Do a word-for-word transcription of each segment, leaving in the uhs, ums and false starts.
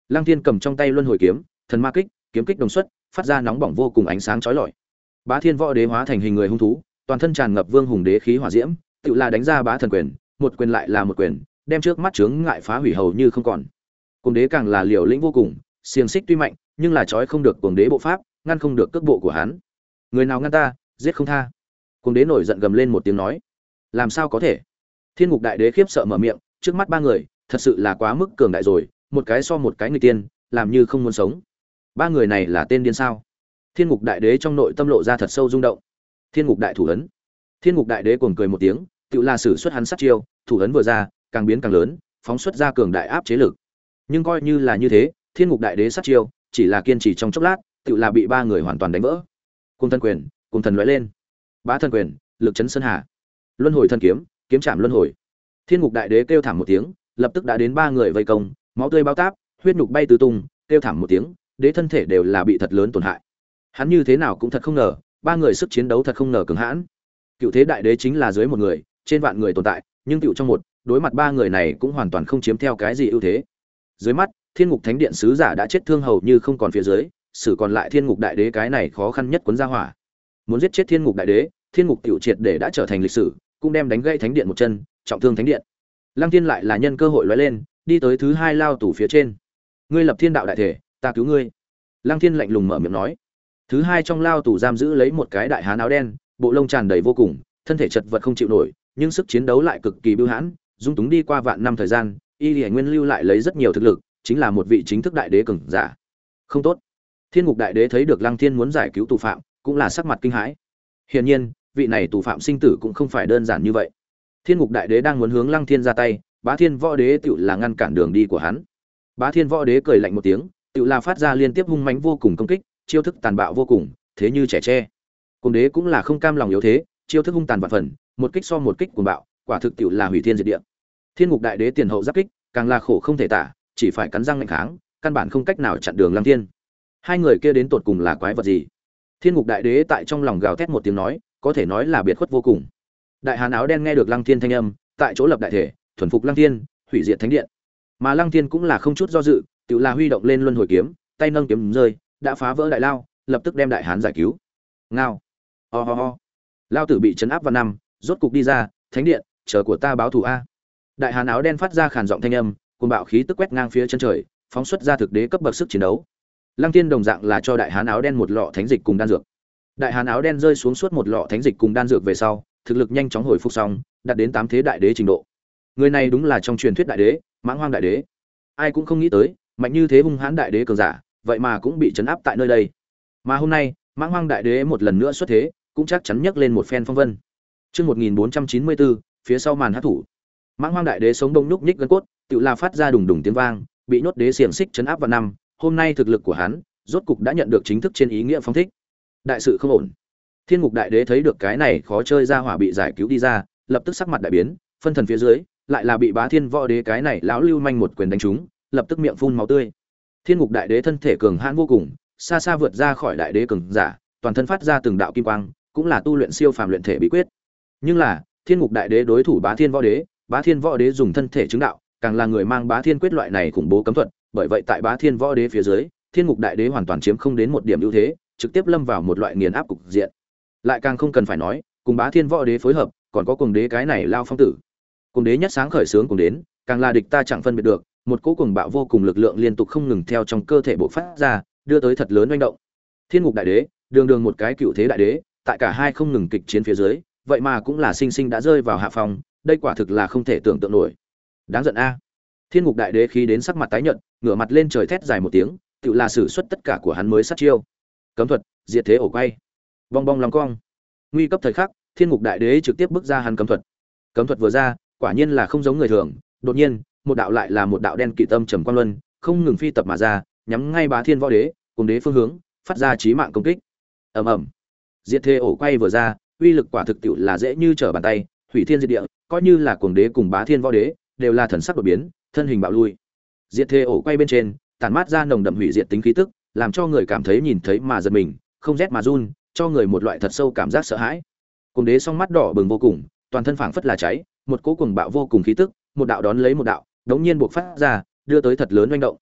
Lăng Thiên cầm trong tay luân hồi kiếm, thần ma kích, kiếm kích đồng xuất, phát ra nóng bỏng vô cùng ánh sáng chói lọi. Bá Thiên Võ Đế hóa thành hình người hung thú, toàn thân tràn ngập vương hùng đế khí hỏa diễm, tự là đánh ra bá thần quyền, một quyền lại là một quyền, đem trước mắt chướng ngại phá hủy hầu như không còn. Cuồng đế càng là liều lĩnh vô cùng, xiềng xích tuy mạnh, nhưng là trói không được cuồng đế bộ pháp, ngăn không được cước bộ của hắn. Người nào ngăn ta, giết không tha. Cuồng đế nổi giận gầm lên một tiếng nói, làm sao có thể? Thiên Ngục Đại Đế khiếp sợ mở miệng, trước mắt ba người, thật sự là quá mức cường đại rồi, một cái so một cái người tiên, làm như không muốn sống. Ba người này là tên điên sao? Thiên Ngục Đại Đế trong nội tâm lộ ra thật sâu rung động. Thiên Ngục Đại thủ ấn. Thiên Ngục Đại Đế cuồng cười một tiếng, tự là sử xuất hắn sát chiêu, thủ ấn vừa ra, càng biến càng lớn, phóng xuất ra cường đại áp chế lực. Nhưng coi như là như thế, Thiên Ngục Đại Đế sát chiêu, chỉ là kiên trì trong chốc lát, tự là bị ba người hoàn toàn đánh vỡ. Cung thân quyền, cùng thần lóe lên. Bá thần quyền, lực chấn sơn hà. Luân hồi thân kiếm, kiếm chạm luân hồi. Thiên Ngục Đại Đế kêu thảm một tiếng, lập tức đã đến ba người vây công, máu tươi bao táp, huyết nhục bay tứ tung, kêu thảm một tiếng, đế thân thể đều là bị thật lớn tổn hại. Hắn như thế nào cũng thật không ngờ, ba người sức chiến đấu thật không ngờ cường hãn. Cựu thế đại đế chính là dưới một người, trên vạn người tồn tại, nhưng cựu trong một, đối mặt ba người này cũng hoàn toàn không chiếm theo cái gì ưu thế. Dưới mắt, Thiên Ngục Thánh Điện sứ giả đã chết thương hầu như không còn phía dưới, xử còn lại Thiên Ngục Đại Đế cái này khó khăn nhất cuốn ra hỏa. Muốn giết chết Thiên Ngục Đại Đế, Thiên Ngục tiểu triệt để đã trở thành lịch sử, cũng đem đánh gãy Thánh Điện một chân, trọng thương Thánh Điện. Lăng Thiên lại là nhân cơ hội lóe lên, đi tới thứ hai lao tủ phía trên. Ngươi lập thiên đạo đại thể, ta cứu ngươi. Lăng Thiên lạnh lùng mở miệng nói. Thứ hai trong lao tủ giam giữ lấy một cái đại hán áo đen, bộ lông tràn đầy vô cùng, thân thể chật vật không chịu nổi, nhưng sức chiến đấu lại cực kỳ bưu hãn, dung túng đi qua vạn năm thời gian, y Lệ Nguyên lưu lại lấy rất nhiều thực lực, chính là một vị chính thức đại đế cường giả. Không tốt. Thiên Ngục Đại Đế thấy được Lăng Thiên muốn giải cứu tù phạm, cũng là sắc mặt kinh hãi. Hiển nhiên, vị này tù phạm sinh tử cũng không phải đơn giản như vậy. Thiên Ngục Đại Đế đang muốn hướng Lăng Thiên ra tay, Bá Thiên Võ Đế tựu là ngăn cản đường đi của hắn. Bá Thiên Võ Đế cười lạnh một tiếng, tựu là phát ra liên tiếp hung mãnh vô cùng công kích, chiêu thức tàn bạo vô cùng, thế như trẻ tre. Cùng đế cũng là không cam lòng yếu thế, chiêu thức hung tàn vạn phần, một kích so một kích cuồng bạo, quả thực tựu là hủy thiên diệt địa. Thiên Ngục Đại Đế tiền hậu giáp kích, càng là khổ không thể tả, chỉ phải cắn răng ngạnh kháng, căn bản không cách nào chặn đường Lăng Thiên. Hai người kia đến tột cùng là quái vật gì? Thiên Ngục Đại Đế tại trong lòng gào thét một tiếng nói, có thể nói là biệt khuất vô cùng. Đại hán áo đen nghe được Lăng Thiên thanh âm, tại chỗ lập đại thể, thuần phục Lăng Thiên, hủy diệt thánh điện. Mà Lăng Thiên cũng là không chút do dự, tự là huy động lên luân hồi kiếm, tay nâng kiếm rơi, đã phá vỡ đại lao, lập tức đem đại hán giải cứu. Ngao. Ho ho ho. Lao tử bị trấn áp vào năm, rốt cục đi ra, thánh điện, chờ của ta báo thù a. Đại hán áo đen phát ra khàn giọng thanh âm, cuồng bạo khí tức quét ngang phía chân trời, phóng xuất ra thực đế cấp bậc sức chiến đấu. Lăng Thiên đồng dạng là cho đại hán áo đen một lọ thánh dịch cùng đan dược. Đại hán áo đen rơi xuống suốt một lọ thánh dịch cùng đan dược về sau, thực lực nhanh chóng hồi phục xong, đạt đến tám thế đại đế trình độ. Người này đúng là trong truyền thuyết đại đế, Mãng Hoang đại đế. Ai cũng không nghĩ tới, mạnh như thế hung hãn đại đế cường giả, vậy mà cũng bị trấn áp tại nơi đây. Mà hôm nay, Mãng Hoang đại đế một lần nữa xuất thế, cũng chắc chắn nhấc lên một phen phong vân. Chương một nghìn bốn trăm chín mươi bốn, phía sau màn hắc thủ. Mãng Hoang đại đế sống đông nhúc nhích gân cốt, tựa là phát ra đùng đùng tiếng vang, bị nhốt đế xiềng xích trấn áp vào năm, hôm nay thực lực của hắn, rốt cục đã nhận được chính thức trên ý nghĩa phong thích. Đại sự không ổn. Thiên Ngục Đại Đế thấy được cái này khó chơi ra hỏa bị giải cứu đi ra, lập tức sắc mặt đại biến, phân thần phía dưới, lại là bị Bá Thiên Võ Đế cái này lão lưu manh một quyền đánh trúng, lập tức miệng phun máu tươi. Thiên Ngục Đại Đế thân thể cường hãn vô cùng, xa xa vượt ra khỏi đại đế cường giả, toàn thân phát ra từng đạo kim quang, cũng là tu luyện siêu phàm luyện thể bí quyết. Nhưng là, Thiên Ngục Đại Đế đối thủ Bá Thiên Võ Đế, Bá Thiên Võ Đế dùng thân thể chứng đạo, càng là người mang Bá Thiên quyết loại này khủng bố cấm thuật, bởi vậy tại Bá Thiên Võ Đế phía dưới, Thiên Ngục Đại Đế hoàn toàn chiếm không đến một điểm ưu thế, trực tiếp lâm vào một loại nghiền áp cục diện. Lại càng không cần phải nói, cùng Bá Thiên Võ Đế phối hợp, còn có Cuồng Đế cái này lao phong tử. Cuồng Đế nhất sáng khởi sướng cùng đến, càng là địch ta chẳng phân biệt được, một cỗ cuồng bạo vô cùng lực lượng liên tục không ngừng theo trong cơ thể bộc phát ra, đưa tới thật lớn oanh động. Thiên Ngục Đại Đế, đường đường một cái cựu thế đại đế, tại cả hai không ngừng kịch chiến phía dưới, vậy mà cũng là sinh sinh đã rơi vào hạ phòng, đây quả thực là không thể tưởng tượng nổi. Đáng giận a. Thiên Ngục Đại Đế khí đến sắc mặt tái nhợt, ngửa mặt lên trời thét dài một tiếng, tựa là sử xuất tất cả của hắn mới sát chiêu. Cấm thuật, diệt thế ổ quay. Bong bong long cong. Nguy cấp thời khắc, Thiên Ngục Đại Đế trực tiếp bước ra hắn cấm thuật. Cấm thuật vừa ra, quả nhiên là không giống người thường, đột nhiên, một đạo lại là một đạo đen kỵ tâm trầm quang luân, không ngừng phi tập mà ra, nhắm ngay Bá Thiên Võ Đế, cùng đế phương hướng, phát ra chí mạng công kích. Ầm ầm. Diệt thế ổ quay vừa ra, uy lực quả thực tiệu là dễ như trở bàn tay, hủy thiên diệt địa, coi như là Cuồng Đế cùng Bá Thiên Võ Đế, đều là thần sắc đột biến, thân hình bạo lui. Diệt thế ổ quay bên trên, tản mát ra nồng đậm hủy diệt tính khí tức, làm cho người cảm thấy nhìn thấy mà giật mình, không rét mà run, cho người một loại thật sâu cảm giác sợ hãi. Cuồng Đế song mắt đỏ bừng vô cùng, toàn thân phảng phất là cháy, một cỗ cuồng bạo vô cùng khí tức, một đạo đón lấy một đạo, đống nhiên bộc phát ra, đưa tới thật lớn oanh động.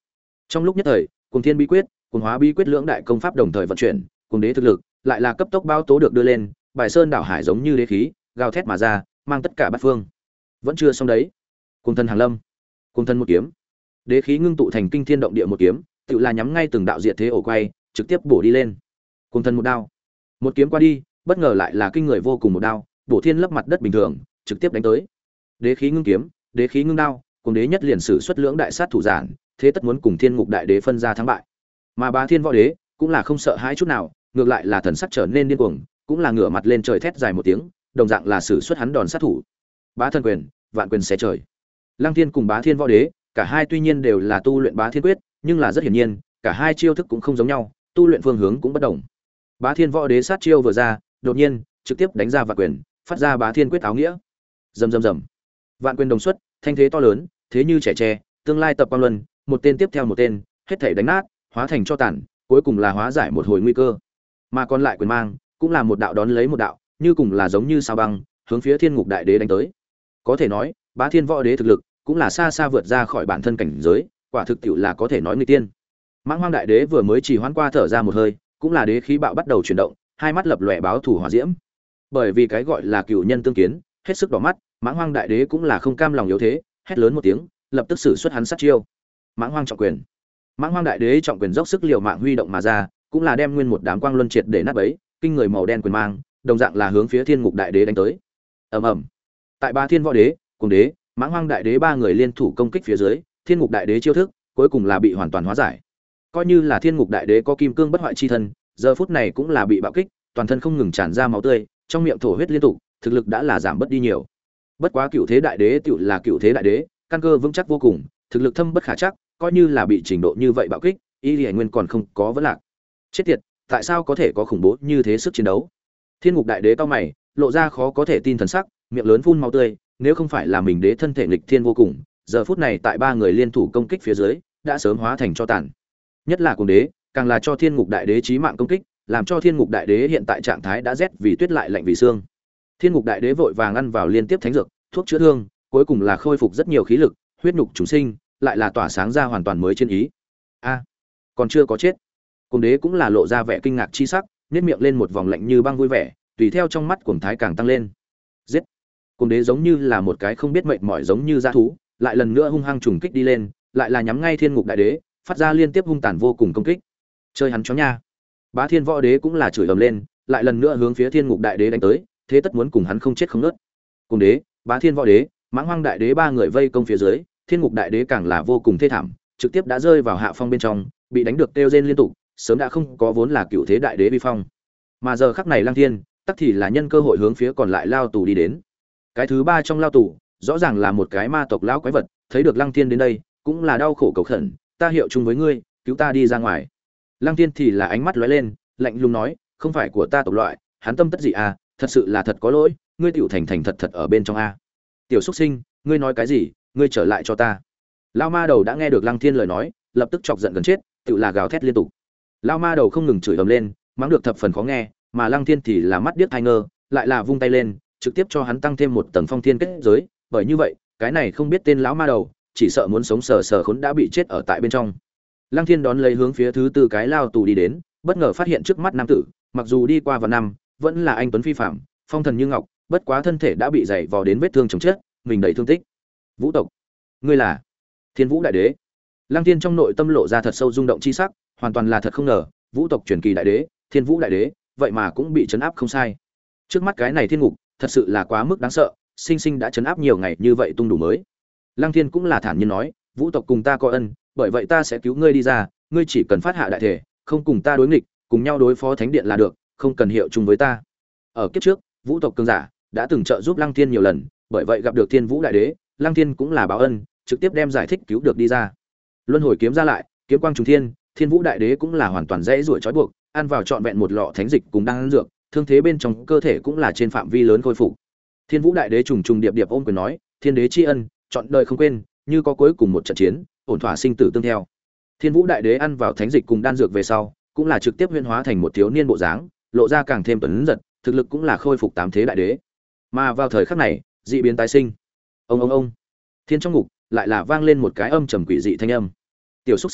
Trong lúc nhất thời, Cuồng Thiên bí quyết, Cuồng Hóa bí quyết lưỡng đại công pháp đồng thời vận chuyển, Cuồng Đế thực lực lại là cấp tốc bao tố được đưa lên, bài sơn đảo hải giống như đế khí, gào thét mà ra, mang tất cả bát phương. Vẫn chưa xong đấy. Cuồng Thân Hàng Lâm, Cuồng Thân một kiếm. Đế khí ngưng tụ thành kinh thiên động địa một kiếm, tự là nhắm ngay từng đạo diệt thế ổ quay, trực tiếp bổ đi lên. Cuồng Thân một đao. Một kiếm qua đi, bất ngờ lại là kinh người vô cùng một đao, bổ thiên lấp mặt đất bình thường, trực tiếp đánh tới. Đế khí ngưng kiếm, đế khí ngưng đao, Cuồng Đế nhất liền sử xuất lưỡng đại sát thủ giản, thế tất muốn cùng Thiên Ngục Đại Đế phân ra thắng bại. Mà Bá Thiên Võ Đế cũng là không sợ hãi chút nào, ngược lại là thần sắc trở nên điên cuồng, cũng là ngửa mặt lên trời thét dài một tiếng, đồng dạng là sử xuất hắn đòn sát thủ. Bá Thân Quyền, Vạn Quyền xé trời. Lăng Thiên cùng Bá Thiên Võ Đế, cả hai tuy nhiên đều là tu luyện Bá Thiên Quyết, nhưng là rất hiển nhiên, cả hai chiêu thức cũng không giống nhau, tu luyện phương hướng cũng bất đồng. Bá Thiên Võ Đế sát chiêu vừa ra, đột nhiên trực tiếp đánh ra Vạn Quyền, phát ra Bá Thiên Quyết áo nghĩa. Rầm rầm rầm. Vạn Quyền đồng xuất, thanh thế to lớn, thế như trẻ tre, tương lai tập quang luân, một tên tiếp theo một tên, hết thảy đánh nát, hóa thành cho tàn, cuối cùng là hóa giải một hồi nguy cơ. Mà còn lại quyền mang, cũng là một đạo đón lấy một đạo, như cùng là giống như sao băng, hướng phía Thiên Ngục Đại Đế đánh tới. Có thể nói, Bá Thiên Võ Đế thực lực cũng là xa xa vượt ra khỏi bản thân cảnh giới, quả thực tiệu là có thể nói người tiên. Mãng Hoang Đại Đế vừa mới chỉ hoãn qua thở ra một hơi, cũng là đế khí bạo bắt đầu chuyển động, hai mắt lập lòe báo thủ hỏa diễm. Bởi vì cái gọi là cựu nhân tương kiến, hết sức đỏ mắt, Mãng Hoang Đại Đế cũng là không cam lòng yếu thế, hét lớn một tiếng, lập tức sử xuất hắn sát chiêu. Mãng Hoang trọng quyền. Mãng Hoang Đại Đế trọng quyền dốc sức liều mạng huy động mà ra, cũng là đem nguyên một đám quang luân triệt để nát bấy, kinh người màu đen quyền mang, đồng dạng là hướng phía Thiên Ngục Đại Đế đánh tới. Ầm ầm. Tại Bá Thiên Võ Đế, Cuồng Đế, Mãng Hoang Đại Đế ba người liên thủ công kích phía dưới, Thiên Ngục Đại Đế chiêu thức, cuối cùng là bị hoàn toàn hóa giải. Coi như là Thiên Ngục Đại Đế có kim cương bất hoại chi thân, giờ phút này cũng là bị bạo kích, toàn thân không ngừng tràn ra máu tươi, trong miệng thổ huyết liên tục, thực lực đã là giảm bớt đi nhiều. Bất quá Cựu Thế Đại Đế tựu là Cựu Thế Đại Đế, căn cơ vững chắc vô cùng, thực lực thâm bất khả trắc, coi như là bị trình độ như vậy bạo kích, y Liễu Nguyên còn không có vấn lạc. Chết tiệt, tại sao có thể có khủng bố như thế sức chiến đấu? Thiên Ngục Đại Đế cau mày, lộ ra khó có thể tin thần sắc, miệng lớn phun máu tươi, nếu không phải là mình đế thân thể nghịch thiên vô cùng, giờ phút này tại ba người liên thủ công kích phía dưới, đã sớm hóa thành cho tàn. Nhất là Cuồng Đế, càng là cho Thiên Ngục Đại Đế chí mạng công kích, làm cho Thiên Ngục Đại Đế hiện tại trạng thái đã rét vì tuyết lại lạnh vì xương. Thiên Ngục Đại Đế vội vàng ăn vào liên tiếp thánh dược, thuốc chữa thương, cuối cùng là khôi phục rất nhiều khí lực, huyết nhục chúng sinh, lại là tỏa sáng ra hoàn toàn mới chiến ý. A, còn chưa có chết. Cuồng Đế cũng là lộ ra vẻ kinh ngạc chi sắc, nhếch miệng lên một vòng lạnh như băng vui vẻ, tùy theo trong mắt cuồng thái càng tăng lên. Giết. Cuồng Đế giống như là một cái không biết mệt mỏi giống như dã thú, lại lần nữa hung hăng trùng kích đi lên, lại là nhắm ngay Thiên Ngục Đại Đế, phát ra liên tiếp hung tàn vô cùng công kích. Chơi hắn chó nha. Bá Thiên Võ Đế cũng là chửi ầm lên, lại lần nữa hướng phía Thiên Ngục Đại Đế đánh tới, thế tất muốn cùng hắn không chết không nứt. Cuồng Đế, Bá Thiên Võ Đế, Mãng Hoang Đại Đế ba người vây công phía dưới, Thiên Ngục Đại Đế càng là vô cùng thê thảm, trực tiếp đã rơi vào hạ phong bên trong, bị đánh được kêu rên liên tục, sớm đã không có vốn là Cựu Thế Đại Đế vi phong. Mà giờ khắc này Lăng Thiên, tắc thì là nhân cơ hội hướng phía còn lại lao tù đi đến. Cái thứ ba trong lao tù, rõ ràng là một cái ma tộc lão quái vật, thấy được Lăng Thiên đến đây, cũng là đau khổ cầu khẩn, ta hiệu chung với ngươi, cứu ta đi ra ngoài. Lăng Thiên thì là ánh mắt lóe lên, lạnh lùng nói, không phải của ta tộc loại, hắn tâm tất gì à, thật sự là thật có lỗi, ngươi tiểu thành thành thật thật ở bên trong a. Tiểu xuất sinh, ngươi nói cái gì, ngươi trở lại cho ta. Lão ma đầu đã nghe được Lăng Thiên lời nói, lập tức chọc giận gần chết, tiểu là gào thét liên tục. Lão ma đầu không ngừng chửi ầm lên, mắng được thập phần khó nghe, mà Lăng Thiên thì là mắt điếc tai ngơ, lại là vung tay lên, trực tiếp cho hắn tăng thêm một tầng phong thiên kết giới, bởi như vậy, cái này không biết tên lão ma đầu, chỉ sợ muốn sống sờ sờ khốn đã bị chết ở tại bên trong. Lăng Thiên đón lấy hướng phía thứ tư cái lao tù đi đến, bất ngờ phát hiện trước mắt nam tử, mặc dù đi qua vài năm, vẫn là anh tuấn phi phàm, phong thần như ngọc, bất quá thân thể đã bị dày vò đến vết thương chồng chết, mình đầy thương tích. Vũ tộc, ngươi là Thiên Vũ Đại Đế. Lăng Thiên trong nội tâm lộ ra thật sâu rung động chi sắc, hoàn toàn là thật không ngờ, Vũ tộc truyền kỳ đại đế, Thiên Vũ Đại Đế, vậy mà cũng bị trấn áp không sai. Trước mắt cái này thiên ngục, thật sự là quá mức đáng sợ, sinh sinh đã trấn áp nhiều ngày như vậy tung đủ mới. Lăng Thiên cũng là thản nhiên nói, Vũ tộc cùng ta có ân, bởi vậy ta sẽ cứu ngươi đi ra, ngươi chỉ cần phát hạ đại thể, không cùng ta đối nghịch, cùng nhau đối phó thánh điện là được, không cần hiệu chung với ta. Ở kiếp trước, Vũ tộc cường giả đã từng trợ giúp Lăng Thiên nhiều lần, bởi vậy gặp được Thiên Vũ Đại Đế, Lăng Thiên cũng là báo ân, trực tiếp đem giải thích cứu được đi ra. Luân hồi kiếm ra lại, kiếm quang trùng thiên, Thiên Vũ Đại Đế cũng là hoàn toàn dễ rủi trói buộc, ăn vào trọn vẹn một lọ thánh dịch cùng đang ăn dược, thương thế bên trong cơ thể cũng là trên phạm vi lớn khôi phục. Thiên Vũ Đại Đế trùng trùng điệp điệp ôm quyền nói, Thiên Đế tri ân, trọn đời không quên, như có cuối cùng một trận chiến, ổn thỏa sinh tử tương theo. Thiên Vũ Đại Đế ăn vào thánh dịch cùng đan dược về sau, cũng là trực tiếp huyễn hóa thành một thiếu niên bộ dáng, lộ ra càng thêm tuấn giật, thực lực cũng là khôi phục tám thế đại đế. Mà vào thời khắc này, dị biến tái sinh. Ông ông ông. Thiên trong ngục lại là vang lên một cái âm trầm quỷ dị thanh âm. Tiểu Súc Sinh,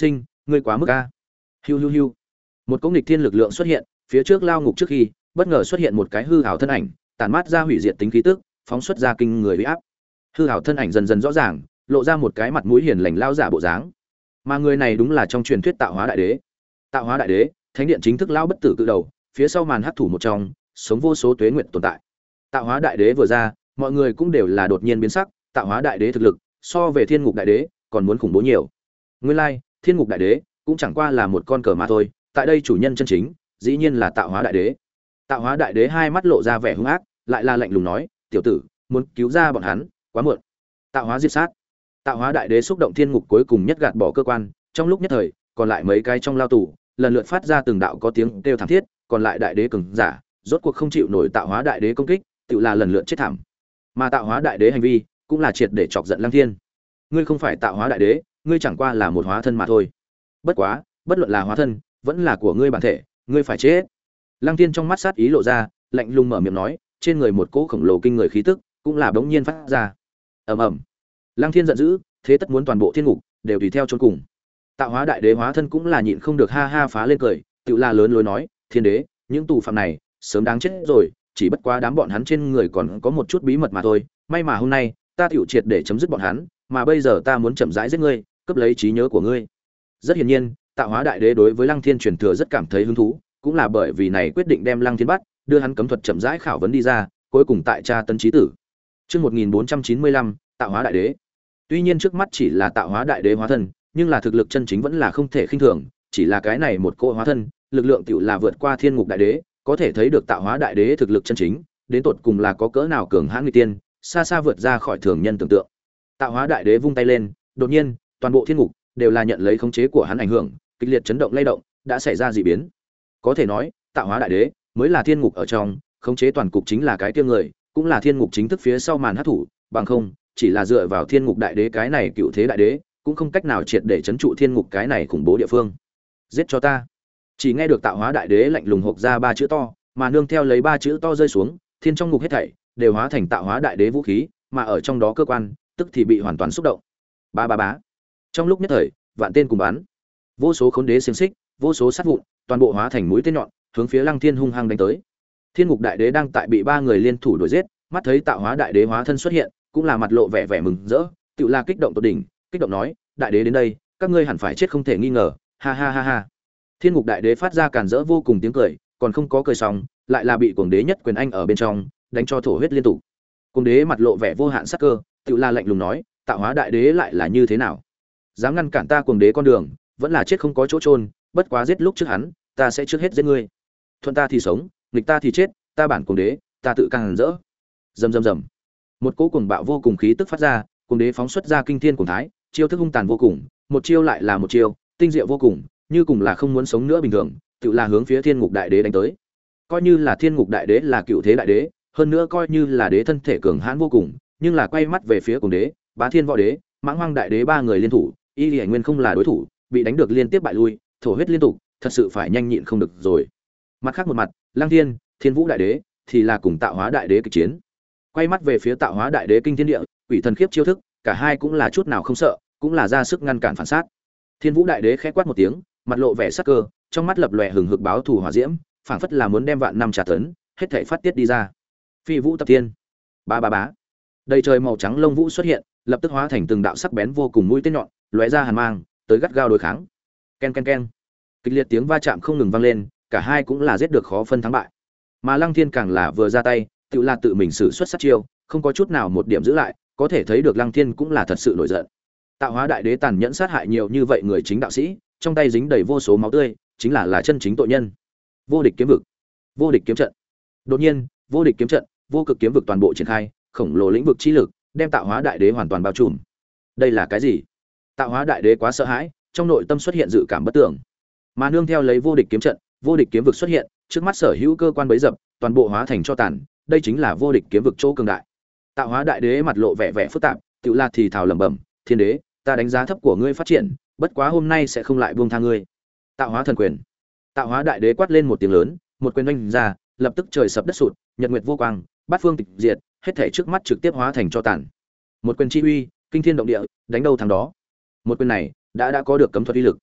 ngươi quá mức a. Hiu hiu hiu. Một cỗ nghịch thiên lực lượng xuất hiện, phía trước lao ngục trước khi, bất ngờ xuất hiện một cái hư ảo thân ảnh, tản mát ra hủy diệt tính khí tức, phóng xuất ra kinh người uy áp. Hư ảo thân ảnh dần dần rõ ràng, lộ ra một cái mặt mũi hiền lành lao giả bộ dáng. Mà người này đúng là trong truyền thuyết Tạo Hóa Đại Đế. Tạo Hóa Đại Đế, thánh điện chính thức lao bất tử cự đầu, phía sau màn hắc thủ một trong, sống vô số tuế nguyện tồn tại. Tạo Hóa Đại Đế vừa ra, mọi người cũng đều là đột nhiên biến sắc, Tạo Hóa Đại Đế thực lực, so về Thiên Ngục Đại Đế, còn muốn khủng bố nhiều. Nguyên lai, like, Thiên Ngục Đại Đế cũng chẳng qua là một con cờ mà thôi, tại đây chủ nhân chân chính, dĩ nhiên là Tạo Hóa Đại Đế. Tạo Hóa Đại Đế hai mắt lộ ra vẻ hung ác, lại là lạnh lùng nói, "Tiểu tử, muốn cứu ra bọn hắn, quá muộn." Tạo Hóa diệt sát. Tạo Hóa Đại Đế xúc động thiên ngục cuối cùng nhất gạt bỏ cơ quan, trong lúc nhất thời, còn lại mấy cái trong lao tù, lần lượt phát ra từng đạo có tiếng kêu thảm thiết, còn lại đại đế cường giả, rốt cuộc không chịu nổi Tạo Hóa Đại Đế công kích, tự là lần lượt chết thảm. Mà Tạo Hóa Đại Đế hành vi, cũng là triệt để chọc giận Lăng Thiên. Ngươi không phải Tạo Hóa Đại Đế, ngươi chẳng qua là một hóa thân mà thôi. Bất quá, bất luận là hóa thân, vẫn là của ngươi bản thể, ngươi phải chết. Lăng Thiên trong mắt sát ý lộ ra, lạnh lùng mở miệng nói, trên người một cỗ khổng lồ kinh người khí tức, cũng là bỗng nhiên phát ra. Ầm ầm. Lăng Thiên giận dữ, thế tất muốn toàn bộ thiên ngục đều tùy theo chôn cùng. Tạo Hóa Đại Đế hóa thân cũng là nhịn không được ha ha phá lên cười, tự là lớn lối nói, "Thiên đế, những tù phạm này, sớm đáng chết rồi, chỉ bất quá đám bọn hắn trên người còn có một chút bí mật mà thôi, may mà hôm nay, ta tiểu triệt để chấm dứt bọn hắn, mà bây giờ ta muốn chậm rãi giết ngươi, cướp lấy trí nhớ của ngươi." Rất hiển nhiên, Tạo Hóa Đại Đế đối với Lăng Thiên truyền thừa rất cảm thấy hứng thú, cũng là bởi vì này quyết định đem Lăng Thiên bắt, đưa hắn cấm thuật chậm rãi khảo vấn đi ra, cuối cùng tại tra tấn chí tử. Chương một nghìn bốn trăm chín mươi lăm, Tạo Hóa Đại Đế. Tuy nhiên trước mắt chỉ là Tạo Hóa Đại Đế hóa thân, nhưng là thực lực chân chính vẫn là không thể khinh thường, chỉ là cái này một cỗ hóa thân, lực lượng tiểu là vượt qua Thiên Ngục Đại Đế, có thể thấy được Tạo Hóa Đại Đế thực lực chân chính, đến tột cùng là có cỡ nào cường hãn nguy tiên, xa xa vượt ra khỏi thường nhân tưởng tượng. Tạo Hóa Đại Đế vung tay lên, đột nhiên, toàn bộ thiên ngục đều là nhận lấy khống chế của hắn ảnh hưởng, kịch liệt chấn động lay động, đã xảy ra dị biến. Có thể nói, Tạo Hóa Đại Đế mới là thiên ngục ở trong, khống chế toàn cục chính là cái kia người, cũng là thiên ngục chính thức phía sau màn hắc thủ, bằng không, chỉ là dựa vào thiên ngục đại đế cái này cựu thế đại đế, cũng không cách nào triệt để trấn trụ thiên ngục cái này khủng bố địa phương. Giết cho ta. Chỉ nghe được Tạo Hóa Đại Đế lạnh lùng hộc ra ba chữ to, mà nương theo lấy ba chữ to rơi xuống, thiên trong ngục hết thảy đều hóa thành Tạo Hóa Đại Đế vũ khí, mà ở trong đó cơ quan, tức thì bị hoàn toàn xúc động. Ba ba bá. Trong lúc nhất thời, vạn tên cùng bắn. Vô số khốn đế xiềng xích, vô số sát vụn, toàn bộ hóa thành mũi tên nhọn, hướng phía Lăng Thiên hung hăng đánh tới. Thiên Ngục Đại Đế đang tại bị ba người liên thủ đuổi giết, mắt thấy Tạo Hóa Đại Đế hóa thân xuất hiện, cũng là mặt lộ vẻ vẻ mừng rỡ, tựa là kích động tột đỉnh, kích động nói: "Đại Đế đến đây, các ngươi hẳn phải chết không thể nghi ngờ." Ha ha ha ha. Thiên Ngục Đại Đế phát ra càn rỡ vô cùng tiếng cười, còn không có cười xong, lại là bị Cuồng Đế nhất quyền anh ở bên trong, đánh cho thổ huyết liên tục. Cuồng Đế mặt lộ vẻ vô hạn sắc cơ, tựa là lạnh lùng nói: "Tạo Hóa Đại Đế lại là như thế nào? Dám ngăn cản ta Cuồng Đế con đường, vẫn là chết không có chỗ chôn, bất quá giết lúc trước hắn, ta sẽ trước hết giết ngươi. Thuận ta thì sống, nghịch ta thì chết, ta bản Cuồng Đế, ta tự càng rỡ." Rầm rầm rầm. Một cỗ cuồng bạo vô cùng khí tức phát ra, Cuồng Đế phóng xuất ra kinh thiên cuồng thái, chiêu thức hung tàn vô cùng, một chiêu lại là một chiêu, tinh diệu vô cùng, như cùng là không muốn sống nữa bình thường, tự là hướng phía Thiên Ngục Đại Đế đánh tới. Coi như là Thiên Ngục Đại Đế là cựu thế đại đế, hơn nữa coi như là đế thân thể cường hãn vô cùng, nhưng là quay mắt về phía Cuồng Đế, Bá Thiên Võ Đế, Mãng Hoang Đại Đế ba người liên thủ, Y Lệ Nguyên không là đối thủ, bị đánh được liên tiếp bại lui, thổ huyết liên tục, thật sự phải nhanh nhịn không được rồi. Mặt khác một mặt, Lăng Thiên, Thiên Vũ Đại Đế thì là cùng Tạo Hóa Đại Đế kịch chiến. Quay mắt về phía Tạo Hóa Đại Đế kinh thiên địa, quỷ thần khiếp chiêu thức, cả hai cũng là chút nào không sợ, cũng là ra sức ngăn cản phản sát. Thiên Vũ Đại Đế khẽ quát một tiếng, mặt lộ vẻ sắc cơ, trong mắt lập lòe hừng hực báo thù hỏa diễm, phảng phất là muốn đem vạn năm trà tấn, hết thảy phát tiết đi ra. Phi Vũ Tập Thiên, ba ba bá. Đầy trời màu trắng lông vũ xuất hiện, lập tức hóa thành từng đạo sắc bén vô cùng mũi tên nhọn, lóe ra hàn mang, tới gắt gao đối kháng. Ken ken ken. Kịch liệt tiếng va chạm không ngừng vang lên, cả hai cũng là giết được khó phân thắng bại. Mà Lăng Thiên càng là vừa ra tay, tự là tự mình sử xuất sát chiêu, không có chút nào một điểm giữ lại, có thể thấy được Lăng Thiên cũng là thật sự nổi giận. Tạo Hóa Đại Đế tàn nhẫn sát hại nhiều như vậy người chính đạo sĩ, trong tay dính đầy vô số máu tươi, chính là là chân chính tội nhân. Vô địch kiếm vực, vô địch kiếm trận. Đột nhiên, vô địch kiếm trận, vô cực kiếm vực toàn bộ triển khai, khổng lồ lĩnh vực chi lực, đem Tạo Hóa Đại Đế hoàn toàn bao trùm. Đây là cái gì? Tạo Hóa Đại Đế quá sợ hãi, trong nội tâm xuất hiện dự cảm bất tưởng. Mà nương theo lấy vô địch kiếm trận, vô địch kiếm vực xuất hiện, trước mắt sở hữu cơ quan bấy dập, toàn bộ hóa thành cho tàn, đây chính là vô địch kiếm vực chỗ cường đại. Tạo Hóa Đại Đế mặt lộ vẻ vẻ phức tạp, tự là thì thào lẩm bẩm: "Thiên đế, ta đánh giá thấp của ngươi phát triển, bất quá hôm nay sẽ không lại buông tha ngươi." Tạo Hóa thần quyền. Tạo Hóa Đại Đế quát lên một tiếng lớn, một quyền oanh ra, lập tức trời sập đất sụt, nhật nguyệt vô quang, bát phương tịch diệt, hết thảy trước mắt trực tiếp hóa thành cho tàn. Một quyền chi uy, kinh thiên động địa, đánh đâu thắng đó. Một quyền này đã đã có được cấm thuật uy lực.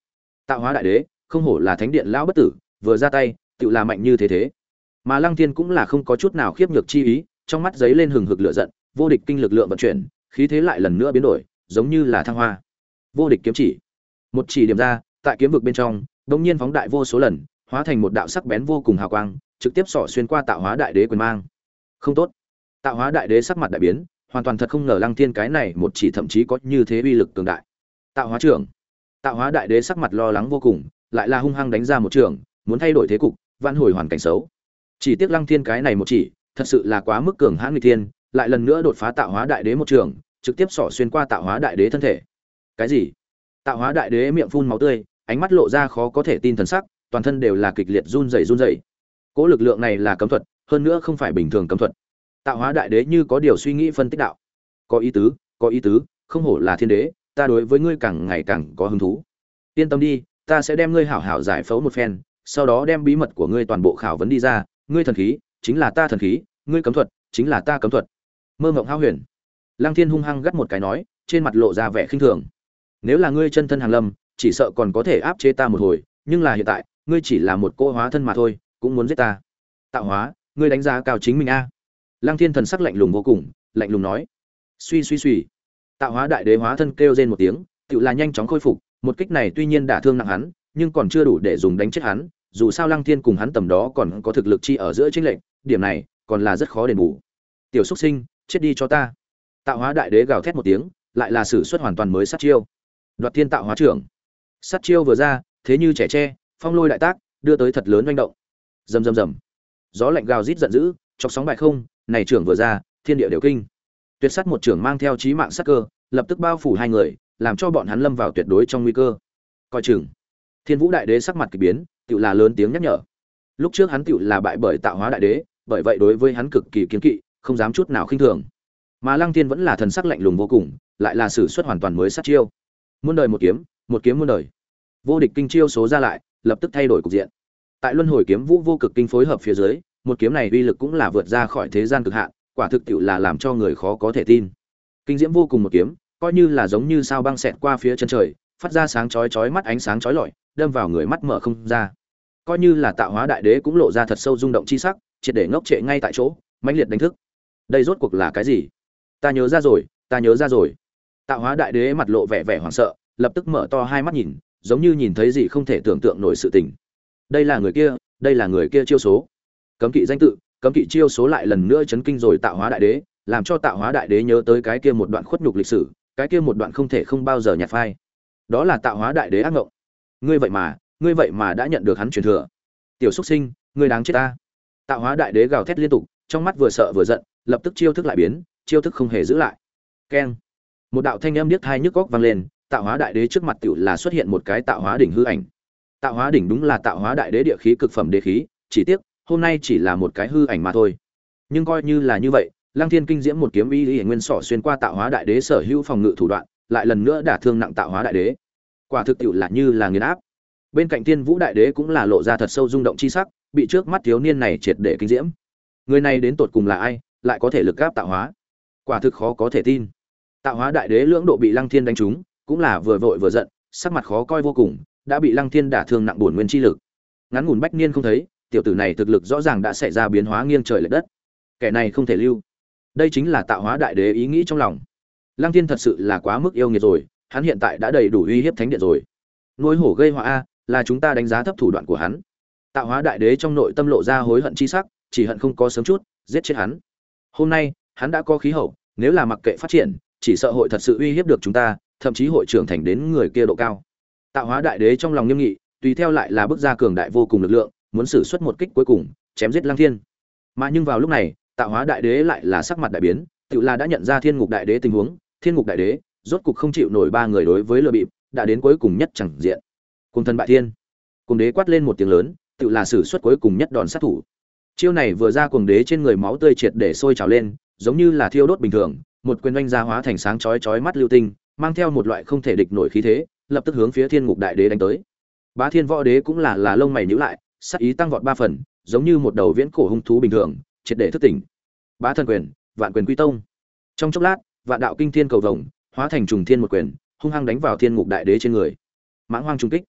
Tạo hóa đại đế, không hổ là thánh điện lão bất tử, vừa ra tay, tựu là mạnh như thế thế. Mà Lăng Thiên cũng là không có chút nào khiếp nhược chi ý, trong mắt giấy lên hừng hực lửa giận, vô địch kinh lực lượng vận chuyển, khí thế lại lần nữa biến đổi, giống như là thăng hoa. Vô địch kiếm chỉ, một chỉ điểm ra, tại kiếm vực bên trong, đột nhiên phóng đại vô số lần, hóa thành một đạo sắc bén vô cùng hào quang, trực tiếp xỏ xuyên qua Tạo hóa đại đế quyền mang. Không tốt. Tạo hóa đại đế sắc mặt đại biến, hoàn toàn thật không ngờ Lăng Thiên cái này một chỉ thậm chí có như thế uy lực cường đại. Tạo hóa trưởng. Tạo hóa đại đế sắc mặt lo lắng vô cùng, lại là hung hăng đánh ra một trường, muốn thay đổi thế cục, vãn hồi hoàn cảnh xấu. Chỉ tiếc Lăng Thiên cái này một chỉ, thật sự là quá mức cường hãn nghịch thiên, lại lần nữa đột phá Tạo hóa đại đế một trường, trực tiếp xỏ xuyên qua Tạo hóa đại đế thân thể. Cái gì? Tạo hóa đại đế miệng phun máu tươi, ánh mắt lộ ra khó có thể tin thần sắc, toàn thân đều là kịch liệt run rẩy run rẩy. Cỗ lực lượng này là cấm thuật, hơn nữa không phải bình thường cấm thuật. Tạo hóa đại đế như có điều suy nghĩ phân tích đạo. Có ý tứ, có ý tứ, không hổ là thiên đế, ta đối với ngươi càng ngày càng có hứng thú. Yên tâm đi, ta sẽ đem ngươi hảo hảo giải phẫu một phen, sau đó đem bí mật của ngươi toàn bộ khảo vấn đi ra, ngươi thần khí chính là ta thần khí, ngươi cấm thuật chính là ta cấm thuật. Mơ Ngộng Hao Huyền. Lăng Thiên hung hăng gắt một cái nói, trên mặt lộ ra vẻ khinh thường. Nếu là ngươi chân thân hàng lâm, chỉ sợ còn có thể áp chế ta một hồi, nhưng là hiện tại, ngươi chỉ là một cô hóa thân mà thôi, cũng muốn giết ta. Tạo hóa, ngươi đánh giá cao chính mình a? Lăng Thiên thần sắc lạnh lùng vô cùng, lạnh lùng nói. Suy suy suy. Tạo hóa đại đế hóa thân kêu rên một tiếng, tựu là nhanh chóng khôi phục, một kích này tuy nhiên đả thương nặng hắn, nhưng còn chưa đủ để dùng đánh chết hắn, dù sao Lăng Thiên cùng hắn tầm đó còn có thực lực chi ở giữa chênh lệnh, điểm này còn là rất khó đền bù. Tiểu Súc Sinh, chết đi cho ta. Tạo hóa đại đế gào thét một tiếng, lại là sử xuất hoàn toàn mới sát chiêu. Đoạt Thiên Tạo Hóa Trưởng. Sát chiêu vừa ra, thế như trẻ tre, phong lôi đại tác, đưa tới thật lớn oanh động. Rầm rầm rầm. Gió lạnh gào rít giận dữ, chọc sóng bại không, này trưởng vừa ra, thiên địa đều kinh. Tuyệt sát một trưởng mang theo chí mạng sát cơ, lập tức bao phủ hai người, làm cho bọn hắn lâm vào tuyệt đối trong nguy cơ. Coi chừng. Thiên Vũ đại đế sắc mặt kỳ biến, tựu là lớn tiếng nhắc nhở. Lúc trước hắn tựu là bại bởi Tạo Hóa đại đế, bởi vậy đối với hắn cực kỳ kiêng kỵ, không dám chút nào khinh thường. Mà Lăng Thiên vẫn là thần sắc lạnh lùng vô cùng, lại là sử xuất hoàn toàn mới sát chiêu. Muôn đời một kiếm, một kiếm muôn đời. Vô địch kinh chiêu số ra lại, lập tức thay đổi cục diện. Tại Luân Hồi kiếm Vũ vô cực kinh phối hợp phía dưới, một kiếm này uy lực cũng là vượt ra khỏi thế gian cực hạn, quả thực tiệu là làm cho người khó có thể tin. Kinh diễm vô cùng một kiếm, coi như là giống như sao băng xẹt qua phía chân trời, phát ra sáng chói chói mắt ánh sáng chói lọi, đâm vào người mắt mở không ra. Coi như là Tạo Hóa đại đế cũng lộ ra thật sâu rung động chi sắc, triệt để ngốc trệ ngay tại chỗ, mãnh liệt đánh thức. Đây rốt cuộc là cái gì? Ta nhớ ra rồi, ta nhớ ra rồi. Tạo Hóa đại đế mặt lộ vẻ vẻ hoảng sợ, lập tức mở to hai mắt nhìn, giống như nhìn thấy gì không thể tưởng tượng nổi sự tình. Đây là người kia, đây là người kia chiêu số. Cấm kỵ danh tự, cấm kỵ chiêu số lại lần nữa chấn kinh rồi Tạo Hóa đại đế, làm cho Tạo Hóa đại đế nhớ tới cái kia một đoạn khuất nhục lịch sử, cái kia một đoạn không thể không bao giờ nhạt phai. Đó là Tạo Hóa đại đế ác ngộng. Ngươi vậy mà, ngươi vậy mà đã nhận được hắn truyền thừa. Tiểu Súc Sinh, ngươi đáng chết ta. Tạo Hóa đại đế gào thét liên tục, trong mắt vừa sợ vừa giận, lập tức chiêu thức lại biến, chiêu thức không hề giữ lại. Keng. Một đạo thanh âm điếc tai nhức óc vang lên, Tạo Hóa đại đế trước mặt tiểu là xuất hiện một cái Tạo Hóa đỉnh hư ảnh. Tạo Hóa đỉnh đúng là Tạo Hóa đại đế địa khí cực phẩm đế khí, chỉ tiếc hôm nay chỉ là một cái hư ảnh mà thôi. Nhưng coi như là như vậy, Lăng Thiên kinh diễm một kiếm y y nguyên sỏ xuyên qua Tạo Hóa đại đế sở hữu phòng ngự thủ đoạn, lại lần nữa đả thương nặng Tạo Hóa đại đế. Quả thực tiệu là như là nghiền áp. Bên cạnh Thiên Vũ đại đế cũng là lộ ra thật sâu rung động chi sắc, bị trước mắt thiếu niên này triệt để kinh diễm. Người này đến tột cùng là ai, lại có thể lực áp Tạo Hóa? Quả thực khó có thể tin. Tạo Hóa đại đế lưỡng độ bị Lăng Thiên đánh trúng, cũng là vừa vội vừa giận, sắc mặt khó coi vô cùng, đã bị Lăng Thiên đả thương nặng bổn nguyên chi lực. Ngắn ngủn bách niên không thấy, tiểu tử này thực lực rõ ràng đã xảy ra biến hóa nghiêng trời lệch đất. Kẻ này không thể lưu. Đây chính là Tạo Hóa đại đế ý nghĩ trong lòng. Lăng Thiên thật sự là quá mức yêu nghiệt rồi, hắn hiện tại đã đầy đủ uy hiếp thánh điện rồi. Nuôi hổ gây họa a, là chúng ta đánh giá thấp thủ đoạn của hắn. Tạo Hóa đại đế trong nội tâm lộ ra hối hận chi sắc, chỉ hận không có sớm chút giết chết hắn. Hôm nay, hắn đã có khí hậu, nếu là mặc kệ phát triển, chỉ sợ hội thật sự uy hiếp được chúng ta, thậm chí hội trưởng thành đến người kia độ cao. Tạo Hóa đại đế trong lòng nghiêm nghị, tùy theo lại là bước ra cường đại vô cùng lực lượng, muốn sử xuất một kích cuối cùng, chém giết Lăng Thiên. Mà nhưng vào lúc này, Tạo Hóa đại đế lại là sắc mặt đại biến, tự là đã nhận ra Thiên Ngục đại đế tình huống, Thiên Ngục đại đế rốt cục không chịu nổi ba người đối với lừa bịp, đã đến cuối cùng nhất chẳng diện. Cùng thần bại thiên, cùng đế quát lên một tiếng lớn, tự là sử xuất cuối cùng nhất đòn sát thủ. Chiêu này vừa ra, cuồng đế trên người máu tươi triệt để sôi trào lên, giống như là thiêu đốt bình thường, một quyền oanh ra hóa thành sáng chói chói mắt lưu tinh, mang theo một loại không thể địch nổi khí thế, lập tức hướng phía Thiên Ngục đại đế đánh tới. Bá Thiên Võ đế cũng là là lông mày nhíu lại, sát ý tăng vọt ba phần, giống như một đầu viễn cổ hung thú bình thường, triệt để thức tỉnh. Bá Thần quyền, Vạn Quyền Quy Tông. Trong chốc lát, Vạn đạo kinh thiên cầu vồng, hóa thành trùng thiên một quyền, hung hăng đánh vào Thiên Ngục đại đế trên người. Mãng hoang trùng kích.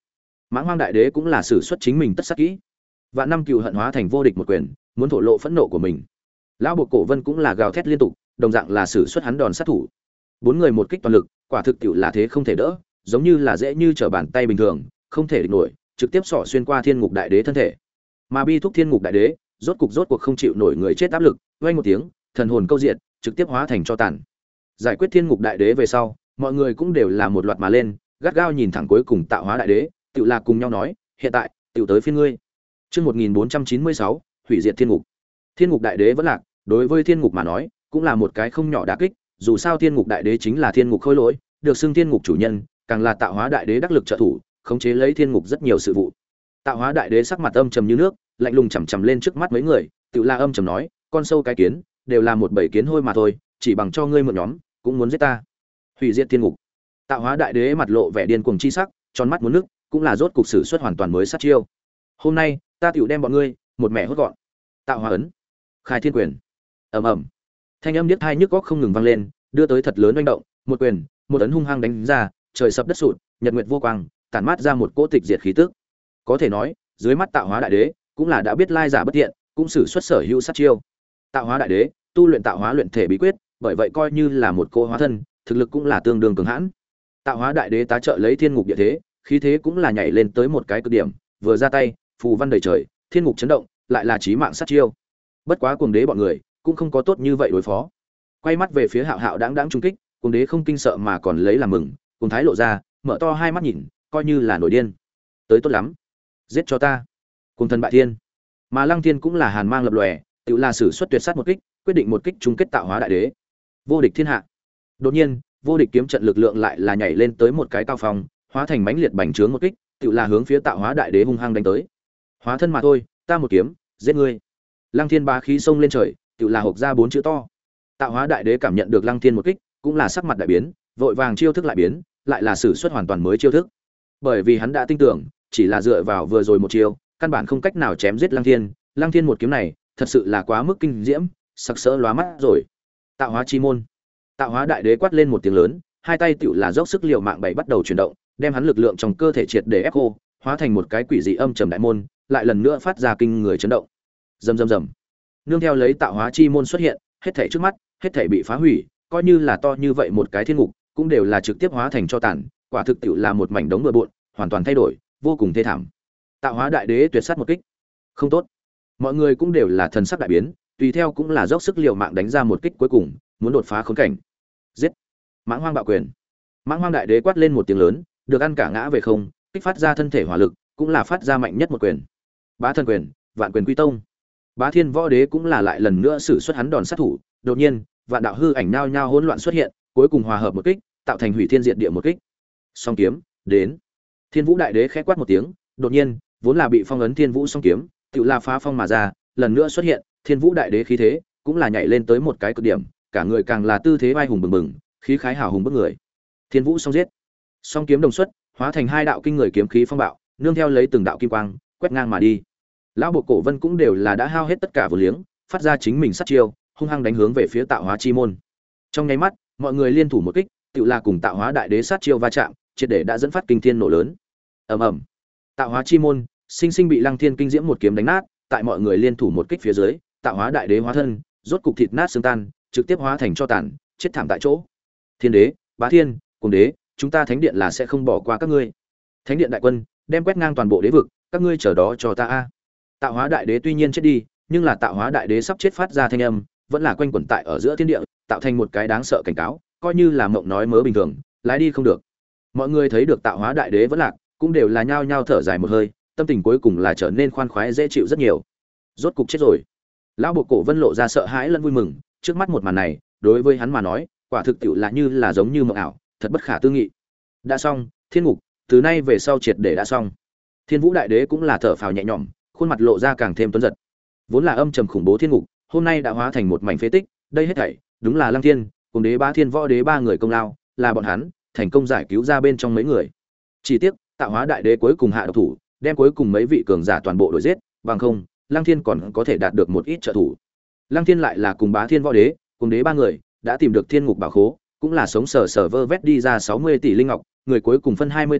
Mãng Hoang Đại Đế cũng là sử xuất chính mình tất sát kỹ. Vạn năm cừu hận hóa thành vô địch một quyền, muốn thổ lộ phẫn nộ của mình. Lão Bộ Cổ Vân cũng là gào thét liên tục, đồng dạng là sử xuất hắn đòn sát thủ. Bốn người một kích toàn lực, quả thực tiểu là thế không thể đỡ, giống như là dễ như trở bàn tay bình thường, không thể địch nổi, trực tiếp xỏ xuyên qua Thiên Ngục Đại Đế thân thể. Mà Bi thúc Thiên Ngục Đại Đế, rốt cục rốt cuộc không chịu nổi người chết áp lực, vang một tiếng, thần hồn câu diện, trực tiếp hóa thành tro tàn. Giải quyết Thiên Ngục Đại Đế về sau, mọi người cũng đều là một loạt mà lên, gắt gao nhìn thẳng cuối cùng Tạo Hóa Đại Đế, tiểu là cùng nhau nói, hiện tại, tiểu tới phiên ngươi. Chương một nghìn bốn trăm chín mươi sáu, hủy diệt Thiên Ngục. Thiên Ngục Đại Đế vẫn lạc, đối với Thiên Ngục mà nói, cũng là một cái không nhỏ đả kích, dù sao Thiên Ngục Đại Đế chính là Thiên Ngục khôi lỗi, được xưng Thiên Ngục chủ nhân, càng là Tạo Hóa Đại Đế đắc lực trợ thủ, khống chế lấy Thiên Ngục rất nhiều sự vụ. Tạo Hóa Đại Đế sắc mặt âm trầm như nước, lạnh lùng chằm chằm lên trước mắt mấy người, tự la âm trầm nói, con sâu cái kiến, đều là một bầy kiến hôi mà thôi, chỉ bằng cho ngươi mượn nhóm, cũng muốn giết ta. Hủy diệt Thiên Ngục. Tạo Hóa Đại Đế mặt lộ vẻ điên cuồng chi sắc, tròn mắt muốn nước, cũng là rốt cục sử xuất hoàn toàn mới sát chiêu. Hôm nay, ta tiểu đem bọn ngươi một mẹ hốt gọn. Tạo Hóa ấn, khai thiên quyền. Ầm ầm. Thanh âm điếc tai nhức óc không ngừng vang lên, đưa tới thật lớn oanh động, một quyền, một ấn hung hăng đánh ra, trời sập đất sụt, nhật nguyệt vô quang, tản mát ra một cỗ tịch diệt khí tức. Có thể nói, dưới mắt Tạo Hóa Đại Đế, cũng là đã biết lai giả bất thiện, cũng sử xuất sở hữu sát chiêu. Tạo Hóa Đại Đế, tu luyện Tạo Hóa luyện thể bí quyết, bởi vậy coi như là một cô hóa thân, thực lực cũng là tương đương cường hãn. Tạo Hóa Đại Đế tá trợ lấy thiên ngục địa thế, khí thế cũng là nhảy lên tới một cái cực điểm, vừa ra tay, phù văn đầy trời, thiên ngục chấn động, lại là chí mạng sát chiêu. Bất quá Cuồng Đế bọn người, cũng không có tốt như vậy đối phó. Quay mắt về phía Hạo Hạo đãng đãng trung kích, Cuồng Đế không kinh sợ mà còn lấy làm mừng, cùng thái lộ ra, mở to hai mắt nhìn, coi như là nổi điên. Tới tốt lắm, giết cho ta. Cùng thần bại thiên. Mà Lăng Thiên cũng là hàn mang lập lòe, tự là sử xuất tuyệt sát một kích, quyết định một kích chung kết Tạo Hóa Đại Đế. Vô địch thiên hạ. Đột nhiên, vô địch kiếm trận lực lượng lại là nhảy lên tới một cái cao phong, hóa thành mãnh liệt bành trướng một kích, tự là hướng phía Tạo Hóa Đại Đế hung hăng đánh tới. Hóa thân mà thôi, ta một kiếm, giết ngươi. Lăng Thiên bá khí xông lên trời, tự là hộc ra bốn chữ to. Tạo Hóa Đại Đế cảm nhận được Lăng Thiên một kích, cũng là sắc mặt đại biến, vội vàng chiêu thức lại biến, lại là sử xuất hoàn toàn mới chiêu thức. Bởi vì hắn đã tin tưởng, chỉ là dựa vào vừa rồi một chiêu, căn bản không cách nào chém giết Lăng Thiên. Lăng Thiên một kiếm này, thật sự là quá mức kinh diễm, sặc sỡ lóa mắt rồi. Tạo Hóa chi môn. Tạo Hóa Đại Đế quát lên một tiếng lớn, hai tay tựu là dốc sức liều mạng bảy bắt đầu chuyển động, đem hắn lực lượng trong cơ thể triệt để ép khô, hóa thành một cái quỷ dị âm trầm đại môn, lại lần nữa phát ra kinh người chấn động. Rầm rầm rầm. Nương theo lấy Tạo Hóa chi môn xuất hiện, hết thảy trước mắt, hết thảy bị phá hủy, coi như là to như vậy một cái thiên ngục, cũng đều là trực tiếp hóa thành cho tàn, quả thực tựu là một mảnh đống bừa bộn, hoàn toàn thay đổi, vô cùng thê thảm. Tạo Hóa Đại Đế tuyệt sát một kích. Không tốt. Mọi người cũng đều là thần sắc đại biến, tùy theo cũng là dốc sức liều mạng đánh ra một kích cuối cùng, muốn đột phá khốn cảnh. Giết! Mãng Hoang bạo quyền. Mãng Hoang Đại Đế quát lên một tiếng lớn, được ăn cả ngã về không, kích phát ra thân thể hỏa lực, cũng là phát ra mạnh nhất một quyền. Bá thân quyền, Vạn quyền quy tông. Bá Thiên Võ Đế cũng là lại lần nữa sử xuất hắn đòn sát thủ, đột nhiên, vạn đạo hư ảnh nhao nhao hỗn loạn xuất hiện, cuối cùng hòa hợp một kích, tạo thành hủy thiên diệt địa một kích. Song kiếm, đến. Thiên Vũ Đại Đế khẽ quát một tiếng, đột nhiên, vốn là bị phong ấn Thiên Vũ song kiếm, tựu là phá phong mà ra, lần nữa xuất hiện, Thiên Vũ Đại Đế khí thế cũng là nhảy lên tới một cái cực điểm, cả người càng là tư thế vai hùng bừng bừng, khí khái hào hùng bức người. Thiên Vũ song giết, song kiếm đồng xuất, hóa thành hai đạo kinh người kiếm khí phong bạo, nương theo lấy từng đạo kim quang, quét ngang mà đi. Lão Bộ Cổ Vân cũng đều là đã hao hết tất cả vô liếng, phát ra chính mình sát chiêu, hung hăng đánh hướng về phía Tạo Hóa chi môn. Trong nháy mắt, mọi người liên thủ một kích, tựu là cùng Tạo Hóa Đại Đế sát chiêu va chạm, triệt để đã dẫn phát kinh thiên nổ lớn. Ầm ầm. Tạo Hóa chi môn, sinh sinh bị Lăng Thiên kinh diễm một kiếm đánh nát, tại mọi người liên thủ một kích phía dưới, Tạo Hóa Đại Đế hóa thân, rốt cục thịt nát xương tan, trực tiếp hóa thành cho tàn, chết thảm tại chỗ. Thiên Đế, Bá Thiên, Cuồng Đế, chúng ta Thánh Điện là sẽ không bỏ qua các ngươi. Thánh Điện đại quân, đem quét ngang toàn bộ đế vực, các ngươi chờ đó cho ta a. Tạo Hóa Đại Đế tuy nhiên chết đi, nhưng là Tạo Hóa Đại Đế sắp chết phát ra thanh âm, vẫn là quanh quẩn tại ở giữa thiên địa, tạo thành một cái đáng sợ cảnh cáo, coi như là mộng nói mớ bình thường, lái đi không được. Mọi người thấy được Tạo Hóa Đại Đế vẫn lạc, cũng đều là nhao nhao thở dài một hơi, tâm tình cuối cùng là trở nên khoan khoái dễ chịu rất nhiều. Rốt cục chết rồi. Lão Bộ Cổ Vân lộ ra sợ hãi lẫn vui mừng, trước mắt một màn này, đối với hắn mà nói, quả thực tiệu là như là giống như mộng ảo, thật bất khả tư nghị. Đã xong, thiên ngục, từ nay về sau triệt để đã xong. Thiên Vũ Đại Đế cũng là thở phào nhẹ nhõm, khuôn mặt lộ ra càng thêm tuấn giật. Vốn là âm trầm khủng bố thiên ngục, hôm nay đã hóa thành một mảnh phế tích, đây hết thảy, đúng là Lăng Thiên, cùng Đế Bá Thiên Võ Đế ba người công lao, là bọn hắn thành công giải cứu ra bên trong mấy người. Chỉ tiếc, Tạo Hóa Đại Đế cuối cùng hạ độc thủ, đem cuối cùng mấy vị cường giả toàn bộ đuổi giết, bằng không, Lăng Thiên còn có thể đạt được một ít trợ thủ. Lăng Thiên lại là cùng Bá Thiên Võ Đế, cùng Đế ba người, đã tìm được thiên ngục bảo khố, cũng là sống sờ sờ vơ vét đi ra sáu mươi tỷ linh ngọc, người cuối cùng phân hai mươi tỷ,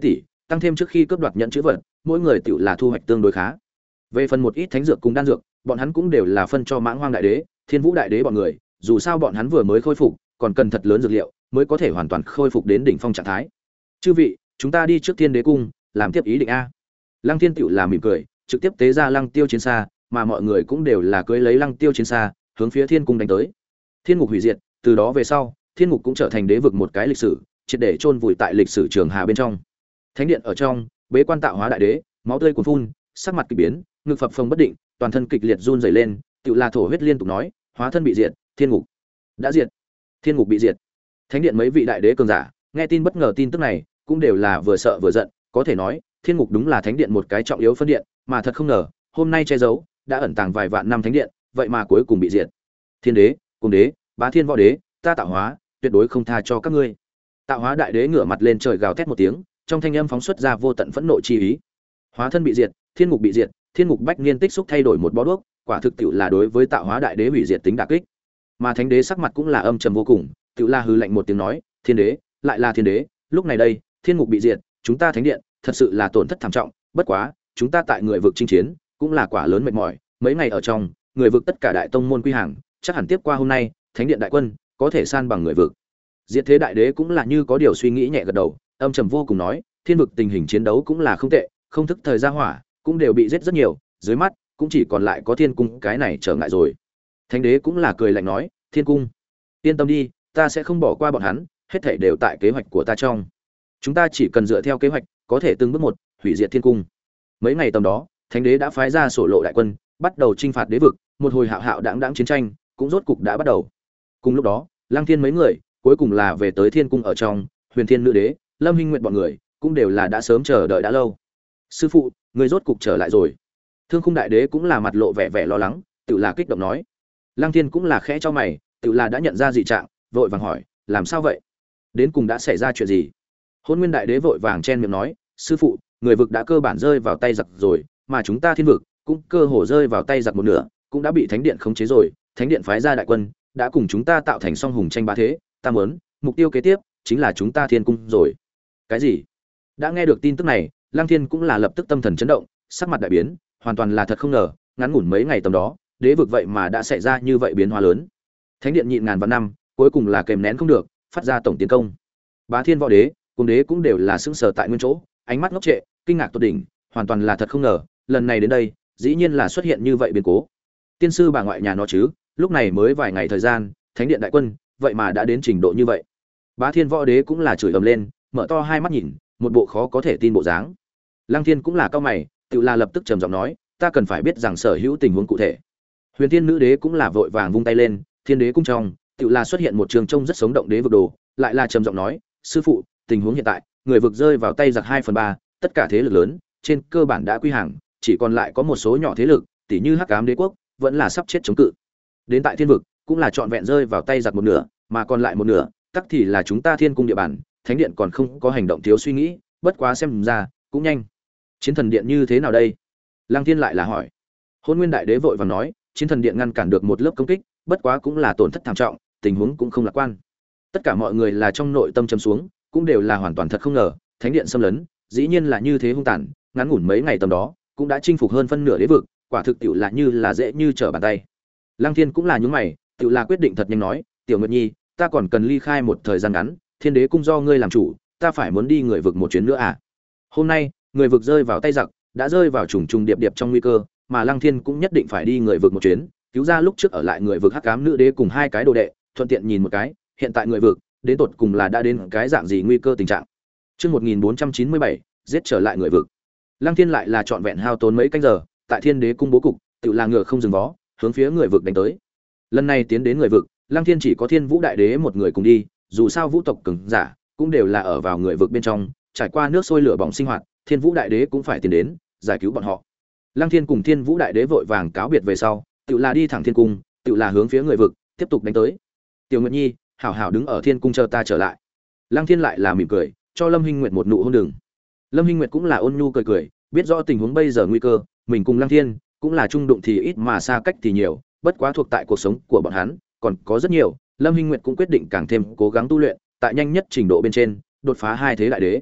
tăng thêm trước khi cướp đoạt nhận chữ vật, mỗi người tiểu là thu hoạch tương đối khá. Về phần một ít thánh dược cùng đan dược, bọn hắn cũng đều là phân cho Mãng Hoang đại đế, Thiên Vũ đại đế bọn người, dù sao bọn hắn vừa mới khôi phục, còn cần thật lớn dược liệu mới có thể hoàn toàn khôi phục đến đỉnh phong trạng thái. Chư vị, chúng ta đi trước Thiên Đế cung, làm tiếp ý định a. Lăng Thiên tiểu là mỉm cười, trực tiếp tế ra Lăng Tiêu chiến xa, mà mọi người cũng đều là cưỡi lấy Lăng Tiêu chiến xa, hướng phía Thiên cung đánh tới. Thiên ngục hủy diệt, từ đó về sau, Thiên ngục cũng trở thành đế vực một cái lịch sử, triệt để chôn vùi tại lịch sử trường hà bên trong. Thánh điện ở trong, bế quan tạo hóa đại đế, máu tươi cuồn phun, sắc mặt kỳ biến, ngực phập phồng bất định, toàn thân kịch liệt run rẩy lên, tựa là thổ huyết liên tục nói, hóa thân bị diệt, thiên ngục đã diệt, thiên ngục bị diệt. Thánh điện mấy vị đại đế cường giả, nghe tin bất ngờ tin tức này, cũng đều là vừa sợ vừa giận, có thể nói, thiên ngục đúng là thánh điện một cái trọng yếu phân điện, mà thật không ngờ, hôm nay che giấu, đã ẩn tàng vài vạn năm thánh điện, vậy mà cuối cùng bị diệt. Thiên đế, cung đế, bá thiên võ đế, ta tạo hóa, tuyệt đối không tha cho các ngươi. Tạo hóa đại đế ngửa mặt lên trời gào thét một tiếng, trong thanh âm phóng xuất ra vô tận phẫn nộ chi ý. Hóa thân bị diệt, thiên ngục bị diệt, thiên ngục bách niên tích xúc thay đổi một bó đuốc, quả thực tiệu là đối với tạo hóa đại đế hủy diệt tính đả kích. Mà thánh đế sắc mặt cũng là âm trầm vô cùng, tiệu la hừ lạnh một tiếng nói, thiên đế, lại là thiên đế, lúc này đây, thiên ngục bị diệt, chúng ta thánh điện, thật sự là tổn thất thảm trọng, bất quá, chúng ta tại người vực chinh chiến, cũng là quả lớn mệt mỏi, mấy ngày ở trong, người vực tất cả đại tông môn quy hàng, chắc hẳn tiếp qua hôm nay, thánh điện đại quân có thể san bằng người vực. Diệt thế đại đế cũng là như có điều suy nghĩ nhẹ gật đầu, âm trầm vô cùng nói, thiên vực tình hình chiến đấu cũng là không tệ, không thức thời gia hỏa, cũng đều bị giết rất nhiều, dưới mắt cũng chỉ còn lại có thiên cung cái này trở ngại rồi. Thánh đế cũng là cười lạnh nói, thiên cung, yên tâm đi, ta sẽ không bỏ qua bọn hắn, hết thảy đều tại kế hoạch của ta trong. Chúng ta chỉ cần dựa theo kế hoạch, có thể từng bước một hủy diệt thiên cung. Mấy ngày tầm đó, thánh đế đã phái ra sổ lộ đại quân, bắt đầu chinh phạt đế vực, một hồi hạo hạo đãng đãng chiến tranh cũng rốt cục đã bắt đầu. Cùng lúc đó, Lăng Thiên mấy người cuối cùng là về tới thiên cung ở trong, Huyền Thiên nữ đế, Lâm Hinh Nguyệt bọn người cũng đều là đã sớm chờ đợi đã lâu. Sư phụ, người rốt cục trở lại rồi. Thương Khung đại đế cũng là mặt lộ vẻ vẻ lo lắng, tự là kích động nói. Lăng Thiên cũng là khẽ cho mày, tự là đã nhận ra dị trạng, vội vàng hỏi, làm sao vậy? Đến cùng đã xảy ra chuyện gì? Hôn Nguyên đại đế vội vàng chen miệng nói, sư phụ, người vực đã cơ bản rơi vào tay giặc rồi, mà chúng ta thiên vực cũng cơ hồ rơi vào tay giặc một nửa, cũng đã bị thánh điện khống chế rồi, thánh điện phái ra đại quân, đã cùng chúng ta tạo thành song hùng tranh bá thế, ta muốn, mục tiêu kế tiếp chính là chúng ta thiên cung rồi. Cái gì? Đã nghe được tin tức này, Lăng Thiên cũng là lập tức tâm thần chấn động, sắc mặt đại biến, hoàn toàn là thật không ngờ, ngắn ngủn mấy ngày tầm đó, đế vực vậy mà đã xảy ra như vậy biến hóa lớn. Thánh điện nhịn ngàn vạn năm, cuối cùng là kềm nén không được, phát ra tổng tiến công. Bá Thiên võ đế, cùng đế cũng đều là sững sờ tại nguyên chỗ, ánh mắt ngốc trệ, kinh ngạc tột đỉnh, hoàn toàn là thật không ngờ, lần này đến đây, dĩ nhiên là xuất hiện như vậy biến cố. Tiên sư bà ngoại nhà nó chứ, lúc này mới vài ngày thời gian, thánh điện đại quân, vậy mà đã đến trình độ như vậy. Bá Thiên võ đế cũng là chửi ầm lên, mở to hai mắt nhìn, một bộ khó có thể tin bộ dáng. Lăng Thiên cũng là cao mày, tự là lập tức trầm giọng nói, ta cần phải biết rằng sở hữu tình huống cụ thể. Huyền Thiên nữ đế cũng là vội vàng vung tay lên, Thiên đế cung trong, tự là xuất hiện một trường trông rất sống động đế vực đồ, lại là trầm giọng nói, sư phụ, tình huống hiện tại, người vực rơi vào tay giặc hai phần ba, tất cả thế lực lớn, trên cơ bản đã quy hàng, chỉ còn lại có một số nhỏ thế lực, tỷ như Hắc Ám đế quốc, vẫn là sắp chết chống cự. Đến tại thiên vực, cũng là trọn vẹn rơi vào tay giặc một nửa, mà còn lại một nửa, tắc thì là chúng ta thiên cung địa bàn, thánh điện còn không có hành động thiếu suy nghĩ, bất quá xem ra cũng nhanh. Chiến thần điện như thế nào đây? Lăng Thiên lại là hỏi. Hôn Nguyên đại đế vội vàng nói, chiến thần điện ngăn cản được một lớp công kích, bất quá cũng là tổn thất thảm trọng, tình huống cũng không lạc quan. Tất cả mọi người là trong nội tâm trầm xuống, cũng đều là hoàn toàn thật không ngờ, thánh điện xâm lấn, dĩ nhiên là như thế hung tàn, ngắn ngủn mấy ngày tầm đó, cũng đã chinh phục hơn phân nửa đế vực, quả thực tiểu là như là dễ như trở bàn tay. Lăng Thiên cũng là nhướng mày, tiểu là quyết định thật nhanh nói, Tiểu Nguyệt Nhi, ta còn cần ly khai một thời gian ngắn, Thiên Đế cung do ngươi làm chủ, ta phải muốn đi người vực một chuyến nữa à? Hôm nay, người vực rơi vào tay giặc, đã rơi vào trùng trùng điệp điệp trong nguy cơ, mà Lăng Thiên cũng nhất định phải đi người vực một chuyến, cứu ra lúc trước ở lại người vực Hắc Ám nữ đế cùng hai cái đồ đệ, thuận tiện nhìn một cái, hiện tại người vực, đến tột cùng là đã đến cái dạng gì nguy cơ tình trạng. Chương một nghìn bốn trăm chín mươi bảy, giết trở lại người vực. Lăng Thiên lại là trọn vẹn hao tốn mấy canh giờ, tại Thiên Đế cung bố cục, tự là ngựa không dừng vó, hướng phía người vực đánh tới. Lần này tiến đến người vực, Lăng Thiên chỉ có Thiên Vũ đại đế một người cùng đi, dù sao vũ tộc cường giả cũng đều là ở vào người vực bên trong, trải qua nước sôi lửa bỏng sinh hoạt, Thiên Vũ đại đế cũng phải tiến đến, giải cứu bọn họ. Lăng Thiên cùng Thiên Vũ đại đế vội vàng cáo biệt về sau, tự là đi thẳng thiên cung, tự là hướng phía người vực tiếp tục đánh tới. Tiểu Nguyệt Nhi, hảo hảo đứng ở thiên cung chờ ta trở lại. Lăng Thiên lại là mỉm cười, cho Lâm Hinh Nguyệt một nụ hôn đường. Lâm Hinh Nguyệt cũng là ôn nhu cười cười, biết rõ tình huống bây giờ nguy cơ, mình cùng Lăng Thiên cũng là chung đụng thì ít mà xa cách thì nhiều, bất quá thuộc tại cuộc sống của bọn hắn, còn có rất nhiều. Lâm Hinh Nguyệt cũng quyết định càng thêm cố gắng tu luyện, tại nhanh nhất trình độ bên trên, đột phá hai thế đại đế.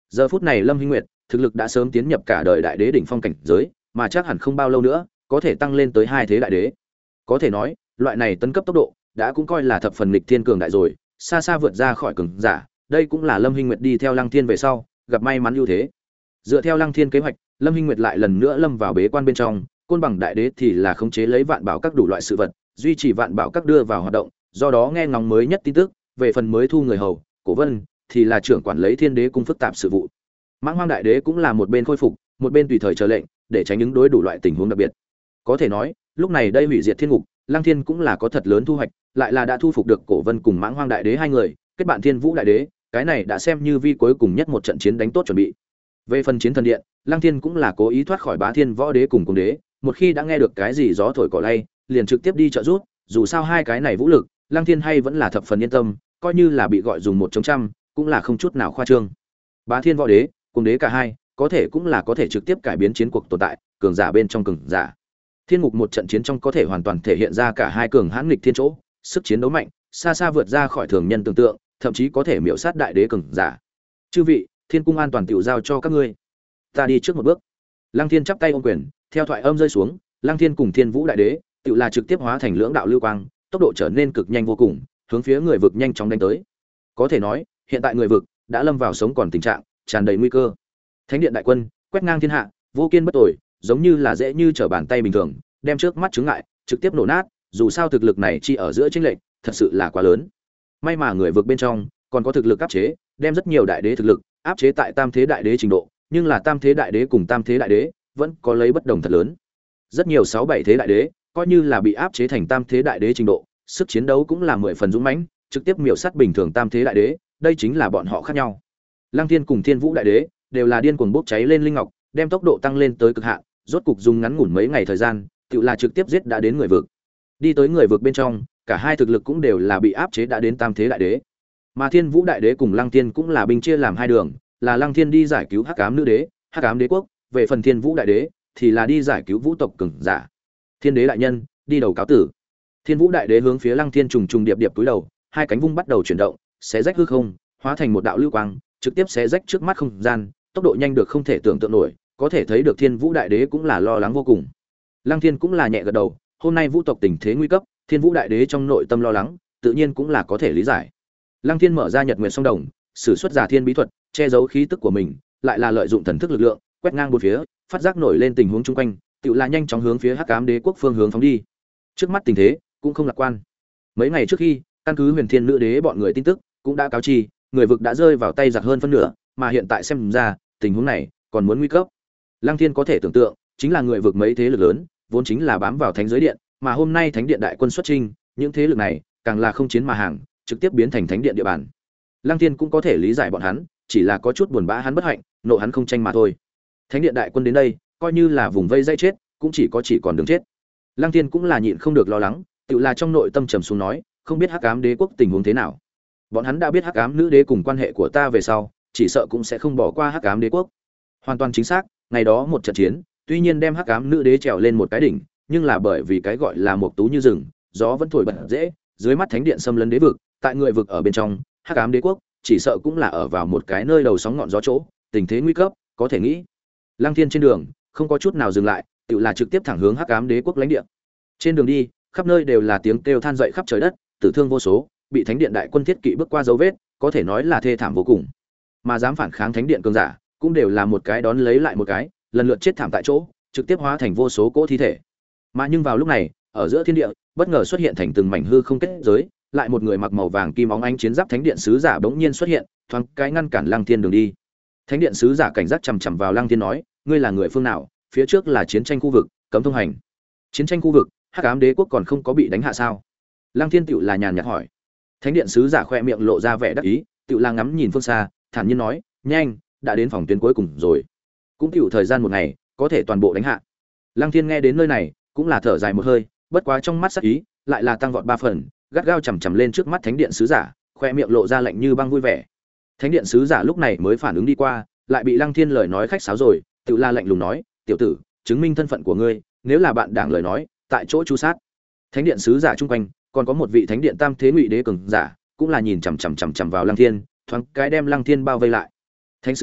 Giờ phút này Lâm Hinh Nguyệt thực lực đã sớm tiến nhập cả đời đại đế đỉnh phong cảnh giới, mà chắc hẳn không bao lâu nữa có thể tăng lên tới hai thế đại đế. Có thể nói, loại này tấn cấp tốc độ đã cũng coi là thập phần nghịch thiên cường đại rồi, xa xa vượt ra khỏi cường giả. Đây cũng là Lâm Hinh Nguyệt đi theo Lăng Thiên về sau gặp may mắn ưu thế. Dựa theo Lăng Thiên kế hoạch, Lâm Hinh Nguyệt lại lần nữa lâm vào bế quan bên trong, côn bằng đại đế thì là khống chế lấy vạn bảo các đủ loại sự vật, duy trì vạn bảo các đưa vào hoạt động, do đó nghe ngóng mới nhất tin tức, về phần mới thu người hầu, Cổ Vân thì là trưởng quản lấy Thiên Đế cung phức tạp sự vụ. Mãng Hoang đại đế cũng là một bên khôi phục, một bên tùy thời chờ lệnh, để tránh ứng đối đủ loại tình huống đặc biệt. Có thể nói, lúc này đây hủy diệt thiên ngục, Lăng Thiên cũng là có thật lớn thu hoạch, lại là đã thu phục được Cổ Vân cùng Mãng Hoang đại đế hai người, kết bạn Thiên Vũ đại đế, cái này đã xem như vi cuối cùng nhất một trận chiến đánh tốt chuẩn bị. Về phần chiến thần điện, Lăng Thiên cũng là cố ý thoát khỏi Bá Thiên Võ Đế cùng Cung Đế, một khi đã nghe được cái gì gió thổi cỏ lay, liền trực tiếp đi trợ giúp, dù sao hai cái này vũ lực, Lăng Thiên hay vẫn là thập phần yên tâm, coi như là bị gọi dùng một chống trăm, cũng là không chút nào khoa trương. Bá Thiên Võ Đế, Cung Đế cả hai, có thể cũng là có thể trực tiếp cải biến chiến cuộc tồn tại, cường giả bên trong cường giả. Thiên ngục một trận chiến trong có thể hoàn toàn thể hiện ra cả hai cường hãn nghịch thiên chỗ, sức chiến đấu mạnh, xa xa vượt ra khỏi thường nhân tưởng tượng, thậm chí có thể miểu sát đại đế cường giả. Chư vị, Thiên cung an toàn tiểu giao cho các ngươi. Ta đi trước một bước. Lăng Thiên chắp tay ôm quyền, theo thoại âm rơi xuống, Lăng Thiên cùng Thiên Vũ đại đế, tiểu là trực tiếp hóa thành lưỡng đạo lưu quang, tốc độ trở nên cực nhanh vô cùng, hướng phía người vực nhanh chóng đánh tới. Có thể nói, hiện tại người vực đã lâm vào sống còn tình trạng, tràn đầy nguy cơ. Thánh điện đại quân, quét ngang thiên hạ, vô kiên bất tồi, giống như là dễ như trở bàn tay bình thường, đem trước mắt chướng ngại, trực tiếp nổ nát, dù sao thực lực này chi ở giữa chênh lệch, thật sự là quá lớn. May mà người vực bên trong còn có thực lực áp chế, đem rất nhiều đại đế thực lực áp chế tại tam thế đại đế trình độ, nhưng là tam thế đại đế cùng tam thế đại đế vẫn có lấy bất đồng thật lớn. Rất nhiều sáu bảy thế đại đế coi như là bị áp chế thành tam thế đại đế trình độ, sức chiến đấu cũng là mười phần dũng mãnh, trực tiếp miểu sát bình thường tam thế đại đế, đây chính là bọn họ khác nhau. Lăng Thiên cùng Thiên Vũ đại đế đều là điên cuồng bốc cháy lên linh ngọc, đem tốc độ tăng lên tới cực hạn, rốt cục dùng ngắn ngủn mấy ngày thời gian, tự là trực tiếp giết đã đến người vực. Đi tới người vực bên trong, cả hai thực lực cũng đều là bị áp chế đã đến tam thế đại đế. Mà Thiên Vũ đại đế cùng Lăng Thiên cũng là binh chia làm hai đường, là Lăng Thiên đi giải cứu Hắc Ám nữ đế, Hắc Ám đế quốc, về phần Thiên Vũ đại đế thì là đi giải cứu Vũ tộc cường giả. Thiên đế đại nhân, đi đầu cáo tử. Thiên Vũ đại đế hướng phía Lăng Thiên trùng trùng điệp điệp cúi đầu, hai cánh vung bắt đầu chuyển động, xé rách hư không, hóa thành một đạo lưu quang, trực tiếp xé rách trước mắt không gian, tốc độ nhanh được không thể tưởng tượng nổi, có thể thấy được Thiên Vũ đại đế cũng là lo lắng vô cùng. Lăng Thiên cũng là nhẹ gật đầu, hôm nay Vũ tộc tình thế nguy cấp, Thiên Vũ đại đế trong nội tâm lo lắng, tự nhiên cũng là có thể lý giải. Lăng Thiên mở ra Nhật Nguyệt Song Đồng, sử xuất Giả Thiên bí thuật, che giấu khí tức của mình, lại là lợi dụng thần thức lực lượng, quét ngang bốn phía, phát giác nổi lên tình huống chung quanh, tự là nhanh chóng hướng phía Hắc Ám đế quốc phương hướng phóng đi. Trước mắt tình thế cũng không lạc quan. Mấy ngày trước khi, căn cứ Huyền Thiên nữ đế bọn người tin tức, cũng đã cáo chi, người vực đã rơi vào tay giặc hơn phân nửa, mà hiện tại xem ra, tình huống này còn muốn nguy cấp. Lăng Thiên có thể tưởng tượng, chính là người vực mấy thế lực lớn, vốn chính là bám vào thánh giới điện, mà hôm nay thánh điện đại quân xuất chinh, những thế lực này càng là không chiến mà hàng, trực tiếp biến thành thánh điện địa bàn. Lăng Thiên cũng có thể lý giải bọn hắn, chỉ là có chút buồn bã hắn bất hạnh, nộ hắn không tranh mà thôi. Thánh điện đại quân đến đây, coi như là vùng vây dây chết, cũng chỉ có chỉ còn đường chết. Lăng Thiên cũng là nhịn không được lo lắng, tự là trong nội tâm trầm xuống nói, không biết Hắc Ám đế quốc tình huống thế nào. Bọn hắn đã biết Hắc Ám nữ đế cùng quan hệ của ta về sau, chỉ sợ cũng sẽ không bỏ qua Hắc Ám đế quốc. Hoàn toàn chính xác, ngày đó một trận chiến, tuy nhiên đem Hắc Ám nữ đế trèo lên một cái đỉnh, nhưng là bởi vì cái gọi là một tú như rừng, gió vẫn thổi bật dễ, dưới mắt thánh điện xâm lấn đế vực, tại người vực ở bên trong, Hắc Ám đế quốc chỉ sợ cũng là ở vào một cái nơi đầu sóng ngọn gió chỗ, tình thế nguy cấp, có thể nghĩ. Lăng Thiên trên đường không có chút nào dừng lại, tự là trực tiếp thẳng hướng Hắc Ám đế quốc lãnh địa. Trên đường đi, khắp nơi đều là tiếng kêu than dậy khắp trời đất, tử thương vô số, bị thánh điện đại quân thiết kỵ bước qua dấu vết, có thể nói là thê thảm vô cùng. Mà dám phản kháng thánh điện cường giả, cũng đều là một cái đón lấy lại một cái, lần lượt chết thảm tại chỗ, trực tiếp hóa thành vô số cỗ thi thể. Mà nhưng vào lúc này, ở giữa thiên địa, bất ngờ xuất hiện thành từng mảnh hư không kết giới, lại một người mặc màu vàng kim óng ánh chiến giáp thánh điện sứ giả bỗng nhiên xuất hiện, thoáng cái ngăn cản Lăng Thiên đường đi. Thánh điện sứ giả cảnh giác chằm chằm vào Lăng Thiên nói, ngươi là người phương nào? Phía trước là chiến tranh khu vực, cấm thông hành. Chiến tranh khu vực, Hắc Ám đế quốc còn không có bị đánh hạ sao? Lăng Thiên tựu là nhàn nhạt hỏi. Thánh điện sứ giả khoe miệng lộ ra vẻ đắc ý, tựu là ngắm nhìn phương xa, thản nhiên nói, nhanh, đã đến phòng tuyến cuối cùng rồi. Cũng tựu thời gian một ngày, có thể toàn bộ đánh hạ. Lăng Thiên nghe đến nơi này, cũng là thở dài một hơi, bất quá trong mắt sắc ý lại là tăng vọt ba phần, gắt gao chằm chằm lên trước mắt thánh điện sứ giả, khoe miệng lộ ra lạnh như băng vui vẻ. Thánh điện sứ giả lúc này mới phản ứng đi qua, lại bị Lăng Thiên lời nói khách sáo rồi, tự la lạnh lùng nói, tiểu tử, chứng minh thân phận của ngươi, nếu là bạn đảng lời nói, tại chỗ chu sát. Thánh điện sứ giả chung quanh, còn có một vị thánh điện tam thế ngụy đế cường giả, cũng là nhìn chằm chằm chằm chằm vào Lăng Thiên, thoáng cái đem Lăng Thiên bao vây lại. Thánh sứ,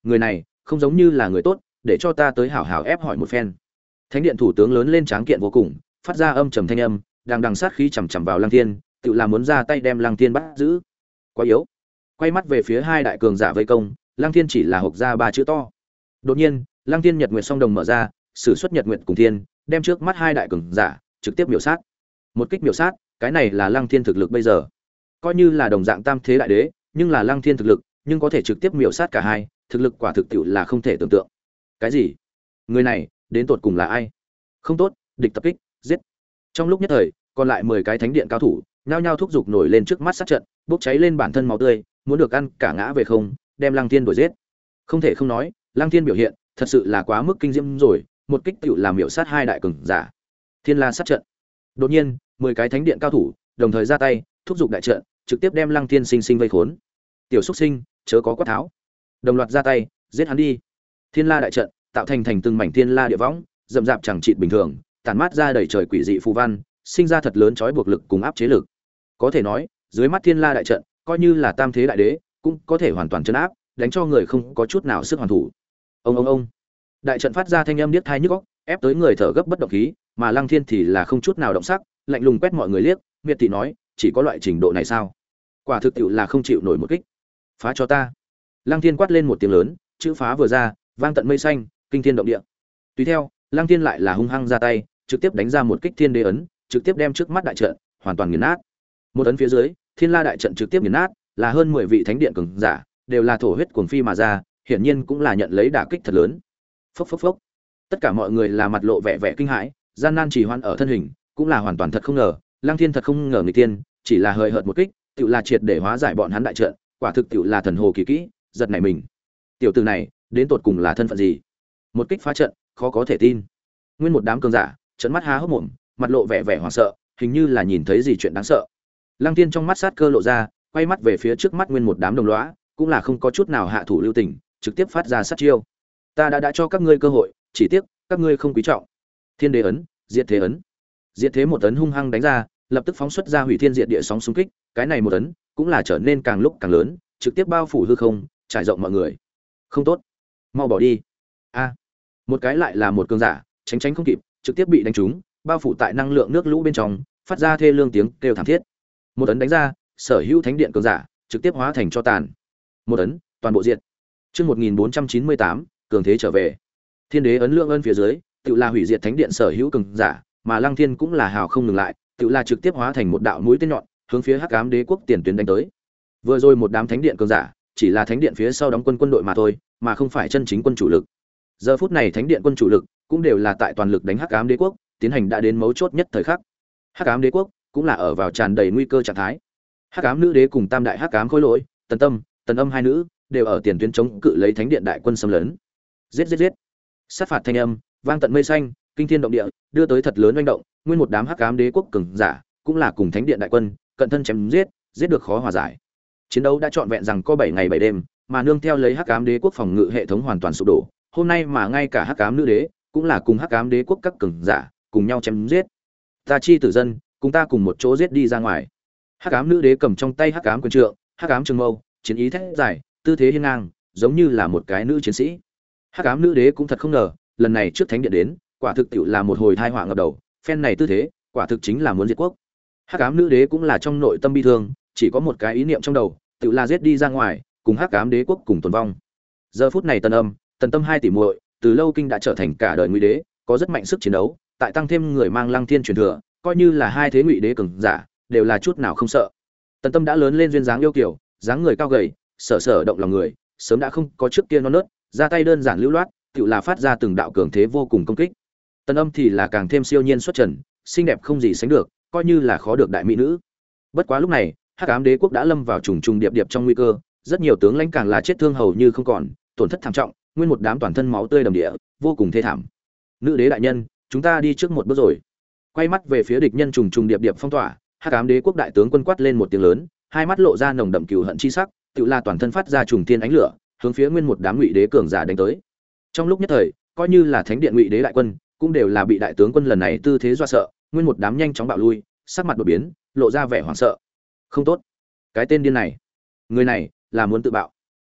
người này không giống như là người tốt, để cho ta tới hảo hảo ép hỏi một phen. Thánh điện thủ tướng lớn lên tráng kiện vô cùng, phát ra âm trầm thanh âm, đang đằng sát khí chằm chằm vào Lăng Thiên, tự là muốn ra tay đem Lăng Thiên bắt giữ. Quá yếu. Quay mắt về phía hai đại cường giả vây công, Lăng Thiên chỉ là hộc ra ba chữ to. Đột nhiên, Lăng Thiên Nhật Nguyệt song đồng mở ra, sử xuất Nhật Nguyệt cùng Thiên, đem trước mắt hai đại cường giả trực tiếp miểu sát. Một kích miểu sát, cái này là Lăng Thiên thực lực bây giờ. Coi như là đồng dạng tam thế đại đế, nhưng là Lăng Thiên thực lực, nhưng có thể trực tiếp miểu sát cả hai, thực lực quả thực tiệu là không thể tưởng tượng. Cái gì? Người này, đến tột cùng là ai? Không tốt, địch tập kích, giết. Trong lúc nhất thời, còn lại mười cái thánh điện cao thủ, nhao nhao thúc giục nổi lên trước mắt sát trận, bốc cháy lên bản thân máu tươi, muốn được ăn cả ngã về không, đem Lăng Thiên đuổi giết. Không thể không nói, Lăng Thiên biểu hiện, thật sự là quá mức kinh diễm rồi, một kích tựu làm miểu sát hai đại cường giả. Thiên La sát trận. Đột nhiên, mười cái thánh điện cao thủ đồng thời ra tay, thúc giục đại trận, trực tiếp đem Lăng Thiên sinh sinh vây khốn. Tiểu Súc Sinh, chớ có quát tháo. Đồng loạt ra tay, giết hắn đi. Thiên La đại trận, tạo thành thành từng mảnh thiên la địa võng, rậm rạp chẳng chịt bình thường, tản mát ra đầy trời quỷ dị phù văn, sinh ra thật lớn chói buộc lực cùng áp chế lực. Có thể nói, dưới mắt Thiên La đại trận, coi như là tam thế đại đế, cũng có thể hoàn toàn trấn áp, đánh cho người không có chút nào sức hoàn thủ. Ông ông ông. Đại trận phát ra thanh âm điếc tai nhức óc, ép tới người thở gấp bất động khí, mà Lăng Thiên thì là không chút nào động sắc, lạnh lùng quét mọi người liếc, miệt thị nói, chỉ có loại trình độ này sao? Quả thực tiệu là không chịu nổi một kích. Phá cho ta. Lăng Thiên quát lên một tiếng lớn, chữ phá vừa ra, vang tận mây xanh, kinh thiên động địa. Tùy theo, Lăng Thiên lại là hung hăng ra tay, trực tiếp đánh ra một kích thiên đế ấn, trực tiếp đem trước mắt đại trận hoàn toàn nghiền nát. Một ấn phía dưới, Thiên La đại trận trực tiếp nghiền nát, là hơn mười vị thánh điện cường giả, đều là thổ huyết cuồng phi mà ra, hiển nhiên cũng là nhận lấy đả kích thật lớn. Phốc phốc phốc. Tất cả mọi người là mặt lộ vẻ vẻ kinh hãi, gian nan trì hoãn ở thân hình, cũng là hoàn toàn thật không ngờ, Lăng Thiên thật không ngờ người tiên, chỉ là hơi hợt một kích, tựu là triệt để hóa giải bọn hắn đại trận, quả thực tựu là thần hồ kỳ kỹ, giật nảy mình. Tiểu tử này, đến tột cùng là thân phận gì? Một kích phá trận, khó có thể tin. Nguyên một đám cường giả, trợn mắt há hốc mồm, mặt lộ vẻ vẻ hoảng sợ, hình như là nhìn thấy gì chuyện đáng sợ. Lăng Thiên trong mắt sát cơ lộ ra, quay mắt về phía trước mắt nguyên một đám đồng lõa, cũng là không có chút nào hạ thủ lưu tình, trực tiếp phát ra sát chiêu. Ta đã đã cho các ngươi cơ hội, chỉ tiếc các ngươi không quý trọng. Thiên đế ấn, diệt thế ấn. Diệt thế một ấn hung hăng đánh ra, lập tức phóng xuất ra hủy thiên diệt địa sóng xung kích, cái này một ấn cũng là trở nên càng lúc càng lớn, trực tiếp bao phủ hư không, trải rộng mọi người. Không tốt, mau bỏ đi. A. Một cái lại là một cường giả, tránh tránh không kịp, trực tiếp bị đánh trúng, bao phủ tại năng lượng nước lũ bên trong, phát ra thê lương tiếng kêu thảm thiết. Một ấn đánh ra, sở hữu thánh điện cường giả trực tiếp hóa thành cho tàn. Một ấn, toàn bộ diệt. Chương một nghìn bốn trăm chín mươi tám, cường thế trở về. Thiên đế ấn lượng ân phía dưới, tự là hủy diệt thánh điện sở hữu cường giả, mà Lăng Thiên cũng là hào không ngừng lại, tự là trực tiếp hóa thành một đạo mũi tên nhọn, hướng phía Hắc Ám Đế quốc tiền tuyến đánh tới. Vừa rồi một đám thánh điện cường giả, chỉ là thánh điện phía sau đóng quân quân đội mà thôi, mà không phải chân chính quân chủ lực. Giờ phút này thánh điện quân chủ lực cũng đều là tại toàn lực đánh Hắc Ám Đế quốc, tiến hành đã đến mấu chốt nhất thời khắc. Hắc Ám Đế quốc cũng là ở vào tràn đầy nguy cơ trạng thái. Hắc Ám nữ đế cùng tam đại Hắc Ám khối lỗi, Tần Tâm, Tần Âm hai nữ đều ở tiền tuyến chống cự lấy thánh điện đại quân xâm lấn. Giết giết giết. Sát phạt thanh âm vang tận mây xanh, kinh thiên động địa, đưa tới thật lớn oanh động, nguyên một đám Hắc Ám Đế quốc cường giả cũng là cùng thánh điện đại quân cận thân chém giết, giết được khó hòa giải. Chiến đấu đã trọn vẹn rằng có bảy ngày bảy đêm, mà nương theo lấy Hắc Ám Đế quốc phòng ngự hệ thống hoàn toàn sụp đổ, hôm nay mà ngay cả Hắc Ám nữ đế cũng là cùng Hắc Ám Đế quốc các cường giả cùng nhau chém giết. Ta chi tử dân, cùng ta cùng một chỗ giết đi ra ngoài. Hắc Ám nữ đế cầm trong tay Hắc Ám quyền trượng, Hắc Ám trường mâu, chiến ý thét giải, tư thế hiên ngang, giống như là một cái nữ chiến sĩ. Hắc Ám nữ đế cũng thật không ngờ, lần này trước thánh điện đến, quả thực tiệu là một hồi tai họa ngập đầu, phen này tư thế, quả thực chính là muốn diệt quốc. Hắc Ám nữ đế cũng là trong nội tâm bi thương, chỉ có một cái ý niệm trong đầu, tiệu là giết đi ra ngoài, cùng Hắc Ám Đế quốc cùng tồn vong. Giờ phút này Tần Âm, Tần Tâm hai tỷ muội, từ lâu kinh đã trở thành cả đời ngụy đế, có rất mạnh sức chiến đấu, tại tăng thêm người mang Lăng Thiên truyền thừa, coi như là hai thế ngụy đế cường giả, đều là chút nào không sợ. Tần Tâm đã lớn lên duyên dáng yêu kiều, dáng người cao gầy, sở sở động lòng người, sớm đã không có trước kia non nớt, ra tay đơn giản lưu loát, tựu là phát ra từng đạo cường thế vô cùng công kích. Tần Âm thì là càng thêm siêu nhiên xuất trần, xinh đẹp không gì sánh được, coi như là khó được đại mỹ nữ. Bất quá lúc này, Hắc Ám Đế quốc đã lâm vào trùng trùng điệp điệp trong nguy cơ, rất nhiều tướng lãnh càng là chết thương hầu như không còn, tổn thất thảm trọng, nguyên một đám toàn thân máu tươi đầm địa, vô cùng thê thảm. Nữ đế đại nhân, chúng ta đi trước một bước rồi. Quay mắt về phía địch nhân trùng trùng điệp điệp phong tỏa, Hắc Ám Đế quốc đại tướng quân quát lên một tiếng lớn, hai mắt lộ ra nồng đậm cừu hận chi sắc, tựa là toàn thân phát ra trùng thiên ánh lửa, hướng phía nguyên một đám ngụy đế cường giả đánh tới. Trong lúc nhất thời, coi như là thánh điện ngụy đế đại quân, cũng đều là bị đại tướng quân lần này tư thế dọa sợ, nguyên một đám nhanh chóng bạo lui, sắc mặt đột biến, lộ ra vẻ hoảng sợ. Không tốt, cái tên điên này, người này là muốn tự bạo.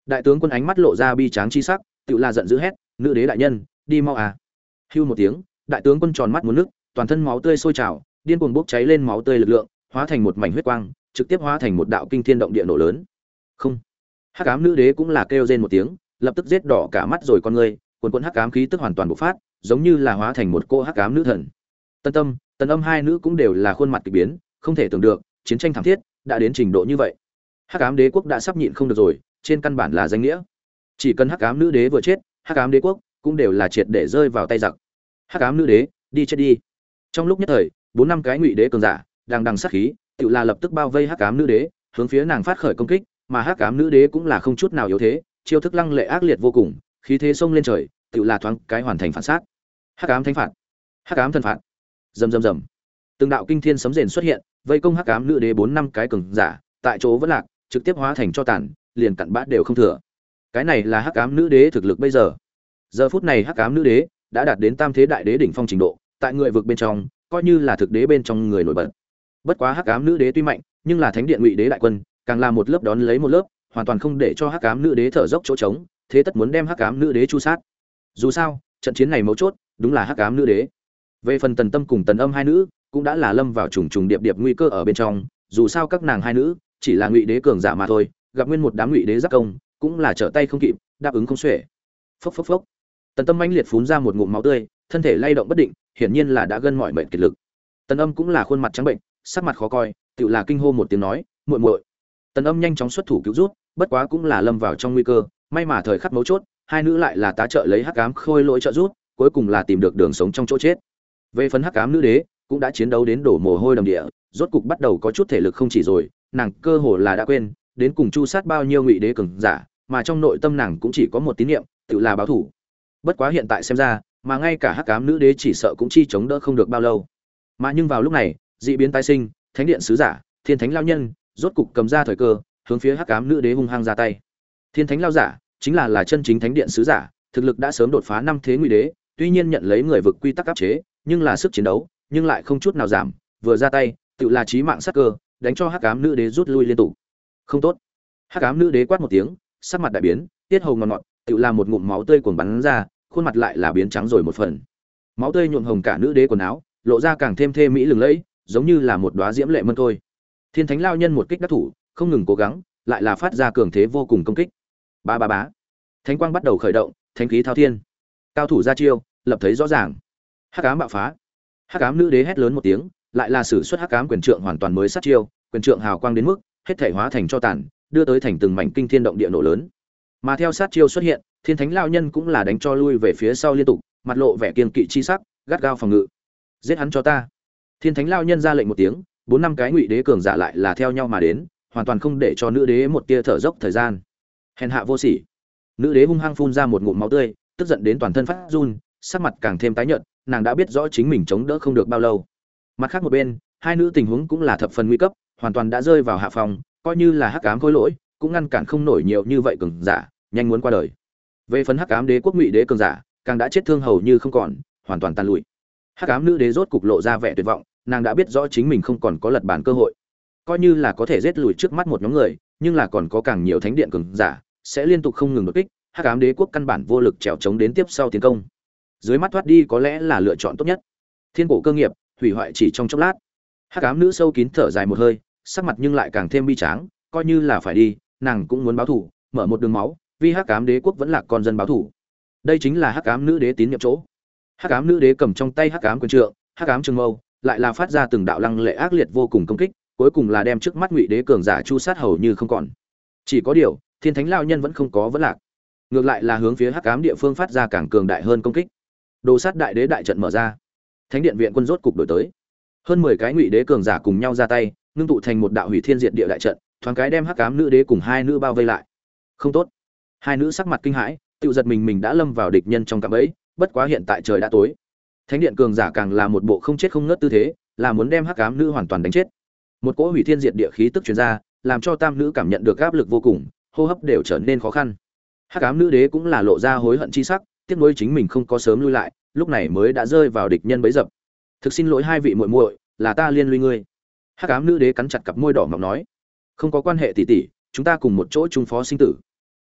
Đại tướng quân ánh mắt lộ ra bi tráng chi sắc, tự là giận dữ hét, nữ đế đại nhân, đi mau à. Hưu một tiếng, đại tướng quân tròn mắt muốn nước, toàn thân máu tươi sôi trào, điên cuồng bốc cháy lên máu tươi lực lượng, hóa thành một mảnh huyết quang, trực tiếp hóa thành một đạo kinh thiên động địa nổ lớn. Không. Hắc ám nữ đế cũng là kêu rên một tiếng, lập tức giết đỏ cả mắt rồi con ngươi, cuồn cuộn hắc ám khí tức hoàn toàn bộc phát, giống như là hóa thành một cô hắc ám nữ thần. Tân Tâm, Tần Âm hai nữ cũng đều là khuôn mặt kỳ biến, không thể tưởng được, chiến tranh thảm thiết đã đến trình độ như vậy. Hắc ám đế quốc đã sắp nhịn không được rồi, trên căn bản là danh nghĩa. Chỉ cần hắc ám nữ đế vừa chết, hắc ám đế quốc cũng đều là triệt để rơi vào tay giặc. Hắc ám nữ đế, đi chết đi. Trong lúc nhất thời, bốn năm cái ngụy đế cường giả, đang đằng sát khí, tự là lập tức bao vây hắc ám nữ đế, hướng phía nàng phát khởi công kích, mà hắc ám nữ đế cũng là không chút nào yếu thế, chiêu thức lăng lệ ác liệt vô cùng, khí thế xông lên trời, tự là thoáng cái hoàn thành phản sát. Hắc ám thánh phạt, hắc ám thần phạt. Rầm rầm rầm. Từng đạo kinh thiên sấm rền xuất hiện, vây công hắc ám nữ đế bốn năm cái cường giả, tại chỗ vẫn lạc, trực tiếp hóa thành cho tàn, liền cặn bã đều không thừa. Cái này là hắc ám nữ đế thực lực bây giờ. Giờ phút này hắc ám nữ đế đã đạt đến tam thế đại đế đỉnh phong trình độ, tại người vực bên trong, coi như là thực đế bên trong người nổi bật. Bất quá hắc ám nữ đế tuy mạnh, nhưng là thánh điện ngụy đế đại quân, càng là một lớp đón lấy một lớp, hoàn toàn không để cho hắc ám nữ đế thở dốc chỗ trống, thế tất muốn đem hắc ám nữ đế chu sát. Dù sao, trận chiến này mấu chốt, đúng là hắc ám nữ đế. Về phần Tần Tâm cùng Tần Âm hai nữ, cũng đã là lâm vào trùng trùng điệp điệp nguy cơ ở bên trong, dù sao các nàng hai nữ chỉ là ngụy đế cường giả mà thôi, gặp nguyên một đám ngụy đế giáp công, cũng là trở tay không kịp, đáp ứng không xuể. Phốc phốc phốc. Tần Tâm mãnh liệt phun ra một ngụm máu tươi, thân thể lay động bất định, hiển nhiên là đã gân mỏi mệt kiệt lực. Tần Âm cũng là khuôn mặt trắng bệnh, sắc mặt khó coi, tựa là kinh hô một tiếng nói, "Muội muội." Tần Âm nhanh chóng xuất thủ cứu rút, bất quá cũng là lâm vào trong nguy cơ, may mà thời khắc mấu chốt, hai nữ lại là tá trợ lấy hắc ám khôi lỗi trợ rút, cuối cùng là tìm được đường sống trong chỗ chết. Về phần hắc ám nữ đế, cũng đã chiến đấu đến đổ mồ hôi đầm địa, rốt cục bắt đầu có chút thể lực không chỉ rồi, nàng cơ hồ là đã quên, đến cùng chu sát bao nhiêu ngụy đế cường giả, mà trong nội tâm nàng cũng chỉ có một tín niệm, tự là báo thủ. Bất quá hiện tại xem ra, mà ngay cả hắc ám nữ đế chỉ sợ cũng chi chống đỡ không được bao lâu. Mà nhưng vào lúc này, dị biến tái sinh, thánh điện sứ giả, thiên thánh lao nhân, rốt cục cầm ra thời cơ, hướng phía hắc ám nữ đế hung hăng ra tay. Thiên thánh lao giả, chính là là chân chính thánh điện sứ giả, thực lực đã sớm đột phá năm thế ngụy đế, tuy nhiên nhận lấy người vực quy tắc áp chế, nhưng là sức chiến đấu, nhưng lại không chút nào giảm, vừa ra tay, tự là chí mạng sát cơ, đánh cho hắc ám nữ đế rút lui liên tục. Không tốt. Hắc ám nữ đế quát một tiếng, sắc mặt đại biến, tiết hầu ngọt ngọt, tự là một ngụm máu tươi cuồn bắn ra, khuôn mặt lại là biến trắng rồi một phần. Máu tươi nhuộm hồng cả nữ đế quần áo, lộ ra càng thêm thê mỹ lừng lẫy, giống như là một đóa diễm lệ mân thôi. Thiên thánh lao nhân một kích đắc thủ, không ngừng cố gắng, lại là phát ra cường thế vô cùng công kích. Ba ba bá. Thánh quang bắt đầu khởi động, thánh khí thao thiên. Cao thủ ra chiêu, lập thấy rõ ràng. Hắc ám bạo phá. Hắc ám nữ đế hét lớn một tiếng, lại là sử xuất hắc ám quyền trượng hoàn toàn mới sát chiêu, quyền trượng hào quang đến mức hết thể hóa thành cho tàn, đưa tới thành từng mảnh kinh thiên động địa nổ lớn. Mà theo sát chiêu xuất hiện, thiên thánh lao nhân cũng là đánh cho lui về phía sau liên tục, mặt lộ vẻ kiên kỵ chi sắc, gắt gao phòng ngự. Giết hắn cho ta. Thiên thánh lao nhân ra lệnh một tiếng, bốn năm cái ngụy đế cường giả lại là theo nhau mà đến, hoàn toàn không để cho nữ đế một tia thở dốc thời gian. Hèn hạ vô sỉ. Nữ đế hung hăng phun ra một ngụm máu tươi, tức giận đến toàn thân phát run, sắc mặt càng thêm tái nhợt, nàng đã biết rõ chính mình chống đỡ không được bao lâu. Mặt khác một bên, hai nữ tình huống cũng là thập phần nguy cấp, hoàn toàn đã rơi vào hạ phòng, coi như là hắc ám khối lỗi, cũng ngăn cản không nổi nhiều như vậy cường giả, nhanh muốn qua đời. Về phần hắc ám đế quốc ngụy đế cường giả, càng đã chết thương hầu như không còn, hoàn toàn tàn lụi. Hắc ám nữ đế rốt cục lộ ra vẻ tuyệt vọng, nàng đã biết rõ chính mình không còn có lật bàn cơ hội. Coi như là có thể giết lùi trước mắt một nhóm người, nhưng là còn có càng nhiều thánh điện cường giả sẽ liên tục không ngừng đột kích, hắc ám đế quốc căn bản vô lực trèo chống đến tiếp sau tiến công. Dưới mắt thoát đi có lẽ là lựa chọn tốt nhất. Thiên cổ cơ nghiệp, hủy hoại chỉ trong chốc lát. Hắc ám nữ sâu kín thở dài một hơi, sắc mặt nhưng lại càng thêm bi tráng, coi như là phải đi, nàng cũng muốn báo thù, mở một đường máu, vì hắc ám đế quốc vẫn là con dân báo thù. Đây chính là hắc ám nữ đế tín nhiệm chỗ. Hắc ám nữ đế cầm trong tay hắc ám quyền trượng, hắc ám trường mâu, lại là phát ra từng đạo lăng lệ ác liệt vô cùng công kích, cuối cùng là đem trước mắt ngụy đế cường giả chu sát hầu như không còn. Chỉ có điều, thiên thánh lão nhân vẫn không có vấn lạc, ngược lại là hướng phía hắc ám địa phương phát ra càng cường đại hơn công kích. Đồ sát đại đế đại trận mở ra, thánh điện viện quân rốt cục đổi tới, hơn mười cái ngụy đế cường giả cùng nhau ra tay, ngưng tụ thành một đạo hủy thiên diệt địa đại trận, thoáng cái đem hắc ám nữ đế cùng hai nữ bao vây lại. Không tốt. Hai nữ sắc mặt kinh hãi, tự giật mình mình đã lâm vào địch nhân trong cạm bẫy, bất quá hiện tại trời đã tối. Thánh điện cường giả càng là một bộ không chết không ngớt tư thế, là muốn đem hắc ám nữ hoàn toàn đánh chết. Một cỗ hủy thiên diệt địa khí tức truyền ra, làm cho tam nữ cảm nhận được áp lực vô cùng, hô hấp đều trở nên khó khăn. Hắc ám nữ đế cũng là lộ ra hối hận chi sắc, tiếc nuối chính mình không có sớm lui lại, lúc này mới đã rơi vào địch nhân bẫy dập. Thực xin lỗi hai vị muội muội, là ta liên lụy ngươi. Hắc ám nữ đế cắn chặt cặp môi đỏ mọng nói, không có quan hệ tỷ tỷ, chúng ta cùng một chỗ chung phó sinh tử.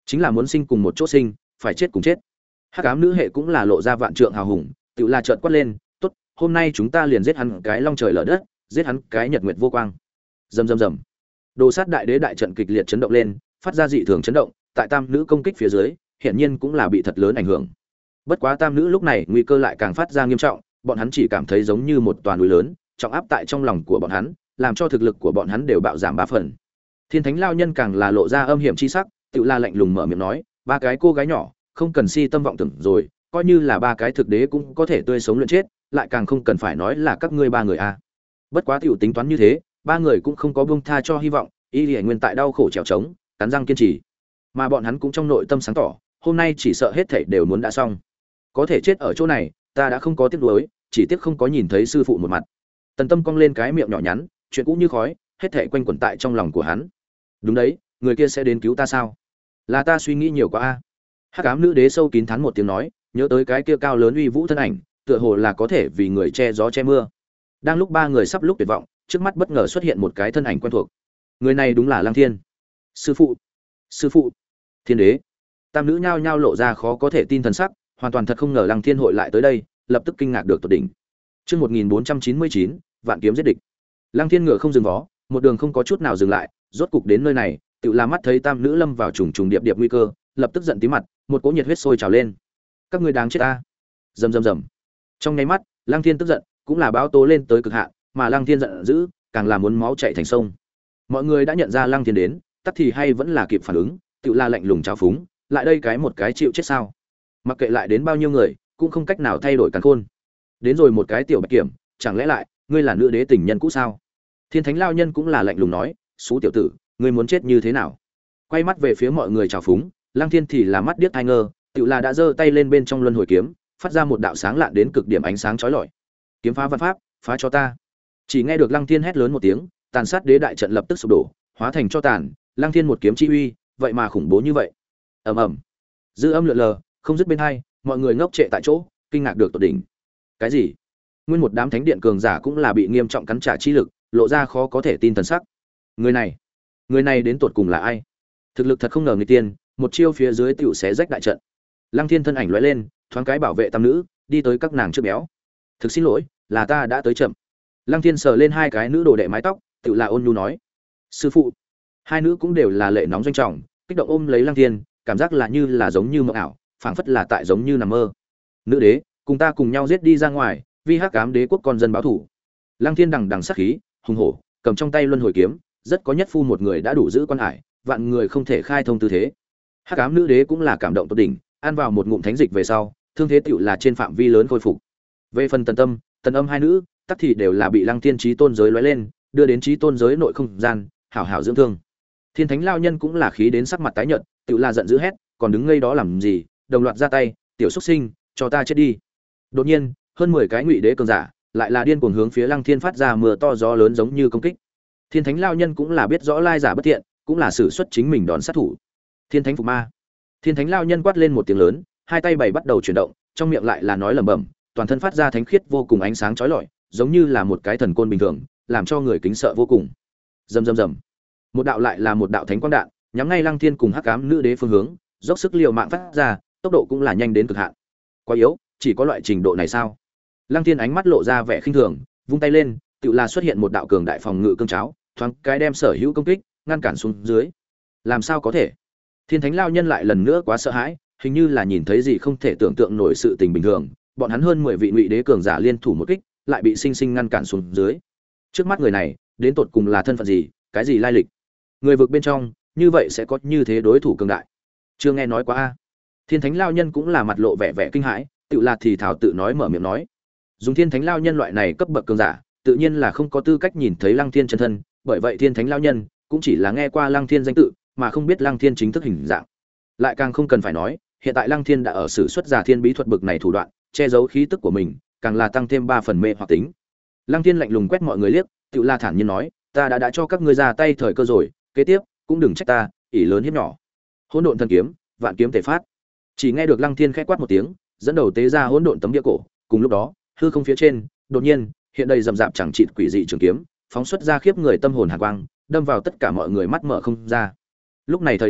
chính là muốn sinh cùng một chỗ sinh, phải chết cùng chết. Hắc ám nữ hệ cũng là lộ ra vạn trượng hào hùng, tự là chợt quát lên, "Tốt, hôm nay chúng ta liền giết hắn cái long trời lở đất, giết hắn cái nhật nguyệt vô quang." Rầm rầm rầm. Đồ sát đại đế đại trận kịch liệt chấn động lên, phát ra dị thường chấn động, tại tam nữ công kích phía dưới, hiển nhiên cũng là bị thật lớn ảnh hưởng. Bất quá tam nữ lúc này nguy cơ lại càng phát ra nghiêm trọng, bọn hắn chỉ cảm thấy giống như một toàn núi lớn, trọng áp tại trong lòng của bọn hắn, làm cho thực lực của bọn hắn đều bạo giảm ba phần. Thiên Thánh lão nhân càng là lộ ra âm hiểm chi sắc, tự la lạnh lùng mở miệng nói, ba cái cô gái nhỏ, không cần si tâm vọng tưởng rồi, coi như là ba cái thực đế cũng có thể tươi sống luyện chết, lại càng không cần phải nói là các ngươi ba người a. Bất quá tiểu tính toán như thế, ba người cũng không có buông tha cho hy vọng, y liễu nguyên tại đau khổ trèo trống, cắn răng kiên trì. Mà bọn hắn cũng trong nội tâm sáng tỏ, hôm nay chỉ sợ hết thảy đều muốn đã xong. Có thể chết ở chỗ này, ta đã không có tiếc nuối, chỉ tiếc không có nhìn thấy sư phụ một mặt. Tần Tâm cong lên cái miệng nhỏ nhắn, chuyện cũ như khói, hết thảy quanh quẩn tại trong lòng của hắn. Đúng đấy, người kia sẽ đến cứu ta sao? Là ta suy nghĩ nhiều quá a. Hắc ám nữ đế sâu kín thán một tiếng nói, nhớ tới cái kia cao lớn uy vũ thân ảnh, tựa hồ là có thể vì người che gió che mưa. Đang lúc ba người sắp lúc tuyệt vọng, trước mắt bất ngờ xuất hiện một cái thân ảnh quen thuộc. Người này đúng là Lăng Thiên. Sư phụ, sư phụ, Thiên đế. Tam nữ nhao nhao lộ ra khó có thể tin thần sắc, hoàn toàn thật không ngờ Lăng Thiên hội lại tới đây, lập tức kinh ngạc được tột đỉnh. Chương một nghìn bốn trăm chín mươi chín, vạn kiếm giết địch. Lăng Thiên ngựa không dừng vó, một đường không có chút nào dừng lại, rốt cục đến nơi này, tự là mắt thấy tam nữ lâm vào trùng trùng điệp điệp nguy cơ, lập tức giận tím mặt, một cỗ nhiệt huyết sôi trào lên. Các ngươi đáng chết ta! Rầm rầm rầm. Trong nháy mắt, Lăng Thiên tức giận, cũng là báo tố lên tới cực hạn, mà Lăng Thiên giận dữ, càng là muốn máu chảy thành sông. Mọi người đã nhận ra Lăng Thiên đến, tắc thì hay vẫn là kịp phản ứng, tự la lạnh lùng trào phúng, lại đây cái một cái chịu chết sao? Mặc kệ lại đến bao nhiêu người, cũng không cách nào thay đổi càn khôn. Đến rồi một cái tiểu bạch kiểm, chẳng lẽ lại ngươi là nữ đế tình nhân cũ sao? Thiên Thánh lão nhân cũng là lạnh lùng nói, "Sú tiểu tử, ngươi muốn chết như thế nào?" Quay mắt về phía mọi người trào phúng, Lăng Thiên thì là mắt điếc tai ngơ, tự là đã giơ tay lên bên trong luân hồi kiếm, phát ra một đạo sáng lạn đến cực điểm ánh sáng chói lọi. Kiếm phá văn pháp, phá cho ta. Chỉ nghe được Lăng Thiên hét lớn một tiếng, tàn sát đế đại trận lập tức sụp đổ, hóa thành cho tàn. Lăng Thiên một kiếm chi uy, vậy mà khủng bố như vậy. Ầm ầm. Dư âm lượn lờ, không dứt bên hai, mọi người ngốc trệ tại chỗ, kinh ngạc được tột đỉnh. Cái gì? Nguyên một đám thánh điện cường giả cũng là bị nghiêm trọng cắn trả chi lực, lộ ra khó có thể tin thần sắc. Người này, người này đến tột cùng là ai? Thực lực thật không ngờ người tiên, một chiêu phía dưới tiểu xé rách đại trận. Lăng Thiên thân ảnh lóe lên, thoáng cái bảo vệ tam nữ, đi tới các nàng trước béo. Thực xin lỗi, là ta đã tới chậm. Lăng Thiên sờ lên hai cái nữ đồ đệ mái tóc, tự là ôn nhu nói: "Sư phụ." Hai nữ cũng đều là lệ nóng doanh trọng, kích động ôm lấy Lăng Thiên, cảm giác là như là giống như mộng ảo, phảng phất là tại giống như nằm mơ. "Nữ đế, cùng ta cùng nhau giết đi ra ngoài, vi Hắc Ám đế quốc con dân báo thủ." Lăng Thiên đằng đằng sát khí, hùng hổ, cầm trong tay luân hồi kiếm, rất có nhất phu một người đã đủ giữ quan hải, vạn người không thể khai thông tư thế. Hắc Ám nữ đế cũng là cảm động tột đỉnh, ăn vào một ngụm thánh dịch về sau, thương thế tựu là trên phạm vi lớn khôi phục. Về phần Tần Tâm, Tần Âm hai nữ, tất thì đều là bị Lăng Thiên chí tôn giới lóe lên, đưa đến chí tôn giới nội không gian, hảo hảo dưỡng thương. Thiên Thánh lão nhân cũng là khí đến sắc mặt tái nhợt, tựu là giận dữ hét, còn đứng ngây đó làm gì, đồng loạt ra tay, tiểu xuất sinh, cho ta chết đi. Đột nhiên, hơn mười cái ngụy đế cường giả, lại là điên cuồng hướng phía Lăng Thiên phát ra mưa to gió lớn giống như công kích. Thiên Thánh lão nhân cũng là biết rõ lai giả bất thiện, cũng là sử xuất chính mình đòn sát thủ. Thiên Thánh phục ma. Thiên Thánh lão nhân quát lên một tiếng lớn, hai tay bảy bắt đầu chuyển động, trong miệng lại là nói lẩm bẩm, toàn thân phát ra thánh khiết vô cùng ánh sáng chói lọi, giống như là một cái thần côn bình thường, làm cho người kính sợ vô cùng. Rầm rầm rầm. Một đạo lại là một đạo thánh quang đạn, nhắm ngay Lăng Thiên cùng Hắc Ám nữ đế phương hướng, dốc sức liều mạng phát ra, tốc độ cũng là nhanh đến cực hạn. Quá yếu, chỉ có loại trình độ này sao? Lăng Thiên ánh mắt lộ ra vẻ khinh thường, vung tay lên, tựu là xuất hiện một đạo cường đại phòng ngự cương cháo, thoáng cái đem sở hữu công kích ngăn cản xuống dưới. Làm sao có thể? Thiên Thánh lão nhân lại lần nữa quá sợ hãi, hình như là nhìn thấy gì không thể tưởng tượng nổi sự tình bình thường, bọn hắn hơn mười vị ngụy đế cường giả liên thủ một kích, lại bị sinh sinh ngăn cản xuống dưới. Trước mắt người này, đến tột cùng là thân phận gì, cái gì lai lịch? Người vực bên trong, như vậy sẽ có như thế đối thủ cường đại? Chưa nghe nói quá a. Thiên Thánh lão nhân cũng là mặt lộ vẻ vẻ kinh hãi, tự là thì thảo tự nói mở miệng nói. Dùng Thiên Thánh lão nhân loại này cấp bậc cường giả, tự nhiên là không có tư cách nhìn thấy Lăng Thiên chân thân, bởi vậy Thiên Thánh lão nhân cũng chỉ là nghe qua Lăng Thiên danh tự, mà không biết Lăng Thiên chính thức hình dạng. Lại càng không cần phải nói, hiện tại Lăng Thiên đã ở sử xuất giả thiên bí thuật bực này thủ đoạn, che giấu khí tức của mình, càng là tăng thêm ba phần mê hoặc tính. Lăng Thiên lạnh lùng quét mọi người liếc, tự la thản nhiên nói, ta đã đã cho các ngươi ra tay thời cơ rồi, kế tiếp cũng đừng trách ta, ỷ lớn hiếp nhỏ. Hỗn độn thần kiếm, vạn kiếm thể phát. Chỉ nghe được Lăng Thiên khẽ quát một tiếng, dẫn đầu tế ra hỗn độn tấm bia cổ, cùng lúc đó, hư không phía trên, đột nhiên, hiện đầy rầm rạp chẳng chịt quỷ dị trường kiếm, phóng xuất ra khiếp người tâm hồn hàn quang, đâm vào tất cả mọi người mắt mở không ra. Lúc này thời điểm,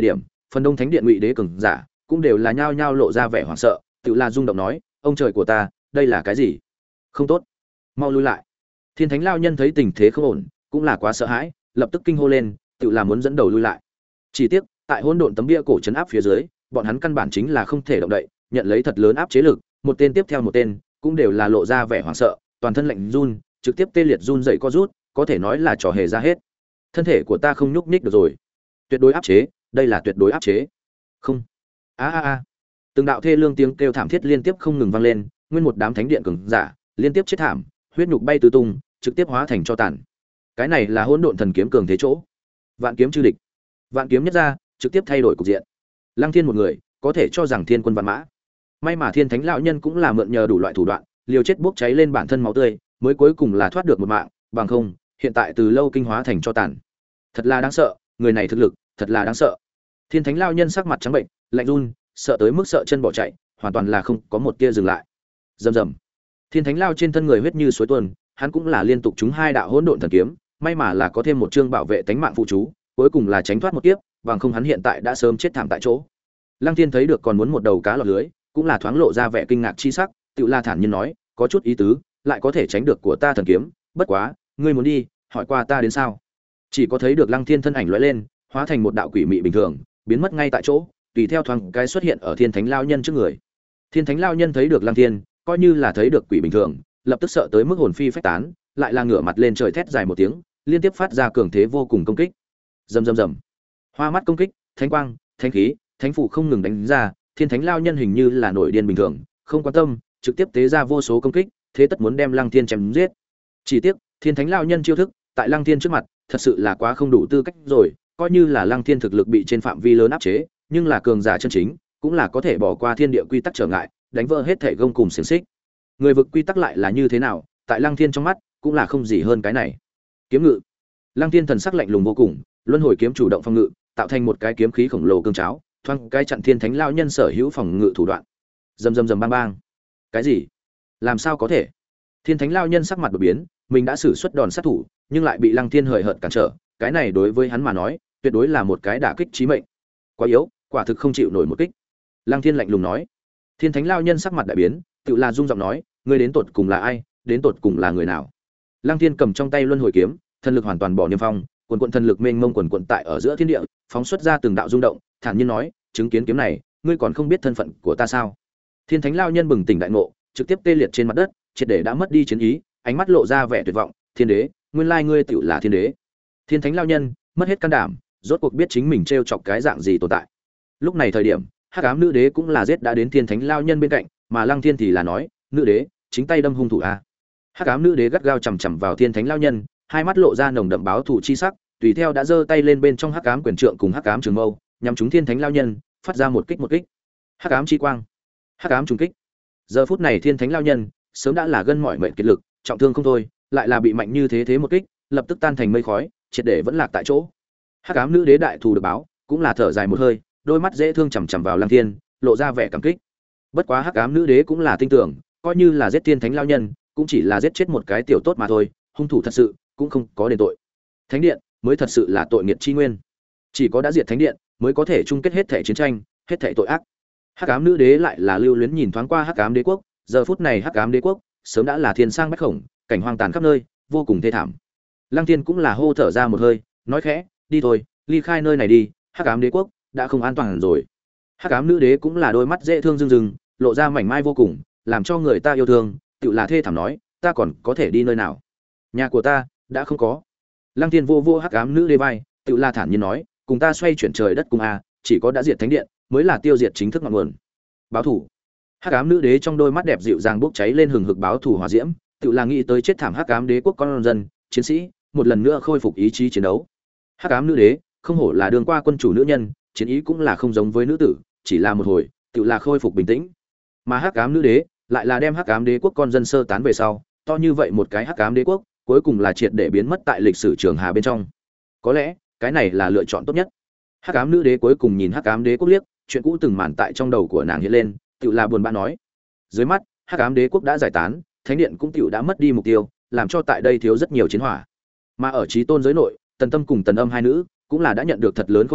Phần đông thánh điện ngụy đế cường giả cũng đều là nhao nhao lộ ra vẻ hoảng sợ, tự là rung động nói, ông trời của ta, đây là cái gì? Không tốt, mau lui lại. Thiên thánh lao nhân thấy tình thế không ổn, cũng là quá sợ hãi, lập tức kinh hô lên, tự là muốn dẫn đầu lui lại. Chỉ tiếc, tại hỗn độn tấm bia cổ trấn áp phía dưới, bọn hắn căn bản chính là không thể động đậy, nhận lấy thật lớn áp chế lực, một tên tiếp theo một tên, cũng đều là lộ ra vẻ hoảng sợ, toàn thân lạnh run, trực tiếp tê liệt run dậy co rút, có thể nói là trò hề ra hết. Thân thể của ta không nhúc nhích được rồi. Tuyệt đối áp chế, đây là tuyệt đối áp chế. Không. A a a. Từng đạo thê lương tiếng kêu thảm thiết liên tiếp không ngừng vang lên, nguyên một đám thánh điện cường giả liên tiếp chết thảm, huyết nhục bay tứ tung, trực tiếp hóa thành cho tàn. Cái này là hỗn độn thần kiếm cường thế chỗ. Vạn kiếm chư địch. Vạn kiếm nhất ra, trực tiếp thay đổi cục diện. Lăng Thiên một người, có thể cho rằng thiên quân vạn mã. May mà Thiên Thánh lão nhân cũng là mượn nhờ đủ loại thủ đoạn, liều chết bốc cháy lên bản thân máu tươi, mới cuối cùng là thoát được một mạng, bằng không, hiện tại từ lâu kinh hóa thành cho tàn. Thật là đáng sợ, người này thực lực, thật là đáng sợ. Thiên Thánh lão nhân sắc mặt trắng bệnh, lạnh run, sợ tới mức sợ chân bỏ chạy, hoàn toàn là không có một tia dừng lại. Rầm rầm. Thiên Thánh lão trên thân người huyết như suối tuôn, hắn cũng là liên tục trúng hai đạo hỗn độn thần kiếm, may mà là có thêm một chương bảo vệ tánh mạng phụ chú, cuối cùng là tránh thoát một kiếp, bằng không hắn hiện tại đã sớm chết thảm tại chỗ. Lăng Thiên thấy được còn muốn một đầu cá lọt lưới, cũng là thoáng lộ ra vẻ kinh ngạc chi sắc, Tự La thản nhiên nói, có chút ý tứ, lại có thể tránh được của ta thần kiếm, bất quá, ngươi muốn đi, hỏi qua ta đến sao? Chỉ có thấy được Lăng Thiên thân ảnh lóe lên, hóa thành một đạo quỷ mị bình thường, biến mất ngay tại chỗ, tùy theo thoáng cái xuất hiện ở Thiên Thánh lão nhân trước người. Thiên Thánh lão nhân thấy được Lăng Thiên, coi như là thấy được quỷ bình thường, lập tức sợ tới mức hồn phi phách tán, lại là ngửa mặt lên trời thét dài một tiếng, liên tiếp phát ra cường thế vô cùng công kích. Rầm rầm rầm. Hoa mắt công kích, thánh quang, thánh khí, thánh phụ không ngừng đánh ra, Thiên Thánh lão nhân hình như là nổi điên bình thường, không quan tâm, trực tiếp tế ra vô số công kích, thế tất muốn đem Lăng Thiên chém giết. Chỉ tiếc, Thiên Thánh lão nhân chiêu thức, tại Lăng Thiên trước mặt, thật sự là quá không đủ tư cách rồi, coi như là Lăng Thiên thực lực bị trên phạm vi lớn áp chế, nhưng là cường giả chân chính, cũng là có thể bỏ qua thiên địa quy tắc trở ngại, đánh vỡ hết thể gông cùng xiềng xích. Người vực quy tắc lại là như thế nào, tại Lăng Thiên trong mắt, cũng là không gì hơn cái này. Kiếm ngự. Lăng Thiên thần sắc lạnh lùng vô cùng, luân hồi kiếm chủ động phòng ngự, tạo thành một cái kiếm khí khổng lồ cương cháo, thoáng cái chặn Thiên Thánh lão nhân sở hữu phòng ngự thủ đoạn. Rầm rầm rầm bang bang. Cái gì? Làm sao có thể? Thiên Thánh lão nhân sắc mặt đột biến, mình đã sử xuất đòn sát thủ, nhưng lại bị Lăng Thiên hời hợt cản trở, cái này đối với hắn mà nói, tuyệt đối là một cái đả kích chí mệnh. Quá yếu, quả thực không chịu nổi một kích. Lăng Thiên lạnh lùng nói. Thiên Thánh lão nhân sắc mặt đại biến, tự là rung giọng nói, ngươi đến tột cùng là ai, đến tột cùng là người nào? Lăng Thiên cầm trong tay luân hồi kiếm, thần lực hoàn toàn bỏ niêm phong, quần quần thần lực mênh mông quần quần tại ở giữa thiên địa, phóng xuất ra từng đạo rung động, thản nhiên nói, chứng kiến kiếm này, ngươi còn không biết thân phận của ta sao? Thiên Thánh lão nhân bừng tỉnh đại ngộ, trực tiếp tê liệt trên mặt đất, triệt để đã mất đi chiến ý, ánh mắt lộ ra vẻ tuyệt vọng, thiên đế, nguyên lai ngươi tựu là thiên đế. Thiên Thánh lão nhân mất hết can đảm, rốt cuộc biết chính mình trêu chọc cái dạng gì tồn tại. Lúc này thời điểm, Hắc Ám nữ đế cũng là giết đã đến Thiên Thánh lão nhân bên cạnh, mà Lăng Thiên thì là nói, nữ đế, chính tay đâm hung thủ a. Hắc Ám nữ đế gắt gao chằm chằm vào Thiên Thánh lão nhân, hai mắt lộ ra nồng đậm báo thù chi sắc, tùy theo đã giơ tay lên bên trong Hắc Ám quyền trượng cùng Hắc Ám trường mâu, nhắm trúng Thiên Thánh lão nhân, phát ra một kích một kích. Hắc Ám chi quang, Hắc Ám trùng kích. Giờ phút này Thiên Thánh lão nhân sớm đã là gân mỏi mệt kiệt lực, trọng thương không thôi, lại là bị mạnh như thế thế một kích, lập tức tan thành mây khói, triệt để vẫn lạc tại chỗ. Hắc Ám nữ đế đại thù được báo, cũng là thở dài một hơi, đôi mắt dễ thương chằm chằm vào Lăng Thiên, lộ ra vẻ cảm kích. Bất quá Hắc Ám nữ đế cũng là tin tưởng, coi như là giết Thiên Thánh lão nhân, cũng chỉ là giết chết một cái tiểu tốt mà thôi, hung thủ thật sự cũng không có đền tội. Thánh điện mới thật sự là tội nghiệt chi nguyên, chỉ có đã diệt thánh điện mới có thể chung kết hết thể chiến tranh, hết thể tội ác. Hắc Ám nữ đế lại là lưu luyến nhìn thoáng qua Hắc Ám đế quốc, giờ phút này Hắc Ám đế quốc sớm đã là thiên sang bách khổng, cảnh hoang tàn khắp nơi, vô cùng thê thảm. Lăng Thiên cũng là hô thở ra một hơi, nói khẽ, đi thôi, ly khai nơi này đi, Hắc Ám đế quốc đã không an toàn rồi. Hắc Ám nữ đế cũng là đôi mắt dễ thương rưng rưng, lộ ra mảnh mai vô cùng, làm cho người ta yêu thương, tự là thê thảm nói, ta còn có thể đi nơi nào? Nhà của ta đã không có. Lăng Thiên vô vô Hắc Ám nữ đế vai, tự là thản nhiên nói, cùng ta xoay chuyển trời đất cùng a, chỉ có đã diệt thánh điện mới là tiêu diệt chính thức ngọn nguồn. Báo thủ. Hắc Ám nữ đế trong đôi mắt đẹp dịu dàng bốc cháy lên hừng hực báo thủ hỏa diễm, tự là nghĩ tới chết thảm Hắc Ám đế quốc con dân, chiến sĩ, một lần nữa khôi phục ý chí chiến đấu. Hắc Ám nữ đế, không hổ là đường qua quân chủ nữ nhân, chiến ý cũng là không giống với nữ tử, chỉ là một hồi, tự là khôi phục bình tĩnh. Mà Hắc Ám nữ đế lại là đem Hắc Ám đế quốc con dân sơ tán về sau, to như vậy một cái Hắc Ám đế quốc, cuối cùng là triệt để biến mất tại lịch sử trường hà bên trong. Có lẽ, cái này là lựa chọn tốt nhất. Hắc Ám nữ đế cuối cùng nhìn Hắc Ám đế quốc liếc, chuyện cũ từng màn tại trong đầu của nàng hiện lên, tự là buồn bã nói. Dưới mắt, Hắc Ám đế quốc đã giải tán, thánh điện cũng tiểu đã mất đi mục tiêu, làm cho tại đây thiếu rất nhiều chiến hỏa. Mà ở Chí Tôn giới nội, Tần Tâm cùng Tần Âm hai nữ cũng là đã nhận được thật lớn khôi phục,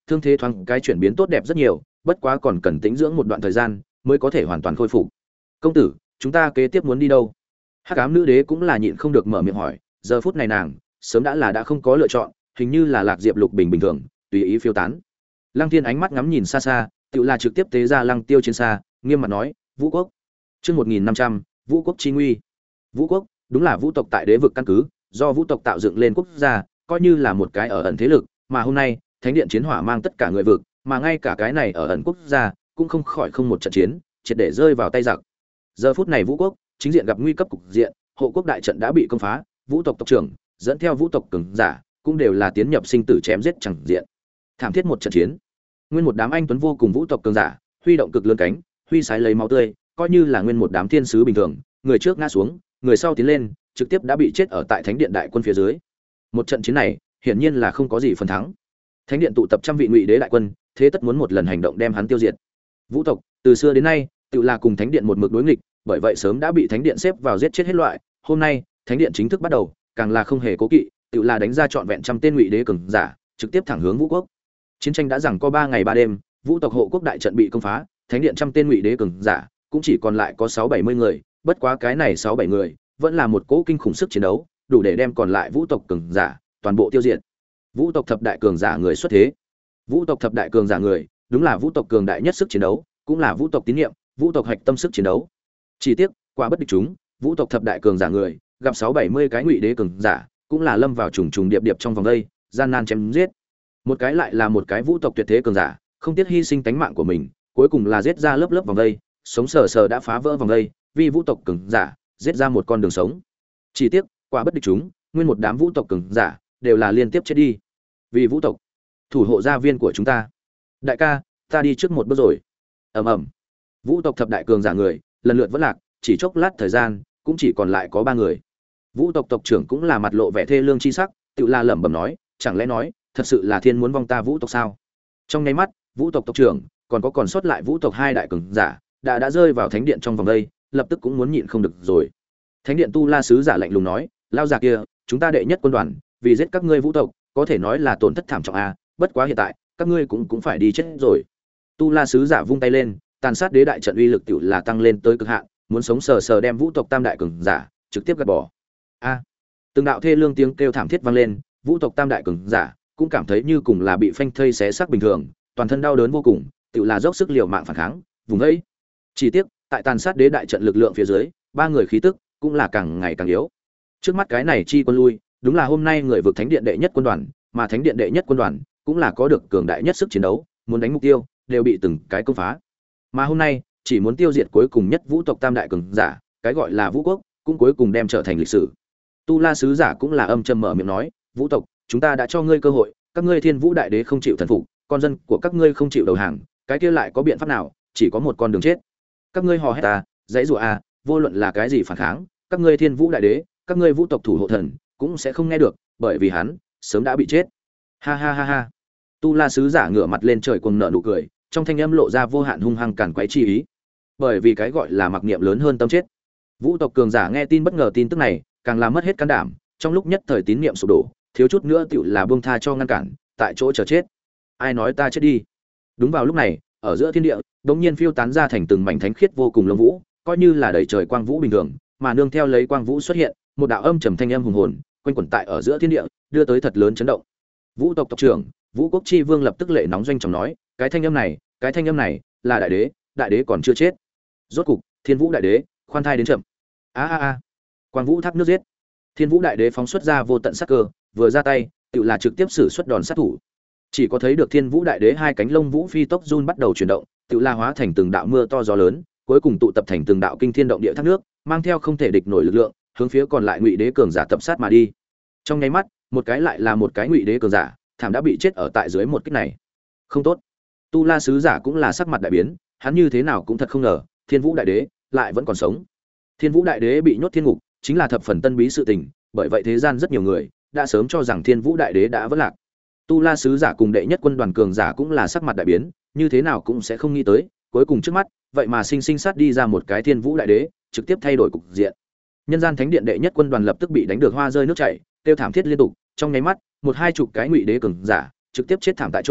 thương thế thoáng cái chuyển biến tốt đẹp rất nhiều, bất quá còn cần tĩnh dưỡng một đoạn thời gian mới có thể hoàn toàn khôi phục. Công tử, chúng ta kế tiếp muốn đi đâu? Hắc ám nữ đế cũng là nhịn không được mở miệng hỏi, giờ phút này nàng sớm đã là đã không có lựa chọn, hình như là lạc diệp lục bình bình thường, tùy ý phiêu tán. Lăng Thiên ánh mắt ngắm nhìn xa xa, tự là trực tiếp tế ra Lăng Tiêu trên xa, nghiêm mặt nói, Vũ quốc. Chương một nghìn năm trăm, Vũ quốc chi nguy. Vũ quốc, đúng là vũ tộc tại đế vực căn cứ, do vũ tộc tạo dựng lên quốc gia, coi như là một cái ở ẩn thế lực, mà hôm nay, thánh điện chiến hỏa mang tất cả người vực, mà ngay cả cái này ở ẩn quốc gia, cũng không khỏi không một trận chiến, triệt để rơi vào tay giặc. Giờ phút này Vũ quốc chính diện gặp nguy cấp cục diện, hộ quốc đại trận đã bị công phá, vũ tộc tộc trưởng dẫn theo vũ tộc cường giả, cũng đều là tiến nhập sinh tử chém giết chẳng diện. Thảm thiết một trận chiến. Nguyên một đám anh tuấn vô cùng vũ tộc cường giả, huy động cực lớn cánh, huy sái lấy máu tươi, coi như là nguyên một đám thiên sứ bình thường, người trước ngã xuống, người sau tiến lên, trực tiếp đã bị chết ở tại thánh điện đại quân phía dưới. Một trận chiến này, hiển nhiên là không có gì phần thắng. Thánh điện tụ tập trăm vị ngụy đế đại quân, thế tất muốn một lần hành động đem hắn tiêu diệt. Vũ tộc từ xưa đến nay, tự là cùng thánh điện một mực đối nghịch, bởi vậy sớm đã bị thánh điện xếp vào giết chết hết loại. Hôm nay, thánh điện chính thức bắt đầu, càng là không hề cố kỵ, tự là đánh ra trọn vẹn trăm tên ngụy đế cường giả, trực tiếp thẳng hướng vũ quốc. Chiến tranh đã rằng có ba ngày ba đêm, vũ tộc hộ quốc đại trận bị công phá, thánh điện trăm tên ngụy đế cường giả cũng chỉ còn lại có sáu bảy mươi người, bất quá cái này sáu bảy người vẫn là một cỗ kinh khủng sức chiến đấu, đủ để đem còn lại vũ tộc cường giả toàn bộ tiêu diệt. Vũ tộc thập đại cường giả người xuất thế. Vũ tộc thập đại cường giả người, đúng là vũ tộc cường đại nhất sức chiến đấu, cũng là vũ tộc tín nhiệm, vũ tộc hạch tâm sức chiến đấu. Chỉ tiếc, quả bất địch chúng, vũ tộc thập đại cường giả người, gặp sáu bảy mươi cái ngụy đế cường giả, cũng là lâm vào trùng trùng điệp điệp trong vòng đây, gian nan chém giết. Một cái lại là một cái vũ tộc tuyệt thế cường giả, không tiếc hy sinh tánh mạng của mình, cuối cùng là giết ra lớp lớp vòng đây, sống sờ sờ đã phá vỡ vòng đây, vì vũ tộc cường giả, giết ra một con đường sống. Chỉ tiếc, quả bất địch chúng, nguyên một đám vũ tộc cường giả đều là liên tiếp chết đi. Vì vũ tộc, thủ hộ gia viên của chúng ta. Đại ca, ta đi trước một bước rồi. Ầm ầm. Vũ tộc thập đại cường giả người, lần lượt vẫn lạc, chỉ chốc lát thời gian, cũng chỉ còn lại có ba người. Vũ tộc tộc trưởng cũng là mặt lộ vẻ thê lương chi sắc, tự la lẩm bẩm nói, chẳng lẽ nói, thật sự là thiên muốn vong ta vũ tộc sao? Trong nháy mắt, vũ tộc tộc trưởng, còn có còn sót lại vũ tộc hai đại cường giả, đã đã rơi vào thánh điện trong vòng đây, lập tức cũng muốn nhịn không được rồi. Thánh điện tu la sứ giả lạnh lùng nói, lao già kia, chúng ta đệ nhất quân đoàn, vì giết các ngươi vũ tộc, có thể nói là tổn thất thảm trọng a, bất quá hiện tại, các ngươi cũng cũng phải đi chết rồi. Tu la sứ giả vung tay lên, tàn sát đế đại trận uy lực tiểu là tăng lên tới cực hạn, muốn sống sờ sờ đem vũ tộc tam đại cường giả trực tiếp gạt bỏ. A! Từng đạo thê lương tiếng kêu thảm thiết vang lên, vũ tộc tam đại cường giả cũng cảm thấy như cùng là bị phanh thây xé xác bình thường, toàn thân đau đớn vô cùng, tiểu là dốc sức liều mạng phản kháng, vùng ấy. Chỉ tiếc, tại tàn sát đế đại trận lực lượng phía dưới, ba người khí tức cũng là càng ngày càng yếu. Trước mắt cái này chi quân lui, đúng là hôm nay người vực thánh điện đệ nhất quân đoàn, mà thánh điện đệ nhất quân đoàn cũng là có được cường đại nhất sức chiến đấu, muốn đánh mục tiêu đều bị từng cái công phá. Mà hôm nay, chỉ muốn tiêu diệt cuối cùng nhất vũ tộc tam đại cường giả, cái gọi là vũ quốc, cũng cuối cùng đem trở thành lịch sử. Tu La sứ giả cũng là âm trầm mở miệng nói, vũ tộc, chúng ta đã cho ngươi cơ hội, các ngươi thiên vũ đại đế không chịu thần phục, con dân của các ngươi không chịu đầu hàng, cái kia lại có biện pháp nào, chỉ có một con đường chết. Các ngươi hò hét ta, dãy rủa a, vô luận là cái gì phản kháng, các ngươi thiên vũ đại đế, các ngươi vũ tộc thủ hộ thần, cũng sẽ không nghe được, bởi vì hắn sớm đã bị chết. Ha ha ha ha. Tu La sứ giả ngửa mặt lên trời cuồng nở nụ cười, trong thanh âm lộ ra vô hạn hung hăng càn quấy chi ý. Bởi vì cái gọi là mặc niệm lớn hơn tâm chết. Vũ tộc cường giả nghe tin bất ngờ tin tức này, càng làm mất hết can đảm, trong lúc nhất thời tín niệm sụp đổ, thiếu chút nữa tựu là buông tha cho ngăn cản, tại chỗ chờ chết. Ai nói ta chết đi? Đúng vào lúc này, ở giữa thiên địa, đột nhiên phiêu tán ra thành từng mảnh thánh khiết vô cùng lông vũ, coi như là đầy trời quang vũ bình thường, mà nương theo lấy quang vũ xuất hiện, một đạo âm trầm thanh âm hùng hồn, quanh quẩn tại ở giữa thiên địa, đưa tới thật lớn chấn động. Vũ tộc tộc trưởng, Vũ quốc chi vương lập tức lệ nóng doanh trọng nói, cái thanh âm này, cái thanh âm này, là đại đế, đại đế còn chưa chết. Rốt cục, Thiên Vũ đại đế, khoan thai đến chậm. A a a. Quang vũ thác nước giết. Thiên Vũ đại đế phóng xuất ra vô tận sát cơ, vừa ra tay, tự là trực tiếp sử xuất đòn sát thủ. Chỉ có thấy được Thiên Vũ đại đế hai cánh lông vũ phi tốc run bắt đầu chuyển động, tự la hóa thành từng đạo mưa to gió lớn, cuối cùng tụ tập thành từng đạo kinh thiên động địa thác nước, mang theo không thể địch nổi lực lượng, hướng phía còn lại ngụy đế cường giả tập sát mà đi. Trong nháy mắt, một cái lại là một cái ngụy đế cường giả, thảm đã bị chết ở tại dưới một kích này. Không tốt. Tu La sứ giả cũng là sắc mặt đại biến, hắn như thế nào cũng thật không ngờ, Thiên Vũ đại đế lại vẫn còn sống. Thiên Vũ đại đế bị nhốt thiên ngục, chính là thập phần tân bí sự tình, bởi vậy thế gian rất nhiều người đã sớm cho rằng Thiên Vũ đại đế đã vỡ lạc. Tu La sứ giả cùng đệ nhất quân đoàn cường giả cũng là sắc mặt đại biến, như thế nào cũng sẽ không nghĩ tới, cuối cùng trước mắt, vậy mà sinh sinh sát đi ra một cái Thiên Vũ đại đế, trực tiếp thay đổi cục diện. Nhân gian thánh điện đệ nhất quân đoàn lập tức bị đánh được hoa rơi nước chảy, tiêu thảm thiết liên tục, trong nháy mắt, một hai chục cái ngụy đế cường giả trực tiếp chết thảm tại chỗ,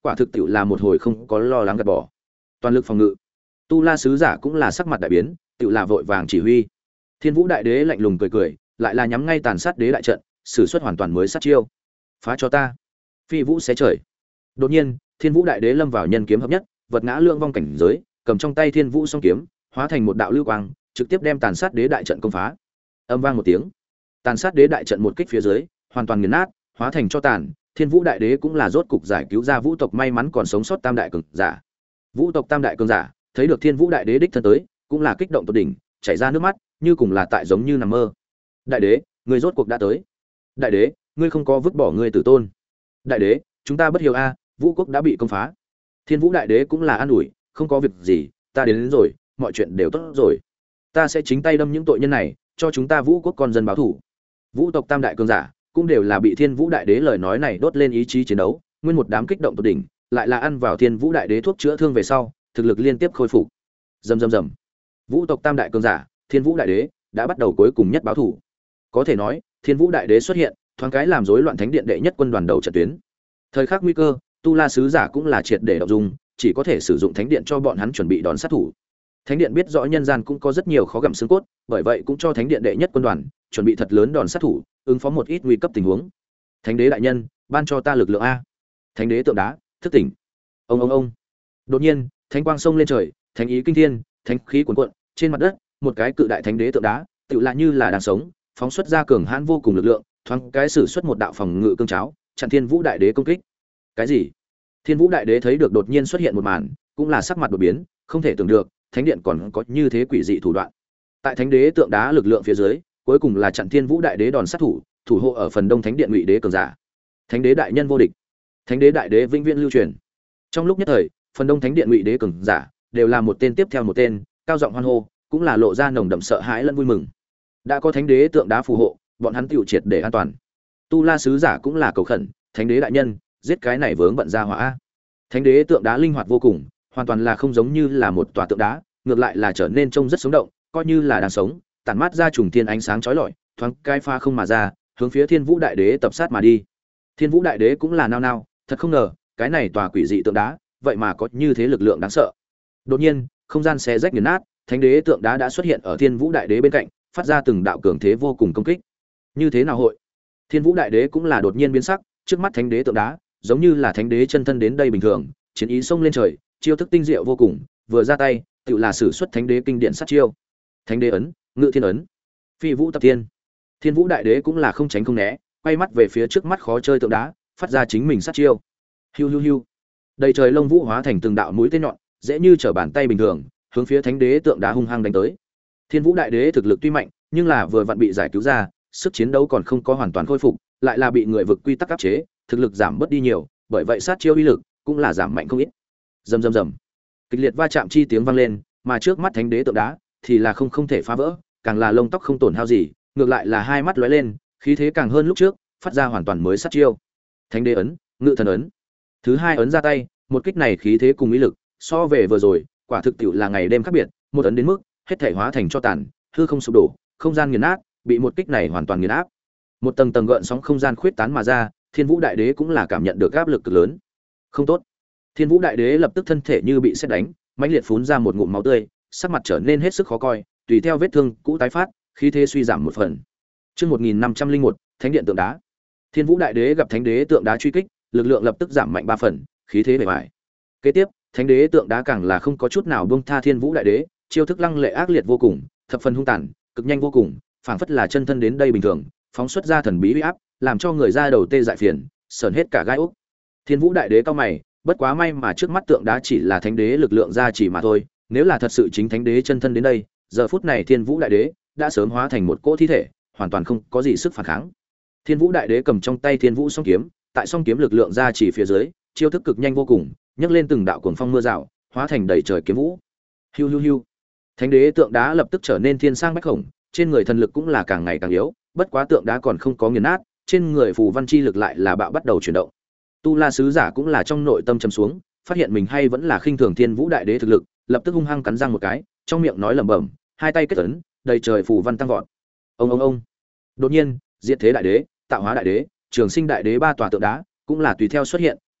quả thực tiệu là một hồi không có lo lắng gạt bỏ. Toàn lực phòng ngự. Tu La sứ giả cũng là sắc mặt đại biến, tiệu là vội vàng chỉ huy. Thiên Vũ đại đế lạnh lùng cười cười, lại là nhắm ngay tàn sát đế đại trận, sử xuất hoàn toàn mới sát chiêu. Phá cho ta. Phi vũ xé trời. Đột nhiên, Thiên Vũ đại đế lâm vào nhân kiếm hợp nhất, vật ngã lượng vong cảnh giới, cầm trong tay Thiên Vũ song kiếm, hóa thành một đạo lưu quang, trực tiếp đem tàn sát đế đại trận công phá. Âm vang một tiếng, tàn sát đế đại trận một kích phía dưới, hoàn toàn nghiền nát, hóa thành cho tàn. Thiên Vũ đại đế cũng là rốt cục giải cứu ra vũ tộc may mắn còn sống sót tam đại cường giả. Vũ tộc tam đại cường giả, thấy được Thiên Vũ đại đế đích thân tới, cũng là kích động tột đỉnh, chảy ra nước mắt, như cùng là tại giống như nằm mơ. Đại đế, ngươi rốt cuộc đã tới. Đại đế, ngươi không có vứt bỏ ngươi tử tôn. Đại đế, chúng ta bất hiếu a, vũ quốc đã bị công phá. Thiên Vũ đại đế cũng là an ủi, không có việc gì, ta đến, đến rồi, mọi chuyện đều tốt rồi. Ta sẽ chính tay đâm những tội nhân này, cho chúng ta vũ quốc con dân báo thù. Vũ tộc tam đại cường giả cũng đều là bị Thiên Vũ đại đế lời nói này đốt lên ý chí chiến đấu, nguyên một đám kích động tột đỉnh, lại là ăn vào Thiên Vũ đại đế thuốc chữa thương về sau, thực lực liên tiếp khôi phục. Rầm rầm rầm. Vũ tộc tam đại cường giả, Thiên Vũ đại đế đã bắt đầu cuối cùng nhất báo thù. Có thể nói, Thiên Vũ đại đế xuất hiện, thoáng cái làm rối loạn thánh điện đệ nhất quân đoàn đầu trận tuyến. Thời khắc nguy cơ, Tu La sứ giả cũng là triệt để động dung, chỉ có thể sử dụng thánh điện cho bọn hắn chuẩn bị đón sát thủ. Thánh điện biết rõ nhân gian cũng có rất nhiều khó gặm xương cốt, bởi vậy cũng cho thánh điện đệ nhất quân đoàn chuẩn bị thật lớn đòn sát thủ, ứng phó một ít nguy cấp tình huống. Thánh đế đại nhân, ban cho ta lực lượng a. Thánh đế tượng đá, thức tỉnh. Ông ông ông. Đột nhiên, thánh quang sông lên trời, thánh ý kinh thiên, thánh khí cuồn cuộn, trên mặt đất, một cái cự đại thánh đế tượng đá, tựu lại như là đang sống, phóng xuất ra cường hãn vô cùng lực lượng, thoáng cái sử xuất một đạo phòng ngự cương cháo, chặn Thiên Vũ đại đế công kích. Cái gì? Thiên Vũ đại đế thấy được đột nhiên xuất hiện một màn, cũng là sắc mặt đột biến, không thể tưởng được, thánh điện còn có như thế quỷ dị thủ đoạn. Tại thánh đế tượng đá lực lượng phía dưới, cuối cùng là chặn Thiên Vũ đại đế đòn sát thủ, thủ hộ ở phần đông thánh điện ngụy đế cường giả. Thánh đế đại nhân vô địch, thánh đế đại đế vĩnh viễn lưu truyền. Trong lúc nhất thời, phần đông thánh điện ngụy đế cường giả đều là một tên tiếp theo một tên, cao giọng hoan hô, cũng là lộ ra nồng đậm sợ hãi lẫn vui mừng. Đã có thánh đế tượng đá phù hộ, bọn hắn tiêu triệt để an toàn. Tu La sứ giả cũng là cầu khẩn, thánh đế đại nhân, giết cái này vướng bận ra hỏa. Thánh đế tượng đá linh hoạt vô cùng, hoàn toàn là không giống như là một tòa tượng đá, ngược lại là trở nên trông rất sống động, coi như là đang sống, tản mát ra trùng thiên ánh sáng chói lọi, thoáng cái pha không mà ra, hướng phía Thiên Vũ đại đế tập sát mà đi. Thiên Vũ đại đế cũng là nao nao, thật không ngờ, cái này tòa quỷ dị tượng đá, vậy mà có như thế lực lượng đáng sợ. Đột nhiên, không gian xé rách nghiền nát, thánh đế tượng đá đã xuất hiện ở Thiên Vũ đại đế bên cạnh, phát ra từng đạo cường thế vô cùng công kích. Như thế nào hội? Thiên Vũ đại đế cũng là đột nhiên biến sắc, trước mắt thánh đế tượng đá, giống như là thánh đế chân thân đến đây bình thường, chiến ý xông lên trời, chiêu thức tinh diệu vô cùng, vừa ra tay, tựu là sử xuất thánh đế kinh điển sát chiêu. Thánh đế ấn, Ngự Thiên ấn, Phi Vũ tập thiên. Thiên Vũ đại đế cũng là không tránh không né, quay mắt về phía trước mắt khó chơi tượng đá, phát ra chính mình sát chiêu. Hiu hiu hiu. Đầy trời lông vũ hóa thành từng đạo mũi tên nhọn, dễ như trở bàn tay bình thường, hướng phía thánh đế tượng đá hung hăng đánh tới. Thiên Vũ đại đế thực lực tuy mạnh, nhưng là vừa vặn bị giải cứu ra, sức chiến đấu còn không có hoàn toàn khôi phục, lại là bị người vực quy tắc áp chế, thực lực giảm bớt đi nhiều, bởi vậy sát chiêu uy lực cũng là giảm mạnh không ít. Rầm rầm rầm. Kịch liệt va chạm chi tiếng vang lên, mà trước mắt thánh đế tượng đá thì là không không thể phá vỡ, càng là lông tóc không tổn hao gì, ngược lại là hai mắt lóe lên, khí thế càng hơn lúc trước, phát ra hoàn toàn mới sát chiêu. Thánh đế ấn, Ngự Thần ấn. Thứ hai ấn ra tay, một kích này khí thế cùng ý lực, so về vừa rồi, quả thực tiệu là ngày đêm khác biệt, một ấn đến mức hết thể hóa thành cho tàn, hư không sụp đổ, không gian nghiền nát, bị một kích này hoàn toàn nghiền áp. Một tầng tầng gợn sóng không gian khuyết tán mà ra, Thiên Vũ đại đế cũng là cảm nhận được áp lực cực lớn. Không tốt. Thiên Vũ đại đế lập tức thân thể như bị sét đánh, mãnh liệt phun ra một ngụm máu tươi, sắc mặt trở nên hết sức khó coi, tùy theo vết thương cũ tái phát, khí thế suy giảm một phần. Chương một nghìn năm trăm linh một, Thánh điện tượng đá. Thiên Vũ đại đế gặp Thánh đế tượng đá truy kích, lực lượng lập tức giảm mạnh ba phần, khí thế bề bại. Kế tiếp, Thánh đế tượng đá càng là không có chút nào buông tha Thiên Vũ đại đế, chiêu thức lăng lệ ác liệt vô cùng, thập phần hung tàn, cực nhanh vô cùng, phảng phất là chân thân đến đây bình thường, phóng xuất ra thần bí uy áp, làm cho người ra đầu tê dại phiền, sờn hết cả gai ốc. Thiên Vũ đại đế cao mày, bất quá may mà trước mắt tượng đá chỉ là thánh đế lực lượng ra chỉ mà thôi, nếu là thật sự chính thánh đế chân thân đến đây, giờ phút này Thiên Vũ đại đế đã sớm hóa thành một cỗ thi thể, hoàn toàn không có gì sức phản kháng. Thiên Vũ đại đế cầm trong tay Thiên Vũ song kiếm, tại song kiếm lực lượng ra chỉ phía dưới, chiêu thức cực nhanh vô cùng, nhấc lên từng đạo cuồng phong mưa rào, hóa thành đầy trời kiếm vũ. Hiu hiu hiu. Thánh đế tượng đá lập tức trở nên thiên sang bách khổng, trên người thần lực cũng là càng ngày càng yếu, bất quá tượng đá còn không có nghiền nát, trên người phù văn chi lực lại là bạo bắt đầu chuyển động. Tu La sứ giả cũng là trong nội tâm trầm xuống, phát hiện mình hay vẫn là khinh thường Thiên Vũ đại đế thực lực, lập tức hung hăng cắn răng một cái, trong miệng nói lẩm bẩm, hai tay kết ấn, đầy trời phù văn tăng vọt. Ông ông ông. Đột nhiên, Diệt Thế đại đế, Tạo Hóa đại đế, Trường Sinh đại đế ba tòa tượng đá cũng là tùy theo xuất hiện,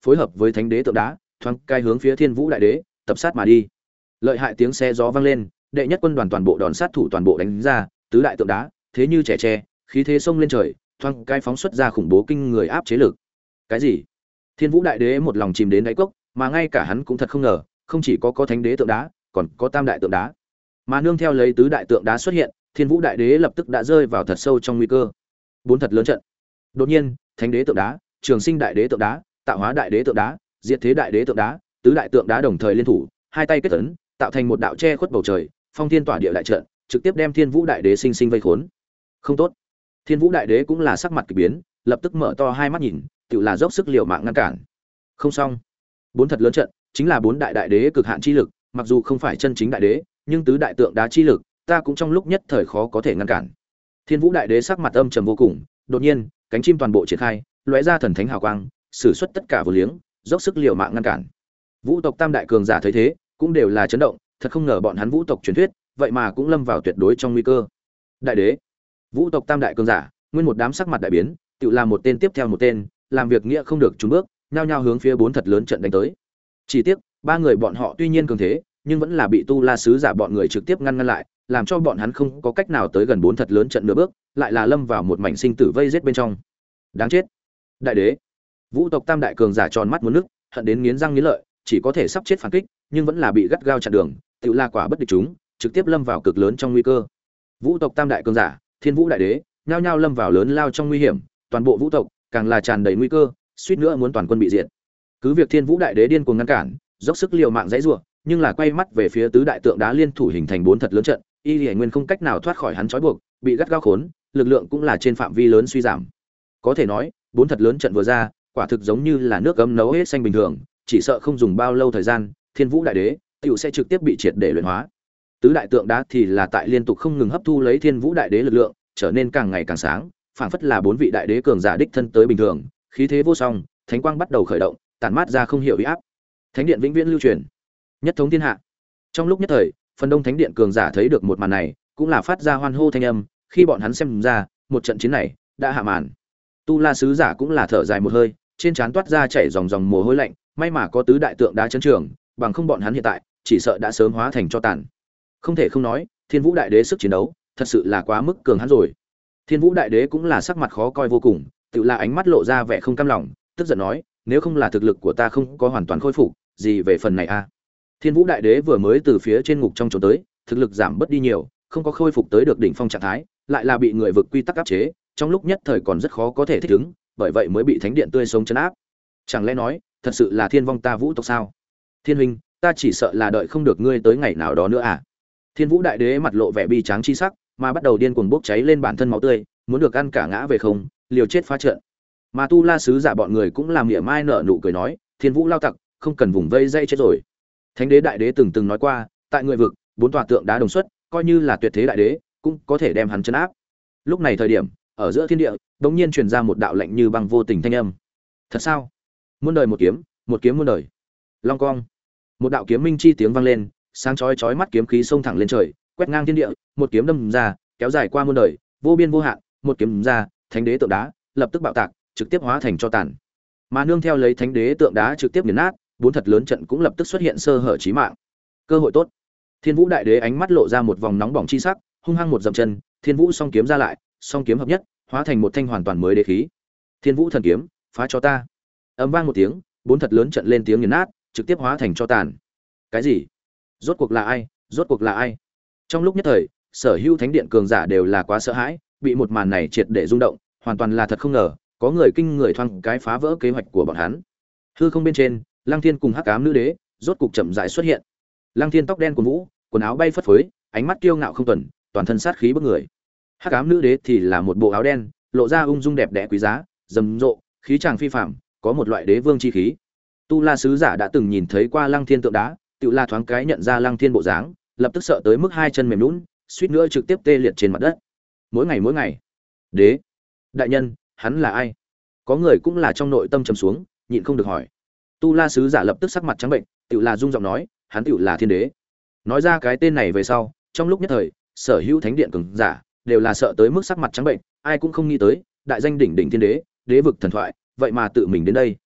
phối hợp với thánh đế tượng đá, thoáng cai hướng phía Thiên Vũ Đại Đế, tập sát mà đi. Lợi hại tiếng xe gió vang lên, đệ nhất quân đoàn toàn bộ đòn sát thủ toàn bộ đánh ra, tứ đại tượng đá, thế như trẻ tre, khí thế sông lên trời, thoáng cai phóng xuất ra khủng bố kinh người áp chế lực. Cái gì? Thiên Vũ Đại Đế một lòng chìm đến đáy cốc, mà ngay cả hắn cũng thật không ngờ, không chỉ có có thánh đế tượng đá, còn có tam đại tượng đá. Mà nương theo lấy tứ đại tượng đá xuất hiện, Thiên Vũ Đại Đế lập tức đã rơi vào thật sâu trong nguy cơ. Bốn thật lớn trận. Đột nhiên, thánh đế tượng đá, trường sinh đại đế tượng đá, tạo hóa đại đế tượng đá, diệt thế đại đế tượng đá, tứ đại tượng đá đồng thời liên thủ, hai tay kết ấn, tạo thành một đạo che khuất bầu trời, phong thiên tỏa địa đại trận, trực tiếp đem Thiên Vũ Đại Đế sinh sinh vây khốn. Không tốt. Thiên Vũ Đại Đế cũng là sắc mặt kỳ biến, lập tức mở to hai mắt nhìn, tự là dốc sức liều mạng ngăn cản. Không xong. Bốn thật lớn trận, chính là bốn đại đại đế cực hạn chi lực, mặc dù không phải chân chính đại đế, nhưng tứ đại tượng đá chi lực, ta cũng trong lúc nhất thời khó có thể ngăn cản. Thiên Vũ Đại Đế sắc mặt âm trầm vô cùng, đột nhiên, cánh chim toàn bộ triển khai, lóe ra thần thánh hào quang, sử xuất tất cả vô liếng, dốc sức liều mạng ngăn cản. Vũ tộc tam đại cường giả thấy thế, cũng đều là chấn động, thật không ngờ bọn hắn vũ tộc truyền thuyết, vậy mà cũng lâm vào tuyệt đối trong nguy cơ. Đại đế, vũ tộc tam đại cường giả, nguyên một đám sắc mặt đại biến, tự làm một tên tiếp theo một tên, làm việc nghĩa không được trúng bước, nhao nhao hướng phía bốn thật lớn trận đánh tới. Chỉ tiếc, ba người bọn họ tuy nhiên cường thế, nhưng vẫn là bị tu la sứ giả bọn người trực tiếp ngăn ngăn lại, làm cho bọn hắn không có cách nào tới gần bốn thật lớn trận nửa bước, lại là lâm vào một mảnh sinh tử vây giết bên trong. Đáng chết. Đại đế, vũ tộc tam đại cường giả tròn mắt muốn nước, hận đến nghiến răng nghiến lợi, chỉ có thể sắp chết phản kích, nhưng vẫn là bị gắt gao chặn đường, tự la quả bất địch chúng, trực tiếp lâm vào cực lớn trong nguy cơ. Vũ tộc tam đại cường giả, Thiên Vũ Đại Đế, nhao nhao lâm vào lớn lao trong nguy hiểm, toàn bộ vũ tộc càng là tràn đầy nguy cơ, suýt nữa muốn toàn quân bị diệt. Cứ việc Thiên Vũ Đại Đế điên cuồng ngăn cản, dốc sức liều mạng dãy rủa, nhưng là quay mắt về phía tứ đại tượng đá liên thủ hình thành bốn thật lớn trận, y Liễu Nguyên không cách nào thoát khỏi hắn trói buộc, bị gắt gao khốn, lực lượng cũng là trên phạm vi lớn suy giảm. Có thể nói, bốn thật lớn trận vừa ra, quả thực giống như là nước ấm nấu hết xanh bình thường, chỉ sợ không dùng bao lâu thời gian, Thiên Vũ Đại Đế tiểu sẽ trực tiếp bị triệt để luyện hóa. Tứ đại tượng đá thì là tại liên tục không ngừng hấp thu lấy Thiên Vũ Đại Đế lực lượng, trở nên càng ngày càng sáng, phảng phất là bốn vị đại đế cường giả đích thân tới bình thường, khí thế vô song, thánh quang bắt đầu khởi động, tản mát ra không hiểu uy áp. Thánh điện vĩnh viễn lưu truyền, nhất thống thiên hạ. Trong lúc nhất thời, phần đông thánh điện cường giả thấy được một màn này, cũng là phát ra hoan hô thanh âm, khi bọn hắn xem ra, một trận chiến này đã hạ màn. Tu La sứ giả cũng là thở dài một hơi, trên trán toát ra chảy dòng dòng mồ hôi lạnh, may mà có tứ đại tượng đá chấn trường, bằng không bọn hắn hiện tại chỉ sợ đã sớm hóa thành cho tàn. Không thể không nói, Thiên Vũ Đại Đế sức chiến đấu thật sự là quá mức cường hắn rồi. Thiên Vũ Đại Đế cũng là sắc mặt khó coi vô cùng, tự là ánh mắt lộ ra vẻ không cam lòng, tức giận nói, nếu không là thực lực của ta không có hoàn toàn khôi phục, gì về phần này a? Thiên Vũ Đại Đế vừa mới từ phía trên ngục trong chỗ tới, thực lực giảm bớt đi nhiều, không có khôi phục tới được đỉnh phong trạng thái, lại là bị người vực quy tắc áp chế, trong lúc nhất thời còn rất khó có thể thích ứng, bởi vậy mới bị thánh điện tươi sống trấn áp. Chẳng lẽ nói, thật sự là thiên vong ta vũ tộc sao? Thiên huynh, ta chỉ sợ là đợi không được ngươi tới ngày nào đó nữa à? Thiên Vũ Đại Đế mặt lộ vẻ bi tráng chi sắc, mà bắt đầu điên cuồng bốc cháy lên bản thân máu tươi, muốn được ăn cả ngã về không, liều chết phá trận. Mà Tu La sứ giả bọn người cũng làm mỉa mai nở nụ cười nói, Thiên Vũ lao tặc, không cần vùng vây dây chết rồi. Thánh đế đại đế từng từng nói qua, tại người vực, bốn tòa tượng đá đồng xuất, coi như là tuyệt thế đại đế, cũng có thể đem hắn trấn áp. Lúc này thời điểm, ở giữa thiên địa, đột nhiên truyền ra một đạo lạnh như băng vô tình thanh âm. Thật sao? Muôn đời một kiếm, một kiếm muôn đời. Long cong. Một đạo kiếm minh chi tiếng vang lên, sáng chói chói mắt kiếm khí xông thẳng lên trời, quét ngang thiên địa, một kiếm đâm ra, kéo dài qua muôn đời, vô biên vô hạn, một kiếm ra, thánh đế tượng đá lập tức bạo tạc, trực tiếp hóa thành cho tàn. Mà nương theo lấy thánh đế tượng đá trực tiếp nghiền nát, bốn thật lớn trận cũng lập tức xuất hiện sơ hở chí mạng. Cơ hội tốt. Thiên Vũ Đại Đế ánh mắt lộ ra một vòng nóng bỏng chi sắc, hung hăng một dậm chân, Thiên Vũ song kiếm ra lại, song kiếm hợp nhất, hóa thành một thanh hoàn toàn mới đế khí. Thiên Vũ thần kiếm, phá cho ta. Ầm vang một tiếng, bốn thật lớn trận lên tiếng nghiền nát, trực tiếp hóa thành cho tàn. Cái gì? Rốt cuộc là ai? Rốt cuộc là ai? Trong lúc nhất thời, sở hữu thánh điện cường giả đều là quá sợ hãi, bị một màn này triệt để rung động, hoàn toàn là thật không ngờ, có người kinh người thoáng cái phá vỡ kế hoạch của bọn hắn. Hư không bên trên, Lăng Thiên cùng Hắc Ám Nữ Đế rốt cục chậm rãi xuất hiện. Lăng Thiên tóc đen cuồn vũ, quần áo bay phất phới, ánh mắt kiêu ngạo không tuần, toàn thân sát khí bức người. Hắc Ám Nữ Đế thì là một bộ áo đen, lộ ra ung dung đẹp đẽ quý giá, rầm rộ, khí chàng phi phàm, có một loại đế vương chi khí. Tu La sứ giả đã từng nhìn thấy qua Lăng Thiên tượng đá, tự la thoáng cái nhận ra Lăng Thiên bộ dáng, lập tức sợ tới mức hai chân mềm nhũn, suýt nữa trực tiếp tê liệt trên mặt đất. Mỗi ngày mỗi ngày, đế, đại nhân, hắn là ai? Có người cũng là trong nội tâm trầm xuống, nhịn không được hỏi. Tu La sứ giả lập tức sắc mặt trắng bệnh, tự là rung giọng nói, hắn tự là thiên đế. Nói ra cái tên này về sau, trong lúc nhất thời, sở hữu thánh điện cường giả đều là sợ tới mức sắc mặt trắng bệnh, ai cũng không nghĩ tới, đại danh đỉnh đỉnh thiên đế, đế vực thần thoại, vậy mà tự mình đến đây.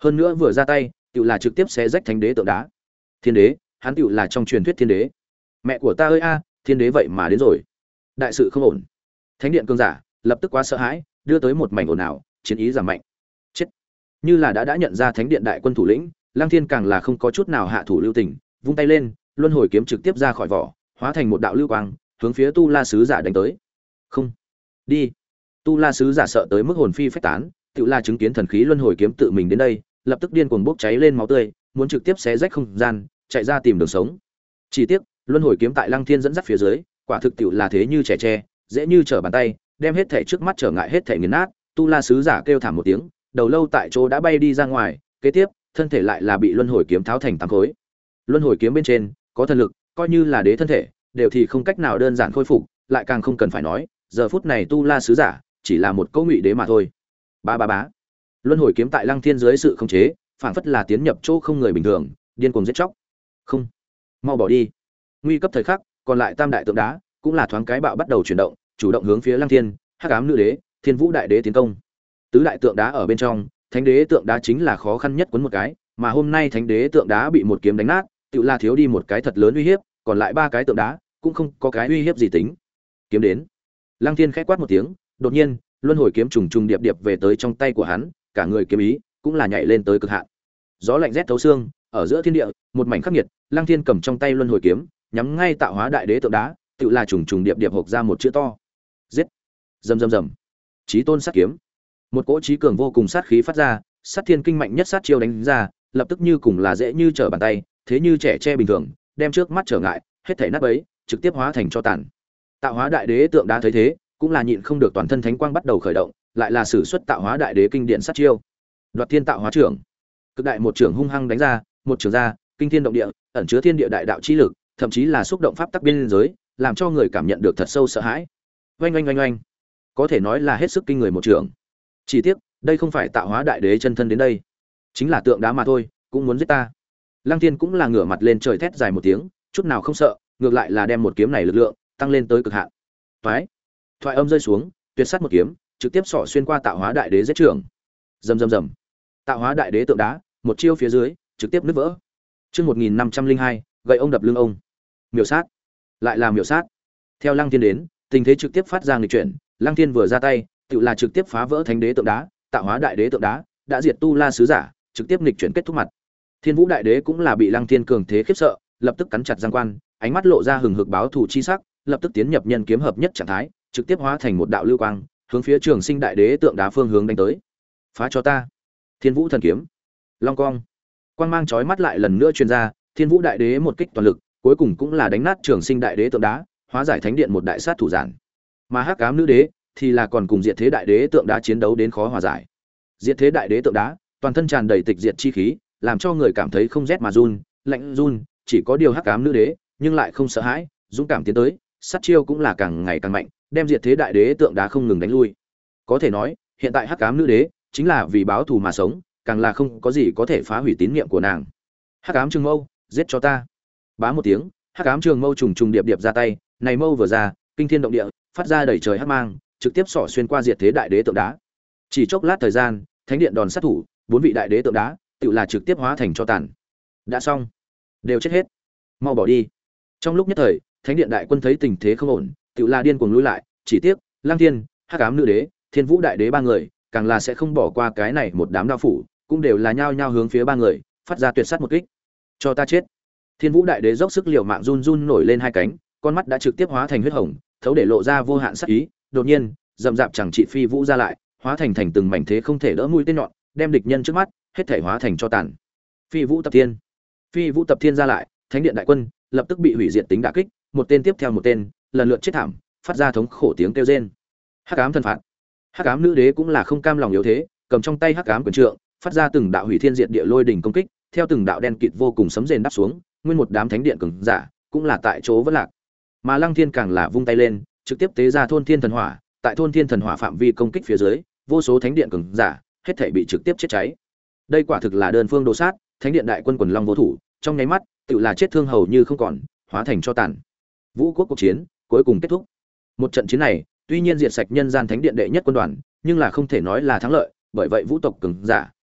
hơn nữa vừa ra tay tựu là trực tiếp xé rách thánh đế tượng đá. Thiên đế, hắn tựu là trong truyền thuyết thiên đế. Mẹ của ta ơi a, thiên đế vậy mà đến rồi. Đại sự không ổn. Thánh điện cường giả lập tức quá sợ hãi, đưa tới một mảnh ồn ào, chiến ý giảm mạnh. Chết. Như là đã đã nhận ra thánh điện đại quân thủ lĩnh, Lăng Thiên càng là không có chút nào hạ thủ lưu tình, vung tay lên, luân hồi kiếm trực tiếp ra khỏi vỏ, hóa thành một đạo lưu quang, hướng phía Tu La sứ giả đánh tới. Không. Đi. Tu La sứ giả sợ tới mức hồn phi phách tán, tựu là chứng kiến thần khí luân hồi kiếm tự mình đến đây, lập tức điên cuồng bốc cháy lên máu tươi, muốn trực tiếp xé rách không gian, chạy ra tìm đường sống. Chỉ tiếc, luân hồi kiếm tại Lăng Thiên dẫn dắt phía dưới, quả thực tựu là thế như trẻ tre, dễ như trở bàn tay, đem hết thể trước mắt trở ngại hết thể nghiền nát. Tu La sứ giả kêu thảm một tiếng, đầu lâu tại chỗ đã bay đi ra ngoài, kế tiếp, thân thể lại là bị luân hồi kiếm tháo thành tám khối. Luân hồi kiếm bên trên có thần lực, coi như là đế thân thể, đều thì không cách nào đơn giản khôi phục, lại càng không cần phải nói, giờ phút này Tu La sứ giả chỉ là một câu ngụy đế mà thôi. Ba ba bá. Luân hồi kiếm tại Lăng Thiên dưới sự khống chế, phảng phất là tiến nhập chỗ không người bình thường, điên cuồng giết chóc. Không, mau bỏ đi. Nguy cấp thời khắc, còn lại tam đại tượng đá cũng là thoáng cái bạo bắt đầu chuyển động, chủ động hướng phía Lăng Thiên, Hắc Ám nữ đế, Thiên Vũ đại đế tiến công. Tứ đại tượng đá ở bên trong, thánh đế tượng đá chính là khó khăn nhất quấn một cái, mà hôm nay thánh đế tượng đá bị một kiếm đánh nát, tự là thiếu đi một cái thật lớn uy hiếp, còn lại ba cái tượng đá cũng không có cái uy hiếp gì tính. Kiếm đến. Lăng Thiên khẽ quát một tiếng, đột nhiên, luân hồi kiếm trùng trùng điệp điệp về tới trong tay của hắn, cả người kiếm ý cũng là nhảy lên tới cực hạn. Gió lạnh rét thấu xương, ở giữa thiên địa, một mảnh khắc nghiệt, Lăng Thiên cầm trong tay luân hồi kiếm, nhắm ngay tạo hóa đại đế tượng đá, tự là trùng trùng điệp điệp hộc ra một chữ to. Giết. Rầm rầm rầm. Chí tôn sát kiếm. Một cỗ chí cường vô cùng sát khí phát ra, sát thiên kinh mạnh nhất sát chiêu đánh ra, lập tức như cùng là dễ như trở bàn tay, thế như trẻ tre bình thường, đem trước mắt trở ngại, hết thảy nát bấy, trực tiếp hóa thành cho tàn. Tạo hóa đại đế tượng đá thấy thế, cũng là nhịn không được toàn thân thánh quang bắt đầu khởi động, lại là sử xuất tạo hóa đại đế kinh điển sát chiêu. Đoạt thiên tạo hóa trưởng. Cực đại một trưởng hung hăng đánh ra, một trưởng ra, kinh thiên động địa, ẩn chứa thiên địa đại đạo chi lực, thậm chí là xúc động pháp tắc biên giới, làm cho người cảm nhận được thật sâu sợ hãi. Oanh oanh oanh oanh. Có thể nói là hết sức kinh người một trưởng. Chỉ tiếc, đây không phải tạo hóa đại đế chân thân đến đây, chính là tượng đá mà thôi, cũng muốn giết ta. Lăng Thiên cũng là ngửa mặt lên trời thét dài một tiếng, chút nào không sợ, ngược lại là đem một kiếm này lực lượng tăng lên tới cực hạn. Toái, thoại âm rơi xuống, tuyệt sát một kiếm, trực tiếp xỏ xuyên qua tạo hóa đại đế giết trưởng. Rầm rầm rầm. Tạo hóa đại đế tượng đá, một chiêu phía dưới, trực tiếp nứt vỡ. Chương một nghìn năm trăm linh hai, gậy ông đập lưng ông. Miểu sát, lại là miểu sát. Theo Lăng Thiên đến, tình thế trực tiếp phát ra nghịch chuyển, Lăng Thiên vừa ra tay, tự là trực tiếp phá vỡ thánh đế tượng đá, tạo hóa đại đế tượng đá, đã diệt Tu La sứ giả, trực tiếp nghịch chuyển kết thúc mặt. Thiên Vũ đại đế cũng là bị Lăng Thiên cường thế khiếp sợ, lập tức cắn chặt răng quan, ánh mắt lộ ra hừng hực báo thù chi sắc, lập tức tiến nhập nhân kiếm hợp nhất trạng thái, trực tiếp hóa thành một đạo lưu quang, hướng phía Trường Sinh đại đế tượng đá phương hướng đánh tới. Phá cho ta! Thiên Vũ thần kiếm. Long cong. Quang mang chói mắt lại lần nữa truyền ra, Thiên Vũ đại đế một kích toàn lực, cuối cùng cũng là đánh nát Trường Sinh đại đế tượng đá, hóa giải thánh điện một đại sát thủ giản. Mà Hắc Ám nữ đế thì là còn cùng Diệt Thế đại đế tượng đá chiến đấu đến khó hòa giải. Diệt Thế đại đế tượng đá, toàn thân tràn đầy tịch diệt chi khí, làm cho người cảm thấy không rét mà run, lạnh run, chỉ có điều Hắc Ám nữ đế, nhưng lại không sợ hãi, dũng cảm tiến tới, sát chiêu cũng là càng ngày càng mạnh, đem Diệt Thế đại đế tượng đá không ngừng đánh lui. Có thể nói, hiện tại Hắc Ám nữ đế chính là vì báo thù mà sống, càng là không có gì có thể phá hủy tín niệm của nàng. Hắc Ám Trường Mâu, giết cho ta! Bá một tiếng, Hắc Ám Trường Mâu trùng trùng điệp điệp ra tay, này mâu vừa ra, kinh thiên động địa, phát ra đầy trời hắc mang, trực tiếp xỏ xuyên qua Diệt Thế đại đế tượng đá. Chỉ chốc lát thời gian, thánh điện đòn sát thủ, bốn vị đại đế tượng đá, tự là trực tiếp hóa thành cho tàn. Đã xong, đều chết hết, mau bỏ đi. Trong lúc nhất thời, thánh điện đại quân thấy tình thế không ổn, tự là điên cuồng lùi lại, chỉ tiếc, Lăng Thiên, Hắc Ám nữ đế, Thiên Vũ đại đế ba người, càng là sẽ không bỏ qua cái này một đám đao phủ, cũng đều là nhao nhao hướng phía ba người, phát ra tuyệt sát một kích. Cho ta chết. Thiên Vũ đại đế dốc sức liều mạng run run nổi lên hai cánh, con mắt đã trực tiếp hóa thành huyết hồng, thấu để lộ ra vô hạn sát ý, đột nhiên, rậm rạp chẳng trị phi vũ ra lại, hóa thành thành từng mảnh thế không thể đỡ mũi tên nhọn, đem địch nhân trước mắt hết thể hóa thành cho tàn. Phi vũ tập thiên, phi vũ tập thiên ra lại, thánh điện đại quân lập tức bị hủy diệt tính đả kích, một tên tiếp theo một tên, lần lượt chết thảm, phát ra thống khổ tiếng kêu rên. Hắc ám thần phạt, Hắc ám nữ đế cũng là không cam lòng yếu thế, cầm trong tay hắc ám quyền trượng, phát ra từng đạo hủy thiên diệt địa lôi đỉnh công kích, theo từng đạo đen kịt vô cùng sấm rền đáp xuống, nguyên một đám thánh điện cường giả cũng là tại chỗ vỡ lạc. Mà Lăng Thiên càng là vung tay lên, trực tiếp tế ra thôn thiên thần hỏa, tại thôn thiên thần hỏa phạm vi công kích phía dưới, vô số thánh điện cường giả hết thảy bị trực tiếp chết cháy. Đây quả thực là đơn phương đồ sát, thánh điện đại quân quần long vô thủ, trong nháy mắt, tự là chết thương hầu như không còn, hóa thành cho tàn. Vũ quốc cuộc chiến cuối cùng kết thúc. Một trận chiến này, tuy nhiên diệt sạch nhân gian thánh điện đệ nhất quân đoàn, nhưng là không thể nói là thắng lợi, bởi vậy vũ tộc cường giả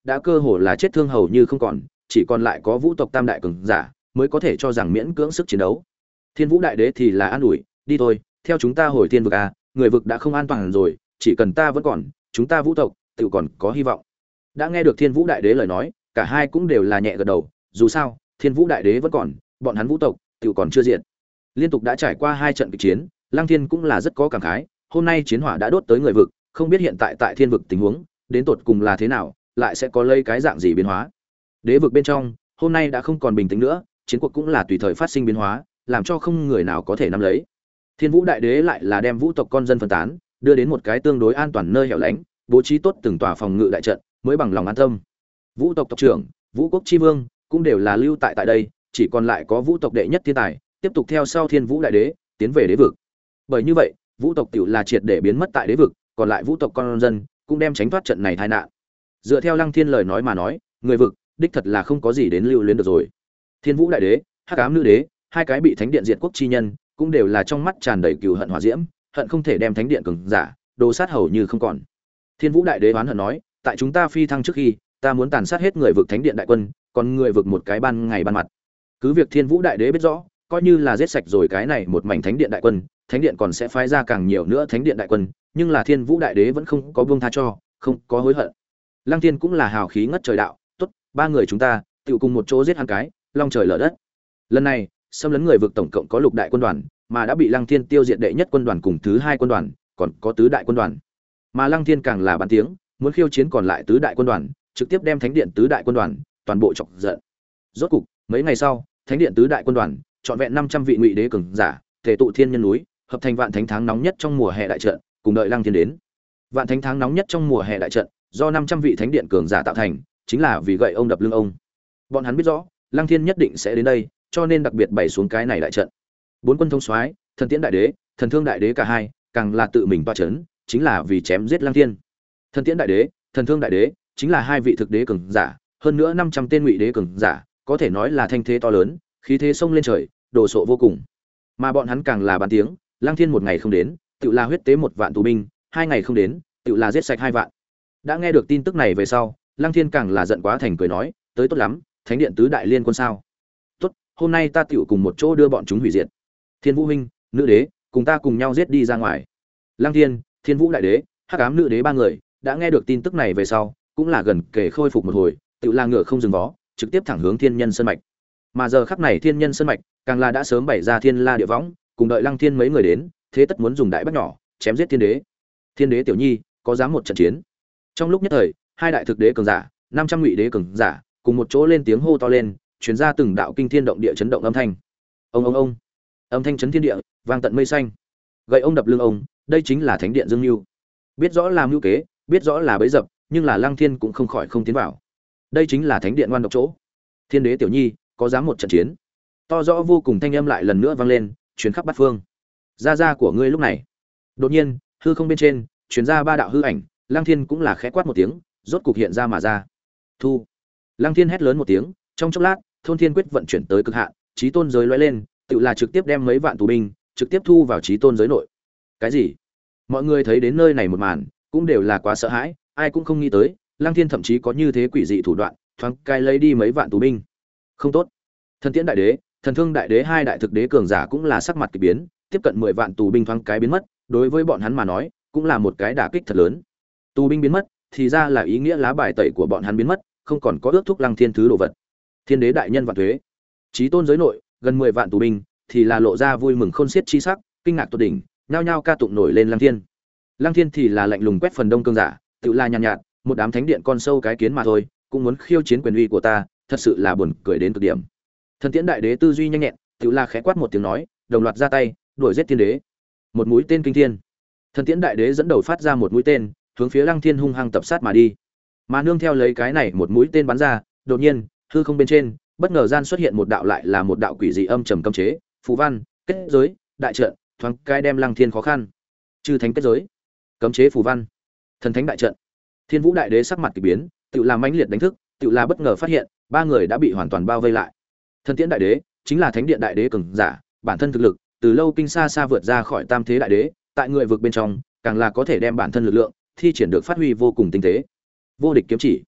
đã cơ hồ là chết thương hầu như không còn, chỉ còn lại có vũ tộc tam đại cường giả mới có thể cho rằng miễn cưỡng sức chiến đấu. Thiên Vũ Đại Đế thì là an ủi, đi thôi, theo chúng ta hồi thiên vực a, người vực đã không an toàn rồi, chỉ cần ta vẫn còn, chúng ta vũ tộc tự còn có hy vọng. Đã nghe được Thiên Vũ Đại Đế lời nói, cả hai cũng đều là nhẹ gật đầu, dù sao, Thiên Vũ Đại Đế vẫn còn, bọn hắn vũ tộc tự còn chưa diệt. Liên tục đã trải qua hai trận kịch chiến, Lăng Thiên cũng là rất có cảm khái, hôm nay chiến hỏa đã đốt tới người vực, không biết hiện tại tại thiên vực tình huống, đến tột cùng là thế nào, lại sẽ có lấy cái dạng gì biến hóa. Đế vực bên trong, hôm nay đã không còn bình tĩnh nữa, chiến cuộc cũng là tùy thời phát sinh biến hóa, làm cho không người nào có thể nắm lấy. Thiên Vũ Đại Đế lại là đem vũ tộc con dân phân tán, đưa đến một cái tương đối an toàn nơi hẻo lánh, bố trí tốt từng tòa phòng ngự đại trận, mới bằng lòng an tâm. Vũ tộc tộc trưởng, Vũ Quốc chi vương cũng đều là lưu tại tại đây, chỉ còn lại có vũ tộc đệ nhất thiên tài, tiếp tục theo sau Thiên Vũ Đại Đế, tiến về đế vực. Bởi như vậy, vũ tộc tiểu là triệt để biến mất tại đế vực, còn lại vũ tộc con dân cũng đem tránh thoát trận này tai nạn. Dựa theo Lăng Thiên lời nói mà nói, người vực đích thật là không có gì đến lưu luyến được rồi. Thiên Vũ Đại Đế, Hắc Ám Nữ Đế, hai cái bị thánh điện diệt quốc chi nhân, cũng đều là trong mắt tràn đầy cừu hận hỏa diễm, hận không thể đem thánh điện cường giả đồ sát hầu như không còn. Thiên Vũ Đại Đế oán hận nói, tại chúng ta phi thăng trước khi, ta muốn tàn sát hết người vực thánh điện đại quân, còn người vực một cái ban ngày ban mặt. Cứ việc Thiên Vũ Đại Đế biết rõ, coi như là giết sạch rồi cái này một mảnh thánh điện đại quân, thánh điện còn sẽ phái ra càng nhiều nữa thánh điện đại quân, nhưng là Thiên Vũ Đại Đế vẫn không có buông tha cho, không có hối hận. Lăng Thiên cũng là hào khí ngất trời đạo, tốt, ba người chúng ta, tựu cùng một chỗ giết hắn cái, long trời lở đất. Lần này, xâm lấn người vực tổng cộng có lục đại quân đoàn, mà đã bị Lăng Thiên tiêu diệt đệ nhất quân đoàn cùng thứ hai quân đoàn, còn có tứ đại quân đoàn. Mà Lăng Thiên càng là bàn tiếng, muốn khiêu chiến còn lại tứ đại quân đoàn, trực tiếp đem thánh điện tứ đại quân đoàn toàn bộ chọc giận. Rốt cục, mấy ngày sau, thánh điện tứ đại quân đoàn, trọn vẹn năm trăm vị ngụy đế cường giả, thể tụ thiên nhân núi, hợp thành vạn thánh tháng nóng nhất trong mùa hè đại trận, cùng đợi Lăng Thiên đến. Vạn thánh tháng nóng nhất trong mùa hè đại trận, do năm trăm vị thánh điện cường giả tạo thành, chính là vì gậy ông đập lưng ông. Bọn hắn biết rõ, Lăng Thiên nhất định sẽ đến đây, cho nên đặc biệt bày xuống cái này đại trận. Bốn quân thống soái, Thần Tiễn Đại Đế, Thần Thương Đại Đế cả hai, càng là tự mình toa chấn, chính là vì chém giết Lăng Thiên. Thần Tiễn Đại Đế, Thần Thương Đại Đế, chính là hai vị thực đế cường giả, hơn nữa năm trăm tên ngụy đế cường giả, có thể nói là thanh thế to lớn, khí thế sông lên trời, đồ sộ vô cùng. Mà bọn hắn càng là bàn tiếng, Lăng Thiên một ngày không đến, tự là huyết tế một vạn tù binh, hai ngày không đến, tự là giết sạch hai vạn. Đã nghe được tin tức này về sau, Lăng Thiên càng là giận quá thành cười nói, tới tốt lắm, thánh điện tứ đại liên quân sao? Tốt, hôm nay ta tiểu cùng một chỗ đưa bọn chúng hủy diệt. Thiên Vũ huynh, Nữ Đế, cùng ta cùng nhau giết đi ra ngoài. Lăng Thiên, Thiên Vũ Đại Đế, Hắc Ám Nữ Đế ba người, đã nghe được tin tức này về sau, cũng là gần kể khôi phục một hồi, tự là ngựa không dừng vó, trực tiếp thẳng hướng Thiên Nhân Sơn mạch. Mà giờ khắc này Thiên Nhân Sơn mạch, càng là đã sớm bày ra Thiên La địa võng, cùng đợi Lăng Thiên mấy người đến, thế tất muốn dùng đại bác nhỏ, chém giết Thiên Đế. Thiên Đế tiểu nhi, có dám một trận chiến? Trong lúc nhất thời, hai đại thực đế cường giả, năm trăm ngụy đế cường giả, cùng một chỗ lên tiếng hô to lên, truyền ra từng đạo kinh thiên động địa chấn động âm thanh. Ông ông ông, âm thanh chấn thiên địa, vang tận mây xanh. Gậy ông đập lưng ông, đây chính là thánh điện Dương Nưu. Biết rõ là mưu kế, biết rõ là bẫy dập, nhưng là Lăng Thiên cũng không khỏi không tiến vào. Đây chính là thánh điện ngoan độc chỗ. Thiên Đế tiểu nhi, có dám một trận chiến? To rõ vô cùng thanh âm lại lần nữa vang lên, truyền khắp bát phương. Gia gia của ngươi lúc này. Đột nhiên, hư không bên trên, truyền ra ba đạo hư ảnh, Lăng Thiên cũng là khẽ quát một tiếng, rốt cục hiện ra mà ra. Thu. Lăng Thiên hét lớn một tiếng, trong chốc lát, thôn thiên quyết vận chuyển tới cực hạn, chí tôn giới lóe lên, tự là trực tiếp đem mấy vạn tù binh trực tiếp thu vào chí tôn giới nội. Cái gì? Mọi người thấy đến nơi này một màn, cũng đều là quá sợ hãi, ai cũng không nghĩ tới, Lăng Thiên thậm chí có như thế quỷ dị thủ đoạn, thoáng cai lấy đi mấy vạn tù binh. Không tốt. Thần Tiễn Đại Đế, Thần Thương Đại Đế hai đại thực đế cường giả cũng là sắc mặt kỳ biến, tiếp cận mười vạn tù binh thoáng cái biến mất, đối với bọn hắn mà nói, cũng là một cái đả kích thật lớn. Tù binh biến mất, thì ra là ý nghĩa lá bài tẩy của bọn hắn biến mất, không còn có ước thúc Lăng Thiên thứ đồ vật. Thiên Đế đại nhân vạn thuế. Chí tôn giới nội, gần mười vạn tù binh, thì là lộ ra vui mừng khôn xiết chi sắc, kinh ngạc tột đỉnh, nhao nhao ca tụng nổi lên Lăng Thiên. Lăng Thiên thì là lạnh lùng quét phần đông cương giả, tự là nhàn nhạt, nhạt, một đám thánh điện con sâu cái kiến mà thôi, cũng muốn khiêu chiến quyền uy của ta, thật sự là buồn cười đến cực điểm. Thần Tiễn Đại Đế tư duy nhanh nhẹn, tự là khẽ quát một tiếng nói, đồng loạt ra tay, đuổi giết Thiên Đế. Một mũi tên kinh thiên. Thần Tiễn Đại Đế dẫn đầu phát ra một mũi tên, hướng phía Lăng Thiên hung hăng tập sát mà đi. Mà nương theo lấy cái này một mũi tên bắn ra, đột nhiên, hư không bên trên, bất ngờ gian xuất hiện một đạo lại là một đạo quỷ dị âm trầm cấm chế, phù văn, kết giới, đại trận, thoáng cái đem Lăng Thiên khó khăn. Chư thánh kết giới, cấm chế phù văn, thần thánh đại trận. Thiên Vũ Đại Đế sắc mặt kỳ biến, tự là mãnh liệt đánh thức, tự là bất ngờ phát hiện, ba người đã bị hoàn toàn bao vây lại. Thần Tiễn Đại Đế chính là thánh điện đại đế cường giả, bản thân thực lực từ lâu kinh xa xa vượt ra khỏi tam thế đại đế, tại người vực bên trong, càng là có thể đem bản thân lực lượng thi triển được phát huy vô cùng tinh tế. Vô địch kiếm chỉ.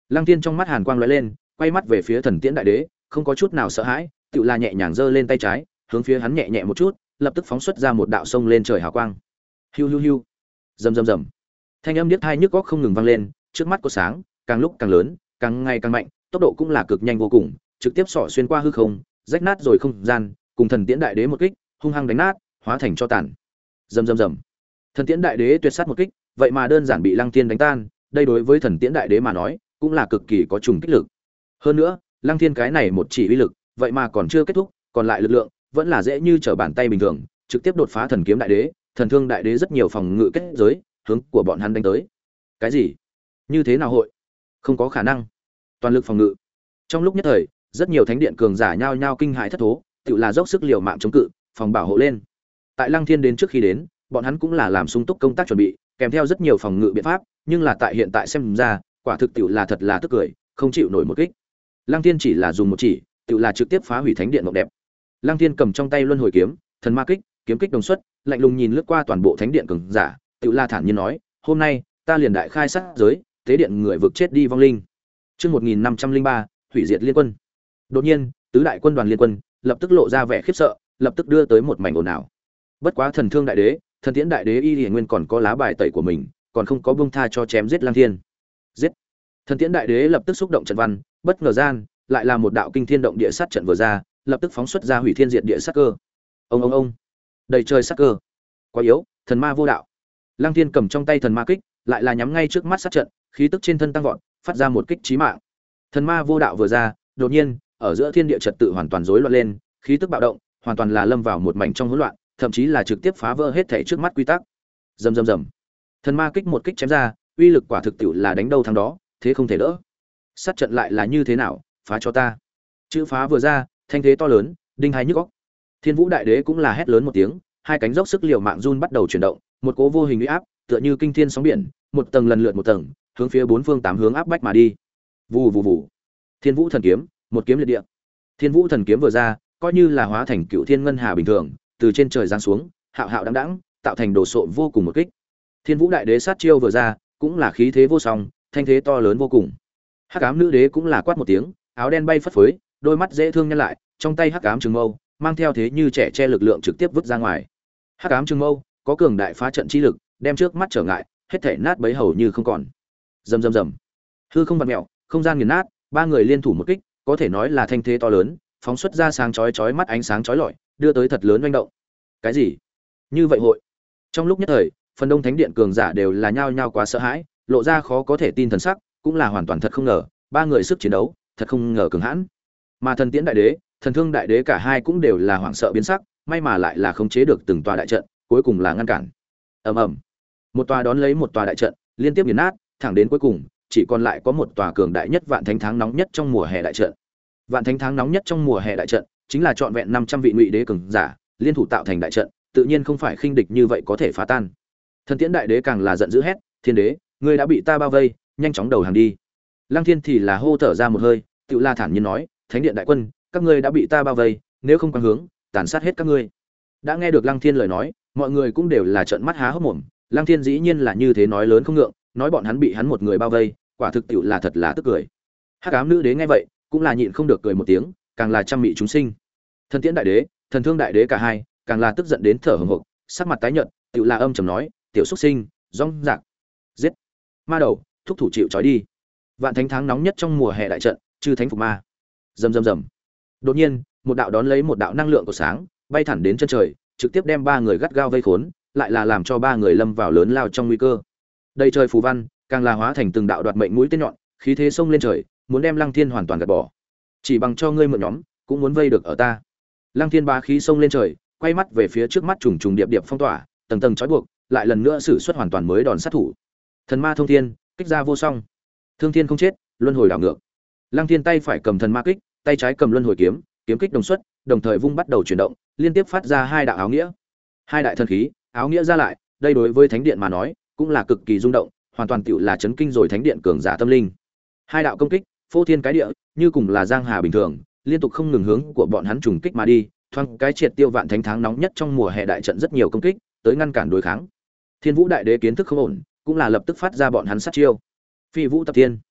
Lăng Tiên trong mắt hàn quang lóe lên, quay mắt về phía Thần Tiễn Đại Đế, không có chút nào sợ hãi, tựu là nhẹ nhàng giơ lên tay trái, hướng phía hắn nhẹ nhẹ một chút, lập tức phóng xuất ra một đạo sông lên trời hào quang. Hiu hiu hiu. Rầm rầm rầm. Thanh âm điếc tai nhức óc không ngừng vang lên, trước mắt có sáng, càng lúc càng lớn, càng ngày càng mạnh, tốc độ cũng là cực nhanh vô cùng, trực tiếp xỏ xuyên qua hư không, rách nát rồi không gian, cùng Thần Tiễn Đại Đế một kích, hung hăng đánh nát, hóa thành cho tàn. Rầm rầm rầm. Thần Tiễn Đại Đế tuyệt sát một kích, vậy mà đơn giản bị Lăng Thiên đánh tan, đây đối với Thần Tiễn Đại Đế mà nói, cũng là cực kỳ có trùng kích lực. Hơn nữa, Lăng Thiên cái này một chỉ uy lực, vậy mà còn chưa kết thúc, còn lại lực lượng vẫn là dễ như trở bàn tay bình thường, trực tiếp đột phá Thần Kiếm Đại Đế, Thần Thương Đại Đế rất nhiều phòng ngự kết giới, hướng của bọn hắn đánh tới. Cái gì? Như thế nào hội? Không có khả năng. Toàn lực phòng ngự. Trong lúc nhất thời, rất nhiều thánh điện cường giả nhao nhao kinh hãi thất thố, tự là dốc sức liều mạng chống cự, phòng bảo hộ lên. Tại Lăng Thiên đến trước khi đến, bọn hắn cũng là làm sung túc công tác chuẩn bị, kèm theo rất nhiều phòng ngự biện pháp, nhưng là tại hiện tại xem ra, quả thực tiểu là thật là tức cười, không chịu nổi một kích. Lăng Thiên chỉ là dùng một chỉ, tiểu là trực tiếp phá hủy thánh điện mộng đẹp. Lăng Thiên cầm trong tay luân hồi kiếm, thần ma kích, kiếm kích đồng xuất, lạnh lùng nhìn lướt qua toàn bộ thánh điện cường giả, tiểu la thản nhiên nói, "Hôm nay, ta liền đại khai sát giới, tế điện người vực chết đi vong linh." Chương một nghìn năm trăm lẻ ba, hủy diệt liên quân. Đột nhiên, tứ đại quân đoàn liên quân lập tức lộ ra vẻ khiếp sợ, lập tức đưa tới một mảnh ồn ào. Bất quá Thần Thương Đại Đế, Thần Tiễn Đại Đế y Liễu Nguyên còn có lá bài tẩy của mình, còn không có buông tha cho chém giết Lăng Thiên. Giết! Thần Tiễn Đại Đế lập tức xúc động trận văn, bất ngờ gian, lại là một đạo kinh thiên động địa sát trận vừa ra, lập tức phóng xuất ra hủy thiên diệt địa sát cơ. Ông ông ông! Đầy trời sát cơ. Quá yếu, thần ma vô đạo. Lăng Thiên cầm trong tay thần ma kích, lại là nhắm ngay trước mắt sát trận, khí tức trên thân tăng vọt, phát ra một kích chí mạng. Thần ma vô đạo vừa ra, đột nhiên, ở giữa thiên địa trật tự hoàn toàn rối loạn lên, khí tức bạo động, hoàn toàn là lâm vào một mảnh trong hỗn loạn, thậm chí là trực tiếp phá vỡ hết thảy trước mắt quy tắc. Rầm rầm rầm. Thần ma kích một kích chém ra, uy lực quả thực tiệu là đánh đâu thắng đó, thế không thể đỡ. Sát trận lại là như thế nào, phá cho ta. Chữ phá vừa ra, thanh thế to lớn, đinh hai nhức óc. Thiên Vũ Đại Đế cũng là hét lớn một tiếng, hai cánh dốc sức liều mạng run bắt đầu chuyển động, một cỗ vô hình uy áp, tựa như kinh thiên sóng biển, một tầng lần lượt một tầng, hướng phía bốn phương tám hướng áp bách mà đi. Vù vù vù. Thiên Vũ thần kiếm, một kiếm liệt địa. Thiên Vũ thần kiếm vừa ra, coi như là hóa thành cựu thiên ngân hà bình thường, từ trên trời giáng xuống, hạo hạo đãng đãng, tạo thành đồ sộ vô cùng một kích. Thiên Vũ Đại Đế sát chiêu vừa ra, cũng là khí thế vô song, thanh thế to lớn vô cùng. Hắc Ám Nữ Đế cũng là quát một tiếng, áo đen bay phất phới, đôi mắt dễ thương nhăn lại, trong tay Hắc Ám Trường Mâu, mang theo thế như trẻ che lực lượng trực tiếp vứt ra ngoài. Hắc Ám Trường Mâu có cường đại phá trận chi lực, đem trước mắt trở ngại, hết thảy nát bấy hầu như không còn. Rầm rầm rầm. Hư không vặn mèo, không gian nghiền nát, ba người liên thủ một kích, có thể nói là thanh thế to lớn, phóng xuất ra sáng chói chói mắt ánh sáng chói lọi, đưa tới thật lớn oanh động. Cái gì? Như vậy hội? Trong lúc nhất thời, phần đông thánh điện cường giả đều là nhao nhao quá sợ hãi, lộ ra khó có thể tin thần sắc, cũng là hoàn toàn thật không ngờ, ba người sức chiến đấu, thật không ngờ cường hãn. Mà Thần Tiễn Đại Đế, Thần Thương Đại Đế cả hai cũng đều là hoảng sợ biến sắc, may mà lại là khống chế được từng tòa đại trận, cuối cùng là ngăn cản. Ầm ầm. Một tòa đón lấy một tòa đại trận, liên tiếp nghiền nát, thẳng đến cuối cùng, chỉ còn lại có một tòa cường đại nhất Vạn Thánh tháng nóng nhất trong mùa hè đại trận. Vạn Thánh tháng nóng nhất trong mùa hè đại trận, chính là trọn vẹn năm trăm vị ngụy đế cường giả, liên thủ tạo thành đại trận, tự nhiên không phải khinh địch như vậy có thể phá tan. Thần Tiễn Đại Đế càng là giận dữ hét, "Thiên đế, ngươi đã bị ta bao vây, nhanh chóng đầu hàng đi." Lăng Thiên thì là hô thở ra một hơi, tự la thản nhiên nói, "Thánh điện đại quân, các ngươi đã bị ta bao vây, nếu không quan hướng, tàn sát hết các ngươi." Đã nghe được Lăng Thiên lời nói, mọi người cũng đều là trợn mắt há hốc mồm, Lăng Thiên dĩ nhiên là như thế nói lớn không ngượng, nói bọn hắn bị hắn một người bao vây, quả thực tiểu là thật là tức cười. Hắc Ám Nữ Đế nghe vậy, cũng là nhịn không được cười một tiếng, càng là trăm mị chúng sinh. Thần Tiễn Đại Đế, Thần Thương Đại Đế cả hai, càng là tức giận đến thở hổn hộc, sắc mặt tái nhợt, tiểu là âm trầm nói, "Tiểu xuất sinh, rong rạc, giết ma đầu, thúc thủ chịu trói đi." Vạn Thánh tháng nóng nhất trong mùa hè đại trận, chư thánh phục ma. Rầm rầm rầm. Đột nhiên, một đạo đón lấy một đạo năng lượng của sáng, bay thẳng đến chân trời, trực tiếp đem ba người gắt gao vây khốn, lại là làm cho ba người lâm vào lớn lao trong nguy cơ. Đây trời phù văn, càng là hóa thành từng đạo đoạt mệnh mũi tên nhọn, khí thế xông lên trời, muốn đem Lăng Thiên hoàn toàn gạt bỏ. Chỉ bằng cho ngươi mượn nhóm, cũng muốn vây được ở ta. Lăng Thiên bá khí xông lên trời, quay mắt về phía trước mắt trùng trùng điệp điệp phong tỏa, tầng tầng trói buộc, lại lần nữa sử xuất hoàn toàn mới đòn sát thủ. Thần ma thông thiên, kích ra vô song. Thương thiên không chết, luân hồi đảo ngược. Lăng Thiên tay phải cầm thần ma kích, tay trái cầm luân hồi kiếm, kiếm kích đồng xuất, đồng thời vung bắt đầu chuyển động, liên tiếp phát ra hai đạo áo nghĩa. Hai đại thần khí, áo nghĩa ra lại, đây đối với thánh điện mà nói, cũng là cực kỳ rung động, hoàn toàn tựu là chấn kinh rồi thánh điện cường giả tâm linh. Hai đạo công kích, phô thiên cái địa, như cùng là giang hà bình thường, liên tục không ngừng hướng của bọn hắn trùng kích mà đi, thoáng cái triệt tiêu Vạn Thánh tháng nóng nhất trong mùa hè đại trận rất nhiều công kích, tới ngăn cản đối kháng. Thiên Vũ Đại Đế kiến thức không ổn, cũng là lập tức phát ra bọn hắn sát chiêu. Phi Vũ Tập Thiên.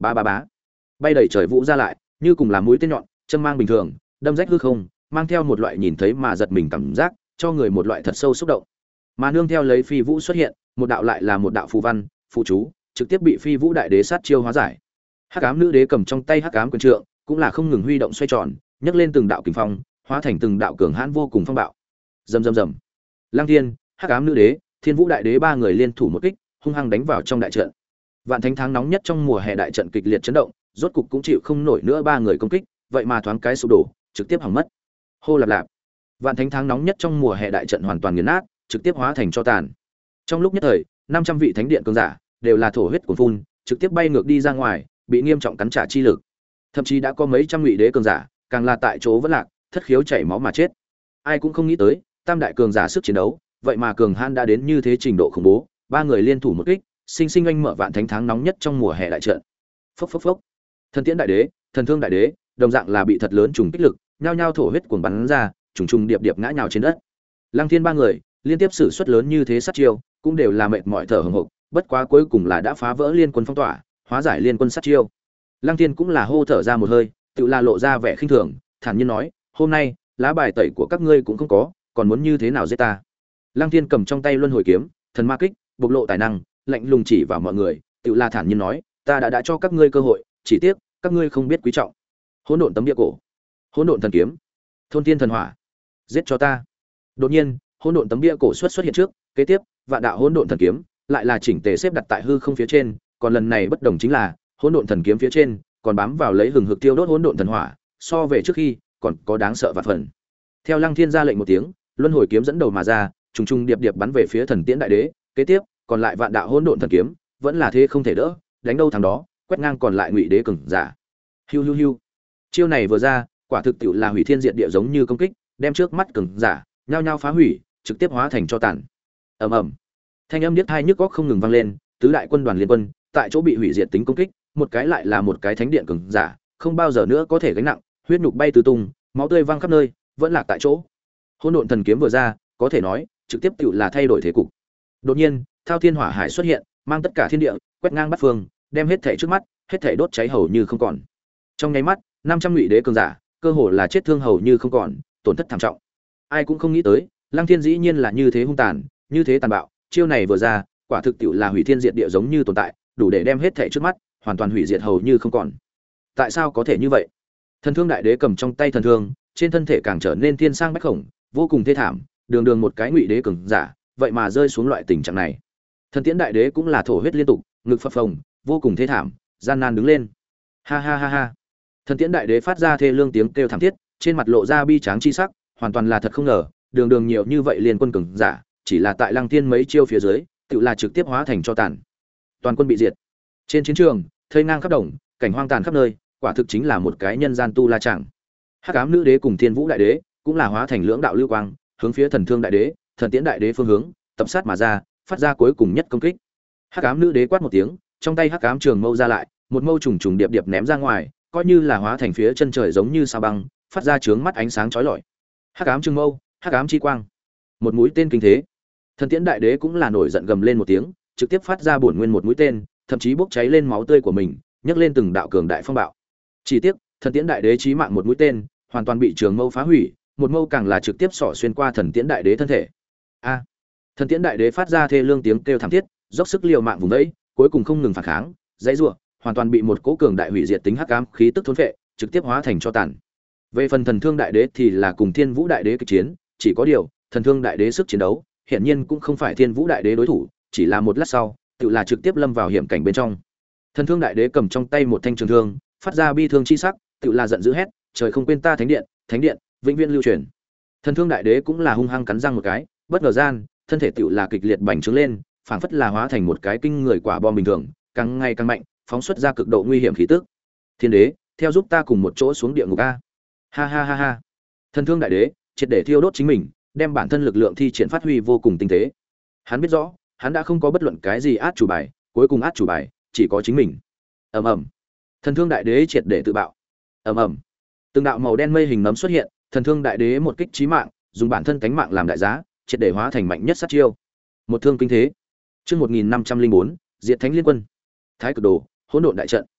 Ba ba bá. Bay đầy trời vũ ra lại, như cùng là mũi tên nhọn, châm mang bình thường, đâm rách hư không, mang theo một loại nhìn thấy mà giật mình cảm giác, cho người một loại thật sâu xúc động. Mà nương theo lấy phi vũ xuất hiện, một đạo lại là một đạo phù văn, phù chú, trực tiếp bị phi vũ đại đế sát chiêu hóa giải. Hắc ám nữ đế cầm trong tay hắc ám quyền trượng, cũng là không ngừng huy động xoay tròn, nhấc lên từng đạo kình phong, hóa thành từng đạo cường hãn vô cùng phong bạo. Rầm rầm rầm. Lăng Thiên, hắc ám nữ đế, thiên vũ đại đế ba người liên thủ một kích, hung hăng đánh vào trong đại trận. Vạn thánh tháng nóng nhất trong mùa hè đại trận kịch liệt chấn động, rốt cục cũng chịu không nổi nữa ba người công kích, vậy mà thoáng cái sụp đổ, trực tiếp hỏng mất. Hô lạp lạp. Vạn thánh tháng nóng nhất trong mùa hè đại trận hoàn toàn nghiền nát, trực tiếp hóa thành tro tàn. Trong lúc nhất thời, năm trăm vị thánh điện cường giả đều là thổ huyết cuồn phun, trực tiếp bay ngược đi ra ngoài, bị nghiêm trọng cắn trả chi lực. Thậm chí đã có mấy trăm ngụy đế cường giả, càng là tại chỗ vẫn lạc, thất khiếu chảy máu mà chết. Ai cũng không nghĩ tới, tam đại cường giả sức chiến đấu, vậy mà cường hãn đã đến như thế trình độ khủng bố, ba người liên thủ một kích, sinh sinh anh mở vạn thánh tháng nóng nhất trong mùa hè đại trận. Phốc phốc phốc. Thần Tiễn đại đế, Thần Thương đại đế, đồng dạng là bị thật lớn trùng kích lực, nhao nhao thổ huyết cuồng bắn ra, trùng trùng điệp điệp ngã nhào trên đất. Lăng Thiên ba người, liên tiếp sử xuất lớn như thế sát chiêu, cũng đều là mệt mỏi thở hổn hộc, bất quá cuối cùng là đã phá vỡ liên quân phong tỏa, hóa giải liên quân sát chiêu. Lăng Thiên cũng là hô thở ra một hơi, tự là lộ ra vẻ khinh thường, thản nhiên nói, "Hôm nay, lá bài tẩy của các ngươi cũng không có, còn muốn như thế nào giết ta?" Lăng Thiên cầm trong tay luân hồi kiếm, thần ma kích, bộc lộ tài năng, lạnh lùng chỉ vào mọi người, tự là thản nhiên nói, "Ta đã đã cho các ngươi cơ hội, chỉ tiếc các ngươi không biết quý trọng." Hỗn độn tấm địa cổ, hỗn độn thần kiếm, thôn tiên thần hỏa, giết cho ta. Đột nhiên, hỗn độn tấm địa cổ xuất xuất hiện trước, kế tiếp, vạn đạo hỗn độn thần kiếm lại là chỉnh tề xếp đặt tại hư không phía trên, còn lần này bất đồng chính là, hỗn độn thần kiếm phía trên còn bám vào lấy hừng hực tiêu đốt hỗn độn thần hỏa, so về trước khi, còn có đáng sợ vạn phần. Theo Lăng Thiên ra lệnh một tiếng, luân hồi kiếm dẫn đầu mà ra, trùng trùng điệp điệp bắn về phía Thần Tiễn đại đế, kế tiếp, còn lại vạn đạo hỗn độn thần kiếm, vẫn là thế không thể đỡ, đánh đâu thằng đó, quét ngang còn lại ngụy đế cường giả. Hiu hiu hiu. Chiêu này vừa ra, quả thực tiệu là hủy thiên diệt địa giống như công kích, đem trước mắt cường giả nhao nhao phá hủy, trực tiếp hóa thành tro tàn. Ầm ầm. Thanh âm điếc tai nhức óc không ngừng vang lên, tứ đại quân đoàn liên quân, tại chỗ bị hủy diệt tính công kích, một cái lại là một cái thánh điện cường giả, không bao giờ nữa có thể gánh nặng, huyết nhục bay tứ tung, máu tươi văng khắp nơi, vẫn lạc tại chỗ. Hỗn độn thần kiếm vừa ra, có thể nói, trực tiếp tựu là thay đổi thế cục. Đột nhiên, Thao Thiên Hỏa Hải xuất hiện, mang tất cả thiên địa, quét ngang bát phương, đem hết thảy trước mắt, hết thảy đốt cháy hầu như không còn. Trong nháy mắt, năm trăm ngụy đế cường giả, cơ hồ là chết thương hầu như không còn, tổn thất thảm trọng. Ai cũng không nghĩ tới, Lăng Thiên dĩ nhiên là như thế hung tàn, như thế tàn bạo, chiêu này vừa ra, quả thực tựu là hủy thiên diệt địa giống như tồn tại, đủ để đem hết thảy trước mắt, hoàn toàn hủy diệt hầu như không còn. Tại sao có thể như vậy? Thần Thương đại đế cầm trong tay thần thương, trên thân thể càng trở nên thiên sang bách khổng, vô cùng thê thảm, đường đường một cái ngụy đế cường giả, vậy mà rơi xuống loại tình trạng này. Thần Tiễn đại đế cũng là thổ huyết liên tục, ngực phập phồng, vô cùng thê thảm, gian nan đứng lên. Ha ha ha ha. Thần Tiễn đại đế phát ra thê lương tiếng kêu thảm thiết, trên mặt lộ ra bi tráng chi sắc, hoàn toàn là thật không ngờ, đường đường nhiều như vậy liên quân cường giả, chỉ là tại Lăng Thiên mấy chiêu phía dưới, tự là trực tiếp hóa thành tro tàn. Toàn quân bị diệt. Trên chiến trường, thây ngang khắp đồng, cảnh hoang tàn khắp nơi, quả thực chính là một cái nhân gian tu la chẳng. Hắc ám nữ đế cùng Thiên Vũ đại đế cũng là hóa thành lưỡng đạo lưu quang, hướng phía Thần Thương đại đế, Thần Tiễn đại đế phương hướng, tập sát mà ra, phát ra cuối cùng nhất công kích. Hắc ám nữ đế quát một tiếng, trong tay hắc ám trường mâu ra lại, một mâu trùng trùng điệp điệp ném ra ngoài, coi như là hóa thành phía chân trời giống như sao băng, phát ra chướng mắt ánh sáng chói lọi. Hắc ám trường mâu, hắc ám chi quang, một mũi tên kinh thế. Thần Tiễn đại đế cũng là nổi giận gầm lên một tiếng, trực tiếp phát ra bổn nguyên một mũi tên, thậm chí bốc cháy lên máu tươi của mình, nhấc lên từng đạo cường đại phong bạo. Chỉ tiếc, Thần Tiễn đại đế chí mạng một mũi tên, hoàn toàn bị trường mâu phá hủy, một mâu càng là trực tiếp xỏ xuyên qua Thần Tiễn đại đế thân thể. A! Thần Tiễn đại đế phát ra thê lương tiếng kêu thảm thiết, dốc sức liều mạng vùng vẫy, cuối cùng không ngừng phản kháng, dãy rủa, hoàn toàn bị một cỗ cường đại hủy diệt tính hắc ám khí tức thôn phệ, trực tiếp hóa thành tro tàn. Về phần Thần Thương đại đế thì là cùng Thiên Vũ đại đế kịch chiến, chỉ có điều, Thần Thương đại đế sức chiến đấu, hiển nhiên cũng không phải Thiên Vũ đại đế đối thủ, chỉ là một lát sau, tự là trực tiếp lâm vào hiểm cảnh bên trong. Thần Thương đại đế cầm trong tay một thanh trường thương, phát ra bi thương chi sắc, tự là giận dữ hét, trời không quên ta thánh điện, thánh điện, vĩnh viễn lưu truyền. Thần Thương đại đế cũng là hung hăng cắn răng một cái, bất ngờ gian, thân thể tự là kịch liệt bành trướng lên, phảng phất là hóa thành một cái kinh người quả bom bình thường, càng ngày càng mạnh, phóng xuất ra cực độ nguy hiểm khí tức. Thiên đế, theo giúp ta cùng một chỗ xuống địa ngục a. Ha ha ha ha. Thần Thương đại đế, triệt để thiêu đốt chính mình, đem bản thân lực lượng thi triển phát huy vô cùng tinh tế. Hắn biết rõ, hắn đã không có bất luận cái gì át chủ bài, cuối cùng át chủ bài chỉ có chính mình. Ầm ầm. Thần Thương đại đế triệt để tự bạo. Ầm ầm. Từng đạo màu đen mây hình nấm xuất hiện, Thần Thương đại đế một kích chí mạng, dùng bản thân cánh mạng làm đại giá, triệt để hóa thành mạnh nhất sát chiêu. Một thương kinh thế. Chương một nghìn năm trăm linh bốn, Diệt Thánh Liên Quân. Thái Cực Đồ, Hỗn Độn đại trận.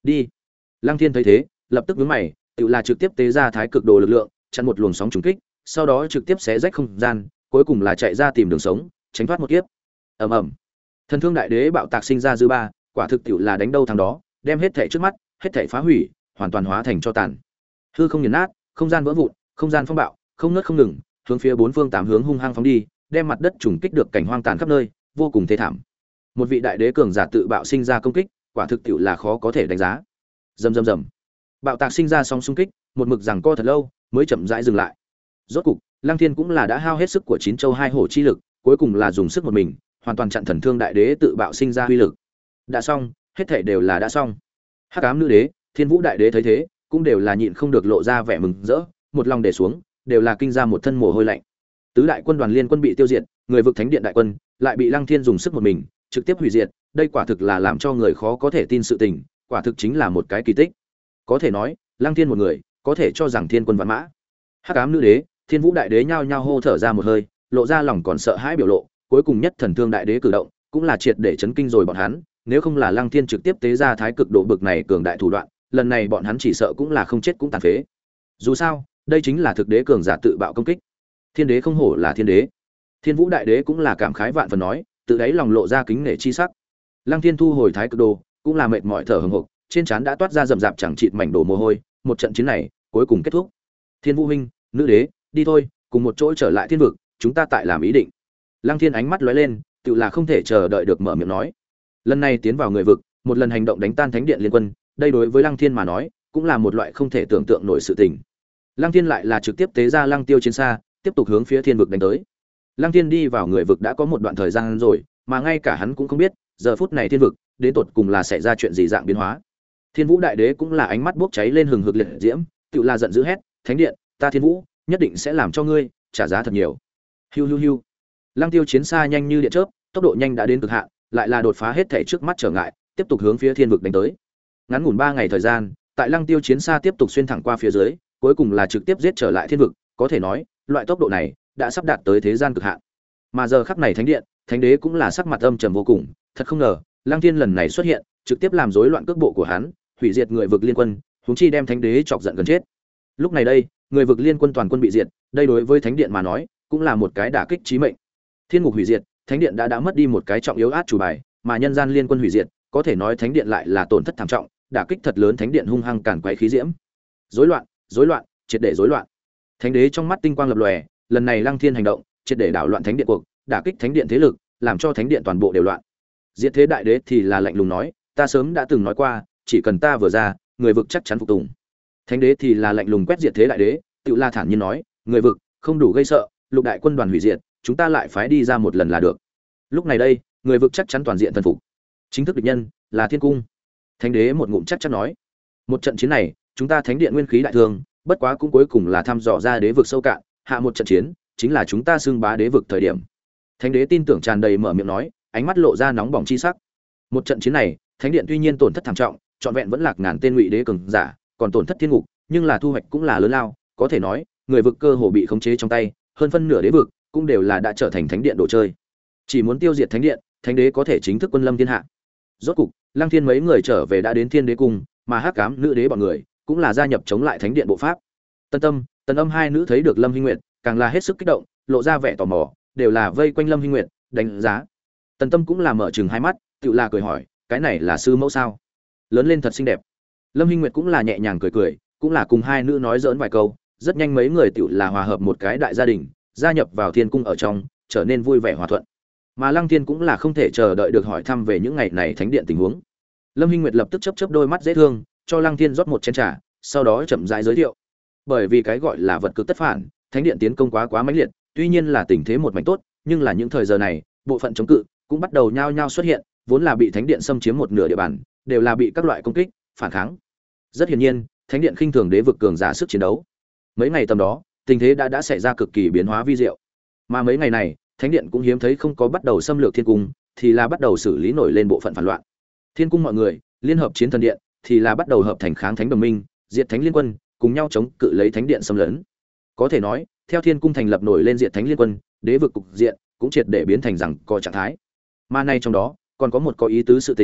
Đi. Lăng Thiên thấy thế, lập tức nhướng mày, tự là trực tiếp tế ra thái cực đồ lực lượng, chặn một luồng sóng trùng kích, sau đó trực tiếp xé rách không gian, cuối cùng là chạy ra tìm đường sống, tránh thoát một kiếp. Ầm ầm. Thần Thương Đại Đế bạo tạc sinh ra dư ba, quả thực tiểu là đánh đâu thằng đó, đem hết thảy trước mắt, hết thảy phá hủy, hoàn toàn hóa thành cho tàn. Hư không nghiền nát, không gian vỡ vụn, không gian phong bạo, không ngớt không ngừng, hướng phía bốn phương tám hướng hung hăng phóng đi, đem mặt đất trùng kích được cảnh hoang tàn khắp nơi, vô cùng thê thảm. Một vị đại đế cường giả tự bạo sinh ra công kích, quả thực tiểu là khó có thể đánh giá. Rầm rầm rầm. Bạo tạc sinh ra sóng xung kích, một mực giằng co thật lâu, mới chậm rãi dừng lại. Rốt cục, Lăng Thiên cũng là đã hao hết sức của chín châu hai hổ chi lực, cuối cùng là dùng sức một mình, hoàn toàn chặn Thần Thương Đại Đế tự bạo sinh ra uy lực. Đã xong, hết thảy đều là đã xong. Hắc Ám Nữ Đế, Thiên Vũ Đại Đế thấy thế, cũng đều là nhịn không được lộ ra vẻ mừng rỡ, một lòng để xuống, đều là kinh ra một thân mồ hôi lạnh. Tứ đại quân đoàn liên quân bị tiêu diệt, người vực thánh điện đại quân lại bị Lăng Thiên dùng sức một mình trực tiếp hủy diệt, đây quả thực là làm cho người khó có thể tin sự tình, quả thực chính là một cái kỳ tích. Có thể nói, Lăng Thiên một người có thể cho rằng thiên quân vạn mã. Hắc Ám Nữ Đế, Thiên Vũ Đại Đế nhao nhao hô thở ra một hơi, lộ ra lòng còn sợ hãi biểu lộ, cuối cùng nhất Thần Thương Đại Đế cử động, cũng là triệt để chấn kinh rồi bọn hắn, nếu không là Lăng Thiên trực tiếp tế ra thái cực độ bực này cường đại thủ đoạn, lần này bọn hắn chỉ sợ cũng là không chết cũng tàn phế. Dù sao, đây chính là thực đế cường giả tự bạo công kích. Thiên đế không hổ là thiên đế. Thiên Vũ Đại Đế cũng là cảm khái vạn phần nói, tự đáy lòng lộ ra kính nể chi sắc. Lăng Thiên thu hồi thái cực đồ, cũng là mệt mỏi thở hổn hộc, trên trán đã toát ra rậm rạp chẳng chịt mảnh đổ mồ hôi, một trận chiến này cuối cùng kết thúc. Thiên Vũ huynh, nữ đế, đi thôi, cùng một chỗ trở lại thiên vực, chúng ta tại làm ý định. Lăng Thiên ánh mắt lóe lên, tự là không thể chờ đợi được mở miệng nói. Lần này tiến vào người vực, một lần hành động đánh tan thánh điện liên quân, đây đối với Lăng Thiên mà nói, cũng là một loại không thể tưởng tượng nổi sự tình. Lăng Thiên lại là trực tiếp tế ra Lăng Tiêu chiến xa, tiếp tục hướng phía thiên vực đánh tới. Lăng Thiên đi vào người vực đã có một đoạn thời gian rồi, mà ngay cả hắn cũng không biết, giờ phút này thiên vực đến tột cùng là xảy ra chuyện gì dạng biến hóa. Thiên Vũ Đại Đế cũng là ánh mắt bốc cháy lên hừng hực liệt diễm, tự là giận dữ hét, "Thánh điện, ta Thiên Vũ, nhất định sẽ làm cho ngươi trả giá thật nhiều." Hiu hiu hiu. Lăng Tiêu chiến xa nhanh như điện chớp, tốc độ nhanh đã đến cực hạn, lại là đột phá hết thảy trước mắt trở ngại, tiếp tục hướng phía thiên vực đánh tới. Ngắn ngủn ba ngày thời gian, tại Lăng Tiêu chiến xa tiếp tục xuyên thẳng qua phía dưới, cuối cùng là trực tiếp giết trở lại thiên vực, có thể nói, loại tốc độ này đã sắp đạt tới thế gian cực hạn. Mà giờ khắc này thánh điện, thánh đế cũng là sắc mặt âm trầm vô cùng, thật không ngờ, Lăng Thiên lần này xuất hiện, trực tiếp làm rối loạn cước bộ của hắn, hủy diệt người vực liên quân, huống chi đem thánh đế chọc giận gần chết. Lúc này đây, người vực liên quân toàn quân bị diệt, đây đối với thánh điện mà nói, cũng là một cái đả kích chí mệnh. Thiên ngục hủy diệt, thánh điện đã đã mất đi một cái trọng yếu át chủ bài, mà nhân gian liên quân hủy diệt, có thể nói thánh điện lại là tổn thất thảm trọng, đả kích thật lớn thánh điện hung hăng càn quấy khí diễm. Rối loạn, rối loạn, triệt để rối loạn. Thánh đế trong mắt tinh quang lập lòe, lần này Lăng Thiên hành động, triệt để đảo loạn thánh điện cuộc, đả kích thánh điện thế lực, làm cho thánh điện toàn bộ đều loạn. Diệt thế đại đế thì là lạnh lùng nói, ta sớm đã từng nói qua, chỉ cần ta vừa ra, người vực chắc chắn phục tùng. Thánh đế thì là lạnh lùng quét diệt thế đại đế, tự la thản nhiên nói, người vực không đủ gây sợ, lục đại quân đoàn hủy diệt, chúng ta lại phái đi ra một lần là được. Lúc này đây, người vực chắc chắn toàn diện thần phục. Chính thức địch nhân là thiên cung. Thánh đế một ngụm chắc chắn nói, một trận chiến này, chúng ta thánh điện nguyên khí đại thương, bất quá cũng cuối cùng là thăm dò ra đế vực sâu cạn, hạ một trận chiến, chính là chúng ta xưng bá đế vực thời điểm. Thánh đế tin tưởng tràn đầy mở miệng nói, ánh mắt lộ ra nóng bỏng chi sắc. Một trận chiến này, thánh điện tuy nhiên tổn thất thảm trọng, trọn vẹn vẫn lạc ngàn tên ngụy đế cường giả, còn tổn thất thiên ngục, nhưng là thu hoạch cũng là lớn lao, có thể nói, người vực cơ hồ bị khống chế trong tay, hơn phân nửa đế vực cũng đều là đã trở thành thánh điện đồ chơi. Chỉ muốn tiêu diệt thánh điện, thánh đế có thể chính thức quân lâm thiên hạ. Rốt cục, Lăng Thiên mấy người trở về đã đến Thiên Đế cung, mà Hắc Ám Nữ Đế bọn người cũng là gia nhập chống lại thánh điện bộ pháp. Tân Tâm, Tần Âm hai nữ thấy được Lâm Hinh Nguyệt, càng là hết sức kích động, lộ ra vẻ tò mò, đều là vây quanh Lâm Hinh Nguyệt, đánh giá. Tần Tâm cũng là mở trừng hai mắt, tự là cười hỏi, cái này là sư mẫu sao? Lớn lên thật xinh đẹp. Lâm Hinh Nguyệt cũng là nhẹ nhàng cười cười, cũng là cùng hai nữ nói giỡn vài câu, rất nhanh mấy người tự là hòa hợp một cái đại gia đình, gia nhập vào Thiên cung ở trong, trở nên vui vẻ hòa thuận. Mà Lăng Thiên cũng là không thể chờ đợi được hỏi thăm về những ngày này thánh điện tình huống. Lâm Hinh Nguyệt lập tức chớp chớp đôi mắt dễ thương, cho Lăng Thiên rót một chén trà, sau đó chậm rãi giới thiệu. Bởi vì cái gọi là vật cực tất phản, thánh điện tiến công quá quá mãnh liệt, tuy nhiên là tình thế một mảnh tốt, nhưng là những thời giờ này, bộ phận chống cự cũng bắt đầu nhao nhao xuất hiện, vốn là bị thánh điện xâm chiếm một nửa địa bàn, đều là bị các loại công kích, phản kháng. Rất hiển nhiên, thánh điện khinh thường đế vực cường giả sức chiến đấu. Mấy ngày tầm đó, tình thế đã đã xảy ra cực kỳ biến hóa vi diệu. Mà mấy ngày này, thánh điện cũng hiếm thấy không có bắt đầu xâm lược thiên cung, thì là bắt đầu xử lý nổi lên bộ phận phản loạn. Thiên cung mọi người liên hợp chiến thần điện, thì là bắt đầu hợp thành kháng thánh đồng minh, diệt thánh liên quân, cùng nhau chống cự lấy thánh điện xâm lấn. Có thể nói, theo thiên cung thành lập nổi lên diệt thánh liên quân, đế vực cục diện cũng triệt để biến thành rằng có trạng thái. Mà nay trong đó còn có một có ý tứ sự tình,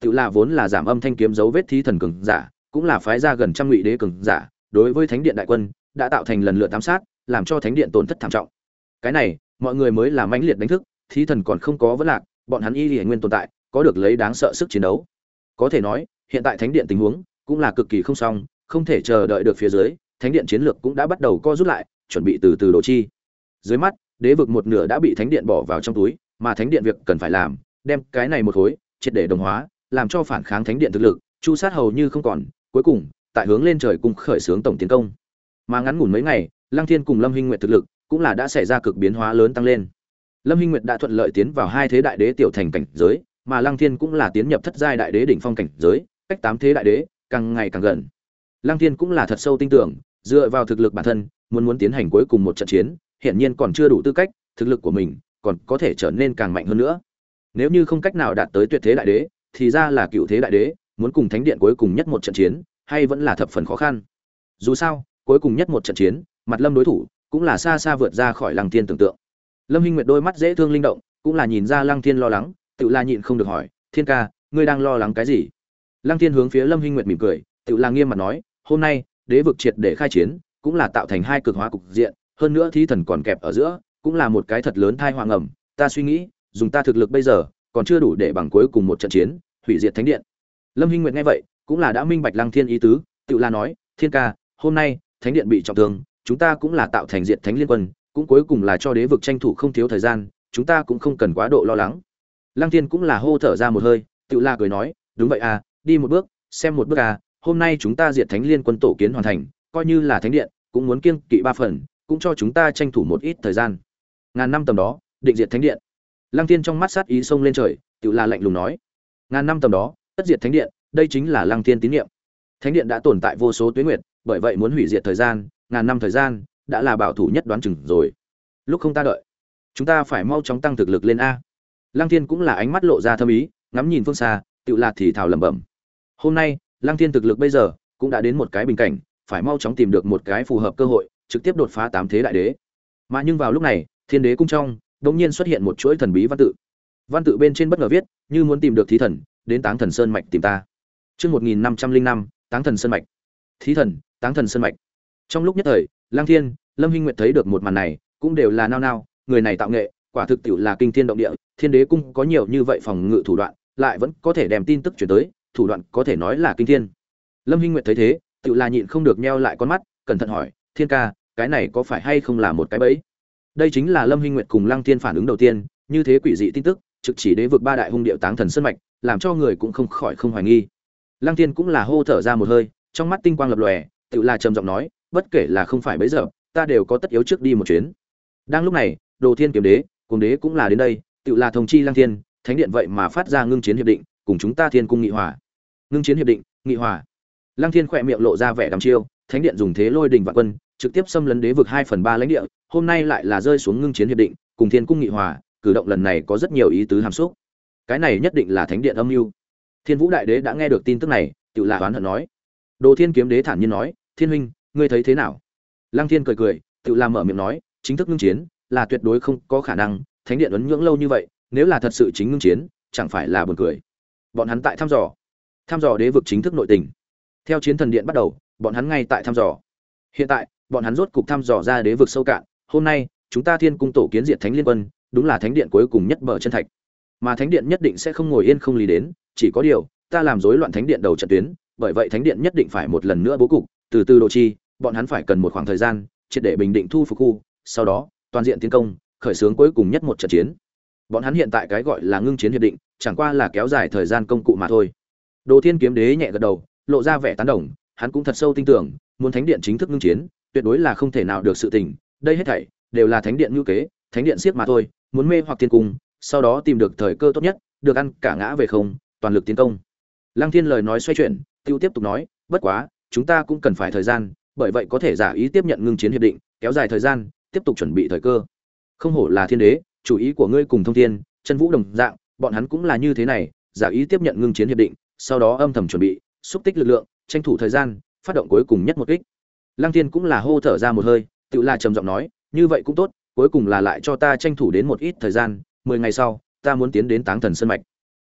tự là vốn là giảm âm thanh kiếm dấu vết thí thần cường giả, cũng là phái ra gần trăm ngụy đế cường giả, đối với thánh điện đại quân đã tạo thành lần lượt ám sát, làm cho thánh điện tổn thất thảm trọng. Cái này, mọi người mới là mãnh liệt đánh thức, thí thần còn không có vấn lạc, bọn hắn y liễu nguyên tồn tại, có được lấy đáng sợ sức chiến đấu. Có thể nói, hiện tại thánh điện tình huống cũng là cực kỳ không xong, không thể chờ đợi được phía dưới, thánh điện chiến lược cũng đã bắt đầu co rút lại, chuẩn bị từ từ đổ chi. Dưới mắt, đế vực một nửa đã bị thánh điện bỏ vào trong túi, mà thánh điện việc cần phải làm, đem cái này một khối triệt để đồng hóa, làm cho phản kháng thánh điện thực lực chu sát hầu như không còn, cuối cùng tại hướng lên trời cung khởi xướng tổng tiến công. Mà ngắn ngủn mấy ngày, Lăng Thiên cùng Lâm Hinh Nguyệt thực lực cũng là đã xảy ra cực biến hóa lớn tăng lên. Lâm Hinh Nguyệt đã thuận lợi tiến vào hai thế đại đế tiểu thành cảnh giới, mà Lăng Thiên cũng là tiến nhập thất giai đại đế đỉnh phong cảnh giới, cách tám thế đại đế càng ngày càng gần. Lăng Thiên cũng là thật sâu tin tưởng, dựa vào thực lực bản thân, muốn muốn tiến hành cuối cùng một trận chiến, hiển nhiên còn chưa đủ tư cách, thực lực của mình còn có thể trở nên càng mạnh hơn nữa. Nếu như không cách nào đạt tới tuyệt thế đại đế, thì ra là cựu thế đại đế, muốn cùng thánh điện cuối cùng nhất một trận chiến, hay vẫn là thập phần khó khăn. Dù sao, cuối cùng nhất một trận chiến, mặt Lâm đối thủ cũng là xa xa vượt ra khỏi Lăng Thiên tưởng tượng. Lâm Hinh Nguyệt đôi mắt dễ thương linh động, cũng là nhìn ra Lăng Thiên lo lắng, tự là nhịn không được hỏi, "Thiên ca, ngươi đang lo lắng cái gì?" Lăng Thiên hướng phía Lâm Hinh Nguyệt mỉm cười, tự là nghiêm mặt nói, "Hôm nay, đế vực triệt để khai chiến, cũng là tạo thành hai cực hóa cục diện, hơn nữa thí thần còn kẹp ở giữa, cũng là một cái thật lớn tai họa ngầm, ta suy nghĩ, dùng ta thực lực bây giờ, còn chưa đủ để bằng cuối cùng một trận chiến, hủy diệt thánh điện." Lâm Hinh Nguyệt nghe vậy, cũng là đã minh bạch Lăng Thiên ý tứ, tự là nói, "Thiên ca, hôm nay, thánh điện bị trọng thương, chúng ta cũng là tạo thành diệt thánh liên quân, cũng cuối cùng là cho đế vực tranh thủ không thiếu thời gian, chúng ta cũng không cần quá độ lo lắng." Lăng Thiên cũng là hô thở ra một hơi, tự là cười nói, "Đúng vậy à, đi một bước, xem một bước à, hôm nay chúng ta diệt thánh liên quân tổ kiến hoàn thành, coi như là thánh điện, cũng muốn kiêng kỵ ba phần, cũng cho chúng ta tranh thủ một ít thời gian. Ngàn năm tầm đó, định diệt thánh điện." Lăng Thiên trong mắt sát ý xông lên trời, tự là lạnh lùng nói, "Ngàn năm tầm đó, tất diệt thánh điện." Đây chính là Lăng Thiên tín niệm. Thánh điện đã tồn tại vô số tuế nguyệt, bởi vậy muốn hủy diệt thời gian, ngàn năm thời gian, đã là bảo thủ nhất đoán chừng rồi. Lúc không ta đợi, chúng ta phải mau chóng tăng thực lực lên a. Lăng Thiên cũng là ánh mắt lộ ra thâm ý, ngắm nhìn phương xa, tự là thì thào lẩm bẩm. Hôm nay, Lăng Thiên thực lực bây giờ cũng đã đến một cái bình cảnh, phải mau chóng tìm được một cái phù hợp cơ hội, trực tiếp đột phá tám thế đại đế. Mà nhưng vào lúc này, Thiên Đế cung trong, đột nhiên xuất hiện một chuỗi thần bí văn tự. Văn tự bên trên bất ngờ viết, như muốn tìm được thí thần, đến Táng Thần Sơn mạch tìm ta. Chương một nghìn năm trăm linh năm, Táng Thần Sơn mạch. Thí thần, Táng Thần Sơn mạch. Trong lúc nhất thời, Lăng Thiên, Lâm Hinh Nguyệt thấy được một màn này, cũng đều là nao nao, người này tạo nghệ, quả thực tiệu là kinh thiên động địa, Thiên Đế cung có nhiều như vậy phòng ngự thủ đoạn, lại vẫn có thể đem tin tức truyền tới, thủ đoạn có thể nói là kinh thiên. Lâm Hinh Nguyệt thấy thế, tiệu là nhịn không được nheo lại con mắt, cẩn thận hỏi, "Thiên ca, cái này có phải hay không là một cái bẫy?" Đây chính là Lâm Hinh Nguyệt cùng Lăng Thiên phản ứng đầu tiên, như thế quỷ dị tin tức, trực chỉ đế vực ba đại hung điệu Táng Thần Sơn mạch, làm cho người cũng không khỏi không hoài nghi. Lăng Thiên cũng là hô thở ra một hơi, trong mắt tinh quang lập lòe, tự là trầm giọng nói, "Bất kể là không phải bấy giờ, ta đều có tất yếu trước đi một chuyến." Đang lúc này, Đồ Thiên Kiếm Đế, Cùng Đế cũng là đến đây, tự là thông chi Lăng Thiên, thánh điện vậy mà phát ra ngưng chiến hiệp định, cùng chúng ta Thiên cung nghị hòa. Ngưng chiến hiệp định, nghị hòa. Lăng Thiên khẽ miệng lộ ra vẻ đăm chiêu, thánh điện dùng thế lôi đình vạn quân, trực tiếp xâm lấn đế vực hai phần ba lãnh địa, hôm nay lại là rơi xuống ngưng chiến hiệp định, cùng Thiên cung nghị hòa, cử động lần này có rất nhiều ý tứ hàm xúc. Cái này nhất định là thánh điện âm mưu. Thiên Vũ đại đế đã nghe được tin tức này, tự là oán hận nói. Đồ Thiên Kiếm Đế thản nhiên nói, "Thiên huynh, ngươi thấy thế nào?" Lăng Thiên cười cười, tự làm mở miệng nói, "Chính thức ngưng chiến là tuyệt đối không có khả năng, thánh điện ấn nhưỡng lâu như vậy, nếu là thật sự chính ngưng chiến, chẳng phải là buồn cười." Bọn hắn tại thăm dò, thăm dò đế vực chính thức nội tình. Theo chiến thần điện bắt đầu, bọn hắn ngay tại thăm dò. Hiện tại, bọn hắn rốt cục thăm dò ra đế vực sâu cạn, hôm nay, chúng ta Thiên cung tổ kiến diệt thánh liên quân, đúng là thánh điện cuối cùng nhất bờ chân thạch. Mà thánh điện nhất định sẽ không ngồi yên không lý đến, chỉ có điều, ta làm rối loạn thánh điện đầu trận tuyến, bởi vậy thánh điện nhất định phải một lần nữa bố cục, từ từ độ chi, bọn hắn phải cần một khoảng thời gian, triệt để bình định thu phục khu, sau đó, toàn diện tiến công, khởi xướng cuối cùng nhất một trận chiến. Bọn hắn hiện tại cái gọi là ngưng chiến hiệp định, chẳng qua là kéo dài thời gian công cụ mà thôi. Đồ Thiên Kiếm Đế nhẹ gật đầu, lộ ra vẻ tán đồng, hắn cũng thật sâu tin tưởng, muốn thánh điện chính thức ngưng chiến, tuyệt đối là không thể nào được sự tình, đây hết thảy đều là thánh điện nhu kế, thánh điện siết mà thôi, muốn mê hoặc thiên cung, sau đó tìm được thời cơ tốt nhất, được ăn cả ngã về không, toàn lực tiến công. Lăng Thiên lời nói xoay chuyển, tiêu tiếp tục nói, "Bất quá, chúng ta cũng cần phải thời gian, bởi vậy có thể giả ý tiếp nhận ngưng chiến hiệp định, kéo dài thời gian, tiếp tục chuẩn bị thời cơ." Không hổ là Thiên Đế, chủ ý của ngươi cùng Thông Thiên, Chân Vũ đồng dạng, bọn hắn cũng là như thế này, giả ý tiếp nhận ngưng chiến hiệp định, sau đó âm thầm chuẩn bị, xúc tích lực lượng, tranh thủ thời gian, phát động cuối cùng nhất một kích. Lăng Thiên cũng là hô thở ra một hơi, tự là trầm giọng nói, "Như vậy cũng tốt, cuối cùng là lại cho ta tranh thủ đến một ít thời gian, mười ngày sau, ta muốn tiến đến Táng Thần Sơn mạch."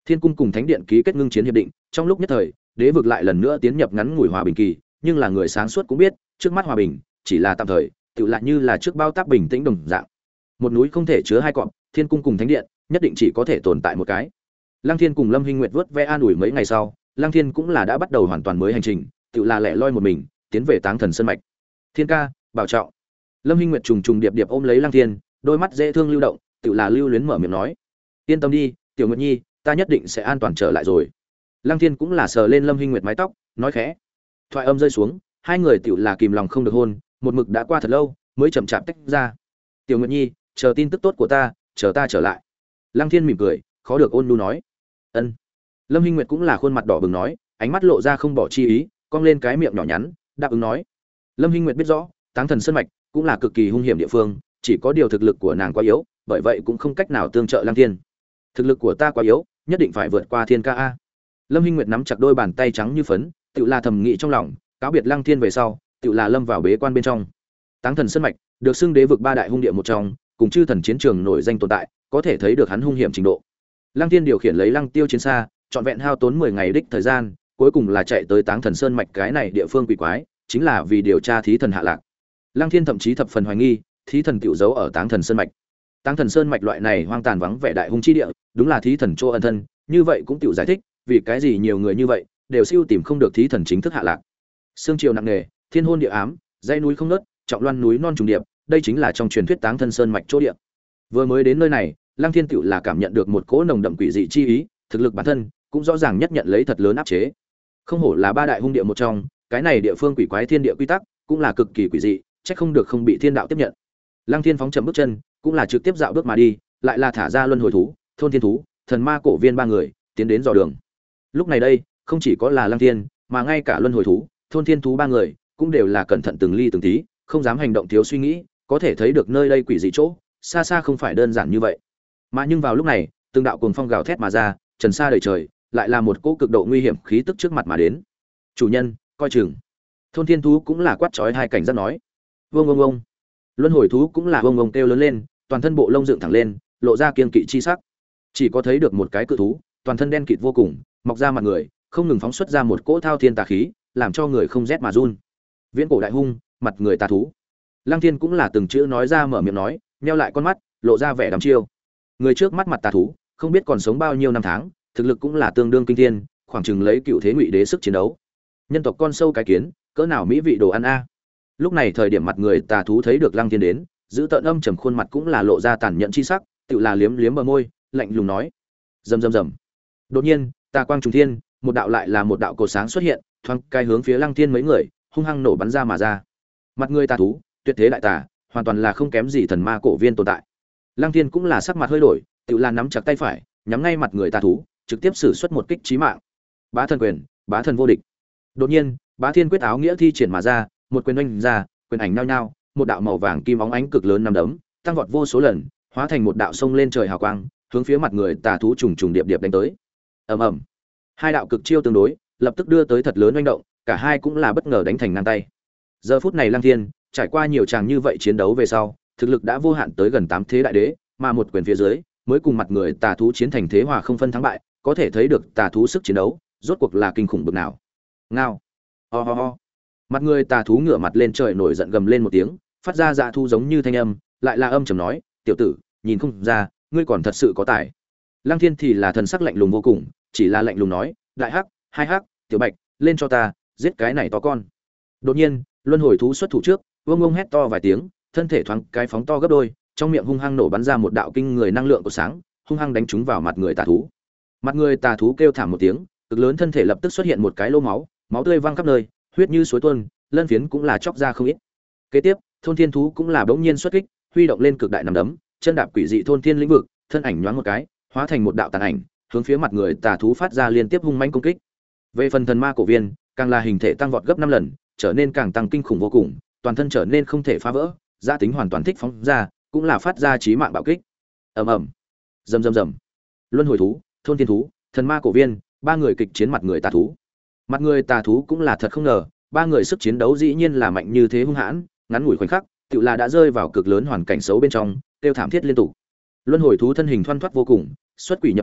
Thiên cung cùng thánh điện ký kết ngưng chiến hiệp định, trong lúc nhất thời, đế vực lại lần nữa tiến nhập ngắn ngủi hòa bình kỳ, nhưng là người sáng suốt cũng biết, trước mắt hòa bình chỉ là tạm thời, tựu lại như là trước bao tác bình tĩnh đồng dạng. Một núi không thể chứa hai cọp, thiên cung cùng thánh điện, nhất định chỉ có thể tồn tại một cái. Lăng Thiên cùng Lâm Hinh Nguyệt vớt ve an ủi mấy ngày sau, Lăng Thiên cũng là đã bắt đầu hoàn toàn mới hành trình, tựu là lẻ loi một mình, tiến về Táng Thần Sơn mạch. Thiên ca, bảo trọng. Lâm Hinh Nguyệt trùng trùng điệp điệp ôm lấy Lăng Thiên, đôi mắt dễ thương lưu động, tựu là lưu luyến mở miệng nói: "Yên tâm đi, Tiểu Nguyệt Nhi, ta nhất định sẽ an toàn trở lại rồi." Lăng Thiên cũng là sờ lên Lâm Hinh Nguyệt mái tóc, nói khẽ. Thoại âm rơi xuống, hai người tựu là kìm lòng không được hôn, một mực đã qua thật lâu, mới chậm chạp tách ra. "Tiểu Nguyệt Nhi, chờ tin tức tốt của ta, chờ ta trở lại." Lăng Thiên mỉm cười, khó được ôn nhu nói. "Ân." Lâm Hinh Nguyệt cũng là khuôn mặt đỏ bừng nói, ánh mắt lộ ra không bỏ chi ý, cong lên cái miệng nhỏ nhắn, đáp ứng nói. Lâm Hinh Nguyệt biết rõ, Táng Thần Sơn mạch cũng là cực kỳ hung hiểm địa phương, chỉ có điều thực lực của nàng quá yếu, bởi vậy cũng không cách nào tương trợ Lăng Thiên. "Thực lực của ta quá yếu, nhất định phải vượt qua Thiên ca a." Lâm Hinh Nguyệt nắm chặt đôi bàn tay trắng như phấn, tựu là thầm nghĩ trong lòng, cáo biệt Lăng Thiên về sau, tựu là lâm vào bế quan bên trong. Táng Thần Sơn mạch được xưng đế vực ba đại hung địa một trong, cùng chư thần chiến trường nổi danh tồn tại, có thể thấy được hắn hung hiểm trình độ. Lăng Thiên điều khiển lấy Lăng Tiêu chiến xa, trọn vẹn hao tốn mười ngày đích thời gian, cuối cùng là chạy tới Táng Thần Sơn mạch cái này địa phương quỷ quái, chính là vì điều tra thí thần hạ lạc. Lăng Thiên thậm chí thập phần hoài nghi, thí thần tiểu giấu ở Táng Thần Sơn mạch. Táng Thần Sơn mạch loại này hoang tàn vắng vẻ đại hung chi địa, đúng là thí thần chỗ ẩn thân, như vậy cũng tiểu giải thích, vì cái gì nhiều người như vậy đều siêu tìm không được thí thần chính thức hạ lạc. Sương triều nặng nề, thiên hôn địa ám, dãy núi không nớt, trọng loan núi non trùng điệp, đây chính là trong truyền thuyết Táng Thần Sơn mạch chỗ địa. Vừa mới đến nơi này, Lăng Thiên tiểu là cảm nhận được một cỗ nồng đậm quỷ dị chi ý, thực lực bản thân cũng rõ ràng nhất nhận lấy thật lớn áp chế. Không hổ là ba đại hung địa một trong, cái này địa phương quỷ quái thiên địa quy tắc cũng là cực kỳ quỷ dị, chắc không được không bị thiên đạo tiếp nhận. Lăng Thiên phóng chậm bước chân, cũng là trực tiếp dạo bước mà đi, lại là thả ra luân hồi thú, thôn thiên thú, thần ma cổ viên ba người, tiến đến dò đường. Lúc này đây, không chỉ có là Lăng Thiên, mà ngay cả luân hồi thú, thôn thiên thú ba người, cũng đều là cẩn thận từng ly từng tí, không dám hành động thiếu suy nghĩ, có thể thấy được nơi đây quỷ dị chỗ, xa xa không phải đơn giản như vậy. Mà nhưng vào lúc này, từng đạo cuồng phong gào thét mà ra, trần xa đầy trời, lại là một cỗ cực độ nguy hiểm khí tức trước mặt mà đến. "Chủ nhân, coi chừng." Thôn thiên thú cũng là quát chói hai cảnh giác nói. "Vâng vâng vâng." Luân hồi thú cũng là vâng vâng kêu lớn lên, toàn thân bộ lông dựng thẳng lên, lộ ra kiên kỵ chi sắc. Chỉ có thấy được một cái cự thú, toàn thân đen kịt vô cùng, mọc ra mặt người, không ngừng phóng xuất ra một cỗ thao thiên tà khí, làm cho người không rét mà run. Viễn cổ đại hung, mặt người tà thú. Lăng Thiên cũng là từng chữ nói ra mở miệng nói, nheo lại con mắt, lộ ra vẻ đăm chiêu. Người trước mắt mặt tà thú, không biết còn sống bao nhiêu năm tháng, thực lực cũng là tương đương kinh thiên, khoảng chừng lấy cựu thế ngụy đế sức chiến đấu. Nhân tộc con sâu cái kiến, cỡ nào mỹ vị đồ ăn a. Lúc này thời điểm mặt người tà thú thấy được Lăng Thiên đến, giữ tợn âm trầm khuôn mặt cũng là lộ ra tàn nhẫn chi sắc, tự là liếm liếm bờ môi, lạnh lùng nói: "Rầm rầm rầm." Đột nhiên, tà quang trùng thiên, một đạo lại là một đạo cột sáng xuất hiện, thoáng cái hướng phía Lăng Thiên mấy người, hung hăng nổ bắn ra mà ra. Mặt người tà thú, tuyệt thế đại tà, hoàn toàn là không kém gì thần ma cổ viên tồn tại. Lăng Thiên cũng là sắc mặt hơi đổi, tự là nắm chặt tay phải, nhắm ngay mặt người tà thú, trực tiếp sử xuất một kích chí mạng. Bá thần quyền, bá thần vô địch. Đột nhiên, Bá Thiên quyết áo nghĩa thi triển mà ra, một quyền oanh ra, quyền ảnh nhao nhao, một đạo màu vàng kim óng ánh cực lớn nằm đấm, tăng vọt vô số lần, hóa thành một đạo sông lên trời hào quang, hướng phía mặt người tà thú trùng trùng điệp điệp đánh tới. Ầm ầm. Hai đạo cực chiêu tương đối, lập tức đưa tới thật lớn oanh động, cả hai cũng là bất ngờ đánh thành ngang tay. Giờ phút này Lăng Thiên, trải qua nhiều tràng như vậy chiến đấu về sau, thực lực đã vô hạn tới gần tám thế đại đế, mà một quyền phía dưới, mới cùng mặt người tà thú chiến thành thế hòa không phân thắng bại, có thể thấy được tà thú sức chiến đấu, rốt cuộc là kinh khủng bực nào. Ngao. Ho ho ho. Mặt người tà thú ngửa mặt lên trời nổi giận gầm lên một tiếng, phát ra dạ thu giống như thanh âm, lại là âm trầm nói: "Tiểu tử, nhìn không ra, ngươi còn thật sự có tài." Lăng Thiên thì là thần sắc lạnh lùng vô cùng, chỉ là lạnh lùng nói: "Đại hắc, hai hắc, tiểu bạch, lên cho ta, giết cái này to con." Đột nhiên, luân hồi thú xuất thủ trước, vương ông hét to vài tiếng, thân thể thoáng cái phóng to gấp đôi, trong miệng hung hăng nổ bắn ra một đạo kinh người năng lượng của sáng, hung hăng đánh trúng vào mặt người tà thú. Mặt người tà thú kêu thảm một tiếng, cực lớn thân thể lập tức xuất hiện một cái lỗ máu, máu tươi văng khắp nơi, huyết như suối tuôn, lân phiến cũng là chóc ra không ít. Kế tiếp, thôn thiên thú cũng là bỗng nhiên xuất kích, huy động lên cực đại nằm đấm, chân đạp quỷ dị thôn thiên lĩnh vực, thân ảnh nhoáng một cái, hóa thành một đạo tàn ảnh, hướng phía mặt người tà thú phát ra liên tiếp hung mãnh công kích. Về phần thần ma cổ viên, càng là hình thể tăng vọt gấp năm lần, trở nên càng tăng kinh khủng vô cùng, toàn thân trở nên không thể phá vỡ, gia tính hoàn toàn thích phóng ra, cũng là phát ra chí mạng bạo kích. Ầm ầm, rầm rầm rầm. Luân hồi thú, thôn thiên thú, thần ma cổ viên, ba người kịch chiến mặt người tà thú. Mặt người tà thú cũng là thật không ngờ, ba người sức chiến đấu dĩ nhiên là mạnh như thế hung hãn, ngắn ngủi khoảnh khắc, tựa là đã rơi vào cực lớn hoàn cảnh xấu bên trong, tiêu thảm thiết liên tục. Luân hồi thú thân hình thoăn thoắt vô cùng, xuất quỷ nhập thần,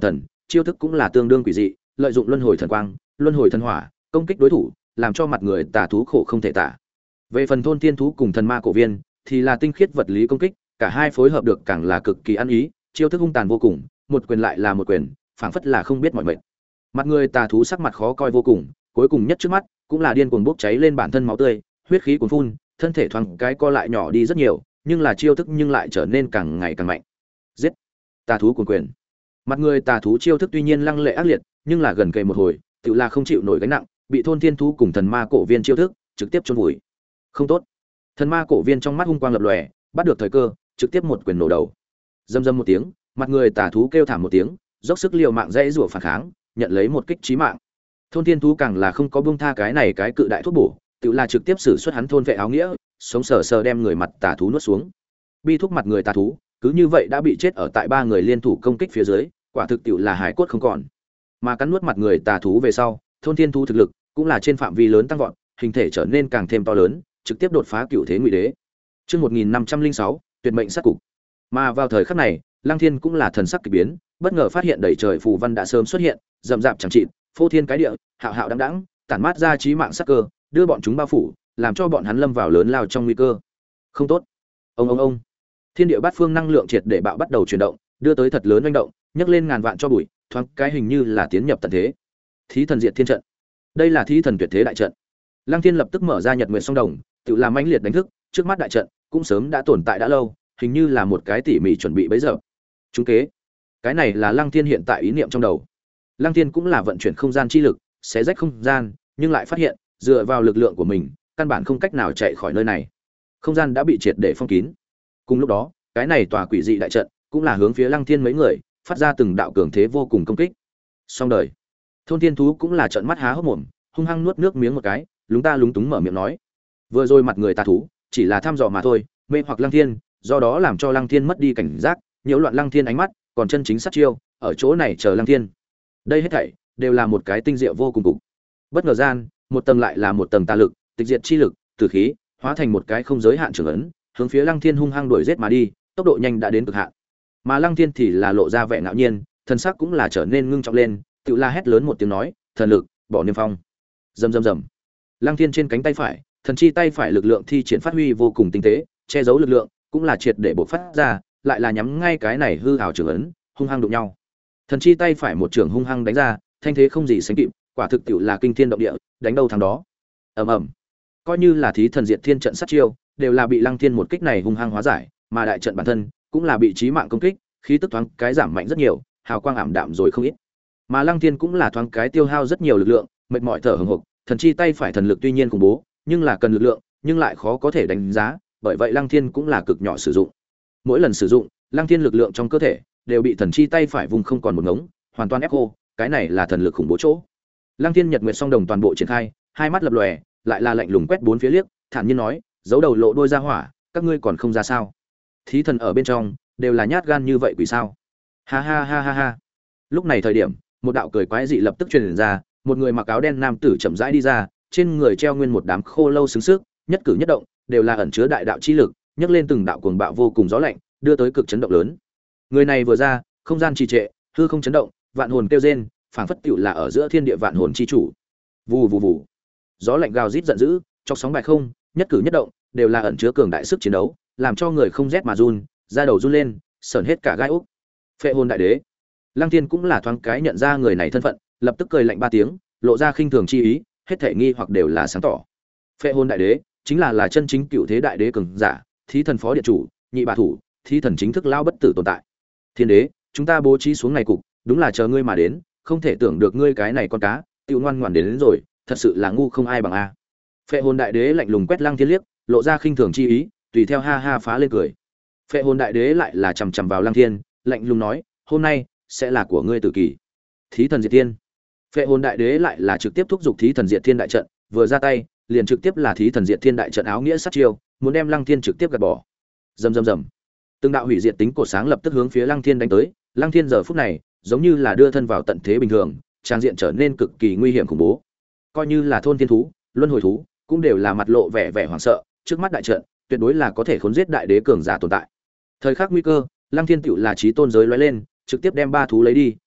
chiêu thức cũng là tương đương quỷ dị, lợi dụng luân hồi thần quang, luân hồi thần hỏa, công kích đối thủ, làm cho mặt người tà thú khổ không thể tả. Về phần thôn tiên thú cùng thần ma cổ viên, thì là tinh khiết vật lý công kích, cả hai phối hợp được càng là cực kỳ ăn ý, chiêu thức hung tàn vô cùng, một quyền lại là một quyền, phảng phất là không biết mỏi mệt. Mặt người tà thú sắc mặt khó coi vô cùng, cuối cùng nhất trước mắt cũng là điên cuồng bốc cháy lên bản thân máu tươi, huyết khí cuồn phun, thân thể thoáng cái co lại nhỏ đi rất nhiều, nhưng là chiêu thức nhưng lại trở nên càng ngày càng mạnh. Giết! Tà thú cuồng quyền. Mặt người tà thú chiêu thức tuy nhiên lăng lệ ác liệt, nhưng là gần kề một hồi, tự là không chịu nổi gánh nặng, bị thôn thiên thú cùng thần ma cổ viên chiêu thức trực tiếp chôn vùi. Không tốt. Thần ma cổ viên trong mắt hung quang lập lòe, bắt được thời cơ, trực tiếp một quyền nổ đầu. Rầm rầm một tiếng, mặt người tà thú kêu thảm một tiếng, dốc sức liều mạng dãy rủa phản kháng, nhận lấy một kích chí mạng. Thôn thiên thú càng là không có buông tha cái này cái cự đại thuốc bổ, tự là trực tiếp sử xuất hắn thôn vệ áo nghĩa, sống sờ sờ đem người mặt tà thú nuốt xuống. Bi thúc mặt người tà thú, cứ như vậy đã bị chết ở tại ba người liên thủ công kích phía dưới, quả thực tiểu là hải cốt không còn. Mà cắn nuốt mặt người tà thú về sau, thôn thiên thú thực lực cũng là trên phạm vi lớn tăng vọt, hình thể trở nên càng thêm to lớn, trực tiếp đột phá cựu thế ngụy đế. Chương một nghìn năm trăm lẻ sáu, tuyệt mệnh sát cục. Mà vào thời khắc này, Lăng Thiên cũng là thần sắc kỳ biến, bất ngờ phát hiện đầy trời phù văn đã sớm xuất hiện, rậm rạp chẳng chịt, phô thiên cái địa, hạo hạo đãng đãng, tản mát ra chí mạng sát cơ, đưa bọn chúng bao phủ, làm cho bọn hắn lâm vào lớn lao trong nguy cơ. Không tốt. Ông ông ông. Thiên địa bát phương năng lượng triệt để bạo bắt đầu chuyển động, đưa tới thật lớn oanh động, nhấc lên ngàn vạn cho bụi, thoáng cái hình như là tiến nhập tận thế. Thí thần diệt thiên trận. Đây là thí thần tuyệt thế đại trận. Lăng Thiên lập tức mở ra Nhật Nguyệt Song Đồng, tự làm mãnh liệt đánh thức, trước mắt đại trận cũng sớm đã tồn tại đã lâu, hình như là một cái tỉ mỉ chuẩn bị bấy giờ. Chúng kế. Cái này là Lăng Thiên hiện tại ý niệm trong đầu. Lăng Thiên cũng là vận chuyển không gian chi lực, xé rách không gian, nhưng lại phát hiện, dựa vào lực lượng của mình, căn bản không cách nào chạy khỏi nơi này. Không gian đã bị triệt để phong kín. Cùng lúc đó, cái này tòa quỷ dị đại trận cũng là hướng phía Lăng Thiên mấy người, phát ra từng đạo cường thế vô cùng công kích. Xong đời. Thôn Thiên thú cũng là trợn mắt há hốc mồm, hung hăng nuốt nước miếng một cái, lúng ta lúng túng mở miệng nói: "Vừa rồi mặt người tà thú, chỉ là thăm dò mà thôi, mê hoặc Lăng Thiên, do đó làm cho Lăng Thiên mất đi cảnh giác, nhiễu loạn Lăng Thiên ánh mắt, còn chân chính sát chiêu, ở chỗ này chờ Lăng Thiên." Đây hết thảy đều là một cái tinh diệu vô cùng cục. Bất ngờ gian, một tầng lại là một tầng tà lực, tịch diệt chi lực, tử khí, hóa thành một cái không giới hạn trường ấn, hướng phía Lăng Thiên hung hăng đuổi giết mà đi, tốc độ nhanh đã đến cực hạn. Mà Lăng Thiên thì là lộ ra vẻ ngạo nhiên, thần sắc cũng là trở nên ngưng trọng lên, tự la hét lớn một tiếng nói: "Thần lực, bỏ niêm phong." Rầm rầm rầm. Lăng Thiên trên cánh tay phải, thần chi tay phải lực lượng thi triển phát huy vô cùng tinh tế, che giấu lực lượng, cũng là triệt để bộc phát ra, lại là nhắm ngay cái này hư ảo trường ấn, hung hăng đụng nhau. Thần chi tay phải một trường hung hăng đánh ra, thanh thế không gì sánh kịp, quả thực tiệu là kinh thiên động địa, đánh đâu thắng đó. Ầm ầm. Coi như là thí thần diệt thiên trận sát chiêu, đều là bị Lăng Thiên một kích này hung hăng hóa giải, mà đại trận bản thân cũng là bị chí mạng công kích, khí tức thoáng cái giảm mạnh rất nhiều, hào quang ảm đạm rồi không ít. Mà Lăng Thiên cũng là thoáng cái tiêu hao rất nhiều lực lượng, mệt mỏi thở hổn hộc, thần chi tay phải thần lực tuy nhiên khủng bố, nhưng là cần lực lượng, nhưng lại khó có thể đánh giá, bởi vậy Lăng Thiên cũng là cực nhỏ sử dụng. Mỗi lần sử dụng, Lăng Thiên lực lượng trong cơ thể đều bị thần chi tay phải vùng không còn một ngống, hoàn toàn ép khô, cái này là thần lực khủng bố chỗ. Lăng Thiên Nhật Nguyệt Song Đồng toàn bộ triển khai, hai mắt lập lòe, lại là lạnh lùng quét bốn phía liếc, thản nhiên nói: "Giấu đầu lộ đôi ra hỏa, các ngươi còn không ra sao? Thí thần ở bên trong, đều là nhát gan như vậy quỷ sao?" Ha ha ha ha ha. Lúc này thời điểm, một đạo cười quái dị lập tức truyền ra, một người mặc áo đen nam tử chậm rãi đi ra, trên người treo nguyên một đám khô lâu xứng sức, nhất cử nhất động đều là ẩn chứa đại đạo chi lực, nhấc lên từng đạo cuồng bạo vô cùng gió lạnh, đưa tới cực chấn động lớn. Người này vừa ra, không gian trì trệ, hư không chấn động, vạn hồn kêu rên, phảng phất tựu là ở giữa thiên địa vạn hồn chi chủ. Vù vù vù. Gió lạnh gào rít giận dữ, chọc sóng bài không, nhất cử nhất động đều là ẩn chứa cường đại sức chiến đấu, làm cho người không rét mà run, da đầu run lên, sởn hết cả gai ốc. Phệ hồn đại đế. Lăng Thiên cũng là thoáng cái nhận ra người này thân phận, lập tức cười lạnh ba tiếng, lộ ra khinh thường chi ý, hết thể nghi hoặc đều là sáng tỏ. Phệ hồn đại đế chính là là chân chính cựu thế đại đế cường giả, thí thần phó điện chủ, nhị bà thủ, thí thần chính thức lao bất tử tồn tại. Thiên đế, chúng ta bố trí xuống này cục, đúng là chờ ngươi mà đến, không thể tưởng được ngươi cái này con cá, tiêu ngoan ngoãn đến, đến rồi, thật sự là ngu không ai bằng a. Phệ hồn đại đế lạnh lùng quét Lăng Thiên liếc, lộ ra khinh thường chi ý, tùy theo ha ha phá lên cười. Phệ hồn đại đế lại là chằm chằm vào Lăng Thiên, lạnh lùng nói: "Hôm nay sẽ là của ngươi tử kỳ." Thí thần diệt thiên. Phệ hồn đại đế lại là trực tiếp thúc giục thí thần diệt thiên đại trận, vừa ra tay, liền trực tiếp là thí thần diệt thiên đại trận áo nghĩa sát chiêu, muốn đem Lăng Thiên trực tiếp gạt bỏ. Rầm rầm rầm. Từng đạo hủy diệt tính cột sáng lập tức hướng phía Lăng Thiên đánh tới, Lăng Thiên giờ phút này, giống như là đưa thân vào tận thế bình thường, trang diện trở nên cực kỳ nguy hiểm khủng bố. Coi như là thôn thiên thú, luân hồi thú, cũng đều là mặt lộ vẻ vẻ hoảng sợ, trước mắt đại trận, tuyệt đối là có thể khốn giết đại đế cường giả tồn tại. Thời khắc nguy cơ, Lăng Thiên tựu là chí tôn giới lóe lên, trực tiếp đem ba thú lấy đi,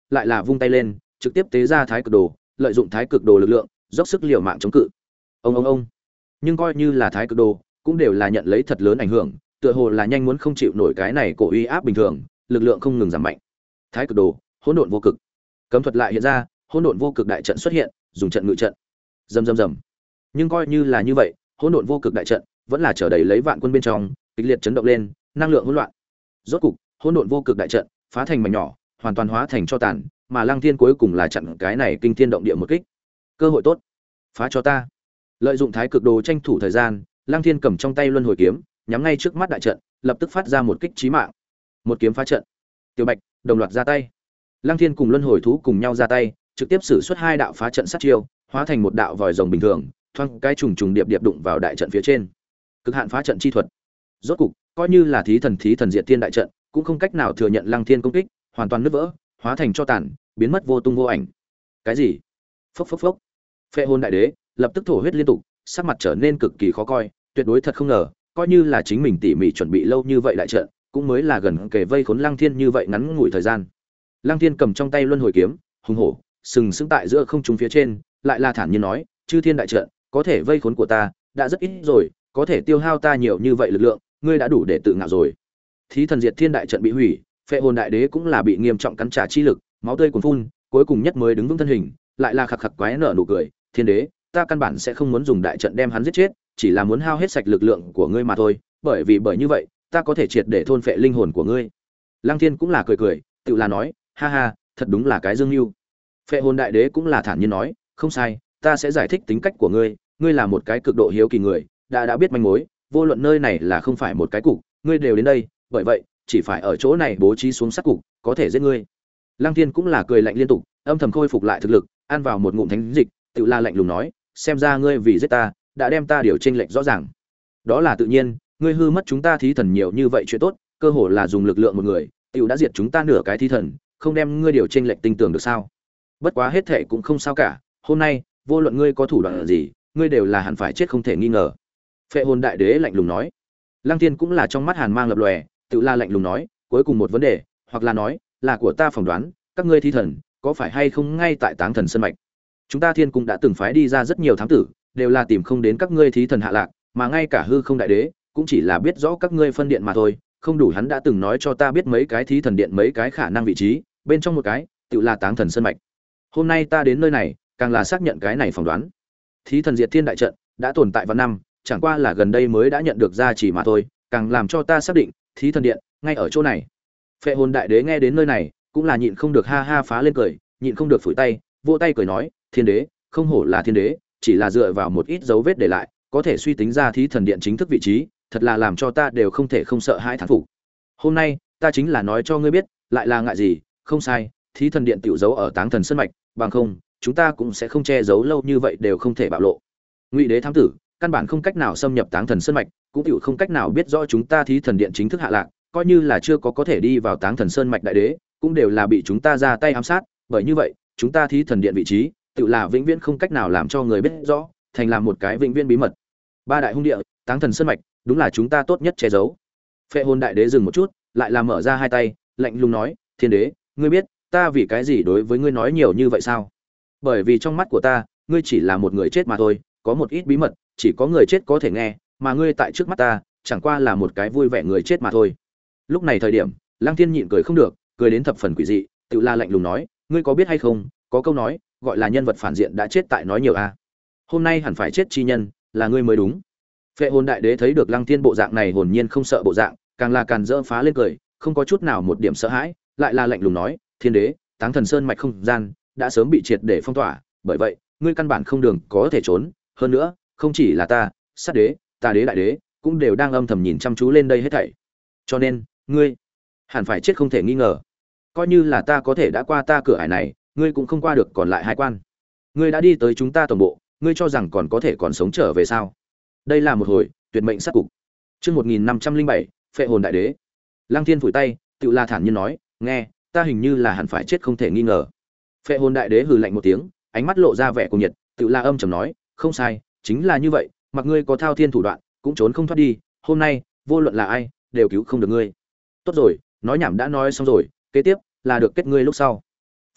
lại là vung tay lên trực tiếp tế ra thái cực đồ, lợi dụng thái cực đồ lực lượng dốc sức liều mạng chống cự. Ông ông ông. Nhưng coi như là thái cực đồ cũng đều là nhận lấy thật lớn ảnh hưởng, tựa hồ là nhanh muốn không chịu nổi cái này cổ uy áp bình thường, lực lượng không ngừng giảm mạnh. Thái cực đồ, hỗn độn vô cực. Cấm thuật lại hiện ra, hỗn độn vô cực đại trận xuất hiện, dùng trận ngự trận. Rầm rầm rầm. Nhưng coi như là như vậy, hỗn độn vô cực đại trận vẫn là trở đầy lấy vạn quân bên trong, kịch liệt chấn động lên, năng lượng hỗn loạn. Rốt cục, hỗn độn vô cực đại trận phá thành mảnh nhỏ, hoàn toàn hóa thành cho tàn, mà Lăng Thiên cuối cùng là chặn cái này kinh thiên động địa một kích. Cơ hội tốt, phá cho ta. Lợi dụng thái cực đồ tranh thủ thời gian, Lăng Thiên cầm trong tay luân hồi kiếm, nhắm ngay trước mắt đại trận, lập tức phát ra một kích chí mạng. Một kiếm phá trận. Tiểu Bạch đồng loạt ra tay. Lăng Thiên cùng luân hồi thú cùng nhau ra tay, trực tiếp sử xuất hai đạo phá trận sát chiêu, hóa thành một đạo vòi rồng bình thường, thoang cái trùng trùng điệp điệp đụng vào đại trận phía trên. Cực hạn phá trận chi thuật. Rốt cục, coi như là thí thần thí thần diệt thiên đại trận, cũng không cách nào thừa nhận Lăng Thiên công kích, hoàn toàn nứt vỡ, hóa thành cho tàn, biến mất vô tung vô ảnh. Cái gì? Phốc phốc phốc. Phệ Hồn Đại Đế lập tức thổ huyết liên tục, sắc mặt trở nên cực kỳ khó coi, tuyệt đối thật không ngờ, coi như là chính mình tỉ mỉ chuẩn bị lâu như vậy đại trận, cũng mới là gần kề vây khốn Lăng Thiên như vậy ngắn ngủi thời gian. Lăng Thiên cầm trong tay luân hồi kiếm, hùng hổ, sừng sững tại giữa không trung phía trên, lại là thản nhiên nói, chư thiên đại trận, có thể vây khốn của ta, đã rất ít rồi, có thể tiêu hao ta nhiều như vậy lực lượng, ngươi đã đủ để tự ngạo rồi. Thí thần diệt thiên đại trận bị hủy, Phệ Hồn Đại Đế cũng là bị nghiêm trọng cắn trả chi lực, máu tươi cuồn phun, cuối cùng nhất mới đứng vững thân hình, lại là khặc khặc quái nở nụ cười, thiên đế, ta căn bản sẽ không muốn dùng đại trận đem hắn giết chết, chỉ là muốn hao hết sạch lực lượng của ngươi mà thôi, bởi vì bởi như vậy, ta có thể triệt để thôn phệ linh hồn của ngươi. Lăng Thiên cũng là cười cười, tự là nói, ha ha, thật đúng là cái dương lưu. Phệ Hồn Đại Đế cũng là thản nhiên nói, không sai, ta sẽ giải thích tính cách của ngươi, ngươi là một cái cực độ hiếu kỳ người, đã đã biết manh mối, vô luận nơi này là không phải một cái cục, ngươi đều đến đây, bởi vậy, chỉ phải ở chỗ này bố trí xuống sát cục, có thể giết ngươi. Lăng Thiên cũng là cười lạnh liên tục, âm thầm khôi phục lại thực lực, ăn vào một ngụm thánh dịch, tự la lạnh lùng nói, xem ra ngươi vì giết ta, đã đem ta điều chênh lệch rõ ràng. Đó là tự nhiên, ngươi hư mất chúng ta thí thần nhiều như vậy chuyện tốt, cơ hồ là dùng lực lượng một người, tiểu đã diệt chúng ta nửa cái thí thần, không đem ngươi điều chênh lệch tinh tường được sao? Bất quá hết thệ cũng không sao cả, hôm nay, vô luận ngươi có thủ đoạn gì, ngươi đều là hẳn phải chết không thể nghi ngờ. Phệ Hồn Đại Đế lạnh lùng nói. Lăng Thiên cũng là trong mắt hàn mang lập lòe, tự la lạnh lùng nói, cuối cùng một vấn đề, hoặc là nói, là của ta phỏng đoán, các ngươi thí thần, có phải hay không ngay tại Táng Thần Sơn mạch? Chúng ta Thiên cũng đã từng phái đi ra rất nhiều thám tử, đều là tìm không đến các ngươi thí thần hạ lạc, mà ngay cả Hư Không Đại Đế cũng chỉ là biết rõ các ngươi phân điện mà thôi, không đủ hắn đã từng nói cho ta biết mấy cái thí thần điện mấy cái khả năng vị trí, bên trong một cái, tự là Táng Thần Sơn mạch. Hôm nay ta đến nơi này, càng là xác nhận cái này phỏng đoán. Thí thần diệt thiên đại trận đã tồn tại vào năm, chẳng qua là gần đây mới đã nhận được gia trì mà thôi, càng làm cho ta xác định, thí thần điện ngay ở chỗ này. Phệ Hồn Đại Đế nghe đến nơi này, cũng là nhịn không được ha ha phá lên cười, nhịn không được phủi tay, vỗ tay cười nói, thiên đế, không hổ là thiên đế, chỉ là dựa vào một ít dấu vết để lại, có thể suy tính ra thí thần điện chính thức vị trí, thật là làm cho ta đều không thể không sợ hãi thán phục. Hôm nay, ta chính là nói cho ngươi biết, lại là ngại gì, không sai, thí thần điện tiểu giấu ở Táng Thần Sơn mạch, bằng không, chúng ta cũng sẽ không che giấu lâu như vậy đều không thể bạo lộ. Ngụy Đế thám tử, căn bản không cách nào xâm nhập Táng Thần Sơn mạch, cũng tiểu không cách nào biết rõ chúng ta thí thần điện chính thức hạ lạc, coi như là chưa có có thể đi vào Táng Thần Sơn mạch đại đế, cũng đều là bị chúng ta ra tay ám sát, bởi như vậy, chúng ta thí thần điện vị trí, tự là vĩnh viễn không cách nào làm cho người biết rõ, thành làm một cái vĩnh viễn bí mật. Ba đại hung địa, Táng Thần Sơn mạch, đúng là chúng ta tốt nhất che giấu. Phệ Hồn Đại Đế dừng một chút, lại là mở ra hai tay, lạnh lùng nói, thiên đế, ngươi biết, ta vì cái gì đối với ngươi nói nhiều như vậy sao? Bởi vì trong mắt của ta, ngươi chỉ là một người chết mà thôi, có một ít bí mật, chỉ có người chết có thể nghe, mà ngươi tại trước mắt ta, chẳng qua là một cái vui vẻ người chết mà thôi. Lúc này thời điểm, Lăng Thiên nhịn cười không được, cười đến thập phần quỷ dị, tự la lạnh lùng nói, ngươi có biết hay không, có câu nói, gọi là nhân vật phản diện đã chết tại nói nhiều a. Hôm nay hẳn phải chết chi nhân, là ngươi mới đúng. Phệ Hồn Đại Đế thấy được Lăng Thiên bộ dạng này hồn nhiên không sợ bộ dạng, càng là càng rỡ phá lên cười, không có chút nào một điểm sợ hãi, lại là lạnh lùng nói, thiên đế, Táng Thần Sơn mạch không gian đã sớm bị triệt để phong tỏa, bởi vậy, ngươi căn bản không đường có thể trốn, hơn nữa, không chỉ là ta, sát đế, ta đế đại đế, cũng đều đang âm thầm nhìn chăm chú lên đây hết thảy. Cho nên, ngươi hẳn phải chết không thể nghi ngờ. Coi như là ta có thể đã qua ta cửa ải này, ngươi cũng không qua được còn lại hai quan. Ngươi đã đi tới chúng ta tổng bộ, ngươi cho rằng còn có thể còn sống trở về sao? Đây là một hồi tuyệt mệnh sát cục. Chương một nghìn năm trăm linh bảy, Phệ Hồn Đại Đế. Lăng Thiên phủi tay, tự la thản nhiên nói, nghe, ta hình như là hẳn phải chết không thể nghi ngờ. Phệ Hồn Đại Đế hừ lạnh một tiếng, ánh mắt lộ ra vẻ cuồng nhiệt, tự la âm trầm nói, không sai, chính là như vậy, mặc ngươi có thao thiên thủ đoạn, cũng trốn không thoát đi, hôm nay, vô luận là ai, đều cứu không được ngươi. Tốt rồi, nói nhảm đã nói xong rồi, kế tiếp là được kết ngươi lúc sau.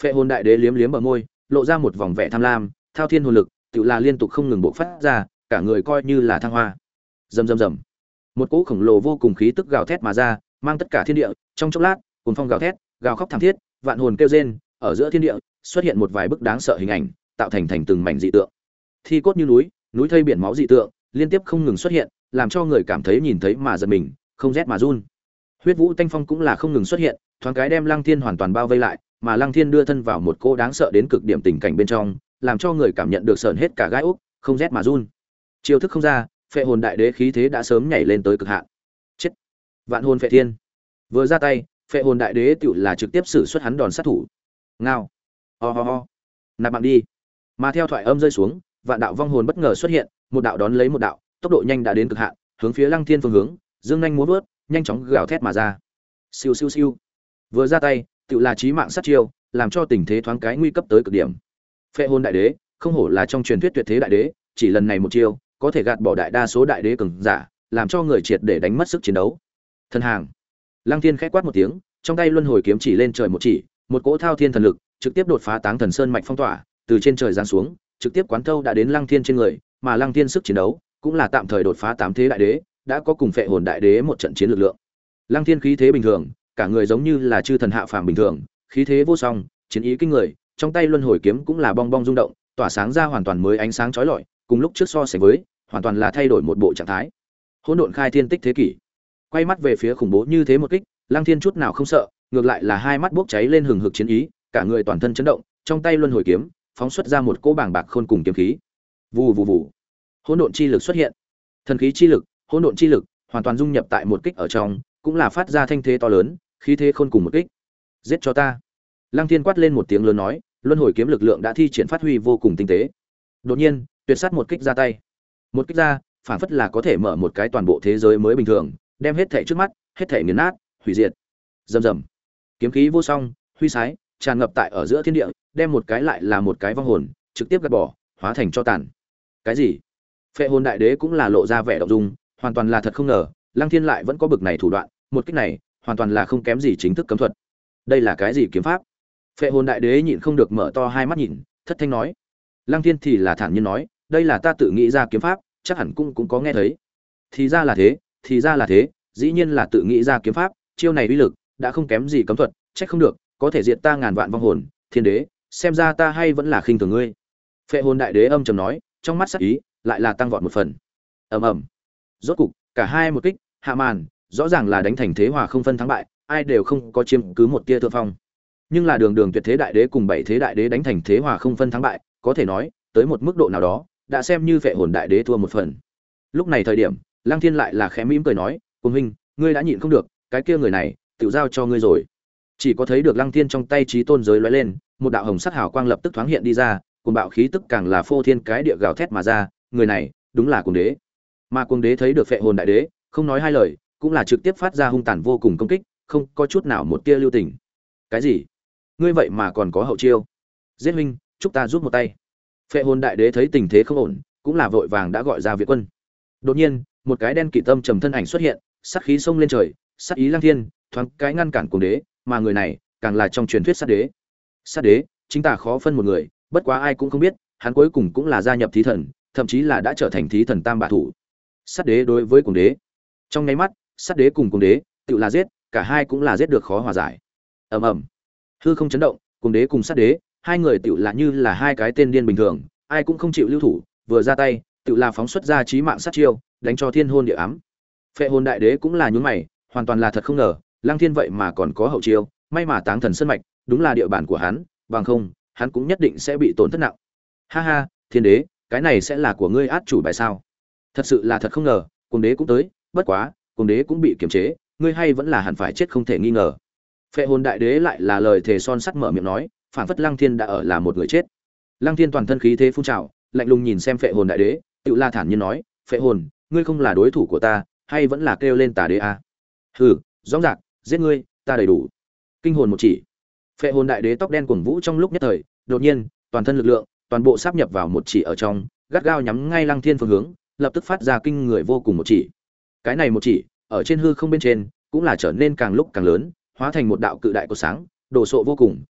Phệ hồn đại đế liếm liếm bờ môi, lộ ra một vòng vẻ tham lam, thao thiên hồn lực, tự là liên tục không ngừng bộc phát ra, cả người coi như là thăng hoa. Rầm rầm rầm. Một cỗ khổng lồ vô cùng khí tức gào thét mà ra, mang tất cả thiên địa, trong chốc lát, cuồng phong gào thét, gào khóc thảm thiết, vạn hồn kêu rên, ở giữa thiên địa xuất hiện một vài bức đáng sợ hình ảnh, tạo thành thành từng mảnh dị tượng. Thi cốt như núi, núi thây biển máu dị tượng, liên tiếp không ngừng xuất hiện, làm cho người cảm thấy nhìn thấy mà giật mình, không rét mà run. Huyết vũ tanh phong cũng là không ngừng xuất hiện, thoáng cái đem Lăng Thiên hoàn toàn bao vây lại, mà Lăng Thiên đưa thân vào một cô đáng sợ đến cực điểm tình cảnh bên trong, làm cho người cảm nhận được sởn hết cả gai ốc, không rét mà run. Chiêu thức không ra, Phệ hồn đại đế khí thế đã sớm nhảy lên tới cực hạn. Chết! Vạn hồn phệ thiên. Vừa ra tay, Phệ hồn đại đế tựu là trực tiếp sử xuất hắn đòn sát thủ. Ngao! Ho ho ho! Nạp mạng đi! Mà theo thoại âm rơi xuống, vạn đạo vong hồn bất ngờ xuất hiện, một đạo đón lấy một đạo, tốc độ nhanh đã đến cực hạn, hướng phía Lăng Thiên phương hướng, dương nhanh múa vớt, nhanh chóng gào thét mà ra. Siêu siêu siêu. Vừa ra tay, tựu là chí mạng sát chiêu, làm cho tình thế thoáng cái nguy cấp tới cực điểm. Phệ hồn đại đế, không hổ là trong truyền thuyết tuyệt thế đại đế, chỉ lần này một chiêu, có thể gạt bỏ đại đa số đại đế cường giả, làm cho người triệt để đánh mất sức chiến đấu. Thần hàng. Lăng Thiên khẽ quát một tiếng, trong tay luân hồi kiếm chỉ lên trời một chỉ, một cỗ thao thiên thần lực trực tiếp đột phá Táng Thần Sơn mạch phong tỏa, từ trên trời giáng xuống, trực tiếp quán thâu đã đến Lăng Thiên trên người, mà Lăng Thiên sức chiến đấu cũng là tạm thời đột phá tám thế đại đế, đã có cùng Phệ hồn đại đế một trận chiến lực lượng. Lăng Thiên khí thế bình thường, cả người giống như là chư thần hạ phàm bình thường, khí thế vô song, chiến ý kinh người, trong tay luân hồi kiếm cũng là bong bong rung động, tỏa sáng ra hoàn toàn mới ánh sáng chói lọi, cùng lúc trước so sánh với, hoàn toàn là thay đổi một bộ trạng thái. Hỗn độn khai thiên tích thế kỷ. Quay mắt về phía khủng bố như thế một kích, Lăng Thiên chút nào không sợ, ngược lại là hai mắt bốc cháy lên hừng hực chiến ý, cả người toàn thân chấn động, trong tay luân hồi kiếm phóng xuất ra một cỗ bàng bạc khôn cùng kiếm khí. Vù vù vù. Hỗn độn chi lực xuất hiện. Thần khí chi lực, hỗn độn chi lực, hoàn toàn dung nhập tại một kích ở trong, cũng là phát ra thanh thế to lớn, khí thế khôn cùng một kích. Giết cho ta. Lăng Thiên quát lên một tiếng lớn nói, luân hồi kiếm lực lượng đã thi triển phát huy vô cùng tinh tế. Đột nhiên, tuyệt sát một kích ra tay. Một kích ra, phản phất là có thể mở một cái toàn bộ thế giới mới bình thường, đem hết thảy trước mắt, hết thảy nghiền nát, hủy diệt. Rầm rầm. Kiếm khí vô song, huy sái, tràn ngập tại ở giữa thiên địa, đem một cái lại là một cái vong hồn, trực tiếp gạt bỏ, hóa thành cho tàn. Cái gì? Phệ hồn đại đế cũng là lộ ra vẻ động dung, hoàn toàn là thật không ngờ, Lăng Thiên lại vẫn có bực này thủ đoạn, một kích này, hoàn toàn là không kém gì chính thức cấm thuật. Đây là cái gì kiếm pháp? Phệ hồn đại đế nhịn không được mở to hai mắt nhìn, thất thanh nói. Lăng Thiên thì là thản nhiên nói, đây là ta tự nghĩ ra kiếm pháp, chắc hẳn cũng cũng có nghe thấy. Thì ra là thế, thì ra là thế, dĩ nhiên là tự nghĩ ra kiếm pháp, chiêu này uy lực đã không kém gì cấm thuật, trách không được, có thể diệt ta ngàn vạn vong hồn, thiên đế, xem ra ta hay vẫn là khinh thường ngươi. Phệ hồn đại đế âm trầm nói, trong mắt sắc ý lại là tăng vọt một phần. Ầm ầm. Rốt cục, cả hai một kích, hạ màn, rõ ràng là đánh thành thế hòa không phân thắng bại, ai đều không có chiếm cứ một tia thượng phong. Nhưng là đường đường tuyệt thế đại đế cùng bảy thế đại đế đánh thành thế hòa không phân thắng bại, có thể nói, tới một mức độ nào đó, đã xem như Phệ hồn đại đế thua một phần. Lúc này thời điểm, Lăng Thiên lại là khẽ mỉm cười nói, "Cung huynh, ngươi đã nhịn không được, cái kia người này, tiểu giao cho ngươi rồi." Chỉ có thấy được Lăng Thiên trong tay chí tôn giới lóe lên, một đạo hồng sắc hào quang lập tức thoáng hiện đi ra, cùng bạo khí tức càng là phô thiên cái địa gào thét mà ra, người này, đúng là Cuồng Đế. Mà Cuồng Đế thấy được Phệ hồn đại đế, không nói hai lời, cũng là trực tiếp phát ra hung tàn vô cùng công kích, không có chút nào một tia lưu tình. Cái gì? Ngươi vậy mà còn có hậu chiêu? Giết huynh, chúc ta giúp một tay. Phệ hồn đại đế thấy tình thế không ổn, cũng là vội vàng đã gọi ra viện quân. Đột nhiên, một cái đen kịt tâm trầm thân ảnh xuất hiện, sát khí xông lên trời, sát ý Lăng Thiên, thoáng cái ngăn cản Cuồng Đế, mà người này, càng là trong truyền thuyết sát đế. Sát đế, chính tà khó phân một người, bất quá ai cũng không biết, hắn cuối cùng cũng là gia nhập thí thần, thậm chí là đã trở thành thí thần tam bạ thủ. Sát đế đối với Cuồng Đế, trong nháy mắt, sát đế cùng Cuồng Đế, tự là giết, cả hai cũng là giết được khó hòa giải. Ầm ầm. Hư không chấn động, Cuồng Đế cùng sát đế, hai người tự là như là hai cái tên điên bình thường, ai cũng không chịu lưu thủ, vừa ra tay, tự là phóng xuất ra chí mạng sát chiêu, đánh cho thiên hôn địa ám. Phệ hồn đại đế cũng là nhướng mày, hoàn toàn là thật không ngờ, Lăng Thiên vậy mà còn có hậu chiêu, may mà Táng Thần Sơn mạch, đúng là địa bàn của hắn, bằng không, hắn cũng nhất định sẽ bị tổn thất nặng. Ha ha, thiên đế, cái này sẽ là của ngươi át chủ bài sao? Thật sự là thật không ngờ, Cuồng Đế cũng tới, bất quá, Cuồng Đế cũng bị kiềm chế, ngươi hay vẫn là hẳn phải chết không thể nghi ngờ. Phệ hồn đại đế lại là lời thề son sắt mở miệng nói, phản phất Lăng Thiên đã ở là một người chết. Lăng Thiên toàn thân khí thế phun trào, lạnh lùng nhìn xem Phệ hồn đại đế, tự la thản nhiên nói, Phệ hồn, ngươi không là đối thủ của ta, hay vẫn là kêu lên tà đế à? Hừ, rõ ràng, giết ngươi, ta đầy đủ. Kinh hồn một chỉ. Phệ hồn đại đế tóc đen cuồng vũ trong lúc nhất thời, đột nhiên, toàn thân lực lượng, toàn bộ sáp nhập vào một chỉ ở trong, gắt gao nhắm ngay Lăng Thiên phương hướng, lập tức phát ra kinh người vô cùng một chỉ. Cái này một chỉ, ở trên hư không bên trên, cũng là trở nên càng lúc càng lớn, hóa thành một đạo cự đại của sáng, đồ sộ vô cùng,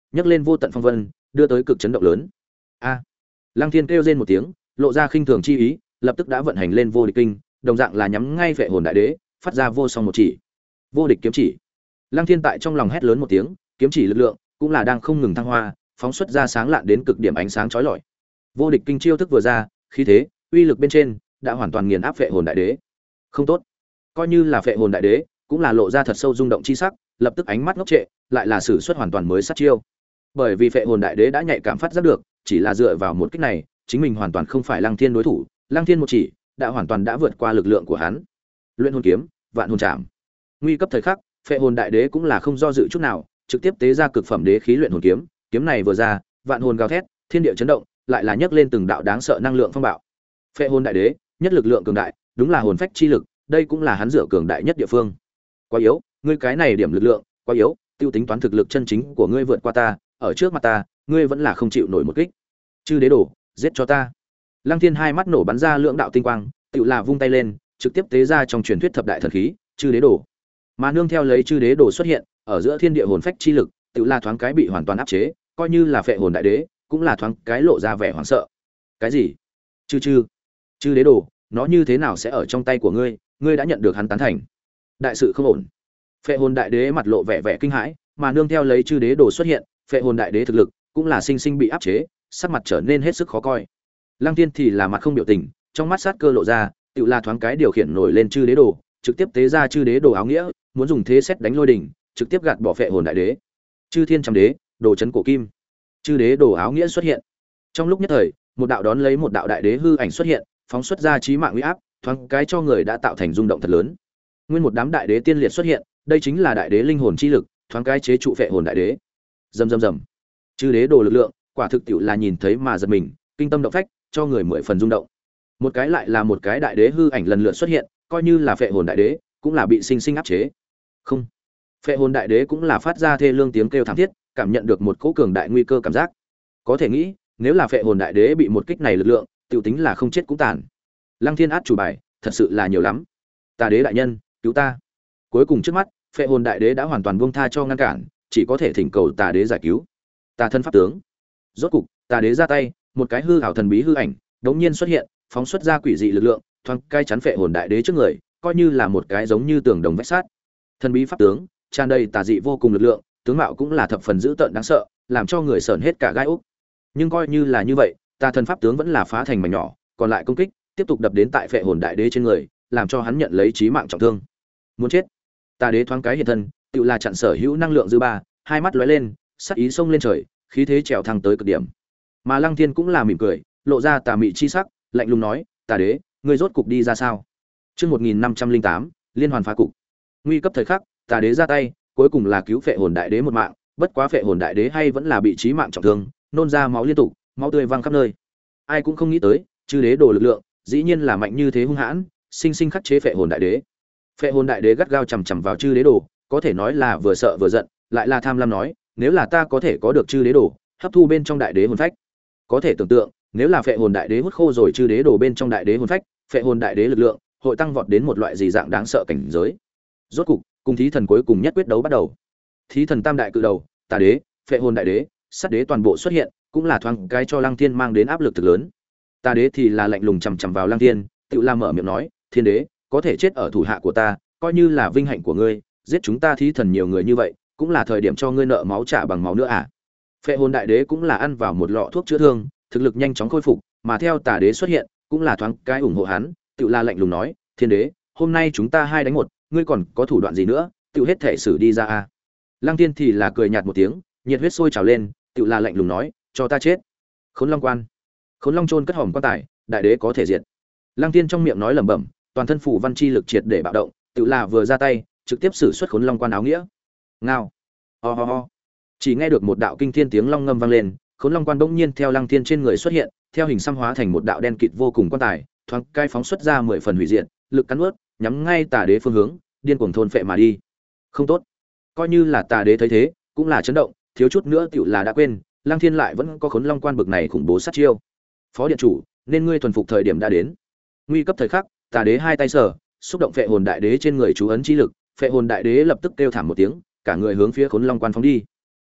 nhấc lên vô tận phong vân, đưa tới cực chấn động lớn. A! Lăng Thiên kêu rên một tiếng, lộ ra khinh thường chi ý, lập tức đã vận hành lên vô địch kinh, đồng dạng là nhắm ngay Phệ Hồn Đại Đế, phát ra vô song một chỉ. Vô địch kiếm chỉ. Lăng Thiên tại trong lòng hét lớn một tiếng, kiếm chỉ lực lượng cũng là đang không ngừng thăng hoa, phóng xuất ra sáng lạn đến cực điểm ánh sáng chói lọi. Vô địch kinh chiêu thức vừa ra, khí thế, uy lực bên trên đã hoàn toàn nghiền áp Phệ Hồn Đại Đế. Không tốt. Coi như là Phệ Hồn Đại Đế, cũng là lộ ra thật sâu rung động chi sắc, lập tức ánh mắt ngốc trệ, lại là sử xuất hoàn toàn mới sát chiêu. Bởi vì Phệ Hồn Đại Đế đã nhạy cảm phát giác được, chỉ là dựa vào một kích này, chính mình hoàn toàn không phải Lăng Thiên đối thủ, Lăng Thiên một chỉ, đã hoàn toàn đã vượt qua lực lượng của hắn. Luyện hồn kiếm, vạn hồn chạm. Nguy cấp thời khắc, Phệ Hồn Đại Đế cũng là không do dự chút nào, trực tiếp tế ra cực phẩm đế khí luyện hồn kiếm, kiếm này vừa ra, vạn hồn gào thét, thiên địa chấn động, lại là nhấc lên từng đạo đáng sợ năng lượng phong bạo. Phệ Hồn Đại Đế, nhất lực lượng cường đại, đúng là hồn phách chi lực, đây cũng là hắn dựa cường đại nhất địa phương. Quá yếu, ngươi cái này điểm lực lượng, quá yếu, tiêu tính toán thực lực chân chính của ngươi vượt qua ta, ở trước mặt ta, ngươi vẫn là không chịu nổi một kích. Chư đế đổ, giết cho ta. Lăng Thiên hai mắt nổ bắn ra lượng đạo tinh quang, tựu là vung tay lên, trực tiếp tế ra trong truyền thuyết thập đại thần khí, chư đế đổ. Mà nương theo lấy chư đế đổ xuất hiện, ở giữa thiên địa hồn phách chi lực, tựu là thoáng cái bị hoàn toàn áp chế, coi như là Phệ Hồn Đại Đế, cũng là thoáng cái lộ ra vẻ hoảng sợ. Cái gì? Chư chư, chư đế đổ, nó như thế nào sẽ ở trong tay của ngươi, ngươi đã nhận được hắn tán thành. Đại sự không ổn. Phệ Hồn Đại Đế mặt lộ vẻ vẻ kinh hãi, mà nương theo lấy chư đế đổ xuất hiện, Phệ Hồn Đại Đế thực lực cũng là sinh sinh bị áp chế, sắc mặt trở nên hết sức khó coi. Lăng Thiên thì là mặt không biểu tình, trong mắt sát cơ lộ ra, tựu là thoáng cái điều khiển nổi lên chư đế đồ, trực tiếp tế ra chư đế đồ áo nghĩa, muốn dùng thế xét đánh lôi đỉnh, trực tiếp gạt bỏ Phệ Hồn Đại Đế. Chư Thiên Trăm Đế, đồ chấn cổ kim. Chư đế đồ áo nghĩa xuất hiện. Trong lúc nhất thời, một đạo đón lấy một đạo đại đế hư ảnh xuất hiện, phóng xuất ra chí mạng uy áp, thoáng cái cho người đã tạo thành rung động thật lớn. Nguyên một đám đại đế tiên liệt xuất hiện, đây chính là đại đế linh hồn chi lực, thoáng cái chế trụ Phệ Hồn Đại Đế. Rầm rầm rầm. Chư đế đồ lực lượng, quả thực tiệu là nhìn thấy mà giật mình, kinh tâm động phách, cho người mười phần rung động. Một cái lại là một cái đại đế hư ảnh lần lượt xuất hiện, coi như là Phệ Hồn Đại Đế, cũng là bị sinh sinh áp chế. Không. Phệ Hồn Đại Đế cũng là phát ra thê lương tiếng kêu thảm thiết, cảm nhận được một cỗ cường đại nguy cơ cảm giác. Có thể nghĩ, nếu là Phệ Hồn Đại Đế bị một kích này lực lượng, tiểu tính là không chết cũng tàn. Lăng Thiên át chủ bài, thật sự là nhiều lắm. Tà Đế đại nhân, cứu ta. Cuối cùng trước mắt, Phệ Hồn Đại Đế đã hoàn toàn buông tha cho ngăn cản, chỉ có thể thỉnh cầu Tà Đế giải cứu. Tà thân pháp tướng. Rốt cục, Tà Đế ra tay, một cái hư ảo thần bí hư ảnh, đống nhiên xuất hiện, phóng xuất ra quỷ dị lực lượng, thoáng cai chắn Phệ Hồn Đại Đế trước người, coi như là một cái giống như tường đồng vách sắt. Thần bí pháp tướng, tràn đầy tà dị vô cùng lực lượng, tướng mạo cũng là thập phần dữ tợn đáng sợ, làm cho người sởn hết cả gai ốc. Nhưng coi như là như vậy, Tà thần pháp tướng vẫn là phá thành mảnh nhỏ, còn lại công kích tiếp tục đập đến tại Phệ Hồn Đại Đế trên người, làm cho hắn nhận lấy chí mạng trọng thương. Muốn chết. Tà Đế thoáng cái hiện thân, tự là chặn sở hữu năng lượng dư ba, hai mắt lóe lên, sắc ý xông lên trời, khí thế trèo thăng tới cực điểm. Mà Lăng Thiên cũng là mỉm cười, lộ ra tà mị chi sắc, lạnh lùng nói, "Tà Đế, ngươi rốt cục đi ra sao?" Chương một nghìn năm trăm lẻ tám, liên hoàn phá cục. Nguy cấp thời khắc, Tà Đế ra tay, cuối cùng là cứu Phệ Hồn Đại Đế một mạng, bất quá Phệ Hồn Đại Đế hay vẫn là bị chí mạng trọng thương, nôn ra máu liên tục, máu tươi văng khắp nơi. Ai cũng không nghĩ tới, chư đế đồ lực lượng, dĩ nhiên là mạnh như thế hung hãn, sinh sinh khắc chế Phệ Hồn Đại Đế. Phệ Hồn Đại Đế gắt gao chằm chằm vào chư đế đồ, có thể nói là vừa sợ vừa giận, lại là tham lam nói, nếu là ta có thể có được chư đế đồ, hấp thu bên trong đại đế hồn phách. Có thể tưởng tượng, nếu là Phệ Hồn Đại Đế hút khô rồi chư đế đồ bên trong đại đế hồn phách, Phệ Hồn Đại Đế lực lượng hội tăng vọt đến một loại gì dạng đáng sợ cảnh giới. Rốt cục, cùng thí thần cuối cùng nhất quyết đấu bắt đầu. Thí thần tam đại cự đầu, Tà Đế, Phệ Hồn Đại Đế, Sát Đế toàn bộ xuất hiện, cũng là thoáng cái cho Lăng Thiên mang đến áp lực thực lớn. Tà Đế thì là lạnh lùng chằm chằm vào Lăng Thiên, tự la mở miệng nói, "Thiên Đế, có thể chết ở thủ hạ của ta, coi như là vinh hạnh của ngươi, giết chúng ta thí thần nhiều người như vậy, cũng là thời điểm cho ngươi nợ máu trả bằng máu nữa à?" Phệ Hồn Đại Đế cũng là ăn vào một lọ thuốc chữa thương, thực lực nhanh chóng khôi phục, mà theo Tà Đế xuất hiện, cũng là thoáng cái ủng hộ hắn, tự la lạnh lùng nói, "Thiên Đế, hôm nay chúng ta hai đánh một, ngươi còn có thủ đoạn gì nữa, tự hết thể xử đi ra a." Lăng Thiên thì là cười nhạt một tiếng, nhiệt huyết sôi trào lên, tự là lạnh lùng nói, "Cho ta chết." Khốn Long Quan. Khốn Long chôn cất hòm quan tài, đại đế có thể diệt. Lăng Thiên trong miệng nói lẩm bẩm, toàn thân phủ văn chi lực triệt để bạo động, tự là vừa ra tay, trực tiếp sử xuất Khốn Long Quan áo nghĩa. Ngao. Ho ho ho. Chỉ nghe được một đạo kinh thiên tiếng long ngâm vang lên, Khốn Long Quan bỗng nhiên theo Lăng Thiên trên người xuất hiện, theo hình xăm hóa thành một đạo đen kịt vô cùng quan tài, thoáng cai phóng xuất ra mười phần hủy diệt, lực cắn nuốt, nhắm ngay Tà Đế phương hướng, điên cuồng thôn phệ mà đi. Không tốt. Coi như là Tà Đế thấy thế, cũng là chấn động, thiếu chút nữa tiểu là đã quên, Lăng Thiên lại vẫn có Khốn Long Quan bực này khủng bố sát chiêu. Phó điện chủ, nên ngươi thuần phục thời điểm đã đến. Nguy cấp thời khắc, Tà Đế hai tay sở, xúc động Phệ Hồn Đại Đế trên người chú ấn chi lực, Phệ Hồn Đại Đế lập tức kêu thảm một tiếng, cả người hướng phía Khốn Long Quan phóng đi.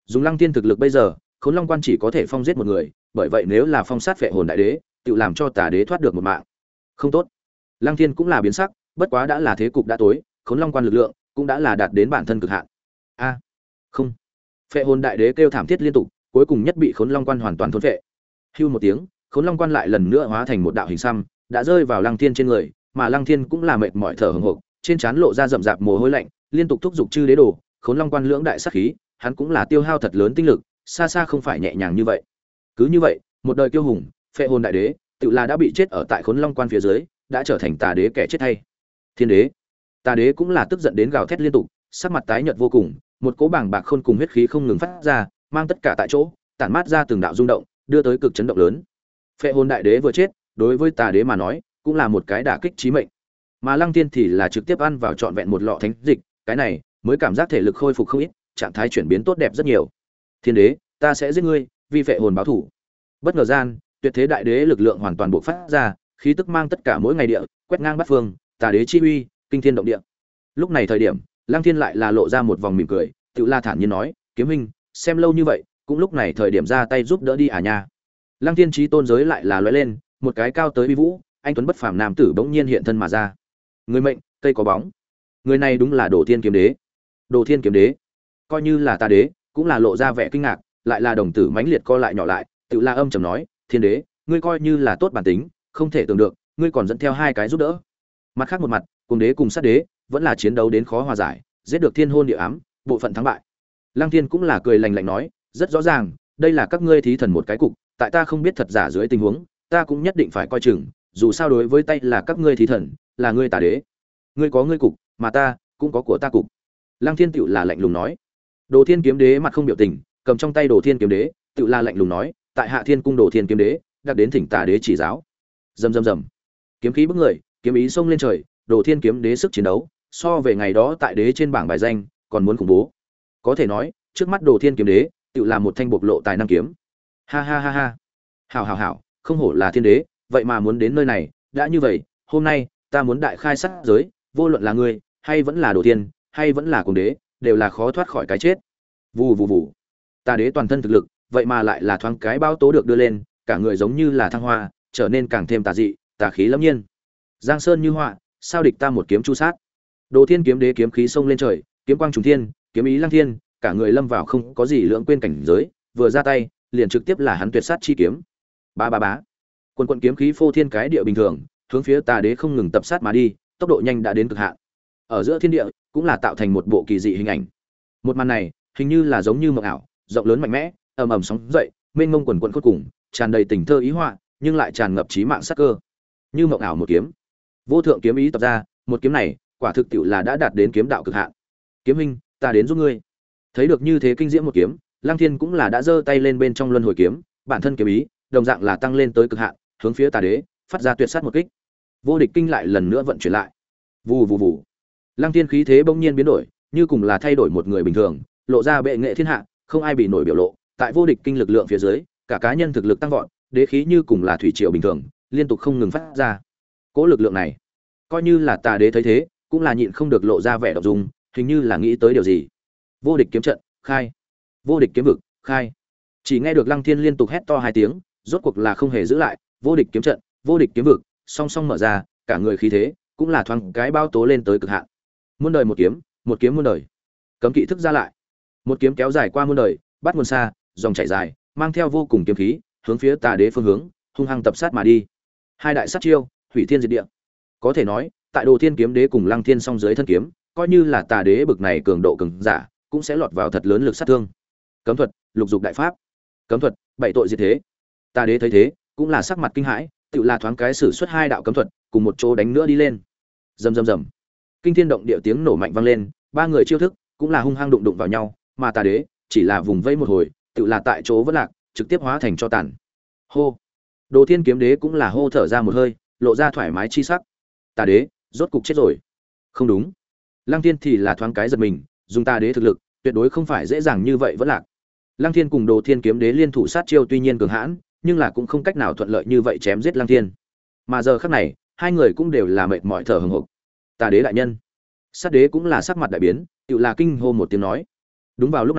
Dùng Lăng Thiên thực lực bây giờ, Khốn Long Quan chỉ có thể phong giết một người, bởi vậy nếu là phong sát Phệ Hồn Đại Đế, tự làm cho Tà Đế thoát được một mạng. Không tốt. Lăng Thiên cũng là biến sắc, bất quá đã là thế cục đã tối, Khốn Long Quan lực lượng cũng đã là đạt đến bản thân cực hạn. A, không. Phệ Hồn Đại Đế kêu thảm thiết liên tục, cuối cùng nhất bị Khốn Long Quan hoàn toàn thôn phệ. Hưu một tiếng, Khốn Long Quan lại lần nữa hóa thành một đạo hình xăm, đã rơi vào Lăng Thiên trên người, mà Lăng Thiên cũng là mệt mỏi thở hổn hộc, trên trán lộ ra rậm rạp mồ hôi lạnh, liên tục thúc giục chư đế đồ, Khốn Long Quan lưỡng đại sát khí, hắn cũng là tiêu hao thật lớn tinh lực, xa xa không phải nhẹ nhàng như vậy. Cứ như vậy, một đời kiêu hùng, Phệ Hồn Đại Đế, tự là đã bị chết ở tại Khốn Long Quan phía dưới, đã trở thành Tà Đế kẻ chết thay. Thiên Đế, Tà Đế cũng là tức giận đến gào thét liên tục, sắc mặt tái nhợt vô cùng, một cỗ bàng bạc khôn cùng huyết khí không ngừng phát ra, mang tất cả tại chỗ, tản mát ra từng đạo rung động, đưa tới cực chấn động lớn. Phệ Hồn Đại Đế vừa chết, đối với Tà Đế mà nói, cũng là một cái đả kích chí mệnh. Mà Lăng Thiên thì là trực tiếp ăn vào trọn vẹn một lọ thánh dịch, cái này mới cảm giác thể lực khôi phục không ít, trạng thái chuyển biến tốt đẹp rất nhiều. Thiên Đế, ta sẽ giết ngươi, vì Phệ Hồn báo thù. Bất ngờ gian, tuyệt thế đại đế lực lượng hoàn toàn bộc phát ra, khí tức mang tất cả mỗi ngày địa, quét ngang bát phương, Tà Đế chi uy, kinh thiên động địa. Lúc này thời điểm, Lăng Thiên lại là lộ ra một vòng mỉm cười, tự la thản nhiên nói, kiếm huynh, xem lâu như vậy, cũng lúc này thời điểm ra tay giúp đỡ đi à nha. Lăng Thiên chí tôn giới lại là lóe lên, một cái cao tới uy vũ, anh tuấn bất phàm nam tử bỗng nhiên hiện thân mà ra. Người mệnh, cây có bóng. Người này đúng là Đồ Thiên Kiếm Đế. Đồ Thiên Kiếm Đế, coi như là Tà Đế, cũng là lộ ra vẻ kinh ngạc, lại là đồng tử mãnh liệt co lại nhỏ lại, tự la âm trầm nói, Thiên Đế, ngươi coi như là tốt bản tính, không thể tưởng được, ngươi còn dẫn theo hai cái giúp đỡ. Mặt khác một mặt, Cùng Đế cùng Sát Đế, vẫn là chiến đấu đến khó hòa giải, giết được thiên hôn địa ám, bộ phận thắng bại. Lăng Thiên cũng là cười lạnh lạnh nói, rất rõ ràng, đây là các ngươi thí thần một cái cục, tại ta không biết thật giả dưới tình huống, ta cũng nhất định phải coi chừng, dù sao đối với tay là các ngươi thí thần, là ngươi Tà Đế. Ngươi có ngươi cục, mà ta cũng có của ta cục. Lăng Thiên tựu là lạnh lùng nói. Đồ Thiên Kiếm Đế mặt không biểu tình, cầm trong tay Đồ Thiên Kiếm Đế, tựu là lạnh lùng nói, tại Hạ Thiên cung Đồ Thiên Kiếm Đế, đặc đến thỉnh Tà Đế chỉ giáo. Rầm rầm rầm. Kiếm khí bức người, kiếm ý xông lên trời, Đồ Thiên Kiếm Đế sức chiến đấu, so về ngày đó tại đế trên bảng bài danh, còn muốn khủng bố. Có thể nói, trước mắt Đồ Thiên Kiếm Đế, tựu là một thanh bộc lộ tài năng kiếm. Ha ha ha ha. Hảo hảo hảo, không hổ là Thiên Đế, vậy mà muốn đến nơi này, đã như vậy, hôm nay ta muốn đại khai sát giới, vô luận là ngươi, hay vẫn là Đồ Thiên, hay vẫn là Cùng Đế, đều là khó thoát khỏi cái chết. Vù vù vù. Tà Đế toàn thân thực lực, vậy mà lại là thoáng cái bao tố được đưa lên, cả người giống như là thăng hoa, trở nên càng thêm tà dị, tà khí lâm nhiên. Giang sơn như họa, sao địch ta một kiếm chu sát. Đồ Thiên Kiếm Đế kiếm khí xông lên trời, kiếm quang trùng thiên, kiếm ý lăng thiên, cả người lâm vào không có gì lưỡng quên cảnh giới, vừa ra tay, liền trực tiếp là hắn tuyệt sát chi kiếm. Ba ba bá. Quần quần kiếm khí phô thiên cái địa bình thường, hướng phía Tà Đế không ngừng tập sát mà đi, tốc độ nhanh đã đến cực hạn. Ở giữa thiên địa, cũng là tạo thành một bộ kỳ dị hình ảnh. Một màn này, hình như là giống như mộng ảo, rộng lớn mạnh mẽ, ầm ầm sóng dậy, mênh mông quần quần cuối cùng, tràn đầy tình thơ ý họa, nhưng lại tràn ngập chí mạng sát cơ. Như mộng ảo một kiếm. Vô thượng kiếm ý tập ra, một kiếm này, quả thực tiệu là đã đạt đến kiếm đạo cực hạn. Kiếm huynh, ta đến giúp ngươi. Thấy được như thế kinh diễm một kiếm, Lăng Thiên cũng là đã giơ tay lên bên trong luân hồi kiếm, bản thân kiếm ý, đồng dạng là tăng lên tới cực hạn, hướng phía Tà Đế, phát ra tuyệt sát một kích. Vô địch kinh lại lần nữa vận chuyển lại. Vù vù vù. Lăng Thiên khí thế bỗng nhiên biến đổi, như cùng là thay đổi một người bình thường, lộ ra bệ nghệ thiên hạ, không ai bị nổi biểu lộ, tại vô địch kinh lực lượng phía dưới, cả cá nhân thực lực tăng vọt, đế khí như cùng là thủy triều bình thường, liên tục không ngừng phát ra. Cỗ lực lượng này, coi như là Tà Đế thấy thế, cũng là nhịn không được lộ ra vẻ động dung, hình như là nghĩ tới điều gì. Vô địch kiếm trận, khai. Vô địch kiếm vực, khai. Chỉ nghe được Lăng Thiên liên tục hét to hai tiếng, rốt cuộc là không hề giữ lại, vô địch kiếm trận, vô địch kiếm vực, song song mở ra, cả người khí thế cũng là thoáng cái bao tố lên tới cực hạn. Muôn đời một kiếm, một kiếm muôn đời. Cấm kỵ thức ra lại. Một kiếm kéo dài qua muôn đời, bắt nguồn xa, dòng chảy dài, mang theo vô cùng kiếm khí, hướng phía Tà Đế phương hướng, hung hăng tập sát mà đi. Hai đại sát chiêu, hủy thiên diệt địa. Có thể nói, tại Đồ Thiên Kiếm Đế cùng Lăng Thiên song dưới thân kiếm, coi như là Tà Đế bực này cường độ cường giả, cũng sẽ lọt vào thật lớn lực sát thương. Cấm thuật, lục dục đại pháp. Cấm thuật, bảy tội diệt thế. Tà Đế thấy thế, cũng là sắc mặt kinh hãi, tự là thoáng cái sử xuất hai đạo cấm thuật, cùng một chỗ đánh nữa đi lên. Rầm rầm rầm. Kinh thiên động địa tiếng nổ mạnh vang lên, ba người chiêu thức cũng là hung hăng đụng đụng vào nhau, mà Tà Đế chỉ là vùng vây một hồi, tự là tại chỗ vỡ lạc, trực tiếp hóa thành cho tàn. Hô. Đồ Thiên Kiếm Đế cũng là hô thở ra một hơi, lộ ra thoải mái chi sắc. Tà Đế, rốt cục chết rồi. Không đúng. Lăng Thiên thì là thoáng cái giật mình, dùng Tà Đế thực lực, tuyệt đối không phải dễ dàng như vậy vẫn lạc. Lăng Thiên cùng Đồ Thiên Kiếm Đế liên thủ sát chiêu tuy nhiên cường hãn, nhưng là cũng không cách nào thuận lợi như vậy chém giết Lăng Thiên. Mà giờ khắc này, hai người cũng đều là mệt mỏi thở hổn hộc. Tà Đế đại nhân. Sát Đế cũng là sắc mặt đại biến, tựu là kinh hô một tiếng nói. Đúng vào lúc này,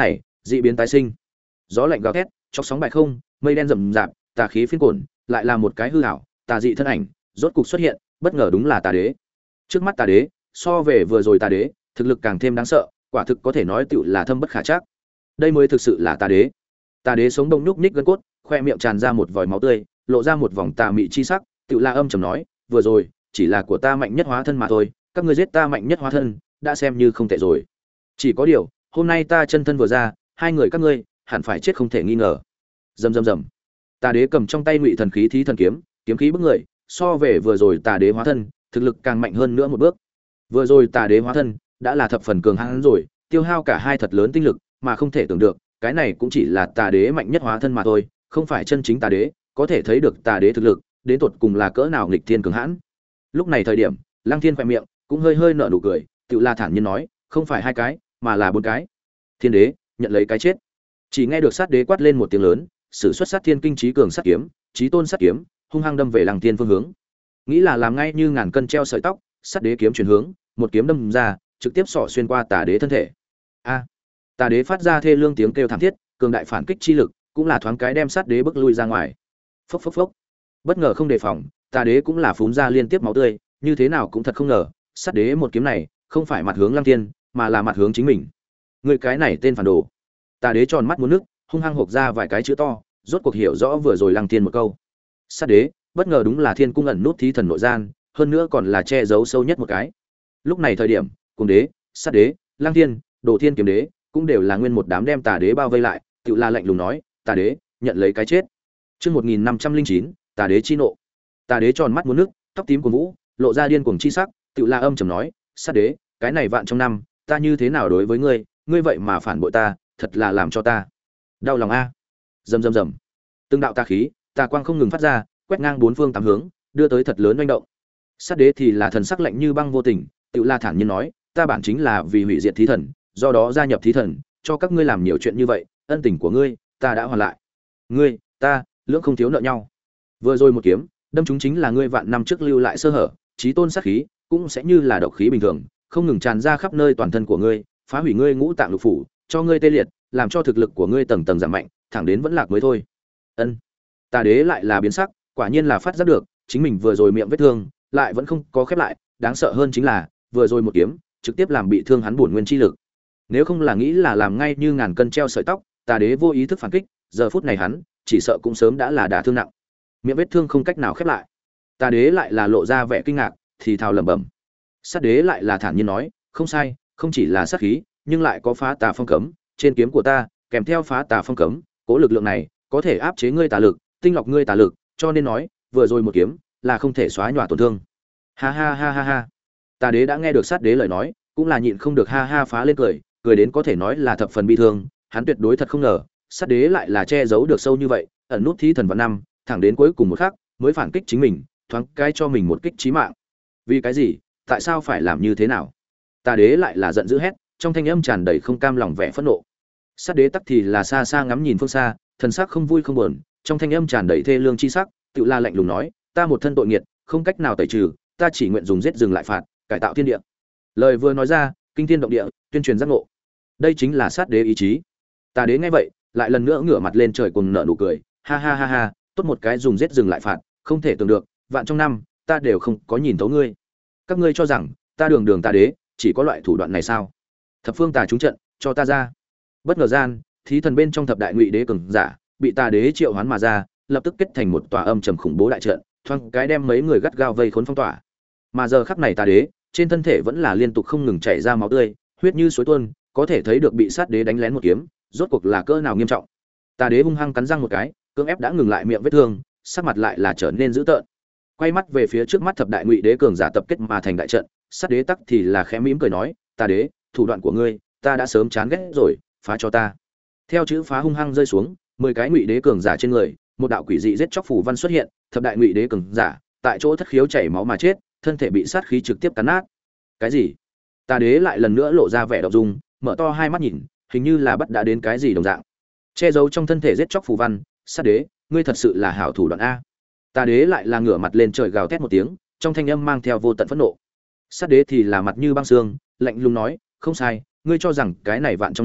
dị biến tái sinh. Gió lạnh gào thét, chọc sóng bài không, mây đen rậm rạp, tà khí phiên cuộn, lại là một cái hư ảo, tà dị thân ảnh, rốt cục xuất hiện, bất ngờ đúng là tà đế. Trước mắt tà đế, so về vừa rồi tà đế, thực lực càng thêm đáng sợ, quả thực có thể nói tựu là thâm bất khả trắc. Đây mới thực sự là tà đế. Tà đế sống đông nhúc nhích gân cốt, khoe miệng tràn ra một vòi máu tươi, lộ ra một vòng tà mị chi sắc, tựu la âm trầm nói, vừa rồi, chỉ là của ta mạnh nhất hóa thân mà thôi, các ngươi giết ta mạnh nhất hóa thân, đã xem như không tệ rồi. Chỉ có điều, hôm nay ta chân thân vừa ra, hai người các ngươi hẳn phải chết không thể nghi ngờ. Rầm rầm rầm. Tà đế cầm trong tay Ngụy Thần khí thí thần kiếm, kiếm khí bức người, so về vừa rồi tà đế hóa thân, thực lực càng mạnh hơn nữa một bước. Vừa rồi tà đế hóa thân đã là thập phần cường hãn rồi, tiêu hao cả hai thật lớn tinh lực, mà không thể tưởng được, cái này cũng chỉ là tà đế mạnh nhất hóa thân mà thôi, không phải chân chính tà đế, có thể thấy được tà đế thực lực đến tột cùng là cỡ nào nghịch thiên cường hãn. Lúc này thời điểm, Lăng Thiên khẽ miệng cũng hơi hơi nở nụ cười, tự la thản nhiên nói, không phải hai cái, mà là bốn cái. Thiên đế, nhận lấy cái chết. Chỉ nghe được sát đế quát lên một tiếng lớn, sử xuất sát thiên kinh trí cường sát kiếm, trí tôn sát kiếm, hung hăng đâm về Lăng Thiên phương hướng. Nghĩ là làm ngay như ngàn cân treo sợi tóc, sát đế kiếm chuyển hướng, một kiếm đâm ra, trực tiếp xỏ xuyên qua tà đế thân thể. A! Tà đế phát ra thê lương tiếng kêu thảm thiết, cường đại phản kích chi lực, cũng là thoáng cái đem sát đế bức lui ra ngoài. Phốc phốc phốc. Bất ngờ không đề phòng, tà đế cũng là phún ra liên tiếp máu tươi, như thế nào cũng thật không ngờ, sát đế một kiếm này, không phải mặt hướng Lăng Thiên, mà là mặt hướng chính mình. Người cái này tên phản đồ. Tà đế tròn mắt muốn nước, hung hăng hộc ra vài cái chữ to, rốt cuộc hiểu rõ vừa rồi Lăng Thiên một câu. Sát đế, bất ngờ đúng là Thiên cung ẩn nút thí thần nội gian, hơn nữa còn là che giấu sâu nhất một cái. Lúc này thời điểm, Cung đế, Sát đế, Lăng Thiên, Đồ Thiên kiếm đế, cũng đều là nguyên một đám đem tà đế bao vây lại, tự la lạnh lùng nói, tà đế, nhận lấy cái chết. Chương một nghìn năm trăm linh chín, tà đế chi nộ. Tà đế tròn mắt muốn nước, tóc tím của vũ, lộ ra điên cuồng chi sắc, tự la âm trầm nói, Sát đế, cái này vạn trong năm, ta như thế nào đối với ngươi, ngươi vậy mà phản bội ta, thật là làm cho ta đau lòng a. Rầm rầm rầm. Từng đạo tà khí, tà quang không ngừng phát ra, quét ngang bốn phương tám hướng, đưa tới thật lớn oanh động. Sát đế thì là thần sắc lạnh như băng vô tình, tự la thản nhiên nói, ta bản chính là vì hủy diệt thí thần, do đó gia nhập thí thần, cho các ngươi làm nhiều chuyện như vậy, ân tình của ngươi, ta đã hoàn lại. Ngươi, ta, lưỡng không thiếu nợ nhau. Vừa rồi một kiếm, đâm chúng chính là ngươi vạn năm trước lưu lại sơ hở, chí tôn sát khí, cũng sẽ như là độc khí bình thường, không ngừng tràn ra khắp nơi toàn thân của ngươi, phá hủy ngươi ngũ tạng lục phủ, cho ngươi tê liệt, làm cho thực lực của ngươi tầng tầng giảm mạnh, thẳng đến vẫn lạc mới thôi. Ân. Tà đế lại là biến sắc, quả nhiên là phát giác được, chính mình vừa rồi miệng vết thương, lại vẫn không có khép lại, đáng sợ hơn chính là, vừa rồi một kiếm, trực tiếp làm bị thương hắn bổn nguyên chi lực. Nếu không là nghĩ là làm ngay như ngàn cân treo sợi tóc, tà đế vô ý thức phản kích, giờ phút này hắn, chỉ sợ cũng sớm đã là đả thương nặng. Miệng vết thương không cách nào khép lại. Tà đế lại là lộ ra vẻ kinh ngạc, thì thào lẩm bẩm. Sát đế lại là thản nhiên nói, không sai, không chỉ là sát khí, nhưng lại có phá tà phong cấm, trên kiếm của ta, kèm theo phá tà phong cấm, cố lực lượng này có thể áp chế ngươi tà lực, tinh lọc ngươi tà lực, cho nên nói, vừa rồi một kiếm là không thể xóa nhòa tổn thương. Ha ha ha ha ha. Tà đế đã nghe được sát đế lời nói, cũng là nhịn không được ha ha phá lên cười, cười đến có thể nói là thập phần bi thương, hắn tuyệt đối thật không ngờ, sát đế lại là che giấu được sâu như vậy, ẩn nút thí thần vạn năm, thẳng đến cuối cùng một khắc mới phản kích chính mình, thoáng cái cho mình một kích chí mạng. Vì cái gì? Tại sao phải làm như thế nào? Tà đế lại là giận dữ hét, trong thanh âm tràn đầy không cam lòng vẻ phẫn nộ. Sát đế tắc thì là xa xa ngắm nhìn phương xa, thần sắc không vui không buồn, trong thanh âm tràn đầy thê lương chi sắc, tự la lạnh lùng nói, ta một thân tội nghiệt, không cách nào tẩy trừ, ta chỉ nguyện dùng giết dừng lại phạt, cải tạo thiên địa. Lời vừa nói ra, kinh thiên động địa, tuyên truyền giác ngộ. Đây chính là sát đế ý chí. Tà đế nghe vậy, lại lần nữa ngửa mặt lên trời cùng nở nụ cười, ha ha ha ha, tốt một cái dùng giết dừng lại phạt, không thể tưởng được, vạn trong năm, ta đều không có nhìn thấu ngươi. Các ngươi cho rằng, ta đường đường tà đế, chỉ có loại thủ đoạn này sao? Thập phương tà trúng trận, cho ta ra. Bất ngờ gian, thí thần bên trong thập đại ngụy đế cường giả, bị tà đế triệu hoán mà ra, lập tức kết thành một tòa âm trầm khủng bố đại trận, thoáng cái đem mấy người gắt gao vây khốn phong tỏa. Mà giờ khắc này tà đế, trên thân thể vẫn là liên tục không ngừng chảy ra máu tươi, huyết như suối tuôn, có thể thấy được bị sát đế đánh lén một kiếm, rốt cuộc là cỡ nào nghiêm trọng. Tà đế hung hăng cắn răng một cái, cưỡng ép đã ngừng lại miệng vết thương, sắc mặt lại là trở nên dữ tợn. Quay mắt về phía trước mắt thập đại ngụy đế cường giả tập kết mà thành đại trận, sát đế tắc thì là khẽ mỉm cười nói, "Tà đế, thủ đoạn của ngươi, ta đã sớm chán ghét rồi, phá cho ta." Theo chữ phá hung hăng rơi xuống, mười cái ngụy đế cường giả trên người, một đạo quỷ dị giết chóc phù văn xuất hiện, thập đại ngụy đế cường giả, tại chỗ thất khiếu chảy máu mà chết, thân thể bị sát khí trực tiếp cắn nát. Cái gì? Tà đế lại lần nữa lộ ra vẻ động dung, mở to hai mắt nhìn, hình như là bắt đã đến cái gì đồng dạng. Che giấu trong thân thể giết chóc phù văn, sát đế, ngươi thật sự là hảo thủ đoạn a. Tà đế lại là ngửa mặt lên trời gào thét một tiếng, trong thanh âm mang theo vô tận phẫn nộ. Sát đế thì là mặt như băng xương, lạnh lùng nói, không sai, ngươi cho rằng cái này vạn trong năm,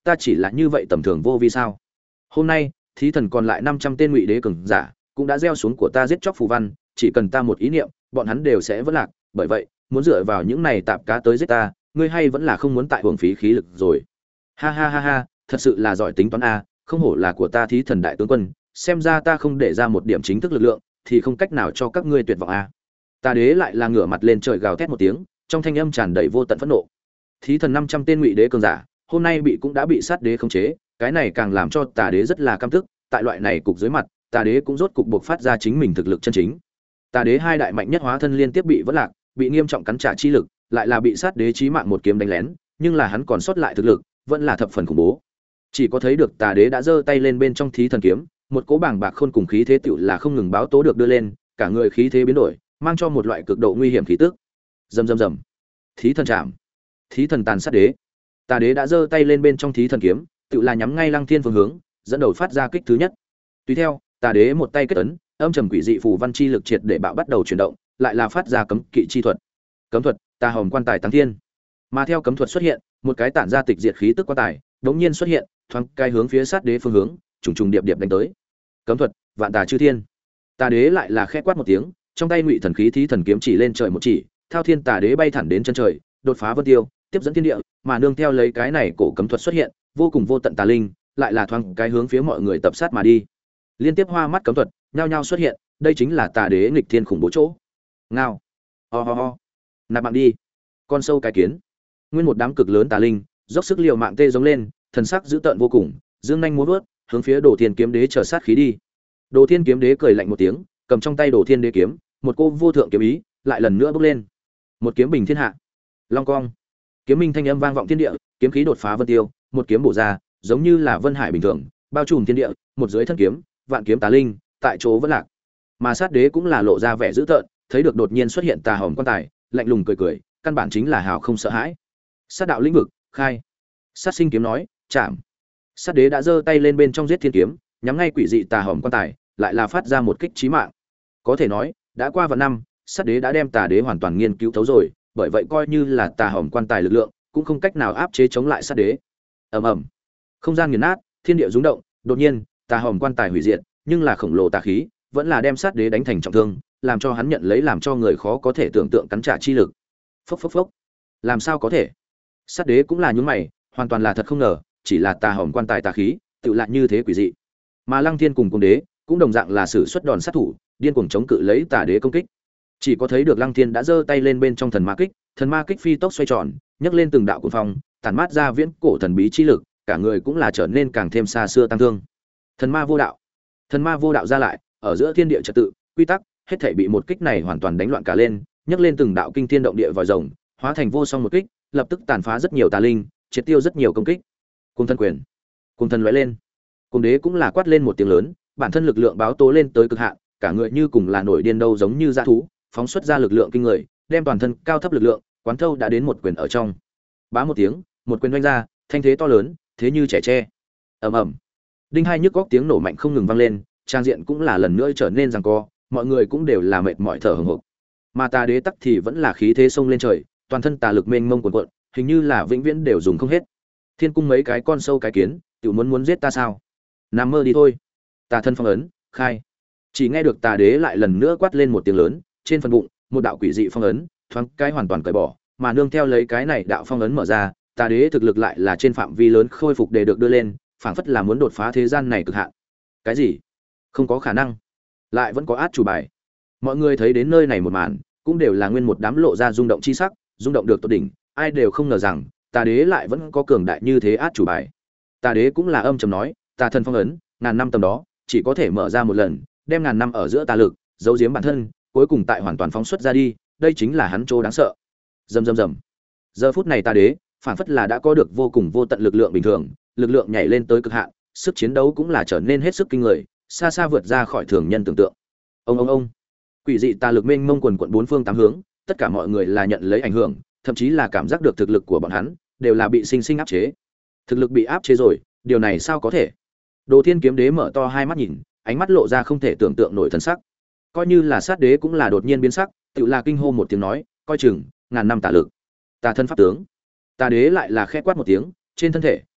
ta chỉ là như vậy tầm thường vô vi sao? Hôm nay, thí thần còn lại năm trăm tên ngụy đế cường giả, cũng đã gieo xuống của ta giết chóc phù văn, chỉ cần ta một ý niệm, bọn hắn đều sẽ vỡ lạc, bởi vậy, muốn dựa vào những này tạp cá tới giết ta, ngươi hay vẫn là không muốn tại uổng phí khí lực rồi. Ha ha ha ha, thật sự là giỏi tính toán a, không hổ là của ta thí thần đại tướng quân, xem ra ta không để ra một điểm chính thức lực lượng, thì không cách nào cho các ngươi tuyệt vọng a. Tà đế lại là ngửa mặt lên trời gào thét một tiếng, trong thanh âm tràn đầy vô tận phẫn nộ. Thí thần năm trăm tên ngụy đế cường giả, hôm nay bị cũng đã bị sát đế khống chế, cái này càng làm cho Tà đế rất là căm tức, tại loại này cục dưới mặt, Tà đế cũng rốt cục buộc phát ra chính mình thực lực chân chính. Tà đế hai đại mạnh nhất hóa thân liên tiếp bị vỡ lạc, bị nghiêm trọng cắn trả chi lực, lại là bị sát đế chí mạng một kiếm đánh lén, nhưng là hắn còn sót lại thực lực, vẫn là thập phần khủng bố. Chỉ có thấy được Tà đế đã giơ tay lên bên trong thí thần kiếm, một cỗ bảng bạc khôn cùng khí thế tựu là không ngừng báo tố được đưa lên, cả người khí thế biến đổi, mang cho một loại cực độ nguy hiểm khí tức. Rầm rầm rầm. Thí thần chạm. Thí thần tàn sát đế. Tà đế đã giơ tay lên bên trong thí thần kiếm, tựu là nhắm ngay Lăng Thiên phương hướng, dẫn đầu phát ra kích thứ nhất. Tùy theo, Tà đế một tay kết ấn, âm trầm quỷ dị phù văn chi lực triệt để bạo bắt đầu chuyển động, lại là phát ra cấm kỵ chi thuật. Cấm thuật, Tà Hồng quan tài tăng thiên. Mà theo cấm thuật xuất hiện, một cái tản ra tịch diệt khí tức quan tài, đống nhiên xuất hiện, thoáng cái hướng phía sát đế phương hướng, trùng trùng điệp điệp đánh tới. Cấm thuật, Vạn Tà Chư Thiên. Tà đế lại là khẽ quát một tiếng, trong tay ngụy thần khí thí thần kiếm chỉ lên trời một chỉ, thao thiên tà đế bay thẳng đến chân trời, đột phá vân tiêu, tiếp dẫn thiên địa, mà nương theo lấy cái này cổ cấm thuật xuất hiện, vô cùng vô tận tà linh, lại là thoáng cái hướng phía mọi người tập sát mà đi. Liên tiếp hoa mắt cấm thuật, nhao nhao xuất hiện, đây chính là tà đế nghịch thiên khủng bố chỗ. Ngao, ho ho ho, nạp mạng đi, con sâu cái kiến. Nguyên một đám cực lớn tà linh, dốc sức liều mạng tê giống lên, thần sắc dữ tợn vô cùng, dương nhanh múa vớt, hướng phía Đồ Thiên kiếm đế chờ sát khí đi. Đồ Thiên kiếm đế cười lạnh một tiếng, cầm trong tay Đồ Thiên đế kiếm, một cô vô thượng kiếm ý, lại lần nữa bốc lên. Một kiếm bình thiên hạ. Long cong. Kiếm minh thanh âm vang vọng thiên địa, kiếm khí đột phá vân tiêu, một kiếm bổ ra, giống như là vân hải bình thường, bao trùm thiên địa, một dưới thân kiếm, vạn kiếm tà linh, tại chỗ vẫn lạc. Mà sát đế cũng là lộ ra vẻ dữ tợn, thấy được đột nhiên xuất hiện tà hồng quan tài, lạnh lùng cười cười, căn bản chính là hào không sợ hãi. Sát đạo lĩnh vực, khai. Sát sinh kiếm nói, chạm. Sát đế đã giơ tay lên bên trong giết thiên kiếm, nhắm ngay quỷ dị tà hồng quan tài, lại là phát ra một kích chí mạng. Có thể nói, đã qua vạn năm, sát đế đã đem tà đế hoàn toàn nghiên cứu thấu rồi, bởi vậy coi như là tà hồng quan tài lực lượng, cũng không cách nào áp chế chống lại sát đế. Ầm ầm. Không gian nghiền nát, thiên địa rung động, đột nhiên, tà hồng quan tài hủy diệt, nhưng là khổng lồ tà khí, vẫn là đem sát đế đánh thành trọng thương, làm cho hắn nhận lấy làm cho người khó có thể tưởng tượng cắn trả chi lực. Phốc phốc phốc. Làm sao có thể? Sát đế cũng là nhướng mày, hoàn toàn là thật không ngờ, chỉ là tà hồng quan tài tà khí, tự lại như thế quỷ dị. Mà Lăng Thiên cùng Cung đế cũng đồng dạng là sử xuất đòn sát thủ, điên cuồng chống cự lấy tà đế công kích. Chỉ có thấy được Lăng Thiên đã giơ tay lên bên trong thần ma kích, thần ma kích phi tốc xoay tròn, nhấc lên từng đạo cuồng phong, tản mát ra viễn cổ thần bí chi lực, cả người cũng là trở nên càng thêm xa xưa tăng thương. Thần ma vô đạo, thần ma vô đạo ra lại, ở giữa thiên địa trật tự, quy tắc, hết thảy bị một kích này hoàn toàn đánh loạn cả lên, nhấc lên từng đạo kinh thiên động địa vòi rồng, hóa thành vô song một kích, lập tức tàn phá rất nhiều tà linh, triệt tiêu rất nhiều công kích. Cung thân quyền, cung thần lóe lên. Cung đế cũng là quát lên một tiếng lớn, bản thân lực lượng báo tố lên tới cực hạn, cả người như cùng là nổi điên đâu giống như dã thú, phóng xuất ra lực lượng kinh người, đem toàn thân cao thấp lực lượng quán thâu đã đến một quyền ở trong. Bá một tiếng, một quyền vung ra, thanh thế to lớn, thế như trẻ tre. Ầm ầm. Đinh hai nhức góc tiếng nổ mạnh không ngừng vang lên, trang diện cũng là lần nữa trở nên giằng co, mọi người cũng đều là mệt mỏi thở hổn hộc. Mà tà đế tắc thì vẫn là khí thế sông lên trời, toàn thân tà lực mênh mông cuồn cuộn, hình như là vĩnh viễn đều dùng không hết. Thiên cung mấy cái con sâu cái kiến, tiểu muốn muốn giết ta sao? Nằm mơ đi thôi. Tà thân phong ấn, khai. Chỉ nghe được tà đế lại lần nữa quát lên một tiếng lớn, trên phần bụng, một đạo quỷ dị phong ấn, thoáng cái hoàn toàn cởi bỏ, mà nương theo lấy cái này đạo phong ấn mở ra, tà đế thực lực lại là trên phạm vi lớn khôi phục để được đưa lên, phảng phất là muốn đột phá thế gian này cực hạn. Cái gì? Không có khả năng. Lại vẫn có át chủ bài. Mọi người thấy đến nơi này một màn, cũng đều là nguyên một đám lộ ra rung động chi sắc, rung động được tột đỉnh, ai đều không ngờ rằng tà đế lại vẫn có cường đại như thế át chủ bài. Tà đế cũng là âm trầm nói, tà thần phong ấn, ngàn năm tầm đó, chỉ có thể mở ra một lần, đem ngàn năm ở giữa tà lực, giấu giếm bản thân, cuối cùng tại hoàn toàn phóng xuất ra đi, đây chính là hắn chỗ đáng sợ. Rầm rầm rầm. Giờ phút này tà đế, phản phất là đã có được vô cùng vô tận lực lượng bình thường, lực lượng nhảy lên tới cực hạn, sức chiến đấu cũng là trở nên hết sức kinh người, xa xa vượt ra khỏi thường nhân tưởng tượng. Ông ông ông. Quỷ dị tà lực mênh mông quần quần bốn phương tám hướng, tất cả mọi người là nhận lấy ảnh hưởng, thậm chí là cảm giác được thực lực của bọn hắn đều là bị sinh sinh áp chế. Thực lực bị áp chế rồi, điều này sao có thể? Đồ Thiên kiếm đế mở to hai mắt nhìn, ánh mắt lộ ra không thể tưởng tượng nổi thần sắc. Coi như là sát đế cũng là đột nhiên biến sắc, tựa là kinh hô một tiếng nói, coi chừng, ngàn năm tà lực. Tà thân pháp tướng. Tà đế lại là khẽ quát một tiếng, trên thân thể,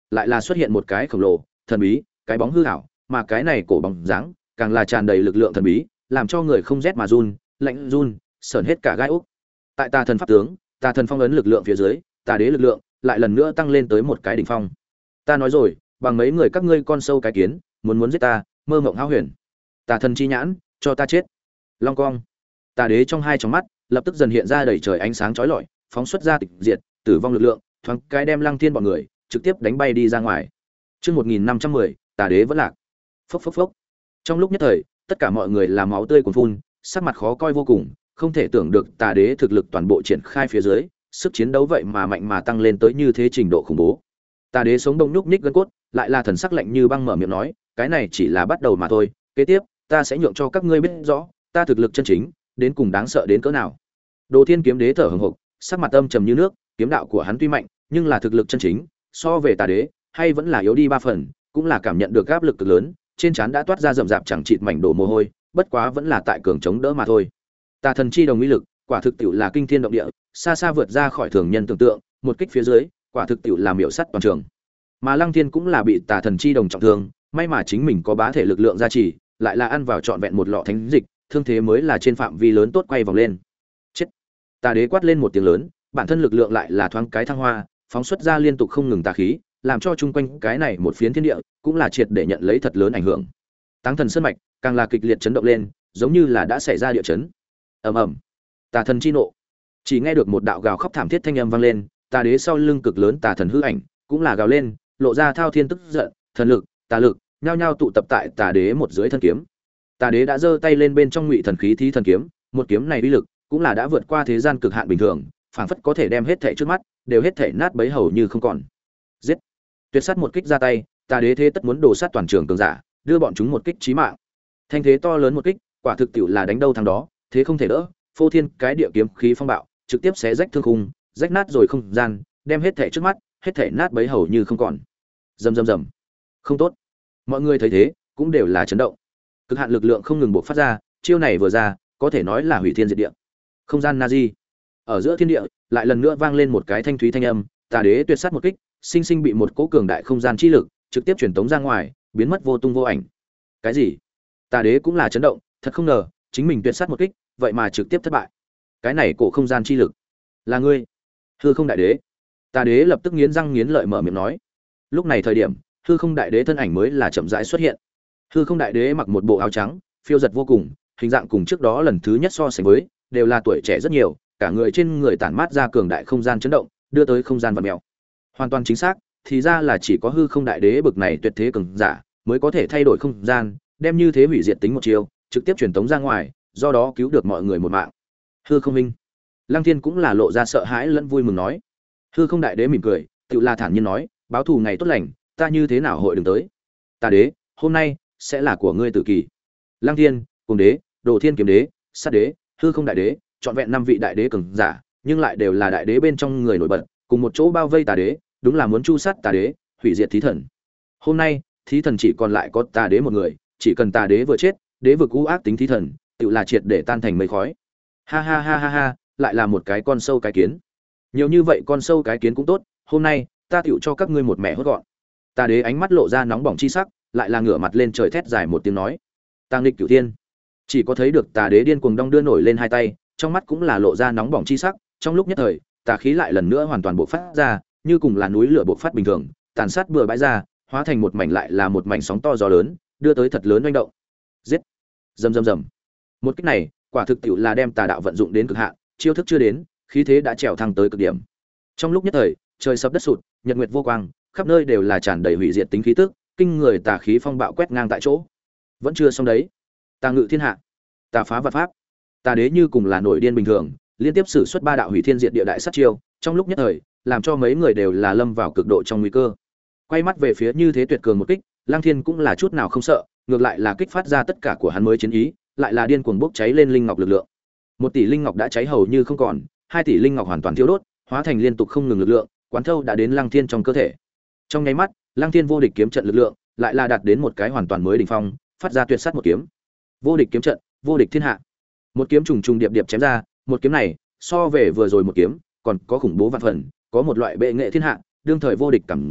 lại là xuất hiện một cái khổng lồ thần bí cái bóng hư ảo, mà cái này cổ bóng dáng càng là tràn đầy lực lượng thần bí, làm cho người không rét mà run, lạnh run, sởn hết cả gai ốc. Tại Tà Thần pháp tướng, Tà Thần phong ấn lực lượng phía dưới, Tà Đế lực lượng lại lần nữa tăng lên tới một cái đỉnh phong. Ta nói rồi, bằng mấy người các ngươi con sâu cái kiến, muốn muốn giết ta, mơ mộng hão huyền. Tà Thần chi nhãn, cho ta chết. Long cong. Tà Đế trong hai tròng mắt, lập tức dần hiện ra đầy trời ánh sáng chói lọi, phóng xuất ra tịch diệt, tử vong lực lượng, thoáng cái đem Lăng Thiên bọn người trực tiếp đánh bay đi ra ngoài. Chương một nghìn năm trăm mười, Tà Đế vẫn lạc. Phốc phốc phốc. Trong lúc nhất thời, tất cả mọi người làm máu tươi cuồn phun, sắc mặt khó coi vô cùng, không thể tưởng được Tà Đế thực lực toàn bộ triển khai phía dưới, sức chiến đấu vậy mà mạnh mà tăng lên tới như thế trình độ khủng bố. Tà Đế sống đông nhúc nhích gân cốt, lại là thần sắc lạnh như băng mở miệng nói, cái này chỉ là bắt đầu mà thôi, kế tiếp, ta sẽ nhượng cho các ngươi biết rõ, ta thực lực chân chính đến cùng đáng sợ đến cỡ nào. Đồ Thiên Kiếm Đế thở hổn hộc, sắc mặt âm trầm như nước, kiếm đạo của hắn tuy mạnh, nhưng là thực lực chân chính, so về Tà Đế, hay vẫn là yếu đi ba phần, cũng là cảm nhận được áp lực cực lớn, trên trán đã toát ra rậm rạp chẳng chịt mảnh đổ mồ hôi, bất quá vẫn là tại cường chống đỡ mà thôi. Tà Thần chi đồng uy lực, quả thực tiệu là kinh thiên động địa, xa xa vượt ra khỏi thường nhân tưởng tượng, một kích phía dưới, quả thực tiệu là miểu sắt toàn trường. Mà Lăng Thiên cũng là bị Tà Thần chi đồng trọng thương, may mà chính mình có bá thể lực lượng gia trì, lại là ăn vào trọn vẹn một lọ thánh dịch, thương thế mới là trên phạm vi lớn tốt quay vòng lên. Chết. Tà Đế quát lên một tiếng lớn, bản thân lực lượng lại là thoáng cái thăng hoa, phóng xuất ra liên tục không ngừng tà khí, làm cho chung quanh cái này một phiến thiên địa cũng là triệt để nhận lấy thật lớn ảnh hưởng. Táng Thần Sơn mạch càng là kịch liệt chấn động lên, giống như là đã xảy ra địa chấn. Ầm ầm. Tà Thần chi nộ. Chỉ nghe được một đạo gào khóc thảm thiết thanh âm vang lên, Tà Đế sau lưng cực lớn Tà Thần hư ảnh cũng là gào lên, lộ ra thao thiên tức giận, thần lực, tà lực, nhao nhao tụ tập tại Tà Đế một dưới thân kiếm. Tà Đế đã giơ tay lên bên trong Ngụy Thần khí thí thần kiếm, một kiếm này uy lực cũng là đã vượt qua thế gian cực hạn bình thường, phảng phất có thể đem hết thảy trước mắt đều hết thảy nát bấy hầu như không còn. Giết! Tuyệt sát một kích ra tay, Tà Đế thế tất muốn đổ sát toàn trường cường giả, đưa bọn chúng một kích chí mạng. Thanh thế to lớn một kích, quả thực tiệu là đánh đâu thắng đó, thế không thể đỡ, phô thiên cái địa kiếm khí phong bạo, trực tiếp xé rách thương khung, rách nát rồi không gian, đem hết thảy trước mắt, hết thảy nát bấy hầu như không còn. Rầm rầm rầm. Không tốt. Mọi người thấy thế, cũng đều là chấn động. Cực hạn lực lượng không ngừng bộc phát ra, chiêu này vừa ra, có thể nói là hủy thiên diệt địa. Không gian Nazi. Ở giữa thiên địa, lại lần nữa vang lên một cái thanh thúy thanh âm, Tà Đế tuyệt sát một kích, sinh sinh bị một cỗ cường đại không gian chi lực trực tiếp truyền tống ra ngoài, biến mất vô tung vô ảnh. Cái gì? Tà Đế cũng là chấn động, thật không ngờ, chính mình tuyệt sát một kích, vậy mà trực tiếp thất bại. Cái này cổ không gian chi lực, là ngươi? Hư Không Đại Đế. Tà Đế lập tức nghiến răng nghiến lợi mở miệng nói. Lúc này thời điểm, Hư Không Đại Đế thân ảnh mới là chậm rãi xuất hiện. Hư Không Đại Đế mặc một bộ áo trắng, phiêu giật vô cùng, hình dạng cùng trước đó lần thứ nhất so sánh với, đều là tuổi trẻ rất nhiều, cả người trên người tản mát ra cường đại không gian chấn động, đưa tới không gian vặn mèo. Hoàn toàn chính xác, thì ra là chỉ có Hư Không Đại Đế bực này tuyệt thế cường giả mới có thể thay đổi không gian, đem như thế hủy diệt tính một chiều, trực tiếp truyền tống ra ngoài, do đó cứu được mọi người một mạng. Hư Không Minh. Lăng Thiên cũng là lộ ra sợ hãi lẫn vui mừng nói. Hư Không Đại Đế mỉm cười, tự là thản nhiên nói, báo thù ngày tốt lành, ta như thế nào hội đừng tới. Tà Đế, hôm nay sẽ là của ngươi tử kỳ. Lăng Thiên, Cùng Đế, Đồ Thiên Kiếm Đế, Sát Đế, Hư Không Đại Đế, trọn vẹn năm vị đại đế cường giả, nhưng lại đều là đại đế bên trong người nổi bật, cùng một chỗ bao vây Tà Đế, đúng là muốn chu sát Tà Đế, hủy diệt thí thần. Hôm nay, thí thần chỉ còn lại có Tà Đế một người, chỉ cần Tà Đế vừa chết, đế vực u ác tính thí thần, tự là triệt để tan thành mây khói. Ha ha ha ha ha, lại là một cái con sâu cái kiến. Nhiều như vậy con sâu cái kiến cũng tốt, hôm nay ta tựu cho các ngươi một mẻ hốt gọn. Tà Đế ánh mắt lộ ra nóng bỏng chi sắc, lại là ngửa mặt lên trời thét dài một tiếng nói. Tàng Lịch Cửu Thiên. Chỉ có thấy được Tà Đế điên cuồng đong đưa nổi lên hai tay, trong mắt cũng là lộ ra nóng bỏng chi sắc, trong lúc nhất thời, tà khí lại lần nữa hoàn toàn bộc phát ra, như cùng là núi lửa bộc phát bình thường, tàn sát bừa bãi ra, hóa thành một mảnh lại là một mảnh sóng to gió lớn, đưa tới thật lớn oanh động. Giết! Rầm rầm rầm. Một kích này, quả thực tiệu là đem tà đạo vận dụng đến cực hạn, chiêu thức chưa đến, khí thế đã trèo thăng tới cực điểm. Trong lúc nhất thời, trời sập đất sụt, nhật nguyệt vô quang, khắp nơi đều là tràn đầy hủy diệt tính khí tức, kinh người tà khí phong bạo quét ngang tại chỗ. Vẫn chưa xong đấy. Tà ngự thiên hạ, tà phá vạn pháp. Tà Đế như cùng là nổi điên bình thường, liên tiếp sử xuất ba đạo hủy thiên diệt địa đại sát chiêu, trong lúc nhất thời, làm cho mấy người đều là lâm vào cực độ trong nguy cơ. Quay mắt về phía như thế tuyệt cường một kích, Lăng Thiên cũng là chút nào không sợ, ngược lại là kích phát ra tất cả của hắn mới chiến ý, lại là điên cuồng bốc cháy lên linh ngọc lực lượng. Một tỷ linh ngọc đã cháy hầu như không còn, hai tỷ linh ngọc hoàn toàn thiêu đốt, hóa thành liên tục không ngừng lực lượng, quán thâu đã đến Lăng Thiên trong cơ thể. Trong nháy mắt, Lăng Thiên vô địch kiếm trận lực lượng, lại là đạt đến một cái hoàn toàn mới đỉnh phong, phát ra tuyệt sát một kiếm. Vô địch kiếm trận, vô địch thiên hạ. Một kiếm trùng trùng điệp điệp chém ra, một kiếm này, so về vừa rồi một kiếm, còn có khủng bố vạn phần, có một loại bệ nghệ thiên hạ, đương thời vô địch cảm giác,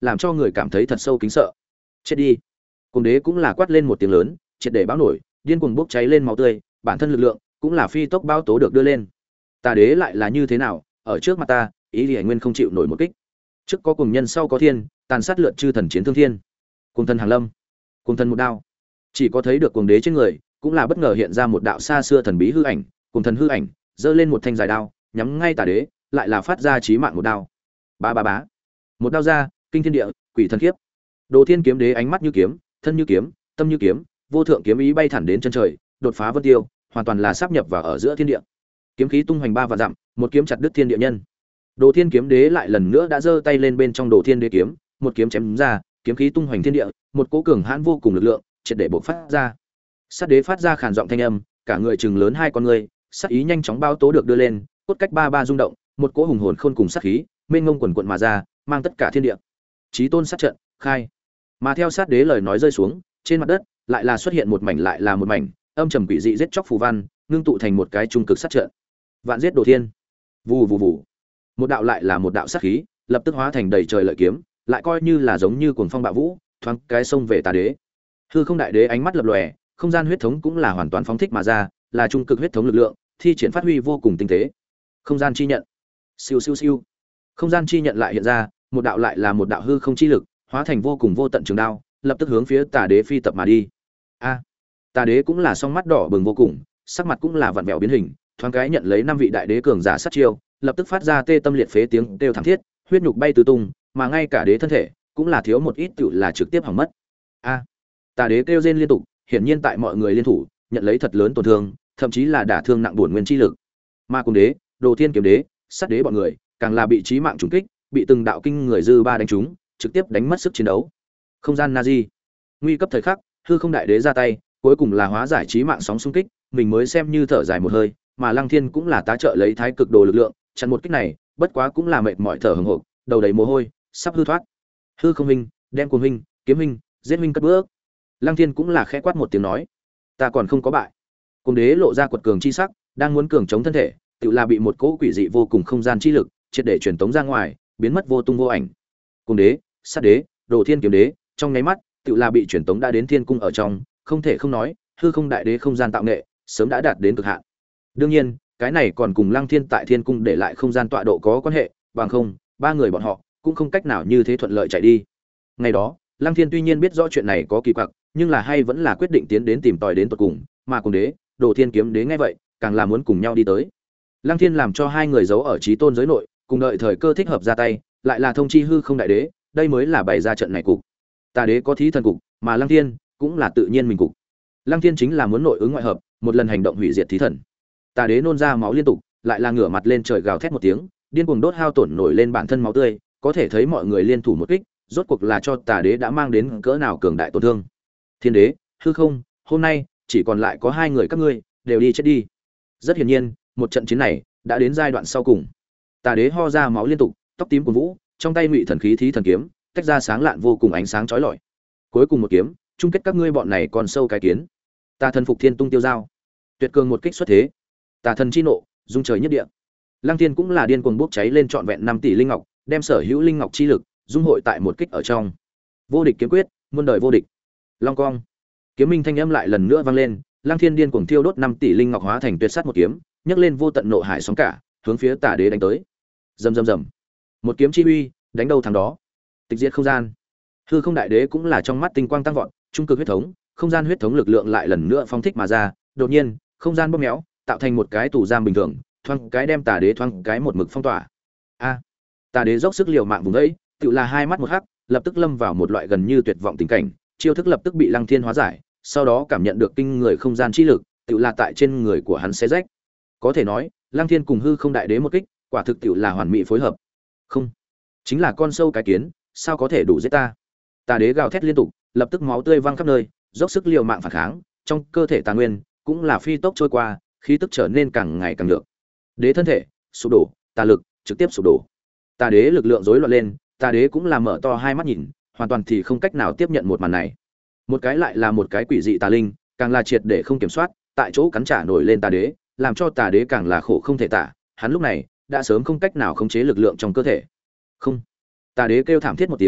làm cho người cảm thấy thật sâu kính sợ. Chết đi! Cuồng đế cũng là quát lên một tiếng lớn, triệt để báo nổi, điên cuồng bốc cháy lên máu tươi, bản thân lực lượng cũng là phi tốc bao tố được đưa lên. Tà đế lại là như thế nào, ở trước mặt ta, ý Liễu Nguyên không chịu nổi một kích. Trước có cùng nhân sau có thiên, tàn sát lượn chư thần chiến thương thiên. Cuồng thần hàng lâm, cuồng thần một đao. Chỉ có thấy được cuồng đế trên người, cũng là bất ngờ hiện ra một đạo xa xưa thần bí hư ảnh, cuồng thần hư ảnh, giơ lên một thanh dài đao, nhắm ngay Tà đế, lại là phát ra chí mạng một đao. Ba ba bá. Một đao ra, kinh thiên địa, quỷ thần kiếp. Đồ Thiên kiếm đế ánh mắt như kiếm, thân như kiếm, tâm như kiếm, vô thượng kiếm ý bay thẳng đến chân trời, đột phá vân tiêu, hoàn toàn là sáp nhập vào ở giữa thiên địa. Kiếm khí tung hoành ba và dặm, một kiếm chặt đứt thiên địa nhân. Đồ Thiên kiếm đế lại lần nữa đã giơ tay lên bên trong Đồ Thiên đế kiếm, một kiếm chém ra, kiếm khí tung hoành thiên địa, một cỗ cường hãn vô cùng lực lượng, triệt để bộc phát ra. Sát đế phát ra khàn giọng thanh âm, cả người trừng lớn hai con người, sát ý nhanh chóng bao tố được đưa lên, cốt cách ba ba rung động, một cỗ hùng hồn khôn cùng sát khí, mênh mông quần quần mà ra, mang tất cả thiên địa. Chí tôn sát trận, khai. Mà theo sát đế lời nói rơi xuống, trên mặt đất lại là xuất hiện một mảnh lại là một mảnh, âm trầm quỷ dị giết chóc phù văn, ngưng tụ thành một cái trung cực sát trận. Vạn giết Đồ Thiên. Vù vù vù. Một đạo lại là một đạo sát khí, lập tức hóa thành đầy trời lợi kiếm, lại coi như là giống như cuồng phong bạo vũ, thoáng cái xông về Tà đế. Hư Không đại đế ánh mắt lập lòe, không gian huyết thống cũng là hoàn toàn phóng thích mà ra, là trung cực huyết thống lực lượng, thi triển phát huy vô cùng tinh tế. Không gian chi nhận. Siêu siêu siêu. Không gian chi nhận lại hiện ra, một đạo lại là một đạo hư không chi lực, hóa thành vô cùng vô tận trường đao, lập tức hướng phía Tà đế phi tập mà đi. A. Tà đế cũng là song mắt đỏ bừng vô cùng, sắc mặt cũng là vặn vẹo biến hình, thoáng cái nhận lấy năm vị đại đế cường giả sát chiêu, lập tức phát ra tê tâm liệt phế tiếng kêu thảm thiết, huyết nhục bay tứ tung, mà ngay cả đế thân thể cũng là thiếu một ít tựu là trực tiếp hỏng mất. A. Tà đế kêu rên liên tục, hiển nhiên tại mọi người liên thủ, nhận lấy thật lớn tổn thương, thậm chí là đả thương nặng bổn nguyên chi lực. Ma Cung đế, Đồ Thiên kiếm đế, sát đế bọn người, càng là bị chí mạng trùng kích, bị từng đạo kinh người dư ba đánh trúng, trực tiếp đánh mất sức chiến đấu. Không gian Nazi. Nguy cấp thời khắc, Hư Không đại đế ra tay, cuối cùng là hóa giải chí mạng sóng xung kích, mình mới xem như thở dài một hơi, mà Lăng Thiên cũng là tá trợ lấy thái cực đồ lực lượng, chặn một kích này, bất quá cũng là mệt mỏi thở hổn hển, đầu đầy mồ hôi, sắp hư thoát. Hư Không huynh, đem Cuồng huynh, Kiếm huynh, Giết huynh cất bước. Lăng Thiên cũng là khẽ quát một tiếng nói, ta còn không có bại. Cuồng đế lộ ra quật cường chi sắc, đang muốn cường chống thân thể, tự là bị một cỗ quỷ dị vô cùng không gian chi lực triệt để truyền tống ra ngoài, biến mất vô tung vô ảnh. Cuồng đế, sát đế, Đồ Thiên kiếm đế, trong nháy mắt, tự là bị truyền tống đã đến thiên cung ở trong, không thể không nói, Hư Không đại đế không gian tạo nghệ sớm đã đạt đến cực hạn. Đương nhiên, cái này còn cùng Lăng Thiên tại thiên cung để lại không gian tọa độ có quan hệ, bằng không, ba người bọn họ cũng không cách nào như thế thuận lợi chạy đi. Ngày đó, Lăng Thiên tuy nhiên biết rõ chuyện này có kỳ quặc, nhưng là hay vẫn là quyết định tiến đến tìm tòi đến tận cùng, mà Cuồng đế, Đồ Thiên kiếm đế nghe vậy, càng là muốn cùng nhau đi tới. Lăng Thiên làm cho hai người giấu ở Chí Tôn giới nội, cùng đợi thời cơ thích hợp ra tay, lại là thông chi Hư Không đại đế, đây mới là bày ra trận này cục. Tà đế có thí thần cục, mà Lăng Thiên cũng là tự nhiên mình cục. Lăng Thiên chính là muốn nội ứng ngoại hợp, một lần hành động hủy diệt thí thần. Tà đế nôn ra máu liên tục, lại là ngửa mặt lên trời gào thét một tiếng, điên cuồng đốt hao tổn nổi lên bản thân máu tươi, có thể thấy mọi người liên thủ một kích, rốt cuộc là cho Tà đế đã mang đến cỡ nào cường đại tổn thương. Thiên đế, Hư Không, hôm nay chỉ còn lại có hai người các ngươi, đều đi chết đi. Rất hiển nhiên, một trận chiến này đã đến giai đoạn sau cùng. Tà đế ho ra máu liên tục, tóc tím cuồn vũ, trong tay ngụy thần khí thí thần kiếm, tách ra sáng lạn vô cùng ánh sáng chói lọi. Cuối cùng một kiếm, chung kết các ngươi bọn này còn sâu cái kiến. Tà thần phục thiên tung tiêu dao, tuyệt cường một kích xuất thế. Tà thần chi nộ, dung trời nhất địa. Lăng Thiên cũng là điên cuồng bốc cháy lên trọn vẹn năm tỷ linh ngọc, đem sở hữu linh ngọc chi lực dung hội tại một kích ở trong. Vô địch kiếm quyết, muôn đời vô địch. Long cong. Kiếm minh thanh âm lại lần nữa vang lên, Lăng Thiên điên cuồng thiêu đốt năm tỷ linh ngọc hóa thành tuyệt sát một kiếm, nhấc lên vô tận nộ hải sóng cả, hướng phía Tà đế đánh tới. Rầm rầm rầm. Một kiếm chi uy, đánh đâu thằng đó. Tịch diệt không gian. Hư Không đại đế cũng là trong mắt tinh quang tăng vọt, trung cực huyết thống, không gian huyết thống lực lượng lại lần nữa phóng thích mà ra, đột nhiên, không gian bóp méo, tạo thành một cái tủ giam bình thường, thoáng cái đem Tà đế thoáng cái một mực phong tỏa. A! Tà đế dốc sức liều mạng vùng ấy, tựa là hai mắt một hắc, lập tức lâm vào một loại gần như tuyệt vọng tình cảnh, chiêu thức lập tức bị Lăng Thiên hóa giải, sau đó cảm nhận được kinh người không gian chi lực, tựa là tại trên người của hắn xé rách. Có thể nói, Lăng Thiên cùng Hư Không đại đế một kích, quả thực tựa là hoàn mỹ phối hợp. Không, chính là con sâu cái kiến, sao có thể đủ giết ta? Tà đế gào thét liên tục, lập tức máu tươi văng khắp nơi, dốc sức liều mạng phản kháng, trong cơ thể Tà nguyên cũng là phi tốc trôi qua, khí tức trở nên càng ngày càng được. Đế thân thể sụp đổ, tà lực trực tiếp sụp đổ. Tà đế lực lượng rối loạn lên, Tà đế cũng là mở to hai mắt nhìn, hoàn toàn thì không cách nào tiếp nhận một màn này. Một cái lại là một cái quỷ dị tà linh, càng là triệt để không kiểm soát, tại chỗ cắn trả nổi lên Tà đế, làm cho Tà đế càng là khổ không thể tả, hắn lúc này đã sớm không cách nào khống chế lực lượng trong cơ thể. Không. Tà đế kêu thảm thiết một tiếng,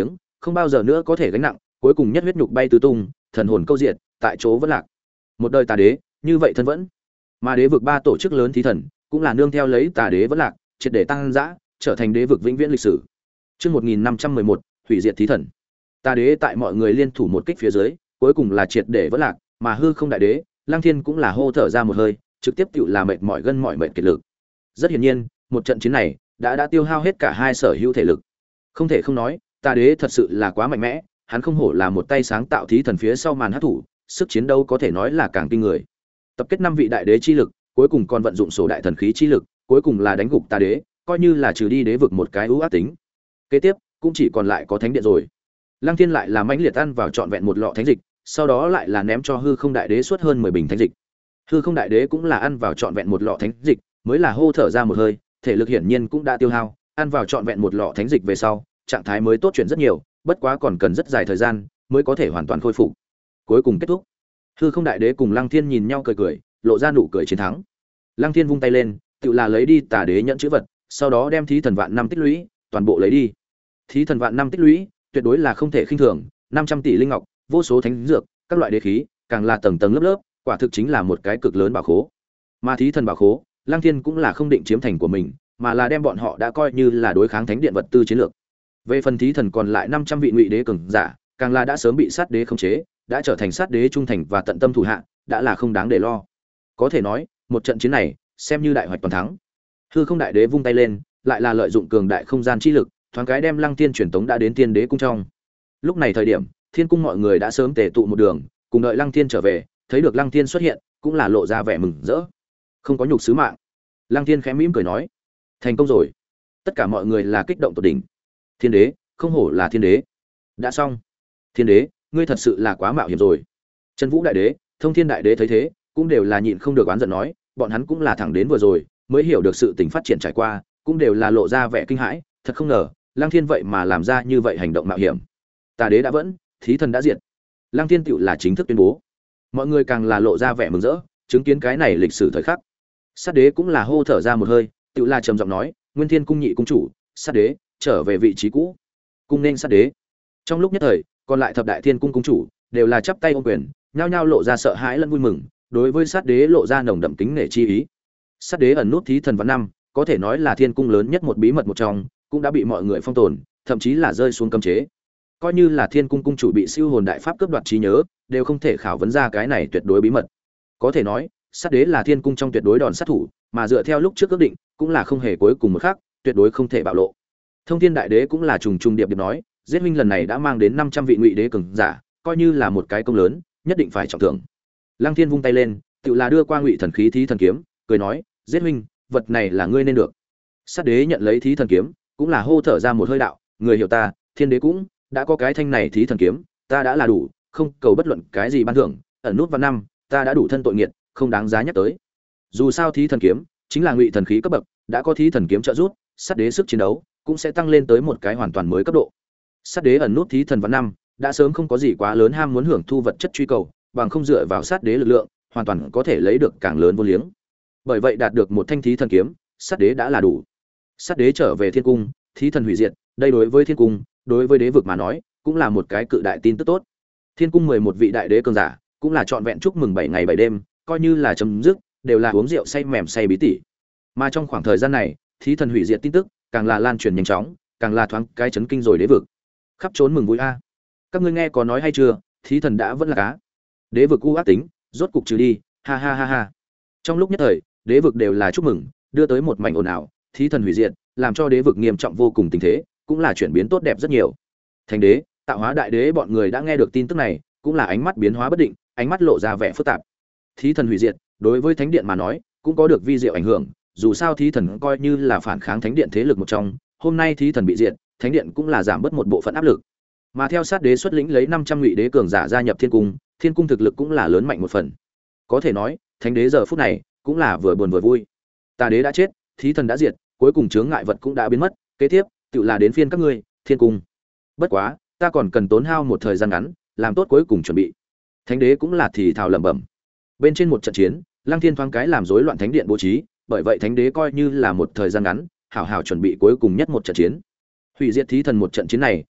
không bao giờ nữa có thể gánh nặng, cuối cùng nhất huyết nhục bay tứ tung, thần hồn câu diệt, tại chỗ vẫn lạc. Một đời tà đế, như vậy thân vẫn. Mà đế vực ba tổ chức lớn thí thần, cũng là nương theo lấy tà đế vẫn lạc, triệt để tăng dã, trở thành đế vực vĩnh viễn lịch sử. Chương một nghìn năm trăm mười một, hủy diệt thí thần. Tà đế tại mọi người liên thủ một kích phía dưới, cuối cùng là triệt để vẫn lạc, mà hư không đại đế, Lăng Thiên cũng là hô thở ra một hơi, trực tiếp tựu là mệt mỏi gân mỏi mệt kiệt lực. Rất hiển nhiên, một trận chiến này đã đã tiêu hao hết cả hai sở hữu thể lực. Không thể không nói, tà đế thật sự là quá mạnh mẽ, hắn không hổ là một tay sáng tạo thí thần phía sau màn hắc thủ, sức chiến đấu có thể nói là càng kinh người. Tập kết năm vị đại đế chi lực, cuối cùng còn vận dụng sổ đại thần khí chi lực, cuối cùng là đánh gục tà đế, coi như là trừ đi đế vực một cái ưu ác tính. Kế tiếp, cũng chỉ còn lại có thánh điện rồi. Lăng Thiên lại là mãnh liệt ăn vào trọn vẹn một lọ thánh dịch, sau đó lại là ném cho hư không đại đế suốt hơn mười bình thánh dịch. Hư không đại đế cũng là ăn vào trọn vẹn một lọ thánh dịch, mới là hô thở ra một hơi, thể lực hiển nhiên cũng đã tiêu hao, ăn vào trọn vẹn một lọ thánh dịch về sau, trạng thái mới tốt chuyển rất nhiều, bất quá còn cần rất dài thời gian mới có thể hoàn toàn khôi phục. Cuối cùng kết thúc. Hư không đại đế cùng Lăng Thiên nhìn nhau cười cười, lộ ra nụ cười chiến thắng. Lăng Thiên vung tay lên, tự là lấy đi tà đế nhận chữ vật, sau đó đem thí thần vạn năm tích lũy toàn bộ lấy đi. Thí thần vạn năm tích lũy, tuyệt đối là không thể khinh thường, năm trăm tỷ linh ngọc, vô số thánh dược, các loại đế khí, càng là tầng tầng lớp lớp, quả thực chính là một cái cực lớn bảo khố. Mà thí thần bảo khố, Lăng Thiên cũng là không định chiếm thành của mình, mà là đem bọn họ đã coi như là đối kháng thánh điện vật tư chiến lược. Về phần thí thần còn lại năm trăm vị ngụy đế cường giả, càng là đã sớm bị sát đế khống chế, đã trở thành sát đế trung thành và tận tâm thủ hạ, đã là không đáng để lo. Có thể nói, một trận chiến này xem như đại hoạch toàn thắng. Hư không đại đế vung tay lên, lại là lợi dụng cường đại không gian chi lực, thoáng cái đem Lăng Tiên truyền tống đã đến tiên đế cung trong. Lúc này thời điểm, thiên cung mọi người đã sớm tề tụ một đường, cùng đợi Lăng Tiên trở về, thấy được Lăng Tiên xuất hiện, cũng là lộ ra vẻ mừng rỡ. Không có nhục sứ mạng. Lăng Tiên khẽ mỉm cười nói, thành công rồi. Tất cả mọi người là kích động tột đỉnh. Thiên đế, không hổ là thiên đế. Đã xong. Thiên đế, ngươi thật sự là quá mạo hiểm rồi. Trần Vũ đại đế, Thông Thiên đại đế thấy thế, cũng đều là nhịn không được oán giận nói, bọn hắn cũng là thẳng đến vừa rồi mới hiểu được sự tình phát triển trải qua, cũng đều là lộ ra vẻ kinh hãi, thật không ngờ, Lăng Thiên vậy mà làm ra như vậy hành động mạo hiểm. Tà đế đã vẫn, thí thần đã diệt. Lăng Thiên tựu là chính thức tuyên bố. Mọi người càng là lộ ra vẻ mừng rỡ, chứng kiến cái này lịch sử thời khắc. Sát đế cũng là hô thở ra một hơi, tựu là trầm giọng nói, Nguyên Thiên cung nhị cung chủ, sát đế trở về vị trí cũ. Cung nên sát đế. Trong lúc nhất thời, còn lại thập đại thiên cung cung chủ đều là chắp tay ôm quyền, nhao nhao lộ ra sợ hãi lẫn vui mừng, đối với sát đế lộ ra nồng đậm kính nể chi ý. Sát đế ẩn nút thí thần vạn năm, có thể nói là thiên cung lớn nhất một bí mật một trong, cũng đã bị mọi người phong tồn, thậm chí là rơi xuống cấm chế. Coi như là thiên cung cung chủ bị siêu hồn đại pháp cướp đoạt trí nhớ, đều không thể khảo vấn ra cái này tuyệt đối bí mật. Có thể nói, sát đế là thiên cung trong tuyệt đối đòn sát thủ, mà dựa theo lúc trước ước định, cũng là không hề cuối cùng một khắc, tuyệt đối không thể bạo lộ. Thông Thiên đại đế cũng là trùng trùng điệp điệp nói, giết huynh lần này đã mang đến năm trăm vị ngụy đế cường giả, coi như là một cái công lớn, nhất định phải trọng thưởng. Lăng Thiên vung tay lên, tự là đưa qua ngụy thần khí thí thần kiếm, cười nói, giết huynh, vật này là ngươi nên được. Sát đế nhận lấy thí thần kiếm, cũng là hô thở ra một hơi đạo, người hiểu ta, thiên đế cũng đã có cái thanh này thí thần kiếm, ta đã là đủ, không cầu bất luận cái gì ban thưởng, ẩn nút vào năm, ta đã đủ thân tội nghiệt, không đáng giá nhắc tới. Dù sao thí thần kiếm chính là ngụy thần khí cấp bậc, đã có thí thần kiếm trợ giúp, sát đế sức chiến đấu cũng sẽ tăng lên tới một cái hoàn toàn mới cấp độ. Sát đế ẩn nút thí thần vạn năm, đã sớm không có gì quá lớn ham muốn hưởng thu vật chất truy cầu, bằng không dựa vào sát đế lực lượng, hoàn toàn có thể lấy được càng lớn vô liếng. Bởi vậy đạt được một thanh thí thần kiếm, sát đế đã là đủ. Sát đế trở về thiên cung, thí thần hủy diệt, đây đối với thiên cung, đối với đế vực mà nói, cũng là một cái cự đại tin tức tốt. Thiên cung mười một vị đại đế cường giả, cũng là trọn vẹn chúc mừng bảy ngày bảy đêm, coi như là chấm dứt, đều là uống rượu say mềm say bí tỉ. Mà trong khoảng thời gian này, thí thần hủy diệt tin tức, càng là lan truyền nhanh chóng, càng là thoáng cái chấn kinh rồi đế vực. Khắp trốn mừng vui a. Các ngươi nghe có nói hay chưa, thí thần đã vẫn là cá. Đế vực u ác tính, rốt cục trừ đi, ha ha ha ha. Trong lúc nhất thời, đế vực đều là chúc mừng, đưa tới một mảnh ồn ào, thí thần hủy diệt, làm cho đế vực nghiêm trọng vô cùng tình thế, cũng là chuyển biến tốt đẹp rất nhiều. Thành đế, tạo hóa đại đế bọn người đã nghe được tin tức này, cũng là ánh mắt biến hóa bất định, ánh mắt lộ ra vẻ phức tạp. Thí thần hủy diệt, đối với thánh điện mà nói, cũng có được vi diệu ảnh hưởng, dù sao thí thần coi như là phản kháng thánh điện thế lực một trong, hôm nay thí thần bị diệt, thánh điện cũng là giảm bớt một bộ phận áp lực. Mà theo sát đế xuất lĩnh lấy năm trăm ngụy đế cường giả gia nhập thiên cung, thiên cung thực lực cũng là lớn mạnh một phần. Có thể nói, thánh đế giờ phút này cũng là vừa buồn vừa vui. Tà đế đã chết, thí thần đã diệt, cuối cùng chướng ngại vật cũng đã biến mất, kế tiếp tự là đến phiên các ngươi, thiên cung. Bất quá, ta còn cần tốn hao một thời gian ngắn, làm tốt cuối cùng chuẩn bị. Thánh đế cũng là thì thào lẩm bẩm. Bên trên một trận chiến, Lăng Thiên thoáng cái làm rối loạn thánh điện bố trí, bởi vậy thánh đế coi như là một thời gian ngắn, hảo hảo chuẩn bị cuối cùng nhất một trận chiến. Hủy diệt thí thần một trận chiến này,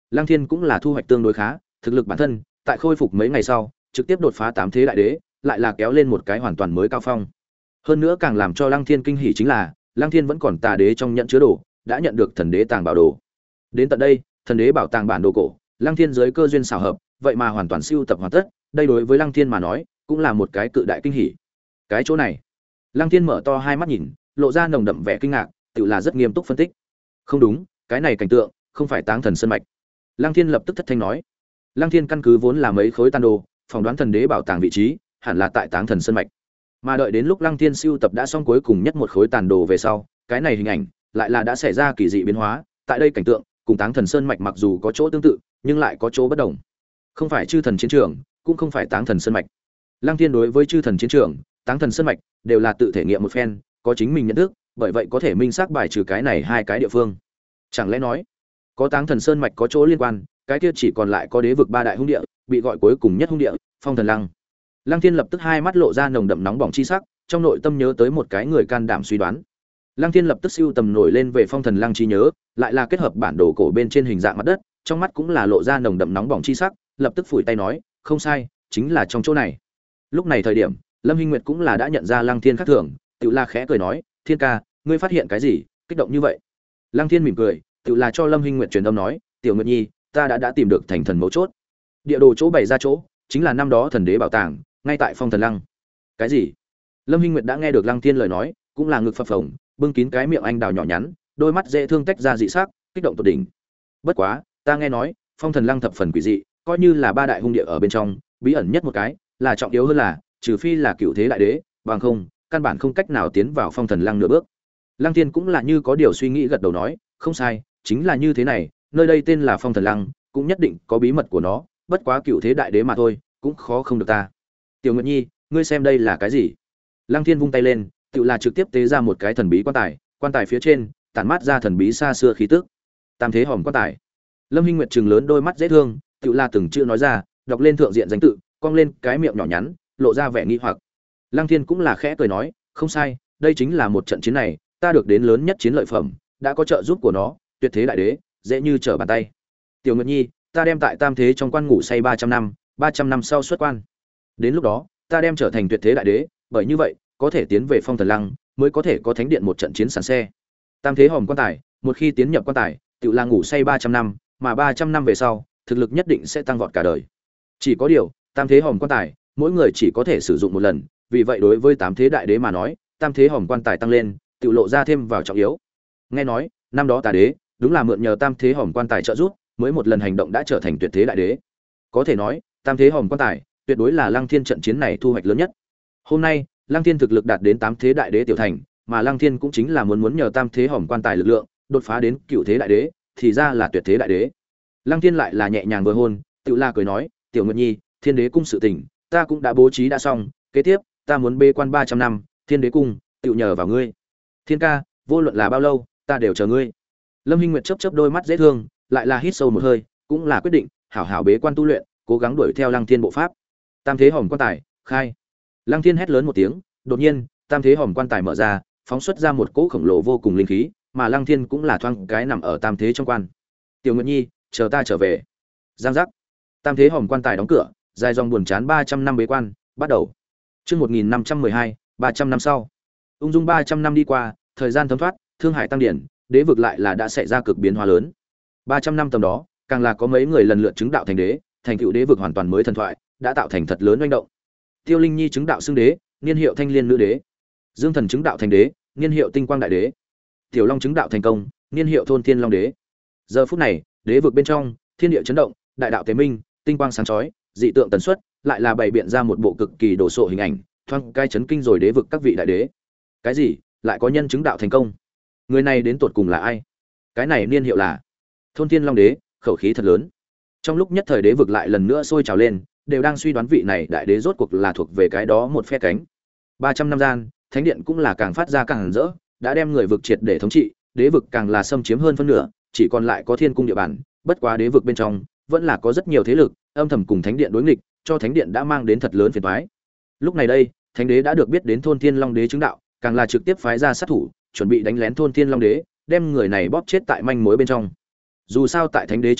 Lăng Thiên cũng là thu hoạch tương đối khá, thực lực bản thân tại khôi phục mấy ngày sau trực tiếp đột phá tám thế đại đế, lại là kéo lên một cái hoàn toàn mới cao phong. Hơn nữa càng làm cho Lăng Thiên kinh hỉ chính là Lăng Thiên vẫn còn tà đế trong nhận chứa đồ, đã nhận được thần đế tàng bảo đồ. Đến tận đây, thần đế bảo tàng bản đồ cổ, Lăng Thiên dưới cơ duyên xảo hợp, vậy mà hoàn toàn siêu tập hoàn tất, đây đối với Lăng Thiên mà nói, cũng là một cái cự đại kinh hỉ. Cái chỗ này, Lăng Thiên mở to hai mắt nhìn, lộ ra nồng đậm vẻ kinh ngạc, tự là rất nghiêm túc phân tích. Không đúng, cái này cảnh tượng, không phải Táng Thần Sơn mạch. Lăng Thiên lập tức thất thanh nói. Lăng Thiên căn cứ vốn là mấy khối tàn đồ, phỏng đoán thần đế bảo tàng vị trí, hẳn là tại Táng Thần Sơn mạch. Mà đợi đến lúc Lăng Thiên siêu tập đã xong cuối cùng nhất một khối tàn đồ về sau, cái này hình ảnh lại là đã xảy ra kỳ dị biến hóa, tại đây cảnh tượng cùng Táng Thần Sơn mạch mặc dù có chỗ tương tự, nhưng lại có chỗ bất đồng. Không phải chư thần chiến trường, cũng không phải Táng Thần Sơn mạch. Lăng Thiên đối với chư thần chiến trường, Táng Thần Sơn mạch đều là tự thể nghiệm một phen, có chính mình nhận thức, bởi vậy có thể minh xác bài trừ cái này hai cái địa phương. Chẳng lẽ nói, có Táng Thần Sơn mạch có chỗ liên quan, cái kia chỉ còn lại có đế vực ba đại hung địa, bị gọi cuối cùng nhất hung địa, Phong Thần Lăng. Lăng Thiên lập tức hai mắt lộ ra nồng đậm nóng bỏng chi sắc, trong nội tâm nhớ tới một cái người can đảm suy đoán. Lăng Thiên lập tức siêu tầm nổi lên về Phong Thần Lăng chi nhớ, lại là kết hợp bản đồ cổ bên trên hình dạng mặt đất, trong mắt cũng là lộ ra nồng đậm nóng bỏng chi sắc, lập tức phủi tay nói, không sai, chính là trong chỗ này. Lúc này thời điểm, Lâm Hinh Nguyệt cũng là đã nhận ra Lăng Thiên khác thường, tự la khẽ cười nói, Thiên ca, ngươi phát hiện cái gì, kích động như vậy? Lăng Thiên mỉm cười, tự là cho Lâm Hinh Nguyệt truyền âm nói, Tiểu Nguyệt Nhi, ta đã đã tìm được thành thần mấu chốt. Địa đồ chỗ bày ra chỗ, chính là năm đó thần đế bảo tàng, ngay tại Phong Thần Lăng. Cái gì? Lâm Hinh Nguyệt đã nghe được Lăng Thiên lời nói, cũng là ngực phập phồng, bưng kín cái miệng anh đào nhỏ nhắn, đôi mắt dễ thương tách ra dị sắc, kích động tột đỉnh. Bất quá, ta nghe nói, Phong Thần Lăng thập phần quỷ dị, coi như là ba đại hung địa ở bên trong, bí ẩn nhất một cái, là trọng yếu hơn là, trừ phi là cựu thế đại đế, bằng không, căn bản không cách nào tiến vào Phong Thần Lăng nửa bước. Lăng Thiên cũng là như có điều suy nghĩ gật đầu nói, không sai, chính là như thế này, nơi đây tên là Phong Thần Lăng, cũng nhất định có bí mật của nó, bất quá cựu thế đại đế mà thôi, cũng khó không được ta. Tiểu Nguyệt Nhi, ngươi xem đây là cái gì? Lăng Thiên vung tay lên, tự là trực tiếp tế ra một cái thần bí quan tài, quan tài phía trên tản mát ra thần bí xa xưa khí tức. Tam thế hòm quan tài. Lâm Hinh Nguyệt trừng lớn đôi mắt dễ thương, tự là từng chữ nói ra, đọc lên thượng diện danh tự, cong lên cái miệng nhỏ nhắn, lộ ra vẻ nghi hoặc. Lăng Thiên cũng là khẽ cười nói, không sai, đây chính là một trận chiến này, ta được đến lớn nhất chiến lợi phẩm, đã có trợ giúp của nó, tuyệt thế đại đế, dễ như trở bàn tay. Tiểu Nguyệt Nhi, ta đem tại tam thế trong quan ngủ say ba trăm năm, ba trăm năm sau xuất quan. Đến lúc đó, ta đem trở thành tuyệt thế đại đế, bởi như vậy, có thể tiến về Phong Thần Lăng, mới có thể có thánh điện một trận chiến sẵn xe. Tam thế hòm quan tài, một khi tiến nhập quan tài, tự là ngủ say ba trăm năm, mà ba trăm năm về sau, thực lực nhất định sẽ tăng vọt cả đời. Chỉ có điều, tam thế hòm quan tài, mỗi người chỉ có thể sử dụng một lần, vì vậy đối với tám thế đại đế mà nói, tam thế hòm quan tài tăng lên, tự lộ ra thêm vào trọng yếu. Nghe nói, năm đó Tà đế, đúng là mượn nhờ tam thế hòm quan tài trợ giúp, mới một lần hành động đã trở thành tuyệt thế đại đế. Có thể nói, tam thế hòm quan tài, tuyệt đối là Lăng Thiên trận chiến này thu hoạch lớn nhất. Hôm nay, Lăng Thiên thực lực đạt đến tám thế đại đế tiểu thành, mà Lăng Thiên cũng chính là muốn muốn nhờ tam thế hòm quan tài lực lượng, đột phá đến cựu thế đại đế, thì ra là tuyệt thế đại đế. Lăng Thiên lại là nhẹ nhàng vừa hôn, tự la cười nói, "Tiểu Nguyệt Nhi, Thiên Đế cung sự tình, ta cũng đã bố trí đã xong, kế tiếp, ta muốn bế quan ba trăm năm, Thiên Đế cung, tự nhờ vào ngươi. Thiên ca, vô luận là bao lâu, ta đều chờ ngươi." Lâm Hinh Nguyệt chớp chớp đôi mắt dễ thương, lại là hít sâu một hơi, cũng là quyết định, hảo hảo bế quan tu luyện, cố gắng đuổi theo Lăng Thiên bộ pháp. Tam thế hòm quan tài, khai. Lăng Thiên hét lớn một tiếng, đột nhiên, tam thế hòm quan tài mở ra, phóng xuất ra một cỗ khổng lồ vô cùng linh khí, mà Lăng Thiên cũng là thoáng cái nằm ở tam thế trong quan. "Tiểu Nguyệt Nhi, chờ ta trở về." Giang giác. Tam thế hòm quan tài đóng cửa, dài dòng buồn chán ba trăm năm bế quan, bắt đầu. Chương một nghìn năm trăm mười hai, ba trăm năm sau. Ung dung ba trăm năm đi qua, thời gian thấm thoát, thương hải tăng điển, đế vực lại là đã xảy ra cực biến hóa lớn. ba trăm năm tầm đó, càng là có mấy người lần lượt chứng đạo thành đế, thành tựu đế vực hoàn toàn mới thần thoại, đã tạo thành thật lớn oanh động. Tiêu Linh Nhi chứng đạo xưng đế, niên hiệu Thanh Liên nữ đế. Dương Thần chứng đạo thành đế, niên hiệu Tinh Quang đại đế. Tiểu Long chứng đạo thành công, niên hiệu Thôn Thiên Long đế. Giờ phút này, đế vực bên trong, thiên địa chấn động, đại đạo tế minh, tinh quang sáng chói, dị tượng tần suất, lại là bày biện ra một bộ cực kỳ đồ sộ hình ảnh, thoáng cai chấn kinh rồi đế vực các vị đại đế. Cái gì? Lại có nhân chứng đạo thành công? Người này đến tột cùng là ai? Cái này niên hiệu là Thôn Thiên Long đế, khẩu khí thật lớn. Trong lúc nhất thời đế vực lại lần nữa sôi trào lên, đều đang suy đoán vị này đại đế rốt cuộc là thuộc về cái đó một phe cánh. ba trăm năm gian, thánh điện cũng là càng phát ra càng rỡ, đã đem người vực triệt để thống trị, đế vực càng là xâm chiếm hơn phân nửa, chỉ còn lại có thiên cung địa bàn, bất quá đế vực bên trong vẫn là có rất nhiều thế lực âm thầm cùng thánh điện đối nghịch, cho thánh điện đã mang đến thật lớn phiền toái. Lúc này đây, thánh đế đã được biết đến Thôn Thiên Long đế chứng đạo, càng là trực tiếp phái ra sát thủ, chuẩn bị đánh lén Thôn Thiên Long đế, đem người này bóp chết tại manh mối bên trong. Dù sao tại thánh đế trong mắt,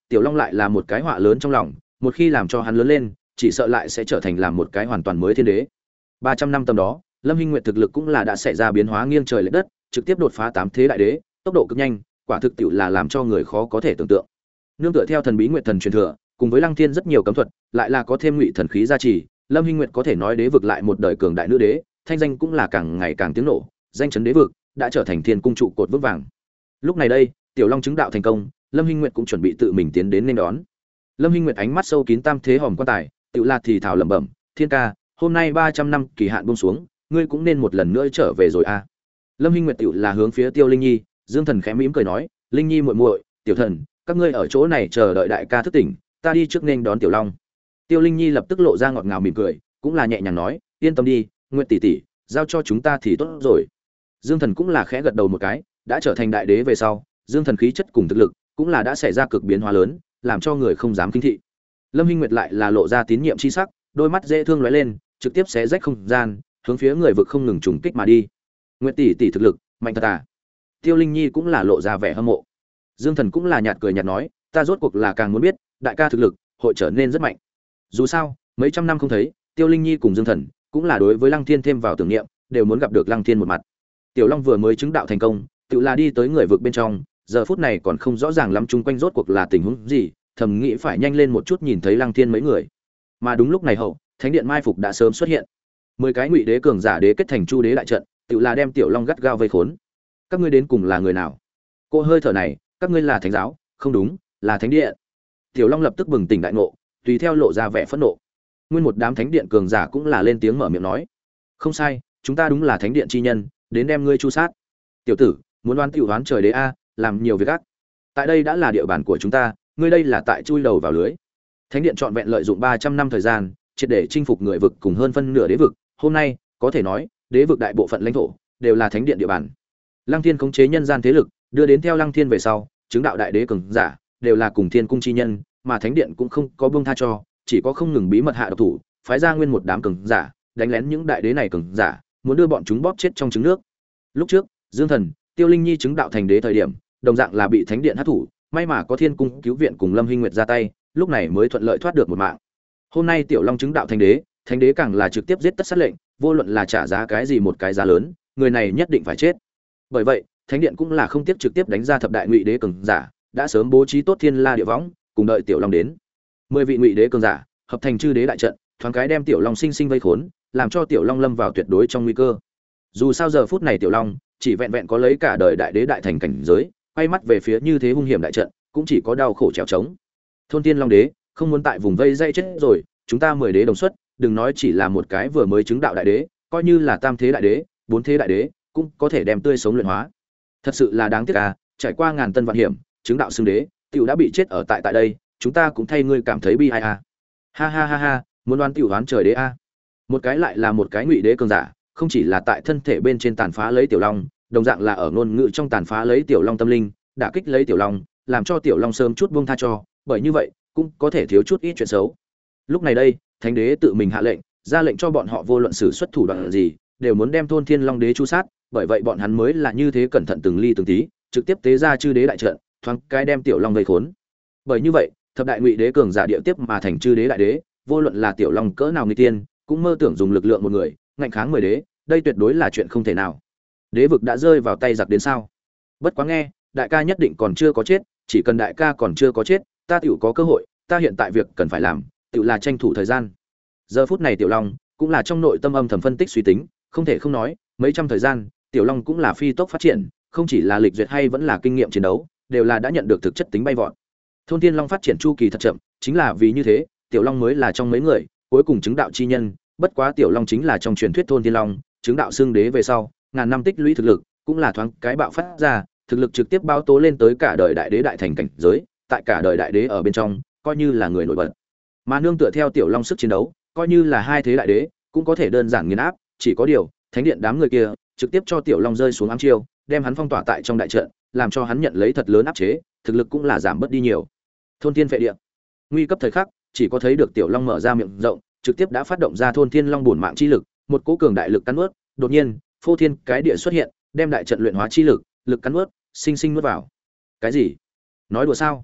Tiểu Long lại là một cái họa lớn trong lòng, một khi làm cho hắn lớn lên, chỉ sợ lại sẽ trở thành làm một cái hoàn toàn mới thiên đế. ba trăm năm tầm đó, Lâm Hinh Nguyệt thực lực cũng là đã xảy ra biến hóa nghiêng trời lệch đất, trực tiếp đột phá tám thế đại đế, tốc độ cực nhanh, quả thực tiệu là làm cho người khó có thể tưởng tượng. Nương tựa theo thần bí nguyệt thần truyền thừa, cùng với Lăng Thiên rất nhiều cấm thuật, lại là có thêm ngụy thần khí gia trì, Lâm Hinh Nguyệt có thể nói đế vực lại một đời cường đại nữ đế, thanh danh cũng là càng ngày càng tiếng nổ, danh chấn đế vực, đã trở thành thiên cung trụ cột vững vàng. Lúc này đây, Tiểu Long chứng đạo thành công, Lâm Hinh Nguyệt cũng chuẩn bị tự mình tiến đến nên đón. Lâm Hinh Nguyệt ánh mắt sâu kín tam thế hòm quan tài, Tiểu La thì thảo lẩm bẩm, "Thiên ca, hôm nay ba trăm năm kỳ hạn buông xuống, ngươi cũng nên một lần nữa trở về rồi a." À. Lâm Hinh Nguyệt Tiểu là hướng phía Tiêu Linh Nhi, Dương Thần khẽ mỉm cười nói, "Linh Nhi muội muội, Tiểu Thần, các ngươi ở chỗ này chờ đợi đại ca thức tỉnh, ta đi trước nên đón Tiểu Long." Tiêu Linh Nhi lập tức lộ ra ngọt ngào mỉm cười, cũng là nhẹ nhàng nói, "Yên tâm đi, Nguyệt tỷ tỷ, giao cho chúng ta thì tốt rồi." Dương Thần cũng là khẽ gật đầu một cái, đã trở thành đại đế về sau, Dương Thần khí chất cùng thực lực cũng là đã xảy ra cực biến hóa lớn, làm cho người không dám kinh thị. Lâm Hinh Nguyệt lại là lộ ra tín nhiệm chi sắc, đôi mắt dễ thương lóe lên, trực tiếp xé rách không gian, hướng phía người vực không ngừng trùng kích mà đi. Nguyệt tỷ tỷ thực lực mạnh thật à? Tiêu Linh Nhi cũng là lộ ra vẻ hâm mộ. Dương Thần cũng là nhạt cười nhạt nói, ta rốt cuộc là càng muốn biết, đại ca thực lực hội trở nên rất mạnh. Dù sao, mấy trăm năm không thấy, Tiêu Linh Nhi cùng Dương Thần cũng là đối với Lăng Thiên thêm vào tưởng niệm, đều muốn gặp được Lăng Thiên một mặt. Tiểu Long vừa mới chứng đạo thành công, tự là đi tới người vực bên trong, giờ phút này còn không rõ ràng lắm chung quanh rốt cuộc là tình huống gì, thầm nghĩ phải nhanh lên một chút nhìn thấy Lăng Thiên mấy người. Mà đúng lúc này hậu, thánh điện mai phục đã sớm xuất hiện. Mười cái ngụy đế cường giả đế kết thành chu đế đại trận, tự là đem Tiểu Long gắt gao vây khốn. Các ngươi đến cùng là người nào? Cô hơi thở này, các ngươi là thánh giáo? Không đúng, là thánh điện. Tiểu Long lập tức bừng tỉnh đại ngộ, tùy theo lộ ra vẻ phẫn nộ. Nguyên một đám thánh điện cường giả cũng là lên tiếng mở miệng nói, không sai, chúng ta đúng là thánh điện chi nhân, đến đem ngươi chu sát. Tiểu tử, muốn đoán tiểu đoán trời đế a, làm nhiều việc ác. Tại đây đã là địa bàn của chúng ta, ngươi đây là tại chui đầu vào lưới. Thánh điện trọn vẹn lợi dụng ba trăm năm thời gian, triệt để chinh phục người vực cùng hơn phân nửa đế vực, hôm nay, có thể nói, đế vực đại bộ phận lãnh thổ đều là thánh điện địa bàn. Lăng Thiên khống chế nhân gian thế lực, đưa đến theo Lăng Thiên về sau, chứng đạo đại đế cường giả, đều là cùng thiên cung chi nhân, mà thánh điện cũng không có buông tha cho, chỉ có không ngừng bí mật hạ độc thủ, phái ra nguyên một đám cường giả, đánh lén những đại đế này cường giả, muốn đưa bọn chúng bóp chết trong trứng nước. Lúc trước, Dương Thần, Tiêu Linh Nhi chứng đạo thành đế thời điểm, đồng dạng là bị thánh điện hất thủ, may mà có thiên cung cứu viện cùng Lâm Hinh Nguyệt ra tay, lúc này mới thuận lợi thoát được một mạng. Hôm nay Tiểu Long chứng đạo thành đế, thánh đế càng là trực tiếp giết tất sát lệnh, vô luận là trả giá cái gì một cái giá lớn, người này nhất định phải chết. Bởi vậy, thánh điện cũng là không tiếp trực tiếp đánh ra thập đại ngụy đế cường giả, đã sớm bố trí tốt thiên la địa võng, cùng đợi Tiểu Long đến. Mười vị ngụy đế cường giả, hợp thành chư đế đại trận, thoáng cái đem Tiểu Long sinh sinh vây khốn, làm cho Tiểu Long lâm vào tuyệt đối trong nguy cơ. Dù sao giờ phút này Tiểu Long chỉ vẹn vẹn có lấy cả đời đại đế đại thành cảnh giới, quay mắt về phía như thế hung hiểm đại trận, cũng chỉ có đau khổ trèo trống. Thôn Tiên Long đế, không muốn tại vùng vây dây chết rồi, chúng ta mười đế đồng xuất, đừng nói chỉ là một cái vừa mới chứng đạo đại đế, coi như là tam thế đại đế, bốn thế đại đế, cũng có thể đem tươi sống luyện hóa. Thật sự là đáng tiếc à, trải qua ngàn tân vạn hiểm, chứng đạo xưng đế, tiểu đã bị chết ở tại tại đây, chúng ta cũng thay ngươi cảm thấy bi ai à. Ha ha ha ha, muốn đoán tiểu đoán trời đế a. À. Một cái lại là một cái ngụy đế cường giả, không chỉ là tại thân thể bên trên tàn phá lấy Tiểu Long, đồng dạng là ở ngôn ngữ trong tàn phá lấy Tiểu Long tâm linh, đả kích lấy Tiểu Long, làm cho Tiểu Long sớm chút buông tha cho, bởi như vậy, cũng có thể thiếu chút ít chuyện xấu. Lúc này đây, Thánh đế tự mình hạ lệnh, ra lệnh cho bọn họ vô luận sử xuất thủ đoạn gì, đều muốn đem Thôn Thiên Long đế chu sát, bởi vậy bọn hắn mới là như thế cẩn thận từng ly từng tí, trực tiếp tế ra chư đế đại trận, thoáng cái đem Tiểu Long vây khốn. Bởi như vậy, thập đại ngụy đế cường giả địa tiếp mà thành chư đế đại đế, vô luận là Tiểu Long cỡ nào nghịch tiên, cũng mơ tưởng dùng lực lượng một người, ngạnh kháng mười đế, đây tuyệt đối là chuyện không thể nào. Đế vực đã rơi vào tay giặc đến sao? Bất quá nghe, đại ca nhất định còn chưa có chết, chỉ cần đại ca còn chưa có chết, ta tiểu có cơ hội, ta hiện tại việc cần phải làm, tiểu là tranh thủ thời gian. Giờ phút này Tiểu Long cũng là trong nội tâm âm thầm phân tích suy tính, không thể không nói, mấy trăm thời gian, Tiểu Long cũng là phi tốc phát triển, không chỉ là lịch duyệt hay vẫn là kinh nghiệm chiến đấu, đều là đã nhận được thực chất tính bay vọt. Thôn Thiên Long phát triển chu kỳ thật chậm, chính là vì như thế, Tiểu Long mới là trong mấy người cuối cùng chứng đạo chi nhân, bất quá Tiểu Long chính là trong truyền thuyết Thôn Thiên Long, chứng đạo xương đế về sau, ngàn năm tích lũy thực lực, cũng là thoáng cái bạo phát ra, thực lực trực tiếp bao tố lên tới cả đời đại đế đại thành cảnh giới, tại cả đời đại đế ở bên trong, coi như là người nổi bật. Mà nương tựa theo Tiểu Long sức chiến đấu, coi như là hai thế đại đế, cũng có thể đơn giản nghiền áp, chỉ có điều, thánh điện đám người kia, trực tiếp cho Tiểu Long rơi xuống ám chiêu, đem hắn phong tỏa tại trong đại trận, làm cho hắn nhận lấy thật lớn áp chế, thực lực cũng là giảm bớt đi nhiều. Thôn Thiên Phệ Địa. Nguy cấp thời khắc, chỉ có thấy được Tiểu Long mở ra miệng rộng, trực tiếp đã phát động ra Thôn Thiên Long bổn mạng chi lực, một cỗ cường đại lực cắn nuốt, đột nhiên, phô thiên cái địa xuất hiện, đem đại trận luyện hóa chi lực, lực cắn nuốt, sinh sinh nuốt vào. Cái gì? Nói đùa sao?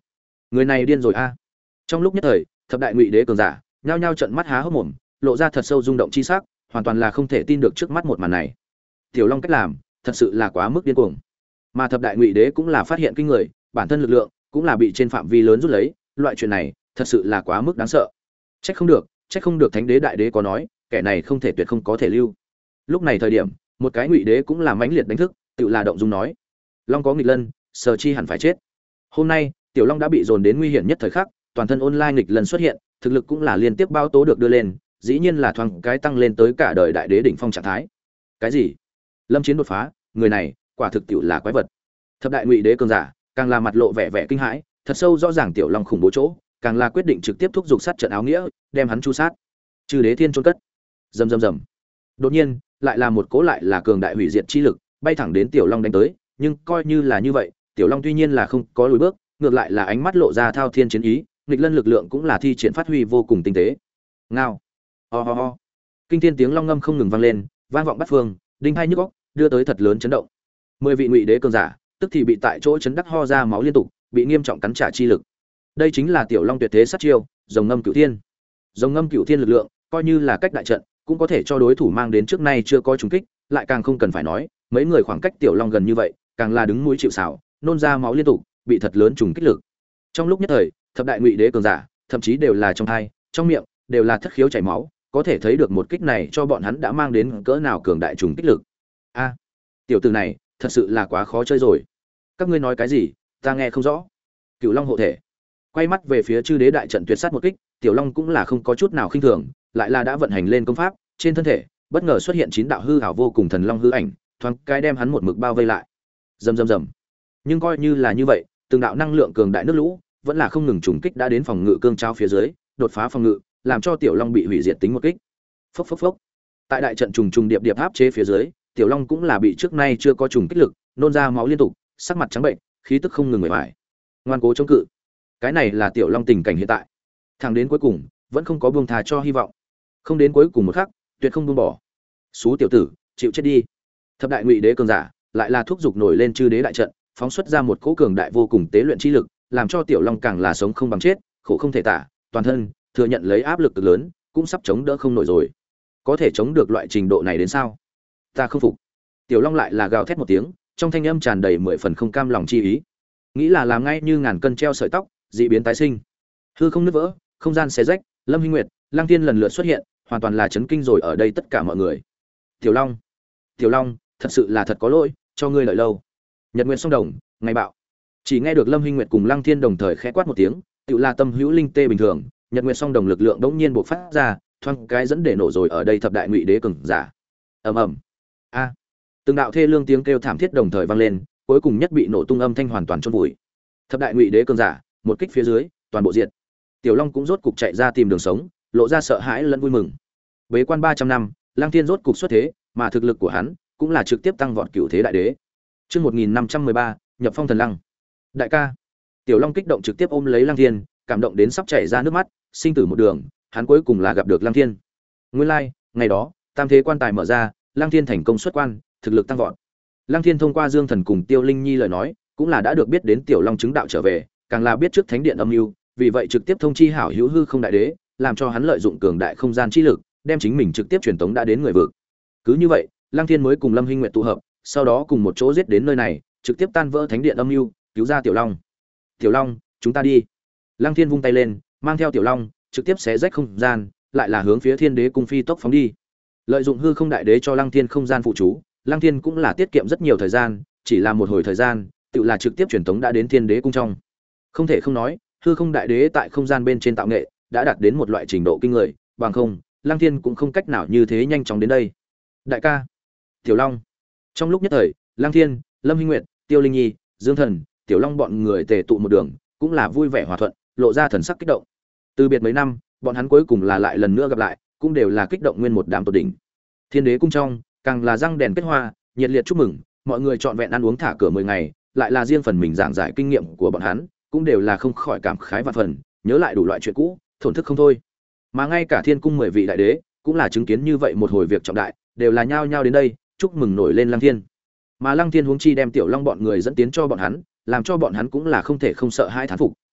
Người này điên rồi a. Trong lúc nhất thời, thập đại ngụy đế cường giả nhao nhao trợn mắt há hốc mồm, lộ ra thật sâu rung động chi sắc, hoàn toàn là không thể tin được trước mắt một màn này. Tiểu Long cách làm, thật sự là quá mức điên cuồng. Mà thập đại ngụy đế cũng là phát hiện kinh người, bản thân lực lượng cũng là bị trên phạm vi lớn rút lấy, loại chuyện này thật sự là quá mức đáng sợ. Trách không được, trách không được Thánh đế đại đế có nói, kẻ này không thể tuyệt không có thể lưu. Lúc này thời điểm, một cái ngụy đế cũng là mãnh liệt đánh thức, tự là động dung nói: Long có nghịch lân, Sở Chi hẳn phải chết. Hôm nay, Tiểu Long đã bị dồn đến nguy hiểm nhất thời khắc, toàn thân online nghịch lần xuất hiện, thực lực cũng là liên tiếp bao tố được đưa lên, dĩ nhiên là thoáng cái tăng lên tới cả đời đại đế đỉnh phong trạng thái. Cái gì? Lâm Chiến đột phá, người này, quả thực tiểu là quái vật. Thập đại ngụy đế cường giả, càng là mặt lộ vẻ vẻ kinh hãi, thật sâu rõ ràng Tiểu Long khủng bố chỗ, càng là quyết định trực tiếp thúc giục sát trận áo nghĩa, đem hắn chu sát. Trừ đế thiên chôn cất. Rầm rầm rầm. Đột nhiên, lại là một cỗ lại là cường đại hủy diệt chi lực, bay thẳng đến Tiểu Long đánh tới, nhưng coi như là như vậy, Tiểu Long tuy nhiên là không có lùi bước, ngược lại là ánh mắt lộ ra thao thiên chiến ý, nghịch lân lực lượng cũng là thi triển phát huy vô cùng tinh tế. Ngao. Ho ho ho. Kinh thiên tiếng long ngâm không ngừng vang lên, vang vọng bát phương, đinh hai nhức óc, đưa tới thật lớn chấn động. Mười vị ngụy đế cường giả, tức thì bị tại chỗ chấn đắc ho ra máu liên tục, bị nghiêm trọng cắn trả chi lực. Đây chính là Tiểu Long tuyệt thế sát chiêu, rồng ngâm cửu thiên. Rồng ngâm cửu thiên lực lượng, coi như là cách đại trận, cũng có thể cho đối thủ mang đến trước nay chưa có trùng kích, lại càng không cần phải nói, mấy người khoảng cách Tiểu Long gần như vậy, càng là đứng mũi chịu sào, nôn ra máu liên tục, bị thật lớn trùng kích lực. Trong lúc nhất thời, thập đại ngụy đế cường giả, thậm chí đều là trong hai, trong miệng, đều là thất khiếu chảy máu, có thể thấy được một kích này cho bọn hắn đã mang đến cỡ nào cường đại trùng kích lực. A, tiểu tử này, thật sự là quá khó chơi rồi. Các ngươi nói cái gì, ta nghe không rõ. Cửu Long hộ thể, quay mắt về phía chư đế đại trận tuyệt sát một kích, Tiểu Long cũng là không có chút nào khinh thường, lại là đã vận hành lên công pháp, trên thân thể, bất ngờ xuất hiện chín đạo hư ảo vô cùng thần long hư ảnh, thoáng cái đem hắn một mực bao vây lại. Rầm rầm rầm. Nhưng coi như là như vậy, từng đạo năng lượng cường đại nước lũ, vẫn là không ngừng trùng kích đã đến phòng ngự cương trao phía dưới, đột phá phòng ngự, làm cho Tiểu Long bị hủy diệt tính một kích. Phốc phốc phốc. Tại đại trận trùng trùng điệp điệp áp chế phía dưới, Tiểu Long cũng là bị trước nay chưa có trùng kích lực, nôn ra máu liên tục, sắc mặt trắng bệnh, khí tức không ngừng mệt mỏi. Ngoan cố chống cự. Cái này là Tiểu Long tình cảnh hiện tại. Thẳng đến cuối cùng, vẫn không có buông tha cho hy vọng. Không đến cuối cùng một khắc, tuyệt không buông bỏ. Xú tiểu tử, chịu chết đi. Thập đại ngụy đế cường giả, lại là thúc giục nổi lên chư đế đại trận, phóng xuất ra một cỗ cường đại vô cùng tế luyện chi lực, làm cho Tiểu Long càng là sống không bằng chết, khổ không thể tả, toàn thân thừa nhận lấy áp lực cực lớn, cũng sắp chống đỡ không nổi rồi. Có thể chống được loại trình độ này đến sao? Ta không phục. Tiểu Long lại là gào thét một tiếng, trong thanh âm tràn đầy mười phần không cam lòng chi ý. Nghĩ là làm ngay như ngàn cân treo sợi tóc, dị biến tái sinh. Hư không nứt vỡ, không gian xé rách, Lâm Hinh Nguyệt, Lăng Thiên lần lượt xuất hiện, hoàn toàn là chấn kinh rồi ở đây tất cả mọi người. Tiểu Long, Tiểu Long, thật sự là thật có lỗi, cho ngươi lợi lâu. Nhật Nguyệt song đồng, ngày bạo. Chỉ nghe được Lâm Hinh Nguyệt cùng Lăng Thiên đồng thời khẽ quát một tiếng, tựu là tâm hữu linh tê bình thường, Nhật Nguyệt song đồng lực lượng đống nhiên bộc phát ra, thoáng cái dẫn để nổ rồi ở đây thập đại ngụy đế cường giả. Ầm ầm. A. Từng đạo thê lương tiếng kêu thảm thiết đồng thời vang lên, cuối cùng nhất bị nổ tung âm thanh hoàn toàn chôn vùi. Thập đại ngụy đế cường giả, một kích phía dưới, toàn bộ diệt. Tiểu Long cũng rốt cục chạy ra tìm đường sống, lộ ra sợ hãi lẫn vui mừng. Bế quan ba trăm năm, Lăng Thiên rốt cục xuất thế, mà thực lực của hắn cũng là trực tiếp tăng vọt cửu thế đại đế. Chương một nghìn năm trăm mười ba, nhập phong thần lăng. Đại ca. Tiểu Long kích động trực tiếp ôm lấy Lăng Thiên, cảm động đến sắp chảy ra nước mắt, sinh tử một đường, hắn cuối cùng là gặp được Lăng Thiên. Nguyên lai, like, ngày đó, tam thế quan tài mở ra, Lăng Thiên thành công xuất quan, thực lực tăng vọt. Lăng Thiên thông qua Dương Thần cùng Tiêu Linh Nhi lời nói, cũng là đã được biết đến Tiểu Long chứng đạo trở về, càng là biết trước thánh điện âm mưu, vì vậy trực tiếp thông chi hảo hữu hư không đại đế, làm cho hắn lợi dụng cường đại không gian chi lực, đem chính mình trực tiếp truyền tống đã đến người vực. Cứ như vậy, Lăng Thiên mới cùng Lâm Hinh Nguyệt tụ hợp, sau đó cùng một chỗ giết đến nơi này, trực tiếp tan vỡ thánh điện âm mưu, cứu ra Tiểu Long. Tiểu Long, chúng ta đi. Lăng Thiên vung tay lên, mang theo Tiểu Long, trực tiếp xé rách không gian, lại là hướng phía Thiên Đế cung phi tốc phóng đi. Lợi dụng hư không đại đế cho Lăng Thiên không gian phụ trú, Lăng Thiên cũng là tiết kiệm rất nhiều thời gian, chỉ là một hồi thời gian, tự là trực tiếp truyền tống đã đến Thiên Đế cung trong. Không thể không nói, hư không đại đế tại không gian bên trên tạo nghệ đã đạt đến một loại trình độ kinh người, bằng không, Lăng Thiên cũng không cách nào như thế nhanh chóng đến đây. Đại ca, Tiểu Long. Trong lúc nhất thời, Lăng Thiên, Lâm Hinh Nguyệt, Tiêu Linh Nhi, Dương Thần, Tiểu Long bọn người tề tụ một đường, cũng là vui vẻ hòa thuận, lộ ra thần sắc kích động. Từ biệt mấy năm, bọn hắn cuối cùng là lại lần nữa gặp lại, cũng đều là kích động nguyên một đám tột đỉnh. Thiên Đế cung trong, càng là răng đèn kết hoa, nhiệt liệt chúc mừng, mọi người trọn vẹn ăn uống thả cửa mười ngày, lại là riêng phần mình giảng giải kinh nghiệm của bọn hắn, cũng đều là không khỏi cảm khái vạn phần, nhớ lại đủ loại chuyện cũ, thổn thức không thôi. Mà ngay cả Thiên cung mười vị đại đế, cũng là chứng kiến như vậy một hồi việc trọng đại, đều là nhao nhao đến đây, chúc mừng nổi lên Lăng Thiên. Mà Lăng Thiên huống chi đem Tiểu Long bọn người dẫn tiến cho bọn hắn, làm cho bọn hắn cũng là không thể không sợ hãi thán phục,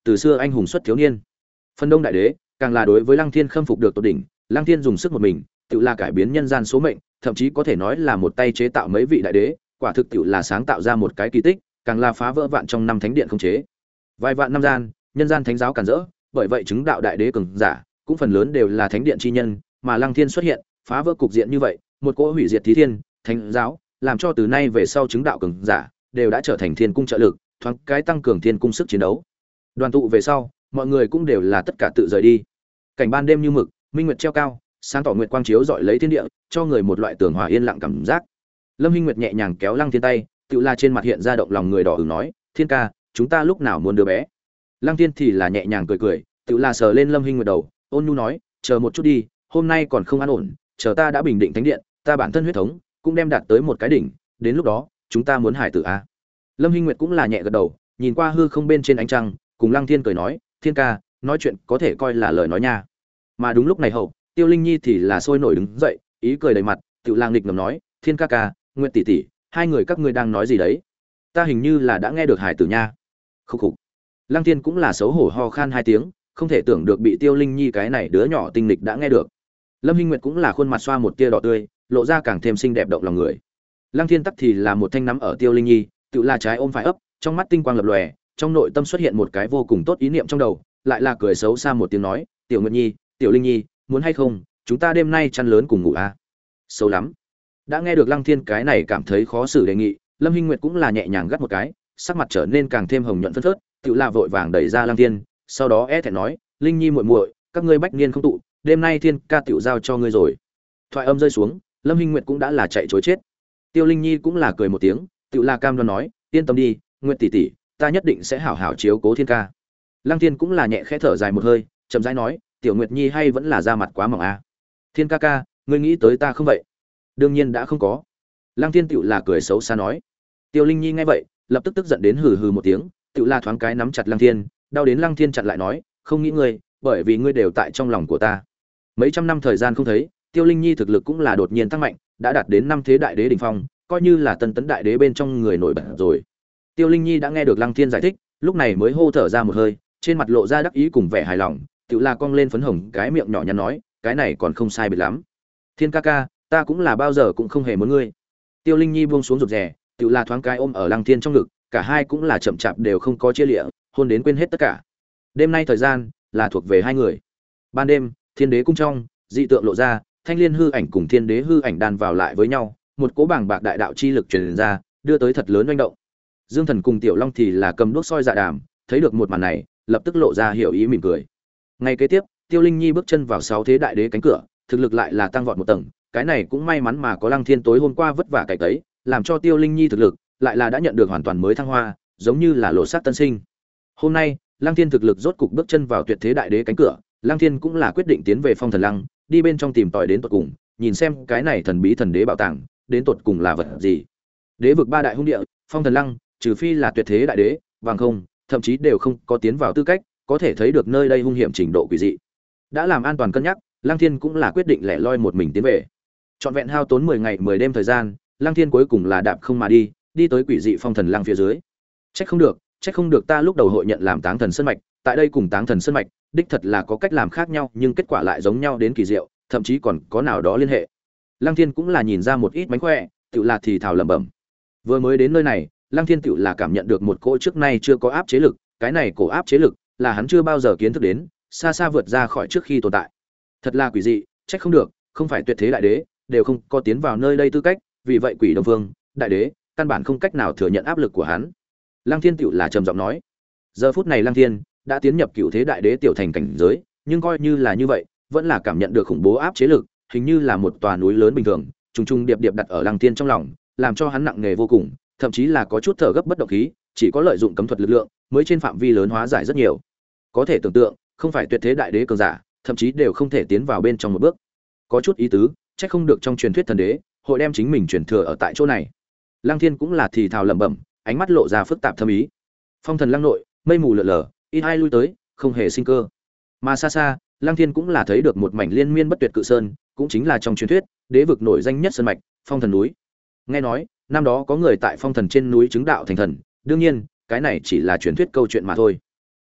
từ xưa anh hùng xuất thiếu niên. Phần Đông đại đế càng là đối với Lăng Thiên khâm phục được tột đỉnh, Lăng Thiên dùng sức một mình, tự là cải biến nhân gian số mệnh, thậm chí có thể nói là một tay chế tạo mấy vị đại đế, quả thực tự là sáng tạo ra một cái kỳ tích, càng là phá vỡ vạn trong năm thánh điện không chế. Vài vạn năm gian, nhân gian thánh giáo càn rỡ, bởi vậy chứng đạo đại đế cường giả, cũng phần lớn đều là thánh điện chi nhân, mà Lăng Thiên xuất hiện, phá vỡ cục diện như vậy, một cỗ hủy diệt thí thiên, thánh giáo, làm cho từ nay về sau chứng đạo cường giả đều đã trở thành thiên cung trợ lực, thoáng cái tăng cường thiên cung sức chiến đấu. Đoàn tụ về sau, mọi người cũng đều là tất cả tự rời đi. Cảnh ban đêm như mực, minh nguyệt treo cao, sáng tỏ nguyệt quang chiếu rọi lấy thiên địa, cho người một loại tường hòa yên lặng cảm giác. Lâm Hinh Nguyệt nhẹ nhàng kéo Lăng Thiên tay, tự là trên mặt hiện ra động lòng người đỏ ửng nói, "Thiên ca, chúng ta lúc nào muốn đứa bé?" Lăng Thiên thì là nhẹ nhàng cười cười, tự là sờ lên Lâm Hinh Nguyệt đầu, ôn nhu nói, "Chờ một chút đi, hôm nay còn không an ổn, chờ ta đã bình định thánh điện, ta bản thân huyết thống cũng đem đạt tới một cái đỉnh, đến lúc đó, chúng ta muốn hải tử a." Lâm Hinh Nguyệt cũng là nhẹ gật đầu, nhìn qua hư không bên trên ánh trăng, cùng Lăng Thiên cười nói, "Thiên ca, nói chuyện có thể coi là lời nói nha." Mà đúng lúc này hậu, Tiêu Linh Nhi thì là sôi nổi đứng dậy, ý cười đầy mặt, tự lang nghịch ngầm nói, "Thiên ca ca, Nguyệt tỷ tỷ, hai người các ngươi đang nói gì đấy? Ta hình như là đã nghe được hải tử nha." Khục khục. Lăng Thiên cũng là xấu hổ ho khan hai tiếng, không thể tưởng được bị Tiêu Linh Nhi cái này đứa nhỏ tinh lịch đã nghe được. Lâm Hinh Nguyệt cũng là khuôn mặt xoa một tia đỏ tươi, lộ ra càng thêm xinh đẹp động lòng người. Lăng Thiên tắc thì là một thanh nắm ở Tiêu Linh Nhi, tự là trái ôm phải ấp, trong mắt tinh quang lập lòe, trong nội tâm xuất hiện một cái vô cùng tốt ý niệm trong đầu, lại là cười xấu xa một tiếng nói, "Tiểu Nguyệt Nhi, Tiểu Linh Nhi, muốn hay không, chúng ta đêm nay chăn lớn cùng ngủ a?" Xấu lắm. Đã nghe được Lăng Thiên cái này cảm thấy khó xử đề nghị, Lâm Hinh Nguyệt cũng là nhẹ nhàng gắt một cái, sắc mặt trở nên càng thêm hồng nhuận phấn phớt, tự là vội vàng đẩy ra Lăng Thiên, sau đó é thẹn nói, "Linh Nhi muội muội, các ngươi bách niên không tụ, đêm nay Thiên ca tiểu giao cho ngươi rồi." Thoại âm rơi xuống, Lâm Hinh Nguyệt cũng đã là chạy trối chết. Tiêu Linh Nhi cũng là cười một tiếng, tự là cam đoan nói, "Yên tâm đi, Nguyệt tỷ tỷ, ta nhất định sẽ hảo hảo chiếu cố Thiên ca." Lăng Thiên cũng là nhẹ khẽ thở dài một hơi, chậm rãi nói, "Tiểu Nguyệt Nhi hay vẫn là da mặt quá mỏng a." "Thiên ca ca, ngươi nghĩ tới ta không vậy?" "Đương nhiên đã không có." Lăng Thiên tựu là cười xấu xa nói. Tiêu Linh Nhi nghe vậy, lập tức tức giận đến hừ hừ một tiếng, tựu là thoáng cái nắm chặt Lăng Thiên, đau đến Lăng Thiên chặn lại nói, "Không nghĩ ngươi, bởi vì ngươi đều tại trong lòng của ta." Mấy trăm năm thời gian không thấy, Tiêu Linh Nhi thực lực cũng là đột nhiên tăng mạnh, đã đạt đến năm thế đại đế đỉnh phong, coi như là tân tấn đại đế bên trong người nổi bật rồi. Tiêu Linh Nhi đã nghe được Lăng Thiên giải thích, lúc này mới hô thở ra một hơi, trên mặt lộ ra đắc ý cùng vẻ hài lòng, tựu là cong lên phấn hồng cái miệng nhỏ nhắn nói, "Cái này còn không sai biệt lắm. Thiên ca ca, ta cũng là bao giờ cũng không hề muốn ngươi." Tiêu Linh Nhi buông xuống rụt rè, tựu là thoáng cái ôm ở Lăng Thiên trong ngực, cả hai cũng là chậm chạp đều không có chia lịa, hôn đến quên hết tất cả. Đêm nay thời gian là thuộc về hai người. Ban đêm, Thiên Đế cung trong, dị tượng lộ ra, Thanh Liên hư ảnh cùng Thiên Đế hư ảnh đan vào lại với nhau, một cỗ bảng bạc đại đạo chi lực truyền ra, đưa tới thật lớn oanh động. Dương Thần cùng Tiểu Long thì là cầm đuốc soi dạ đàm, thấy được một màn này, lập tức lộ ra hiểu ý mỉm cười. Ngay kế tiếp, Tiêu Linh Nhi bước chân vào sáu thế đại đế cánh cửa, thực lực lại là tăng vọt một tầng, cái này cũng may mắn mà có Lăng Thiên tối hôm qua vất vả cày cấy, làm cho Tiêu Linh Nhi thực lực lại là đã nhận được hoàn toàn mới thăng hoa, giống như là lộ sát tân sinh. Hôm nay, Lăng Thiên thực lực rốt cục bước chân vào tuyệt thế đại đế cánh cửa, Lăng Thiên cũng là quyết định tiến về Phong Thần Lăng, đi bên trong tìm tòi đến tận cùng, nhìn xem cái này thần bí thần đế bảo tàng, đến tận cùng là vật gì. Đế vực ba đại hung địa, Phong Thần Lăng, trừ phi là tuyệt thế đại đế, bằng không, thậm chí đều không có tiến vào tư cách, có thể thấy được nơi đây hung hiểm trình độ quỷ dị. Đã làm an toàn cân nhắc, Lăng Thiên cũng là quyết định lẻ loi một mình tiến về. Trọn vẹn hao tốn mười ngày mười đêm thời gian, Lăng Thiên cuối cùng là đạp không mà đi, đi tới quỷ dị Phong Thần Lăng phía dưới. Trách không được, trách không được ta lúc đầu hội nhận làm Táng Thần Sơn mạch, tại đây cùng Táng Thần Sơn mạch, đích thật là có cách làm khác nhau, nhưng kết quả lại giống nhau đến kỳ diệu, thậm chí còn có nào đó liên hệ. Lăng Thiên cũng là nhìn ra một ít mánh khỏe, tự là thì thào lẩm bẩm. Vừa mới đến nơi này, Lăng Thiên tự là cảm nhận được một cỗ trước nay chưa có áp chế lực, cái này cổ áp chế lực là hắn chưa bao giờ kiến thức đến, xa xa vượt ra khỏi trước khi tồn tại. Thật là quỷ dị, trách không được, không phải tuyệt thế đại đế, đều không có tiến vào nơi đây tư cách, vì vậy Quỷ Đông Vương, đại đế, căn bản không cách nào thừa nhận áp lực của hắn. Lăng Thiên tựu là trầm giọng nói. Giờ phút này Lăng Thiên đã tiến nhập cựu thế đại đế tiểu thành cảnh giới, nhưng coi như là như vậy, vẫn là cảm nhận được khủng bố áp chế lực, hình như là một tòa núi lớn bình thường, trùng trùng điệp điệp đặt ở Lăng Thiên trong lòng, làm cho hắn nặng nề vô cùng, thậm chí là có chút thở gấp bất động khí, chỉ có lợi dụng cấm thuật lực lượng, mới trên phạm vi lớn hóa giải rất nhiều. Có thể tưởng tượng, không phải tuyệt thế đại đế cường giả, thậm chí đều không thể tiến vào bên trong một bước. Có chút ý tứ, chắc không được trong truyền thuyết thần đế hội đem chính mình truyền thừa ở tại chỗ này. Lăng Thiên cũng là thì thào lẩm bẩm, ánh mắt lộ ra phức tạp thâm ý. Phong Thần Lăng nội, mây mù lờ lờ, ít ai lui tới, không hề sinh cơ. Mà xa xa, Lăng Thiên cũng là thấy được một mảnh liên miên bất tuyệt cự sơn, cũng chính là trong truyền thuyết, đế vực nổi danh nhất sơn mạch, Phong Thần núi. Nghe nói, năm đó có người tại Phong Thần trên núi chứng đạo thành thần, đương nhiên, cái này chỉ là truyền thuyết câu chuyện mà thôi.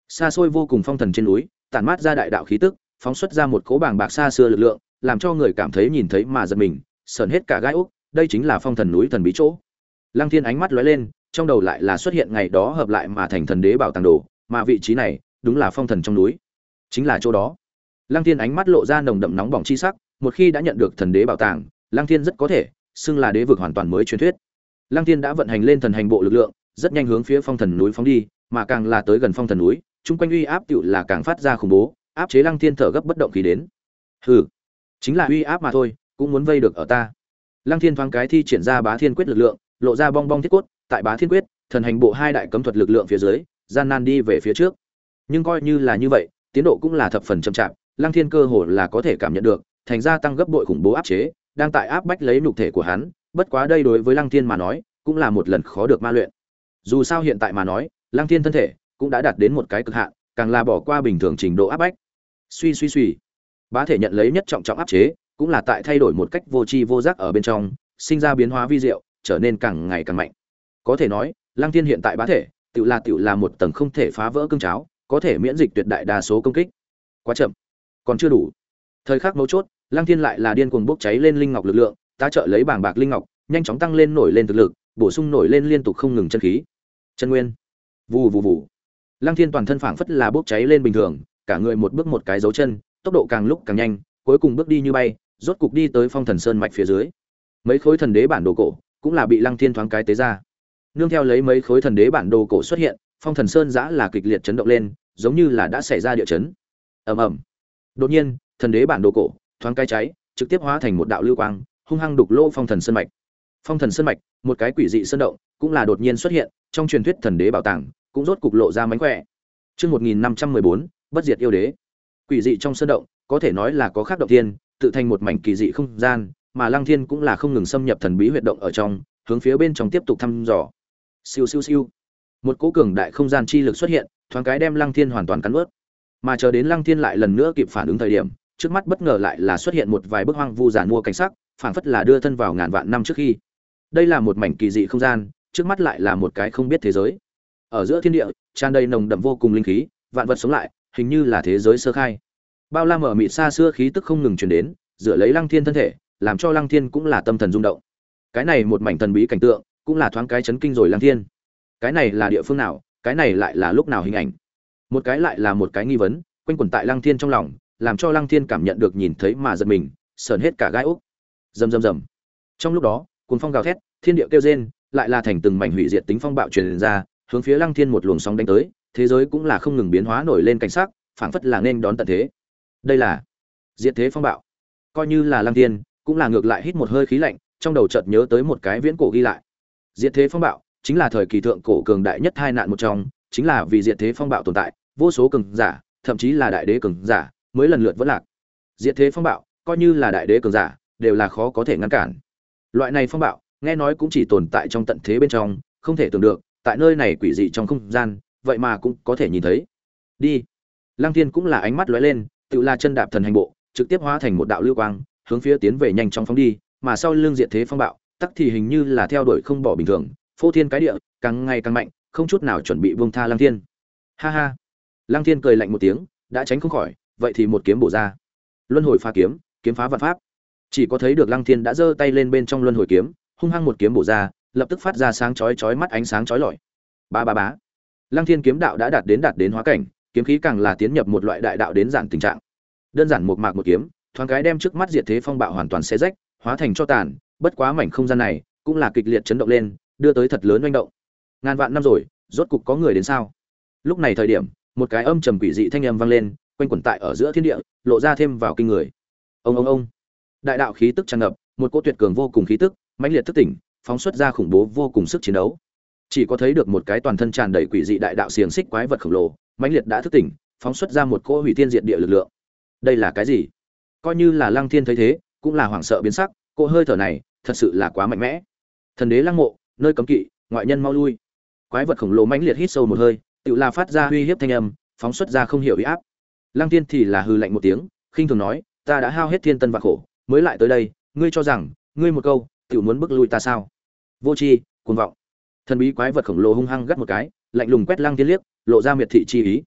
Xa xôi vô cùng phong thần trên núi, tản mát ra đại đạo khí tức, phóng xuất ra một cỗ bàng bạc xa xưa lực lượng, làm cho người cảm thấy nhìn thấy mà giật mình, sởn hết cả gai ốc, đây chính là phong thần núi thần bí chỗ. Lăng Thiên ánh mắt lóe lên, trong đầu lại là xuất hiện ngày đó hợp lại mà thành thần đế bảo tàng đồ, mà vị trí này, đúng là phong thần trong núi. Chính là chỗ đó. Lăng Thiên ánh mắt lộ ra nồng đậm nóng bỏng chi sắc, một khi đã nhận được thần đế bảo tàng, Lăng Thiên rất có thể xưng là đế vực hoàn toàn mới truyền thuyết. Lăng Thiên đã vận hành lên thần hành bộ lực lượng, rất nhanh hướng phía phong thần núi phóng đi, mà càng là tới gần phong thần núi, chung quanh uy áp tựu là càng phát ra khủng bố, áp chế Lăng Thiên thở gấp bất động khí đến. Hừ, chính là uy áp mà thôi, cũng muốn vây được ở ta. Lăng Thiên thoáng cái thi triển ra Bá Thiên quyết lực lượng, lộ ra bong bong thiết cốt, tại Bá Thiên quyết, thần hành bộ hai đại cấm thuật lực lượng phía dưới, gian nan đi về phía trước. Nhưng coi như là như vậy, tiến độ cũng là thập phần chậm chạp, Lăng Thiên cơ hồ là có thể cảm nhận được, thành ra tăng gấp bội khủng bố áp chế, đang tại áp bách lấy nhục thể của hắn, bất quá đây đối với Lăng Thiên mà nói, cũng là một lần khó được ma luyện. Dù sao hiện tại mà nói, Lăng Thiên thân thể cũng đã đạt đến một cái cực hạn, càng là bỏ qua bình thường trình độ áp bách. Suy suy suy, bá thể nhận lấy nhất trọng trọng áp chế, cũng là tại thay đổi một cách vô tri vô giác ở bên trong, sinh ra biến hóa vi diệu, trở nên càng ngày càng mạnh. Có thể nói, Lăng Thiên hiện tại bá thể, tựu là tựu là một tầng không thể phá vỡ cương cháo, có thể miễn dịch tuyệt đại đa số công kích. Quá chậm, còn chưa đủ. Thời khắc mấu chốt, Lăng Thiên lại là điên cuồng bốc cháy lên linh ngọc lực lượng, tá trợ lấy bảng bạc linh ngọc, nhanh chóng tăng lên nổi lên thực lực, bổ sung nổi lên liên tục không ngừng chân khí. Chân nguyên. Vù vù vù. Lăng Thiên toàn thân phảng phất là bốc cháy lên bình thường, cả người một bước một cái dấu chân, tốc độ càng lúc càng nhanh, cuối cùng bước đi như bay, rốt cục đi tới Phong Thần Sơn mạch phía dưới. Mấy khối thần đế bản đồ cổ cũng là bị Lăng Thiên thoáng cái tế ra. Nương theo lấy mấy khối thần đế bản đồ cổ xuất hiện, Phong Thần Sơn giã là kịch liệt chấn động lên, giống như là đã xảy ra địa chấn. Ầm ầm. Đột nhiên, thần đế bản đồ cổ thoáng cái cháy, trực tiếp hóa thành một đạo lưu quang, hung hăng đục lỗ Phong Thần Sơn mạch. Phong Thần Sơn mạch, một cái quỷ dị sơn động, cũng là đột nhiên xuất hiện, trong truyền thuyết thần đế bảo tàng, cũng rốt cục lộ ra mánh khỏe. Chương một nghìn năm trăm mười bốn, bất diệt yêu đế. Quỷ dị trong sơn động, có thể nói là có khác động thiên, tự thành một mảnh kỳ dị không gian, mà Lăng Thiên cũng là không ngừng xâm nhập thần bí huyệt động ở trong, hướng phía bên trong tiếp tục thăm dò. Siêu siêu siêu. Một cỗ cường đại không gian chi lực xuất hiện, thoáng cái đem Lăng Thiên hoàn toàn cắn nuốt. Mà chờ đến Lăng Thiên lại lần nữa kịp phản ứng thời điểm, trước mắt bất ngờ lại là xuất hiện một vài bức hoang vu giản mua cảnh sắc, phảng phất là đưa thân vào ngàn vạn năm trước khi. Đây là một mảnh kỳ dị không gian, trước mắt lại là một cái không biết thế giới. Ở giữa thiên địa, tràn đầy nồng đậm vô cùng linh khí, vạn vật sống lại, hình như là thế giới sơ khai. Bao la mở mịt xa xưa khí tức không ngừng truyền đến, dựa lấy Lăng Thiên thân thể, làm cho Lăng Thiên cũng là tâm thần rung động. Cái này một mảnh thần bí cảnh tượng, cũng là thoáng cái chấn kinh rồi Lăng Thiên. Cái này là địa phương nào, cái này lại là lúc nào hình ảnh? Một cái lại là một cái nghi vấn, quanh quẩn tại Lăng Thiên trong lòng, làm cho Lăng Thiên cảm nhận được nhìn thấy mà giật mình, sởn hết cả gai ốc. Rầm rầm rầm. Trong lúc đó, cuồng phong gào thét, thiên địa kêu rên, lại là thành từng mảnh hủy diệt tính phong bạo truyền ra, hướng phía Lăng Thiên một luồng sóng đánh tới, thế giới cũng là không ngừng biến hóa nổi lên cảnh sắc, phảng phất là nên đón tận thế. Đây là diệt thế phong bạo. Coi như là Lăng Thiên, cũng là ngược lại hít một hơi khí lạnh, trong đầu chợt nhớ tới một cái viễn cổ ghi lại. Diệt thế phong bạo chính là thời kỳ thượng cổ cường đại nhất hai nạn một trong, chính là vì diệt thế phong bạo tồn tại, vô số cường giả, thậm chí là đại đế cường giả, mới lần lượt vỡ lạc. Diệt thế phong bạo, coi như là đại đế cường giả, đều là khó có thể ngăn cản. Loại này phong bạo, nghe nói cũng chỉ tồn tại trong tận thế bên trong, không thể tưởng được, tại nơi này quỷ dị trong không gian, vậy mà cũng có thể nhìn thấy. Đi. Lăng Thiên cũng là ánh mắt lóe lên, tự là chân đạp thần hành bộ, trực tiếp hóa thành một đạo lưu quang, hướng phía tiến về nhanh chóng phóng đi, mà sau lưng diệt thế phong bạo, tắc thì hình như là theo đuổi không bỏ bình thường, phô thiên cái địa, càng ngày càng mạnh, không chút nào chuẩn bị buông tha Lăng Thiên. Ha ha. Lăng Thiên cười lạnh một tiếng, đã tránh không khỏi, vậy thì một kiếm bổ ra. Luân hồi phá kiếm, kiếm phá vạn pháp. Chỉ có thấy được Lăng Thiên đã giơ tay lên bên trong luân hồi kiếm, hung hăng một kiếm bổ ra, lập tức phát ra sáng chói chói mắt ánh sáng chói lọi. Ba ba bá. Lăng Thiên kiếm đạo đã đạt đến đạt đến hóa cảnh, kiếm khí càng là tiến nhập một loại đại đạo đến giản tình trạng. Đơn giản một mạc một kiếm, thoáng cái đem trước mắt diệt thế phong bạo hoàn toàn xé rách, hóa thành cho tàn, bất quá mảnh không gian này cũng là kịch liệt chấn động lên, đưa tới thật lớn oanh động. Ngàn vạn năm rồi, rốt cục có người đến sao? Lúc này thời điểm, một cái âm trầm quỷ dị thanh âm vang lên, quanh quẩn tại ở giữa thiên địa, lộ ra thêm vào kinh người. Ông ông ông. Đại đạo khí tức tràn ngập, một cỗ tuyệt cường vô cùng khí tức, mãnh liệt thức tỉnh, phóng xuất ra khủng bố vô cùng sức chiến đấu. Chỉ có thấy được một cái toàn thân tràn đầy quỷ dị đại đạo xiềng xích quái vật khổng lồ, mãnh liệt đã thức tỉnh, phóng xuất ra một cỗ hủy thiên diệt địa lực lượng. Đây là cái gì? Coi như là Lăng Thiên thấy thế, cũng là hoảng sợ biến sắc, cỗ hơi thở này, thật sự là quá mạnh mẽ. Thần đế lăng mộ, nơi cấm kỵ, ngoại nhân mau lui. Quái vật khổng lồ mãnh liệt hít sâu một hơi, tự là phát ra uy hiếp thanh âm, phóng xuất ra không hiểu uy áp. Lăng Thiên thì là hừ lạnh một tiếng, khinh thường nói, ta đã hao hết thiên tân vạn khổ, mới lại tới đây, ngươi cho rằng, ngươi một câu, tiểu muốn bức lui ta sao? Vô tri, cuồng vọng. Thần bí quái vật khổng lồ hung hăng gắt một cái, lạnh lùng quét Lăng Thiên liếc, lộ ra miệt thị chi ý.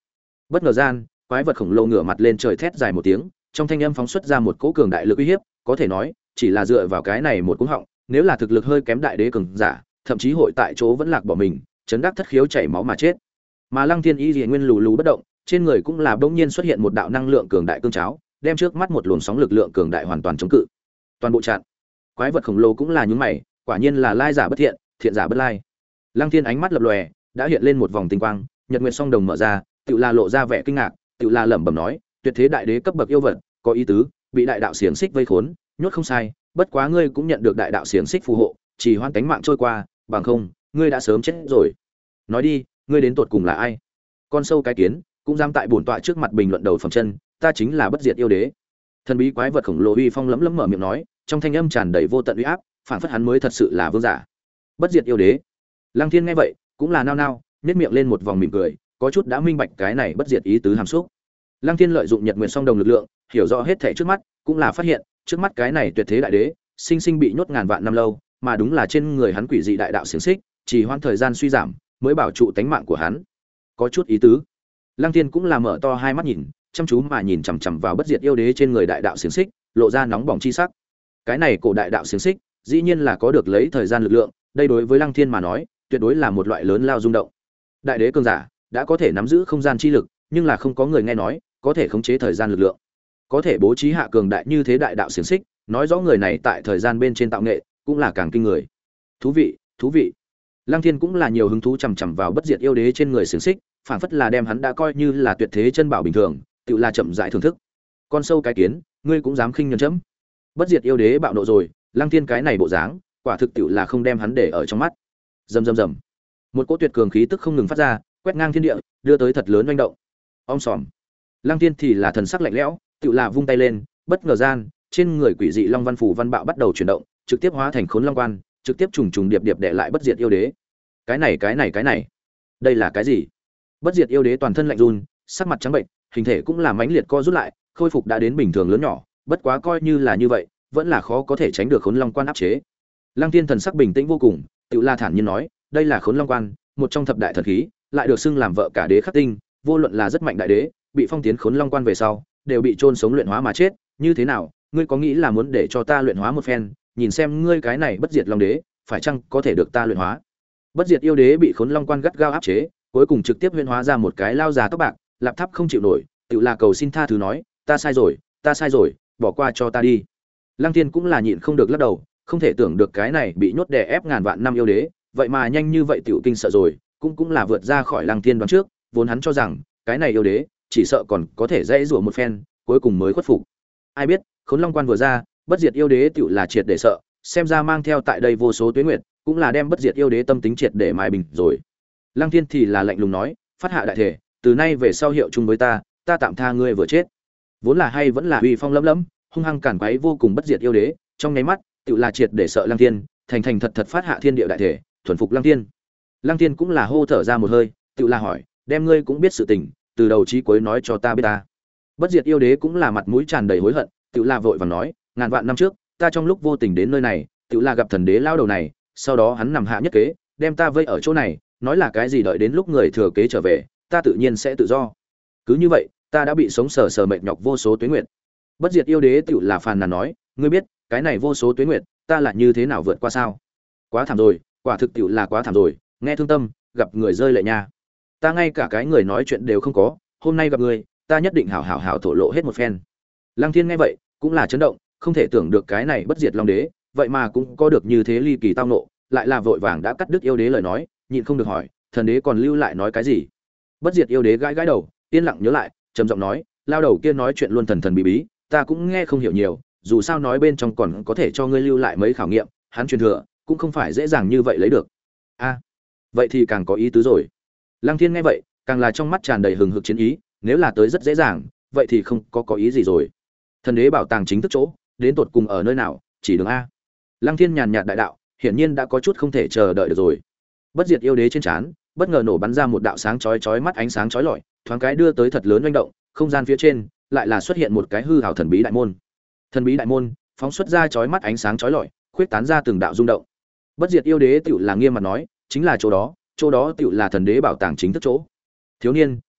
Bất ngờ gian, quái vật khổng lồ ngửa mặt lên trời thét dài một tiếng, trong thanh âm phóng xuất ra một cỗ cường đại lực uy hiếp, có thể nói, chỉ là dựa vào cái này một cú họng, nếu là thực lực hơi kém đại đế cường giả, thậm chí hội tại chỗ vẫn lạc bỏ mình, chấn đắc thất khiếu chảy máu mà chết. Mà Lăng Thiên Y Liễu Nguyên lù lù bất động, trên người cũng là bỗng nhiên xuất hiện một đạo năng lượng cường đại cương cháo, đem trước mắt một luồng sóng lực lượng cường đại hoàn toàn chống cự. Toàn bộ chặn. Quái vật khổng lồ cũng là nhướng mày, quả nhiên là lai giả bất thiện, thiện giả bất lai. Lăng Thiên ánh mắt lập lòe, đã hiện lên một vòng tinh quang, nhật nguyệt song đồng mở ra, tự là lộ ra vẻ kinh ngạc, tự là lẩm bẩm nói, tuyệt thế đại đế cấp bậc yêu vật, có ý tứ, bị đại đạo xiềng xích vây khốn, nhốt không sai, bất quá ngươi cũng nhận được đại đạo xiềng xích phù hộ, chỉ hoan tánh mạng trôi qua, bằng không, ngươi đã sớm chết rồi. Nói đi, ngươi đến tột cùng là ai? Con sâu cái kiến, cũng dám tại bổn tọa trước mặt bình luận đầu phẩm chân, ta chính là bất diệt yêu đế. Thần bí quái vật khổng lồ uy phong lẫm lẫm mở miệng nói, trong thanh âm tràn đầy vô tận uy áp, phản phất hắn mới thật sự là vương giả. Bất diệt yêu đế. Lăng Thiên nghe vậy, cũng là nao nao, nhếch miệng lên một vòng mỉm cười, có chút đã minh bạch cái này bất diệt ý tứ hàm xúc. Lăng Thiên lợi dụng Nhật Nguyệt Song Đồng lực lượng, hiểu rõ hết thảy trước mắt, cũng là phát hiện, trước mắt cái này tuyệt thế đại đế, sinh sinh bị nhốt ngàn vạn năm lâu, mà đúng là trên người hắn quỷ dị đại đạo xiển xích, chỉ hoãn thời gian suy giảm, mới bảo trụ tánh mạng của hắn. Có chút ý tứ. Lăng Thiên cũng là mở to hai mắt nhìn, chăm chú mà nhìn chằm chằm vào bất diệt yêu đế trên người đại đạo xiển xích, lộ ra nóng bỏng chi sắc. Cái này cổ đại đạo xiển xích, dĩ nhiên là có được lấy thời gian lực lượng, đây đối với Lăng Thiên mà nói, tuyệt đối là một loại lớn lao rung động. Đại đế cường giả đã có thể nắm giữ không gian chi lực, nhưng là không có người nghe nói có thể khống chế thời gian lực lượng, có thể bố trí hạ cường đại như thế đại đạo xiển xích, nói rõ người này tại thời gian bên trên tạo nghệ cũng là càng kinh người. Thú vị, thú vị. Lăng Thiên cũng là nhiều hứng thú chằm chằm vào bất diệt yêu đế trên người xiển xích, phảng phất là đem hắn đã coi như là tuyệt thế chân bảo bình thường, tự là chậm rãi thưởng thức. Con sâu cái kiến, ngươi cũng dám khinh nhẫn chấm. Bất diệt yêu đế bạo nộ rồi, Lăng Thiên cái này bộ dáng, quả thực tự là không đem hắn để ở trong mắt. Rầm rầm rầm. Một cỗ tuyệt cường khí tức không ngừng phát ra, quét ngang thiên địa, đưa tới thật lớn oanh động. Om sòm. Lăng Thiên thì là thần sắc lạnh lẽo, tự là vung tay lên, bất ngờ gian, trên người quỷ dị long văn phủ văn bạo bắt đầu chuyển động, trực tiếp hóa thành khốn long quan, trực tiếp trùng trùng điệp điệp đè lại bất diệt yêu đế. Cái này cái này cái này, đây là cái gì? Bất diệt yêu đế toàn thân lạnh run, sắc mặt trắng bệnh, hình thể cũng là mãnh liệt co rút lại, khôi phục đã đến bình thường lớn nhỏ, bất quá coi như là như vậy, vẫn là khó có thể tránh được khốn long quan áp chế. Lăng Thiên thần sắc bình tĩnh vô cùng, tự la thản nhiên nói, đây là khốn long quan, một trong thập đại thần khí, lại được xưng làm vợ cả đế khắc tinh, vô luận là rất mạnh đại đế, bị phong tiến khốn long quan về sau, đều bị chôn sống luyện hóa mà chết, như thế nào, ngươi có nghĩ là muốn để cho ta luyện hóa một phen, nhìn xem ngươi cái này bất diệt long đế, phải chăng có thể được ta luyện hóa? Bất diệt yêu đế bị khốn long quan gắt gao áp chế, cuối cùng trực tiếp luyện hóa ra một cái lao già tóc bạc, lạp tháp không chịu nổi, tự là cầu xin tha thứ nói, ta sai rồi, ta sai rồi, bỏ qua cho ta đi. Lăng Thiên cũng là nhịn không được lắc đầu, không thể tưởng được cái này bị nhốt đè ép ngàn vạn năm yêu đế, vậy mà nhanh như vậy tiểu kinh sợ rồi, cũng cũng là vượt ra khỏi Lăng Thiên đoán trước, vốn hắn cho rằng cái này yêu đế chỉ sợ còn có thể dễ rủa một phen, cuối cùng mới khuất phục. Ai biết, khốn long quan vừa ra, bất diệt yêu đế tiểu là triệt để sợ, xem ra mang theo tại đây vô số tuế nguyệt, cũng là đem bất diệt yêu đế tâm tính triệt để mài bình rồi. Lăng Thiên thì là lạnh lùng nói, phát hạ đại thể, từ nay về sau hiệu chung với ta, ta tạm tha ngươi vừa chết. Vốn là hay vẫn là uy phong lẫm lẫm, hung hăng cản quấy vô cùng bất diệt yêu đế, trong nháy mắt, tiểu là triệt để sợ Lăng Thiên, thành thành thật thật phát hạ thiên địa đại thể, thuần phục Lăng Thiên. Lăng Thiên cũng là hô thở ra một hơi, tiểu là hỏi, đem ngươi cũng biết sự tình, từ đầu chí cuối nói cho ta biết ta. Bất diệt yêu đế cũng là mặt mũi tràn đầy hối hận, tiểu là vội vàng nói, ngàn vạn năm trước, ta trong lúc vô tình đến nơi này, tiểu là gặp thần đế lao đầu này, sau đó hắn nằm hạ nhất kế, đem ta vây ở chỗ này, nói là cái gì đợi đến lúc người thừa kế trở về, ta tự nhiên sẽ tự do. Cứ như vậy, ta đã bị sống sờ sờ mệt nhọc vô số tuế nguyệt. Bất diệt yêu đế tiểu là phàn nàn nói, ngươi biết, cái này vô số tuế nguyệt, ta là như thế nào vượt qua sao? Quá thảm rồi, quả thực tiểu là quá thảm rồi, nghe thương tâm, gặp người rơi lệ nha. Ta ngay cả cái người nói chuyện đều không có, hôm nay gặp ngươi, ta nhất định hảo hảo hảo thổ lộ hết một phen. Lăng Thiên nghe vậy, cũng là chấn động, không thể tưởng được cái này bất diệt long đế, vậy mà cũng có được như thế ly kỳ tao nộ, lại là vội vàng đã cắt đứt yêu đế lời nói, nhịn không được hỏi, thần đế còn lưu lại nói cái gì? Bất diệt yêu đế gãi gãi đầu, yên lặng nhớ lại, trầm giọng nói, lao đầu kia nói chuyện luôn thần thần bí bí, ta cũng nghe không hiểu nhiều, dù sao nói bên trong còn có thể cho ngươi lưu lại mấy khảo nghiệm, hắn truyền thừa cũng không phải dễ dàng như vậy lấy được. A, vậy thì càng có ý tứ rồi. Lăng Thiên nghe vậy, càng là trong mắt tràn đầy hừng hực chiến ý, nếu là tới rất dễ dàng, vậy thì không có có ý gì rồi. Thần đế bảo tàng chính thức chỗ, đến tột cùng ở nơi nào, chỉ đường a. Lăng Thiên nhàn nhạt đại đạo, hiển nhiên đã có chút không thể chờ đợi được rồi. Bất diệt yêu đế trên trán, bất ngờ nổ bắn ra một đạo sáng chói chói mắt ánh sáng chói lọi, thoáng cái đưa tới thật lớn hoành động, không gian phía trên lại là xuất hiện một cái hư ảo thần bí đại môn. Thần bí đại môn phóng xuất ra chói mắt ánh sáng chói lọi, khuyết tán ra từng đạo rung động. Bất diệt yêu đế tiểu là nghiêm mặt nói, chính là chỗ đó, chỗ đó tiểu là thần đế bảo tàng chính thức chỗ. Thiếu niên,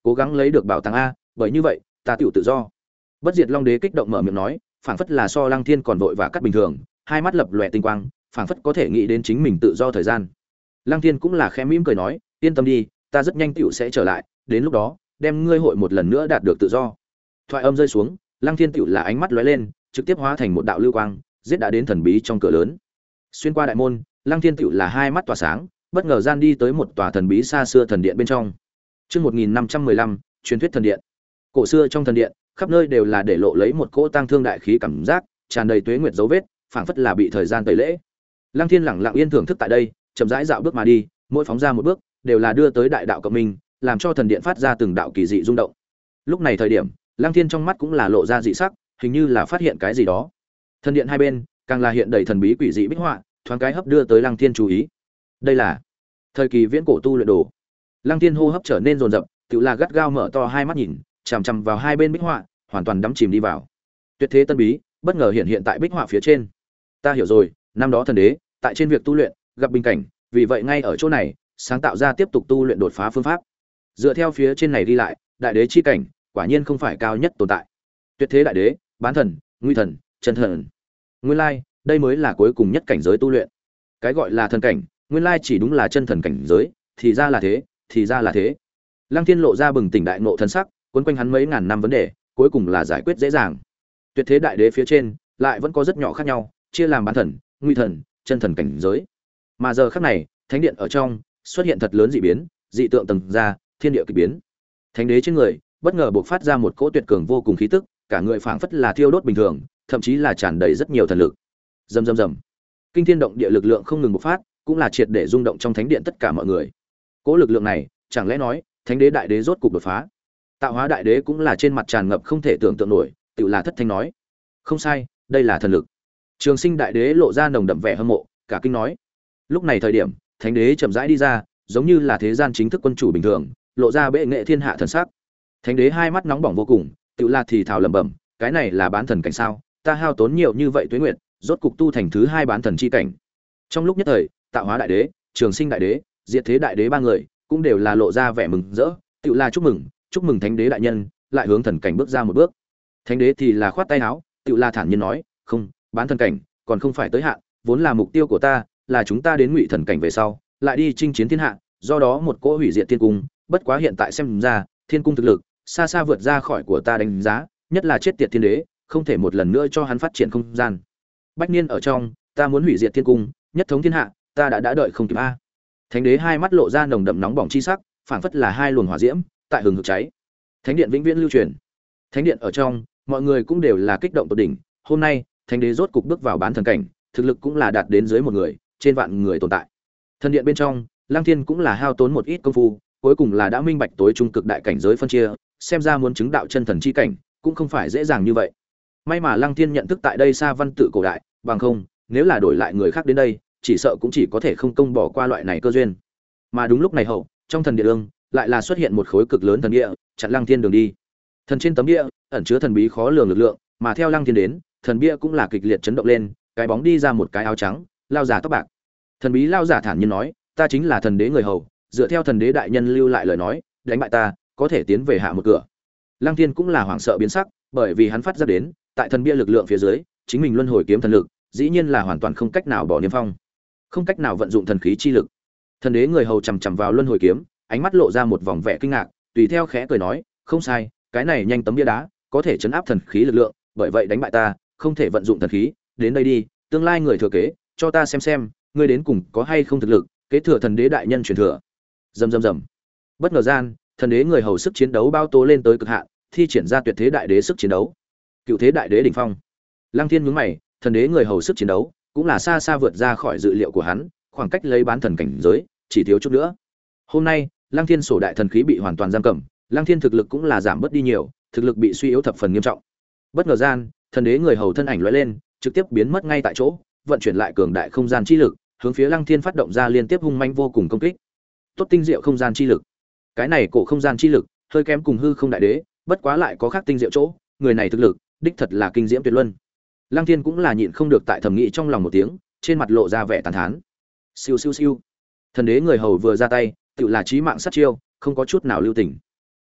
cố gắng lấy được bảo tàng a, bởi như vậy ta tựu tự do. Bất diệt long đế kích động mở miệng nói, phảng phất là so Lăng Thiên còn vội và cắt bình thường, hai mắt lập lòe tinh quang, phảng phất có thể nghĩ đến chính mình tự do thời gian. Lăng Thiên cũng là khẽ mỉm cười nói, yên tâm đi, ta rất nhanh tựu sẽ trở lại, đến lúc đó đem ngươi hội một lần nữa đạt được tự do. Thoại âm rơi xuống, Lăng Thiên tựu là ánh mắt lóe lên, trực tiếp hóa thành một đạo lưu quang, giết đã đến thần bí trong cửa lớn. Xuyên qua đại môn, Lăng Thiên tựu là hai mắt tỏa sáng, bất ngờ gian đi tới một tòa thần bí xa xưa thần điện bên trong. Chương một nghìn năm trăm mười lăm, truyền thuyết thần điện. Cổ xưa trong thần điện, khắp nơi đều là để lộ lấy một cỗ tang thương đại khí cảm giác, tràn đầy tuế nguyệt dấu vết, phảng phất là bị thời gian tẩy lễ. Lăng Thiên lặng lặng yên thưởng thức tại đây, chậm rãi dạo bước mà đi, mỗi phóng ra một bước, đều là đưa tới đại đạo cộng minh, làm cho thần điện phát ra từng đạo kỳ dị rung động. Lúc này thời điểm, Lăng Thiên trong mắt cũng là lộ ra dị sắc, hình như là phát hiện cái gì đó. Thần điện hai bên, càng là hiện đầy thần bí quỷ dị bích họa, thoáng cái hấp đưa tới Lăng Thiên chú ý. Đây là thời kỳ viễn cổ tu luyện đồ. Lăng Thiên hô hấp trở nên dồn dập, tự là gắt gao mở to hai mắt nhìn, chằm chằm vào hai bên bích họa, hoàn toàn đắm chìm đi vào. Tuyệt thế tân bí, bất ngờ hiện hiện tại bích họa phía trên. Ta hiểu rồi, năm đó thần đế, tại trên việc tu luyện, gặp bình cảnh, vì vậy ngay ở chỗ này, sáng tạo ra tiếp tục tu luyện đột phá phương pháp. Dựa theo phía trên này đi lại, đại đế chi cảnh, quả nhiên không phải cao nhất tồn tại. Tuyệt thế đại đế, bán thần, nguy thần, chân thần. Nguyên lai, đây mới là cuối cùng nhất cảnh giới tu luyện. Cái gọi là thần cảnh, nguyên lai chỉ đúng là chân thần cảnh giới, thì ra là thế, thì ra là thế. Lăng Thiên lộ ra bừng tỉnh đại ngộ thần sắc, quấn quanh hắn mấy ngàn năm vấn đề, cuối cùng là giải quyết dễ dàng. Tuyệt thế đại đế phía trên, lại vẫn có rất nhỏ khác nhau, chia làm bán thần, nguy thần, chân thần cảnh giới. Mà giờ khắc này, thánh điện ở trong xuất hiện thật lớn dị biến, dị tượng tầng ra, thiên địa kỳ biến. Thánh đế trên người, bất ngờ bộc phát ra một cỗ tuyệt cường vô cùng khí tức, cả người phảng phất là thiêu đốt bình thường, thậm chí là tràn đầy rất nhiều thần lực. Rầm rầm rầm. Kinh thiên động địa lực lượng không ngừng bộc phát, cũng là triệt để rung động trong thánh điện tất cả mọi người. Cỗ lực lượng này, chẳng lẽ nói, thánh đế đại đế rốt cục đột phá? Tạo hóa đại đế cũng là trên mặt tràn ngập không thể tưởng tượng nổi, tự là thất thanh nói. Không sai, đây là thần lực. Trường Sinh đại đế lộ ra nồng đậm vẻ hâm mộ, cả kinh nói. Lúc này thời điểm, thánh đế chậm rãi đi ra, giống như là thế gian chính thức quân chủ bình thường, lộ ra bệ nghệ thiên hạ thần sắc. Thánh đế hai mắt nóng bỏng vô cùng, tự là thì thào lẩm bẩm, cái này là bán thần cảnh sao? Ta hao tốn nhiều như vậy tuế nguyệt, rốt cục tu thành thứ hai bán thần chi cảnh. Trong lúc nhất thời, Tạo hóa đại đế, Trường Sinh đại đế, Diệt thế đại đế ba người cũng đều là lộ ra vẻ mừng rỡ, tự là chúc mừng, chúc mừng thánh đế đại nhân, lại hướng thần cảnh bước ra một bước. Thánh đế thì là khoát tay áo, tự là thản nhiên nói, không, bán thần cảnh còn không phải tới hạn, vốn là mục tiêu của ta, là chúng ta đến ngụy thần cảnh về sau, lại đi chinh chiến thiên hạ, do đó một cỗ hủy diệt thiên cung, bất quá hiện tại xem ra, thiên cung thực lực xa xa vượt ra khỏi của ta đánh giá, nhất là chết tiệt thiên đế, không thể một lần nữa cho hắn phát triển không gian. Bách niên ở trong, ta muốn hủy diệt thiên cung, nhất thống thiên hạ, ta đã đã đợi không kịp a. Thánh đế hai mắt lộ ra nồng đậm nóng bỏng chi sắc, phảng phất là hai luồng hỏa diễm tại hừng hực cháy. Thánh điện vĩnh viễn lưu truyền. Thánh điện ở trong, mọi người cũng đều là kích động tột đỉnh, hôm nay, thánh đế rốt cục bước vào bán thần cảnh, thực lực cũng là đạt đến dưới một người, trên vạn người tồn tại. Thần điện bên trong, Lăng Thiên cũng là hao tốn một ít công phu, cuối cùng là đã minh bạch tối trung cực đại cảnh giới phân chia, xem ra muốn chứng đạo chân thần chi cảnh, cũng không phải dễ dàng như vậy. May mà Lăng Thiên nhận thức tại đây xa văn tự cổ đại, bằng không, nếu là đổi lại người khác đến đây, chỉ sợ cũng chỉ có thể không công bỏ qua loại này cơ duyên. Mà đúng lúc này hậu, trong thần địa ương, lại là xuất hiện một khối cực lớn thần địa, chặn Lăng Thiên đường đi. Thần trên tấm địa ẩn chứa thần bí khó lường lực lượng, mà theo Lăng Thiên đến, thần bia cũng là kịch liệt chấn động lên, cái bóng đi ra một cái áo trắng, lao giả tóc bạc. Thần bí lao giả thản nhiên nói, ta chính là thần đế người hầu, dựa theo thần đế đại nhân lưu lại lời nói, đánh bại ta, có thể tiến về hạ một cửa. Lăng Thiên cũng là hoảng sợ biến sắc, bởi vì hắn phát ra đến, tại thần bia lực lượng phía dưới, chính mình luân hồi kiếm thần lực, dĩ nhiên là hoàn toàn không cách nào bỏ niêm phong, không cách nào vận dụng thần khí chi lực. Thần đế người hầu chằm chằm vào luân hồi kiếm, ánh mắt lộ ra một vòng vẻ kinh ngạc, tùy theo khẽ cười nói, không sai, cái này nhanh tấm bia đá, có thể chấn áp thần khí lực lượng, bởi vậy đánh bại ta, không thể vận dụng thần khí, đến đây đi, tương lai người thừa kế, cho ta xem xem, ngươi đến cùng có hay không thực lực, kế thừa thần đế đại nhân truyền thừa. Rầm rầm rầm. Bất ngờ gian, thần đế người hầu sức chiến đấu bao tố lên tới cực hạn, thi triển ra tuyệt thế đại đế sức chiến đấu. Cựu thế đại đế đỉnh phong. Lăng Thiên nhướng mày, thần đế người hầu sức chiến đấu, cũng là xa xa vượt ra khỏi dự liệu của hắn, khoảng cách lấy bán thần cảnh giới, chỉ thiếu chút nữa. Hôm nay, Lăng Thiên sổ đại thần khí bị hoàn toàn giam cầm, Lăng Thiên thực lực cũng là giảm bớt đi nhiều, thực lực bị suy yếu thập phần nghiêm trọng. Bất ngờ gian, thần đế người hầu thân ảnh lóe lên, trực tiếp biến mất ngay tại chỗ, vận chuyển lại cường đại không gian chi lực, hướng phía Lăng Thiên phát động ra liên tiếp hung manh vô cùng công kích. Tốt tinh diệu không gian chi lực. Cái này cổ không gian chi lực, hơi kém cùng hư không đại đế, bất quá lại có khác tinh diệu chỗ, người này thực lực, đích thật là kinh diễm tuyệt luân. Lăng Thiên cũng là nhịn không được tại thầm nghĩ trong lòng một tiếng, trên mặt lộ ra vẻ tàn thán. Siêu siêu siêu. Thần đế người hầu vừa ra tay, tự là chí mạng sát chiêu, không có chút nào lưu tình.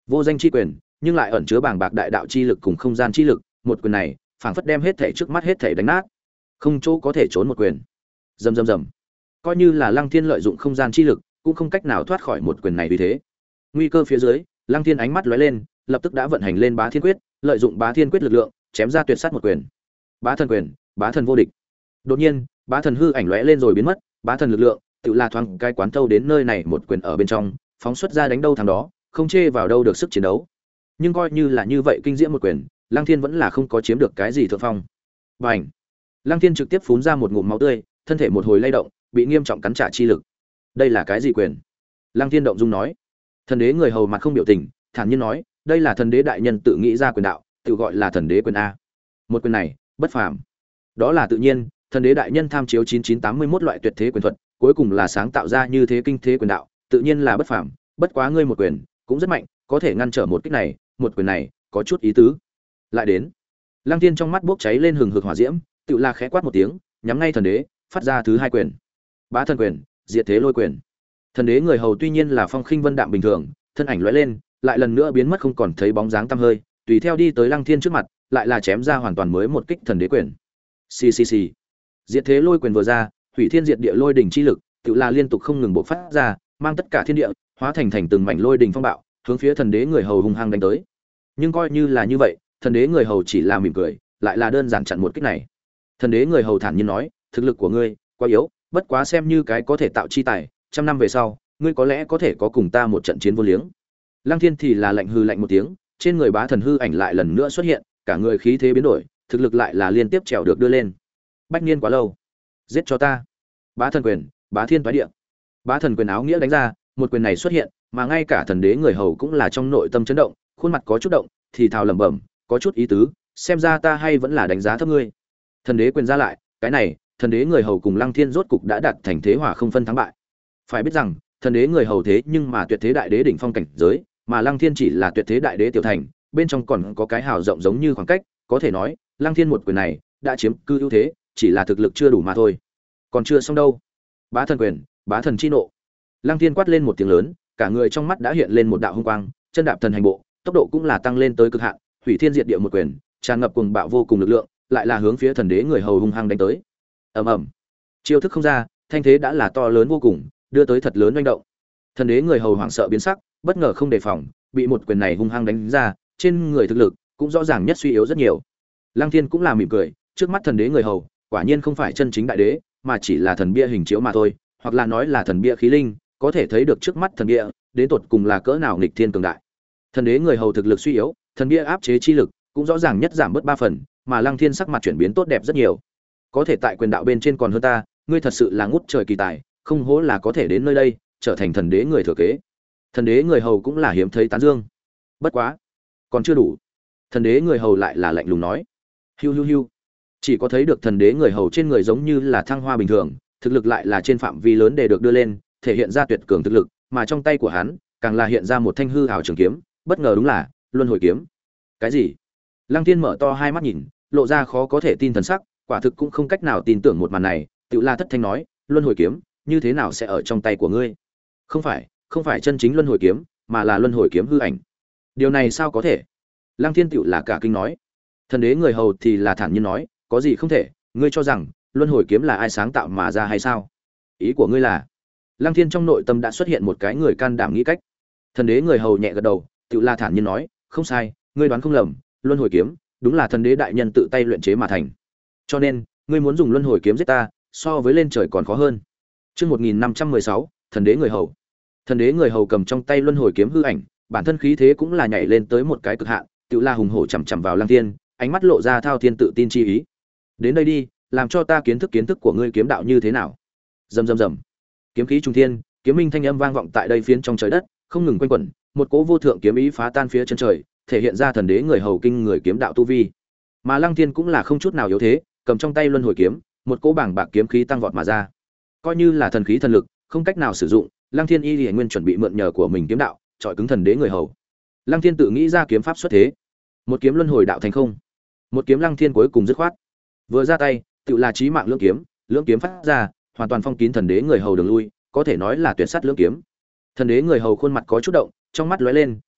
Vô danh chi quyền, nhưng lại ẩn chứa bàng bạc đại đạo chi lực cùng không gian chi lực, một quyền này, phảng phất đem hết thảy trước mắt hết thảy đánh nát. Không chỗ có thể trốn một quyền. Rầm rầm rầm. Coi như là Lăng Thiên lợi dụng không gian chi lực, cũng không cách nào thoát khỏi một quyền này vì thế. Nguy cơ phía dưới, Lăng Thiên ánh mắt lóe lên, lập tức đã vận hành lên Bá Thiên Quyết, lợi dụng Bá Thiên Quyết lực lượng, chém ra tuyệt sát một quyền. Bá thần quyền, Bá thần vô địch. Đột nhiên, Bá thần hư ảnh lóe lên rồi biến mất, Bá thần lực lượng, tự là thoáng cái quán thâu đến nơi này một quyền ở bên trong, phóng xuất ra đánh đâu thằng đó, không chê vào đâu được sức chiến đấu. Nhưng coi như là như vậy kinh diễm một quyền, Lăng Thiên vẫn là không có chiếm được cái gì thượng phong. Bành! Lăng Thiên trực tiếp phun ra một ngụm máu tươi, thân thể một hồi lay động, bị nghiêm trọng cắn trả chi lực. Đây là cái gì quyền? Lăng Thiên động dung nói. Thần đế người hầu mặt không biểu tình, thản nhiên nói, đây là thần đế đại nhân tự nghĩ ra quyền đạo, tự gọi là thần đế quyền a. Một quyền này, bất phàm. Đó là tự nhiên, thần đế đại nhân tham chiếu chín chín tám mươi mốt loại tuyệt thế quyền thuật, cuối cùng là sáng tạo ra như thế kinh thế quyền đạo, tự nhiên là bất phàm, bất quá ngươi một quyền, cũng rất mạnh, có thể ngăn trở một kích này, một quyền này, có chút ý tứ. Lại đến. Lăng Thiên trong mắt bốc cháy lên hừng hực hỏa diễm, tự la khẽ quát một tiếng, nhắm ngay thần đế, phát ra thứ hai quyền. Bá thần quyền, diệt thế lôi quyền. Thần đế người hầu tuy nhiên là phong khinh vân đạm bình thường, thân ảnh lóe lên, lại lần nữa biến mất không còn thấy bóng dáng tăm hơi, tùy theo đi tới Lăng Thiên trước mặt, lại là chém ra hoàn toàn mới một kích thần đế quyền. Xì xì xì. Diệt thế lôi quyền vừa ra, hủy thiên diệt địa lôi đỉnh chi lực, tự là liên tục không ngừng bộc phát ra, mang tất cả thiên địa, hóa thành thành từng mảnh lôi đỉnh phong bạo, hướng phía thần đế người hầu hung hăng đánh tới. Nhưng coi như là như vậy, thần đế người hầu chỉ là mỉm cười, lại là đơn giản chặn một kích này. Thần đế người hầu thản nhiên nói, thực lực của ngươi quá yếu, bất quá xem như cái có thể tạo chi tài, trăm năm về sau, ngươi có lẽ có thể có cùng ta một trận chiến vô liếng. Lăng Thiên thì là lạnh hư lạnh một tiếng, trên người bá thần hư ảnh lại lần nữa xuất hiện, cả người khí thế biến đổi, thực lực lại là liên tiếp trèo được đưa lên. Bách niên quá lâu, giết cho ta. Bá thần quyền, bá thiên toái địa. Bá thần quyền áo nghĩa đánh ra, một quyền này xuất hiện, mà ngay cả thần đế người hầu cũng là trong nội tâm chấn động, khuôn mặt có chút động, thì thào lẩm bẩm, có chút ý tứ, xem ra ta hay vẫn là đánh giá thấp ngươi. Thần đế quyền ra lại, cái này, thần đế người hầu cùng Lăng Thiên rốt cục đã đạt thành thế hòa không phân thắng bại. Phải biết rằng, thần đế người hầu thế nhưng mà tuyệt thế đại đế đỉnh phong cảnh giới, mà Lăng Thiên chỉ là tuyệt thế đại đế tiểu thành, bên trong còn có cái hào rộng giống như khoảng cách, có thể nói, Lăng Thiên một quyền này đã chiếm cư ưu thế, chỉ là thực lực chưa đủ mà thôi. Còn chưa xong đâu. Bá thần quyền, bá thần chi nộ. Lăng Thiên quát lên một tiếng lớn, cả người trong mắt đã hiện lên một đạo hung quang, chân đạp thần hành bộ, tốc độ cũng là tăng lên tới cực hạn, hủy thiên diệt địa một quyền, tràn ngập cuồng bạo vô cùng lực lượng, lại là hướng phía thần đế người hầu hung hăng đánh tới. Ầm ầm. Chiêu thức không ra, thanh thế đã là to lớn vô cùng, đưa tới thật lớn oanh động. Thần đế người hầu hoảng sợ biến sắc, bất ngờ không đề phòng, bị một quyền này hung hăng đánh ra, trên người thực lực cũng rõ ràng nhất suy yếu rất nhiều. Lăng Thiên cũng là mỉm cười, trước mắt thần đế người hầu, quả nhiên không phải chân chính đại đế, mà chỉ là thần bia hình chiếu mà thôi, hoặc là nói là thần bia khí linh, có thể thấy được trước mắt thần bia, đến tột cùng là cỡ nào nghịch thiên cường đại. Thần đế người hầu thực lực suy yếu, thần bia áp chế chi lực cũng rõ ràng nhất giảm bớt ba phần, mà Lăng Thiên sắc mặt chuyển biến tốt đẹp rất nhiều. Có thể tại quyền đạo bên trên còn hơn ta, ngươi thật sự là ngút trời kỳ tài, không hổ là có thể đến nơi đây, trở thành thần đế người thừa kế. Thần đế người hầu cũng là hiếm thấy tán dương. Bất quá, còn chưa đủ. Thần đế người hầu lại là lạnh lùng nói. Hiu hiu hiu. Chỉ có thấy được thần đế người hầu trên người giống như là thăng hoa bình thường, thực lực lại là trên phạm vi lớn để được đưa lên, thể hiện ra tuyệt cường thực lực, mà trong tay của hắn càng là hiện ra một thanh hư ảo trường kiếm, bất ngờ đúng là luân hồi kiếm. Cái gì? Lăng Thiên mở to hai mắt nhìn, lộ ra khó có thể tin thần sắc, quả thực cũng không cách nào tin tưởng một màn này, Tự La thất thanh nói, luân hồi kiếm, như thế nào sẽ ở trong tay của ngươi? Không phải, không phải chân chính luân hồi kiếm, mà là luân hồi kiếm hư ảnh. Điều này sao có thể? Lăng Thiên Tự là cả kinh nói. Thần đế người hầu thì là thản nhiên nói, có gì không thể, ngươi cho rằng luân hồi kiếm là ai sáng tạo mà ra hay sao? Ý của ngươi là? Lăng Thiên trong nội tâm đã xuất hiện một cái người can đảm nghĩ cách. Thần đế người hầu nhẹ gật đầu, Tự La thản nhiên nói, không sai, ngươi đoán không lầm, luân hồi kiếm đúng là thần đế đại nhân tự tay luyện chế mà thành. Cho nên, ngươi muốn dùng luân hồi kiếm giết ta, so với lên trời còn khó hơn. Chương một nghìn năm trăm mười sáu, thần đế người hầu. Thần đế người hầu cầm trong tay luân hồi kiếm hư ảnh, bản thân khí thế cũng là nhảy lên tới một cái cực hạn, Tự La hùng hổ chằm chằm vào Lăng Thiên, ánh mắt lộ ra thao thiên tự tin chi ý. Đến đây đi, làm cho ta kiến thức kiến thức của ngươi kiếm đạo như thế nào. Rầm rầm rầm. Kiếm khí trung thiên, kiếm minh thanh âm vang vọng tại đây phiến trong trời đất, không ngừng quanh quẩn, một cỗ vô thượng kiếm ý phá tan phía chân trời, thể hiện ra thần đế người hầu kinh người kiếm đạo tu vi. Mà Lăng Thiên cũng là không chút nào yếu thế, cầm trong tay luân hồi kiếm, một cỗ bảng bạc kiếm khí tăng vọt mà ra. Coi như là thần khí thần lực, không cách nào sử dụng, Lăng Thiên y liễu nguyên chuẩn bị mượn nhờ của mình kiếm đạo, chọi cứng thần đế người hầu. Lăng Thiên tự nghĩ ra kiếm pháp xuất thế, một kiếm luân hồi đạo thành không. Một kiếm Lăng Thiên cuối cùng dứt khoát. Vừa ra tay, tự là chí mạng lưỡng kiếm, lưỡng kiếm phát ra, hoàn toàn phong kín thần đế người hầu đường lui, có thể nói là tuyệt sát lưỡng kiếm. Thần đế người hầu khuôn mặt có chút động, trong mắt lóe lên,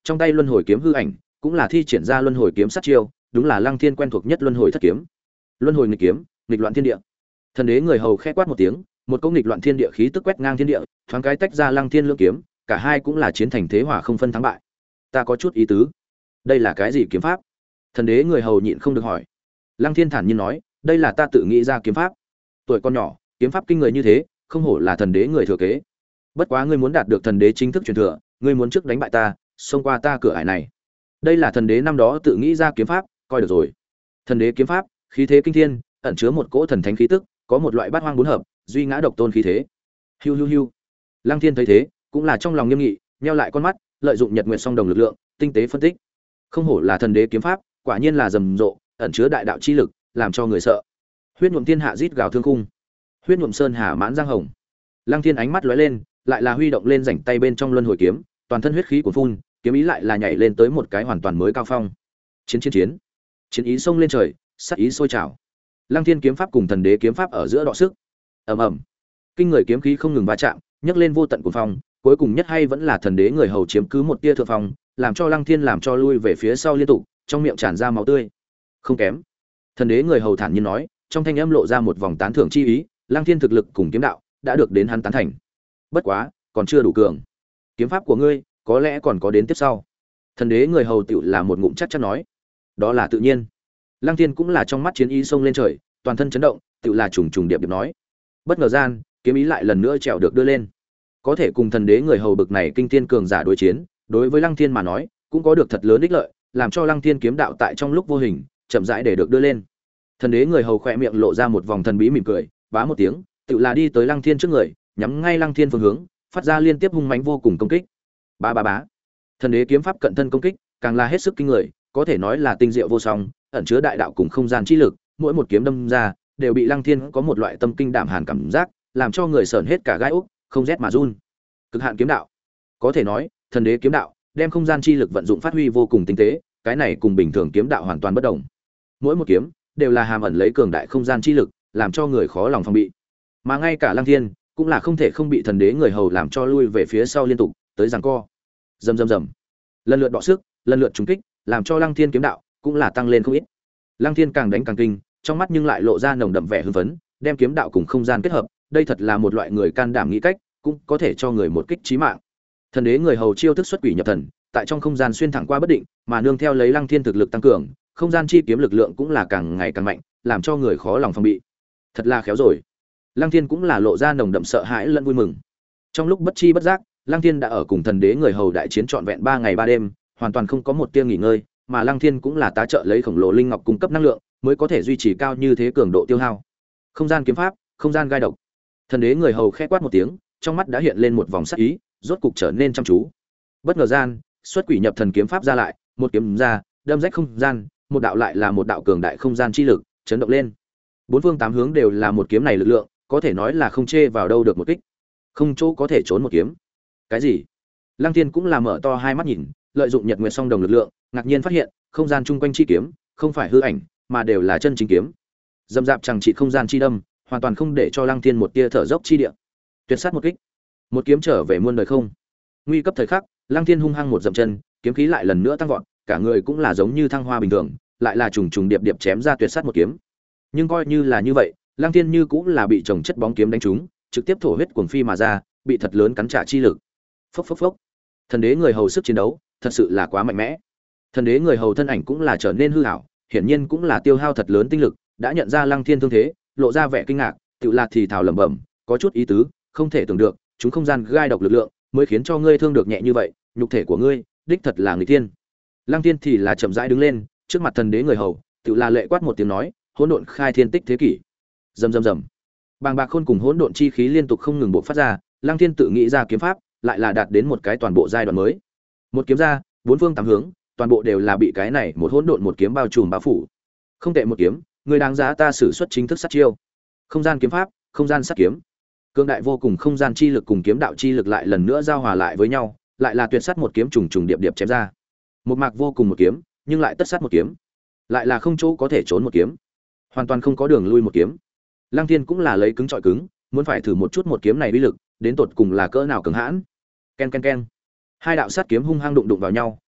Trong tay luân hồi kiếm hư ảnh cũng là thi triển ra luân hồi kiếm sát chiêu, đúng là Lăng Thiên quen thuộc nhất luân hồi thất kiếm. Luân hồi nghịch kiếm, nghịch loạn thiên địa. Thần đế người hầu khẽ quát một tiếng, một công nghịch loạn thiên địa khí tức quét ngang thiên địa, thoáng cái tách ra Lăng Thiên lưỡng kiếm, cả hai cũng là chiến thành thế hỏa không phân thắng bại. Ta có chút ý tứ. Đây là cái gì kiếm pháp? Thần đế người hầu nhịn không được hỏi. Lăng Thiên thản nhiên nói, đây là ta tự nghĩ ra kiếm pháp. Tuổi con nhỏ, kiếm pháp kinh người như thế, không hổ là thần đế người thừa kế. Bất quá ngươi muốn đạt được thần đế chính thức truyền thừa, ngươi muốn trước đánh bại ta, xông qua ta cửa ải này. Đây là thần đế năm đó tự nghĩ ra kiếm pháp, coi được rồi. Thần đế kiếm pháp, khí thế kinh thiên, ẩn chứa một cỗ thần thánh khí tức, có một loại bát hoang bốn hợp, duy ngã độc tôn khí thế. Hiu hiu hiu. Lăng Thiên thấy thế, cũng là trong lòng nghiêm nghị, nheo lại con mắt, lợi dụng Nhật Nguyệt song đồng lực lượng, tinh tế phân tích. Không hổ là thần đế kiếm pháp, quả nhiên là rầm rộ, ẩn chứa đại đạo chi lực, làm cho người sợ. Huyết nhuộm thiên hạ rít gào thương khung, huyết nhuộm sơn hà mãn giang hồng. Lăng Thiên ánh mắt lóe lên, lại là huy động lên rảnh tay bên trong luân hồi kiếm, toàn thân huyết khí cuồn phun, kiếm ý lại là nhảy lên tới một cái hoàn toàn mới cao phong. Chiến chiến chiến, chiến ý xông lên trời, sát ý sôi trào. Lăng Thiên kiếm pháp cùng thần đế kiếm pháp ở giữa đọ sức. Ầm ầm, kinh người kiếm khí không ngừng va chạm, nhấc lên vô tận cuồng phong, cuối cùng nhất hay vẫn là thần đế người hầu chiếm cứ một tia thượng phong, làm cho Lăng Thiên làm cho lui về phía sau liên tục, trong miệng tràn ra máu tươi. Không kém. Thần đế người hầu thản nhiên nói, trong thanh âm lộ ra một vòng tán thưởng chi ý, Lăng Thiên thực lực cùng kiếm đạo đã được đến hắn tán thành. Bất quá, còn chưa đủ cường. Kiếm pháp của ngươi, có lẽ còn có đến tiếp sau. Thần đế người hầu tựu là một ngụm chắc chắn nói. Đó là tự nhiên. Lăng Thiên cũng là trong mắt chiến ý xông lên trời, toàn thân chấn động, tựu là trùng trùng điệp điệp nói. Bất ngờ gian, kiếm ý lại lần nữa trèo được đưa lên. Có thể cùng thần đế người hầu bực này kinh thiên cường giả đối chiến, đối với Lăng Thiên mà nói, cũng có được thật lớn ích lợi, làm cho Lăng Thiên kiếm đạo tại trong lúc vô hình, chậm rãi để được đưa lên. Thần đế người hầu khẽ miệng lộ ra một vòng thần bí mỉm cười, bá một tiếng, tựu là đi tới Lăng Thiên trước người, nhắm ngay Lăng Thiên phương hướng, phát ra liên tiếp hung mãnh vô cùng công kích. Ba ba bá. Thần đế kiếm pháp cận thân công kích, càng là hết sức kinh người, có thể nói là tinh diệu vô song, ẩn chứa đại đạo cùng không gian chi lực, mỗi một kiếm đâm ra, đều bị Lăng Thiên có một loại tâm kinh đảm hàn cảm giác, làm cho người sởn hết cả gai ốc, không rét mà run. Cực hạn kiếm đạo. Có thể nói, thần đế kiếm đạo đem không gian chi lực vận dụng phát huy vô cùng tinh tế, cái này cùng bình thường kiếm đạo hoàn toàn bất đồng. Mỗi một kiếm đều là hàm ẩn lấy cường đại không gian chi lực, làm cho người khó lòng phòng bị. Mà ngay cả Lăng Thiên cũng là không thể không bị thần đế người hầu làm cho lui về phía sau liên tục, tới giằng co. Rầm rầm rầm. Lần lượt đọ sức, lần lượt trúng kích, làm cho Lăng Thiên kiếm đạo cũng là tăng lên không ít. Lăng Thiên càng đánh càng kinh, trong mắt nhưng lại lộ ra nồng đậm vẻ hưng phấn, đem kiếm đạo cùng không gian kết hợp, đây thật là một loại người can đảm nghĩ cách, cũng có thể cho người một kích chí mạng. Thần đế người hầu chiêu thức xuất quỷ nhập thần, tại trong không gian xuyên thẳng qua bất định, mà nương theo lấy Lăng Thiên thực lực tăng cường, không gian chi kiếm lực lượng cũng là càng ngày càng mạnh, làm cho người khó lòng phòng bị. Thật là khéo rồi. Lăng Thiên cũng là lộ ra nồng đậm sợ hãi lẫn vui mừng. Trong lúc bất chi bất giác, Lăng Thiên đã ở cùng thần đế người hầu đại chiến trọn vẹn ba ngày ba đêm, hoàn toàn không có một tia nghỉ ngơi, mà Lăng Thiên cũng là tá trợ lấy khổng lồ linh ngọc cung cấp năng lượng, mới có thể duy trì cao như thế cường độ tiêu hao. Không gian kiếm pháp, không gian gai độc. Thần đế người hầu khẽ quát một tiếng, trong mắt đã hiện lên một vòng sắc ý, rốt cục trở nên chăm chú. Bất ngờ gian, xuất quỷ nhập thần kiếm pháp ra lại, một kiếm ra, đâm rách không gian, một đạo lại là một đạo cường đại không gian chi lực, chấn động lên. Bốn phương tám hướng đều là một kiếm này lực lượng, có thể nói là không chê vào đâu được một kích. Không chỗ có thể trốn một kiếm. Cái gì? Lăng Thiên cũng là mở to hai mắt nhìn, lợi dụng Nhật Nguyệt song đồng lực lượng, ngạc nhiên phát hiện, không gian chung quanh chi kiếm, không phải hư ảnh, mà đều là chân chính kiếm. Dâm dạp chẳng trị không gian chi đâm, hoàn toàn không để cho Lăng Thiên một tia thở dốc chi địa. Tuyệt sát một kích, một kiếm trở về muôn đời không. Nguy cấp thời khắc, Lăng Thiên hung hăng một dậm chân, kiếm khí lại lần nữa tăng vọt, cả người cũng là giống như thăng hoa bình thường, lại là trùng trùng điệp điệp chém ra tuyệt sát một kiếm. Nhưng coi như là như vậy, Lăng Thiên như cũng là bị chồng chất bóng kiếm đánh trúng, trực tiếp thổ huyết cuồng phi mà ra, bị thật lớn cắn trả chi lực. Phốc phốc phốc. Thần đế người hầu sức chiến đấu, thật sự là quá mạnh mẽ. Thần đế người hầu thân ảnh cũng là trở nên hư ảo, hiển nhiên cũng là tiêu hao thật lớn tinh lực, đã nhận ra Lăng Thiên thương thế, lộ ra vẻ kinh ngạc, tự là thì thào lẩm bẩm, có chút ý tứ, không thể tưởng được, chúng không gian gai độc lực lượng, mới khiến cho ngươi thương được nhẹ như vậy, nhục thể của ngươi, đích thật là người tiên. Lăng Thiên thì là chậm rãi đứng lên, trước mặt thần đế người hầu, tự là lệ quát một tiếng nói, hỗn độn khai thiên tích thế kỷ. Rầm rầm rầm. Bàng bạc khôn cùng hỗn độn chi khí liên tục không ngừng bộc phát ra, Lăng Thiên tự nghĩ ra kiếm pháp, lại là đạt đến một cái toàn bộ giai đoạn mới. Một kiếm ra, bốn phương tám hướng, toàn bộ đều là bị cái này một hỗn độn một kiếm bao trùm bao phủ. Không tệ một kiếm, người đáng giá ta sử xuất chính thức sát chiêu. Không gian kiếm pháp, không gian sát kiếm. Cương đại vô cùng không gian chi lực cùng kiếm đạo chi lực lại lần nữa giao hòa lại với nhau, lại là tuyệt sát một kiếm trùng trùng điệp điệp chém ra. Một mạc vô cùng một kiếm, nhưng lại tất sát một kiếm. Lại là không chỗ có thể trốn một kiếm. Hoàn toàn không có đường lui một kiếm. Lăng Thiên cũng là lấy cứng trọi cứng, muốn phải thử một chút một kiếm này uy lực, đến tột cùng là cỡ nào cường hãn. Ken ken ken. Hai đạo sát kiếm hung hăng đụng đụng vào nhau,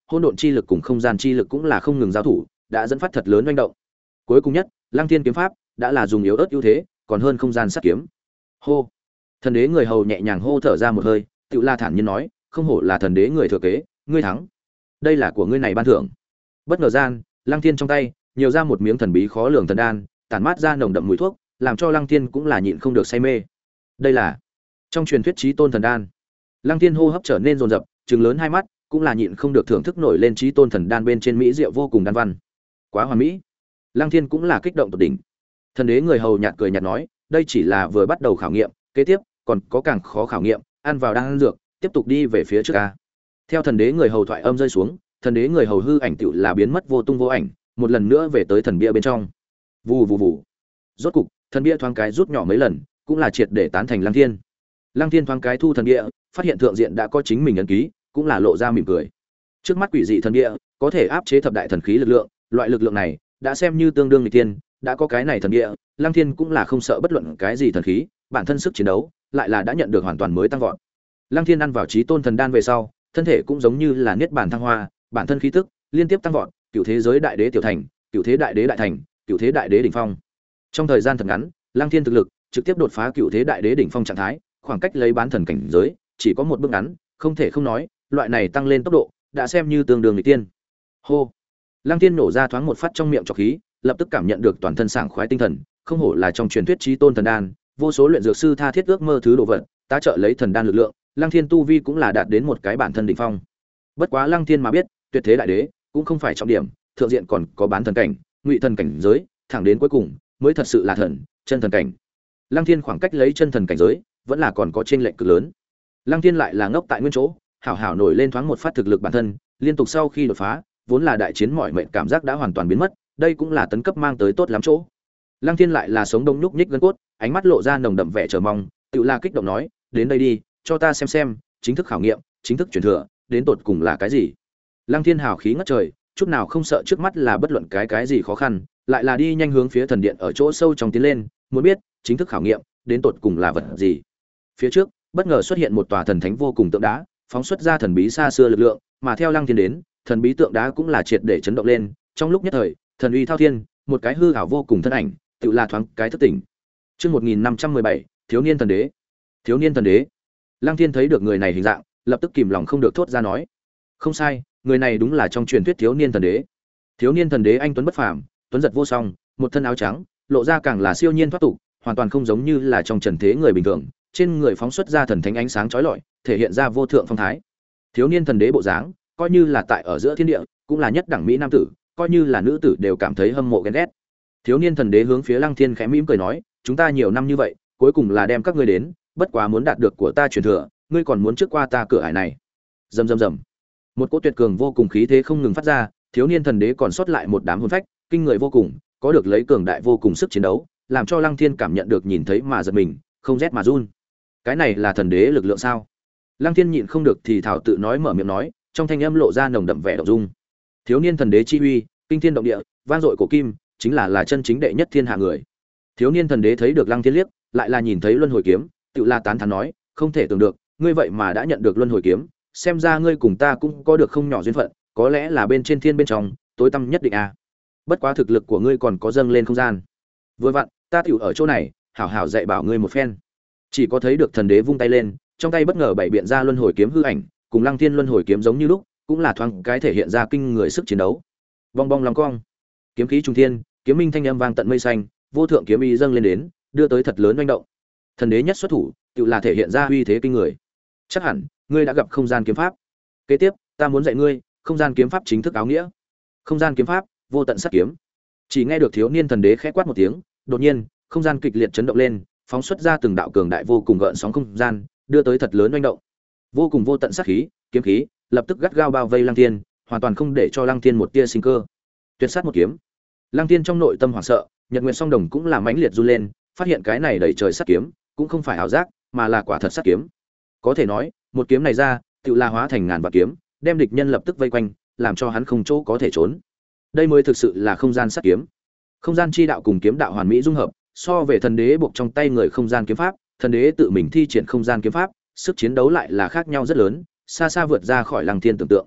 hỗn độn chi lực cùng không gian chi lực cũng là không ngừng giao thủ, đã dẫn phát thật lớn manh động. Cuối cùng nhất, Lăng Thiên kiếm pháp đã là dùng yếu ớt ưu thế, còn hơn không gian sát kiếm. Hô. Thần đế người hầu nhẹ nhàng hô thở ra một hơi, Tựu La thản nhiên nói, không hổ là thần đế người thừa kế, ngươi thắng. Đây là của ngươi này ban thưởng. Bất ngờ gian, Lăng Thiên trong tay nhiều ra một miếng thần bí khó lường thần đan, tản mát ra nồng đậm mùi thuốc, làm cho Lăng Thiên cũng là nhịn không được say mê. Đây là trong truyền thuyết chí tôn thần đan. Lăng Thiên hô hấp trở nên dồn dập, trừng lớn hai mắt, cũng là nhịn không được thưởng thức nổi lên chí tôn thần đan bên trên mỹ diệu vô cùng đan văn. Quá hoàn mỹ. Lăng Thiên cũng là kích động tột đỉnh. Thần đế người hầu nhạt cười nhạt nói, đây chỉ là vừa bắt đầu khảo nghiệm, kế tiếp còn có càng khó khảo nghiệm, ăn vào đan dược, tiếp tục đi về phía trước a. Theo thần đế người hầu thoại âm rơi xuống, thần đế người hầu hư ảnh tựu là biến mất vô tung vô ảnh, một lần nữa về tới thần bia bên trong. Vù vù vù. Rốt cục, thần bia thoáng cái rút nhỏ mấy lần, cũng là triệt để tán thành Lăng Thiên. Lăng Thiên thoáng cái thu thần bia, phát hiện thượng diện đã có chính mình ấn ký, cũng là lộ ra mỉm cười. Trước mắt quỷ dị thần bia, có thể áp chế thập đại thần khí lực lượng, loại lực lượng này đã xem như tương đương nghịch tiên, đã có cái này thần bia, Lăng Thiên cũng là không sợ bất luận cái gì thần khí, bản thân sức chiến đấu lại là đã nhận được hoàn toàn mới tăng vọt. Lăng Thiên ăn vào chí tôn thần đan về sau, thân thể cũng giống như là niết bàn thăng hoa, bản thân khí tức liên tiếp tăng vọt, cựu thế giới đại đế tiểu thành, cựu thế đại đế đại thành, cựu thế đại đế đỉnh phong. Trong thời gian thật ngắn, Lăng Thiên thực lực trực tiếp đột phá cựu thế đại đế đỉnh phong trạng thái, khoảng cách lấy bán thần cảnh giới chỉ có một bước ngắn, không thể không nói, loại này tăng lên tốc độ đã xem như tương đương nghịch tiên. Hô. Lăng Thiên nổ ra thoáng một phát trong miệng trọc khí, lập tức cảm nhận được toàn thân sảng khoái tinh thần, không hổ là trong truyền thuyết chí tôn thần đan, vô số luyện dược sư tha thiết ước mơ thứ đồ vật, tá trợ lấy thần đan lực lượng, Lăng Thiên tu vi cũng là đạt đến một cái bản thân đỉnh phong. Bất quá Lăng Thiên mà biết, tuyệt thế đại đế cũng không phải trọng điểm, thượng diện còn có bán thần cảnh, ngụy thần cảnh giới, thẳng đến cuối cùng mới thật sự là thần, chân thần cảnh. Lăng Thiên khoảng cách lấy chân thần cảnh giới, vẫn là còn có chênh lệch cực lớn. Lăng Thiên lại là ngốc tại nguyên chỗ, hảo hảo nổi lên thoáng một phát thực lực bản thân, liên tục sau khi đột phá, vốn là đại chiến mọi mệnh cảm giác đã hoàn toàn biến mất, đây cũng là tấn cấp mang tới tốt lắm chỗ. Lăng Thiên lại là sống đông nhúc nhích gân cốt, ánh mắt lộ ra nồng đậm vẻ chờ mong, tự la kích động nói, đến đây đi, cho ta xem xem, chính thức khảo nghiệm, chính thức truyền thừa, đến tột cùng là cái gì. Lăng Thiên hào khí ngất trời, chút nào không sợ trước mắt là bất luận cái cái gì khó khăn, lại là đi nhanh hướng phía thần điện ở chỗ sâu trong tiến lên, muốn biết chính thức khảo nghiệm đến tột cùng là vật gì. Phía trước bất ngờ xuất hiện một tòa thần thánh vô cùng tượng đá, phóng xuất ra thần bí xa xưa lực lượng, mà theo Lăng Thiên đến, thần bí tượng đá cũng là triệt để chấn động lên, trong lúc nhất thời, thần uy thao thiên, một cái hư ảo vô cùng thân ảnh, tự là thoáng cái thất tỉnh. Chương một nghìn năm trăm mười bảy, thiếu niên thần đế. Thiếu niên thần đế. Lăng Thiên thấy được người này hình dạng, lập tức kìm lòng không được thốt ra nói: "Không sai, người này đúng là trong truyền thuyết thiếu niên thần đế." Thiếu niên thần đế anh tuấn bất phàm, tuấn giật vô song, một thân áo trắng, lộ ra càng là siêu nhiên thoát tục, hoàn toàn không giống như là trong trần thế người bình thường, trên người phóng xuất ra thần thánh ánh sáng chói lọi, thể hiện ra vô thượng phong thái. Thiếu niên thần đế bộ dáng, coi như là tại ở giữa thiên địa, cũng là nhất đẳng mỹ nam tử, coi như là nữ tử đều cảm thấy hâm mộ ghen ghét. Thiếu niên thần đế hướng phía Lăng Thiên khẽ mỉm cười nói, chúng ta nhiều năm như vậy, cuối cùng là đem các ngươi đến, bất quá muốn đạt được của ta truyền thừa, ngươi còn muốn trước qua ta cửa ải này. Rầm rầm rầm. Một cỗ tuyệt cường vô cùng khí thế không ngừng phát ra, thiếu niên thần đế còn sót lại một đám hồn phách, kinh người vô cùng, có được lấy cường đại vô cùng sức chiến đấu, làm cho Lăng Thiên cảm nhận được nhìn thấy mà giật mình, không rét mà run. Cái này là thần đế lực lượng sao? Lăng Thiên nhịn không được thì thảo tự nói mở miệng nói, trong thanh âm lộ ra nồng đậm vẻ động dung. Thiếu niên thần đế chi uy, kinh thiên động địa, vang dội cổ kim, chính là là chân chính đệ nhất thiên hạ người. Thiếu niên thần đế thấy được Lăng Thiên liếc, lại là nhìn thấy luân hồi kiếm, tự là tán thán nói, không thể tưởng được, ngươi vậy mà đã nhận được luân hồi kiếm, xem ra ngươi cùng ta cũng có được không nhỏ duyên phận, có lẽ là bên trên thiên bên trong, tối tăm nhất định à. Bất quá thực lực của ngươi còn có dâng lên không gian. Vừa vặn, ta tiểu ở chỗ này, hảo hảo dạy bảo ngươi một phen. Chỉ có thấy được thần đế vung tay lên, trong tay bất ngờ bảy biện ra luân hồi kiếm hư ảnh, cùng Lăng Thiên luân hồi kiếm giống như lúc, cũng là thoáng cái thể hiện ra kinh người sức chiến đấu. Bong bong long cong, kiếm khí trung thiên, kiếm minh thanh âm vang tận mây xanh, vô thượng kiếm ý dâng lên đến, đưa tới thật lớn oanh động. Thần đế nhất xuất thủ, tự là thể hiện ra uy thế kinh người. Chắc hẳn ngươi đã gặp không gian kiếm pháp. Kế tiếp, ta muốn dạy ngươi không gian kiếm pháp chính thức áo nghĩa. Không gian kiếm pháp, vô tận sát kiếm. Chỉ nghe được thiếu niên thần đế khẽ quát một tiếng, đột nhiên, không gian kịch liệt chấn động lên, phóng xuất ra từng đạo cường đại vô cùng gợn sóng không gian, đưa tới thật lớn oanh động. Vô cùng vô tận sát khí, kiếm khí, lập tức gắt gao bao vây Lăng Thiên, hoàn toàn không để cho Lăng Thiên một tia sinh cơ. Tuyệt sát một kiếm. Lăng Thiên trong nội tâm hoảng sợ, Nhật Nguyệt Song Đồng cũng là mãnh liệt run lên, phát hiện cái này đẩy trời sát kiếm, cũng không phải ảo giác, mà là quả thật sát kiếm. Có thể nói, một kiếm này ra, tựu là hóa thành ngàn vạn kiếm, đem địch nhân lập tức vây quanh, làm cho hắn không chỗ có thể trốn. Đây mới thực sự là không gian sát kiếm. Không gian chi đạo cùng kiếm đạo hoàn mỹ dung hợp, so về thần đế buộc trong tay người không gian kiếm pháp, thần đế tự mình thi triển không gian kiếm pháp, sức chiến đấu lại là khác nhau rất lớn, xa xa vượt ra khỏi Lăng Thiên tưởng tượng.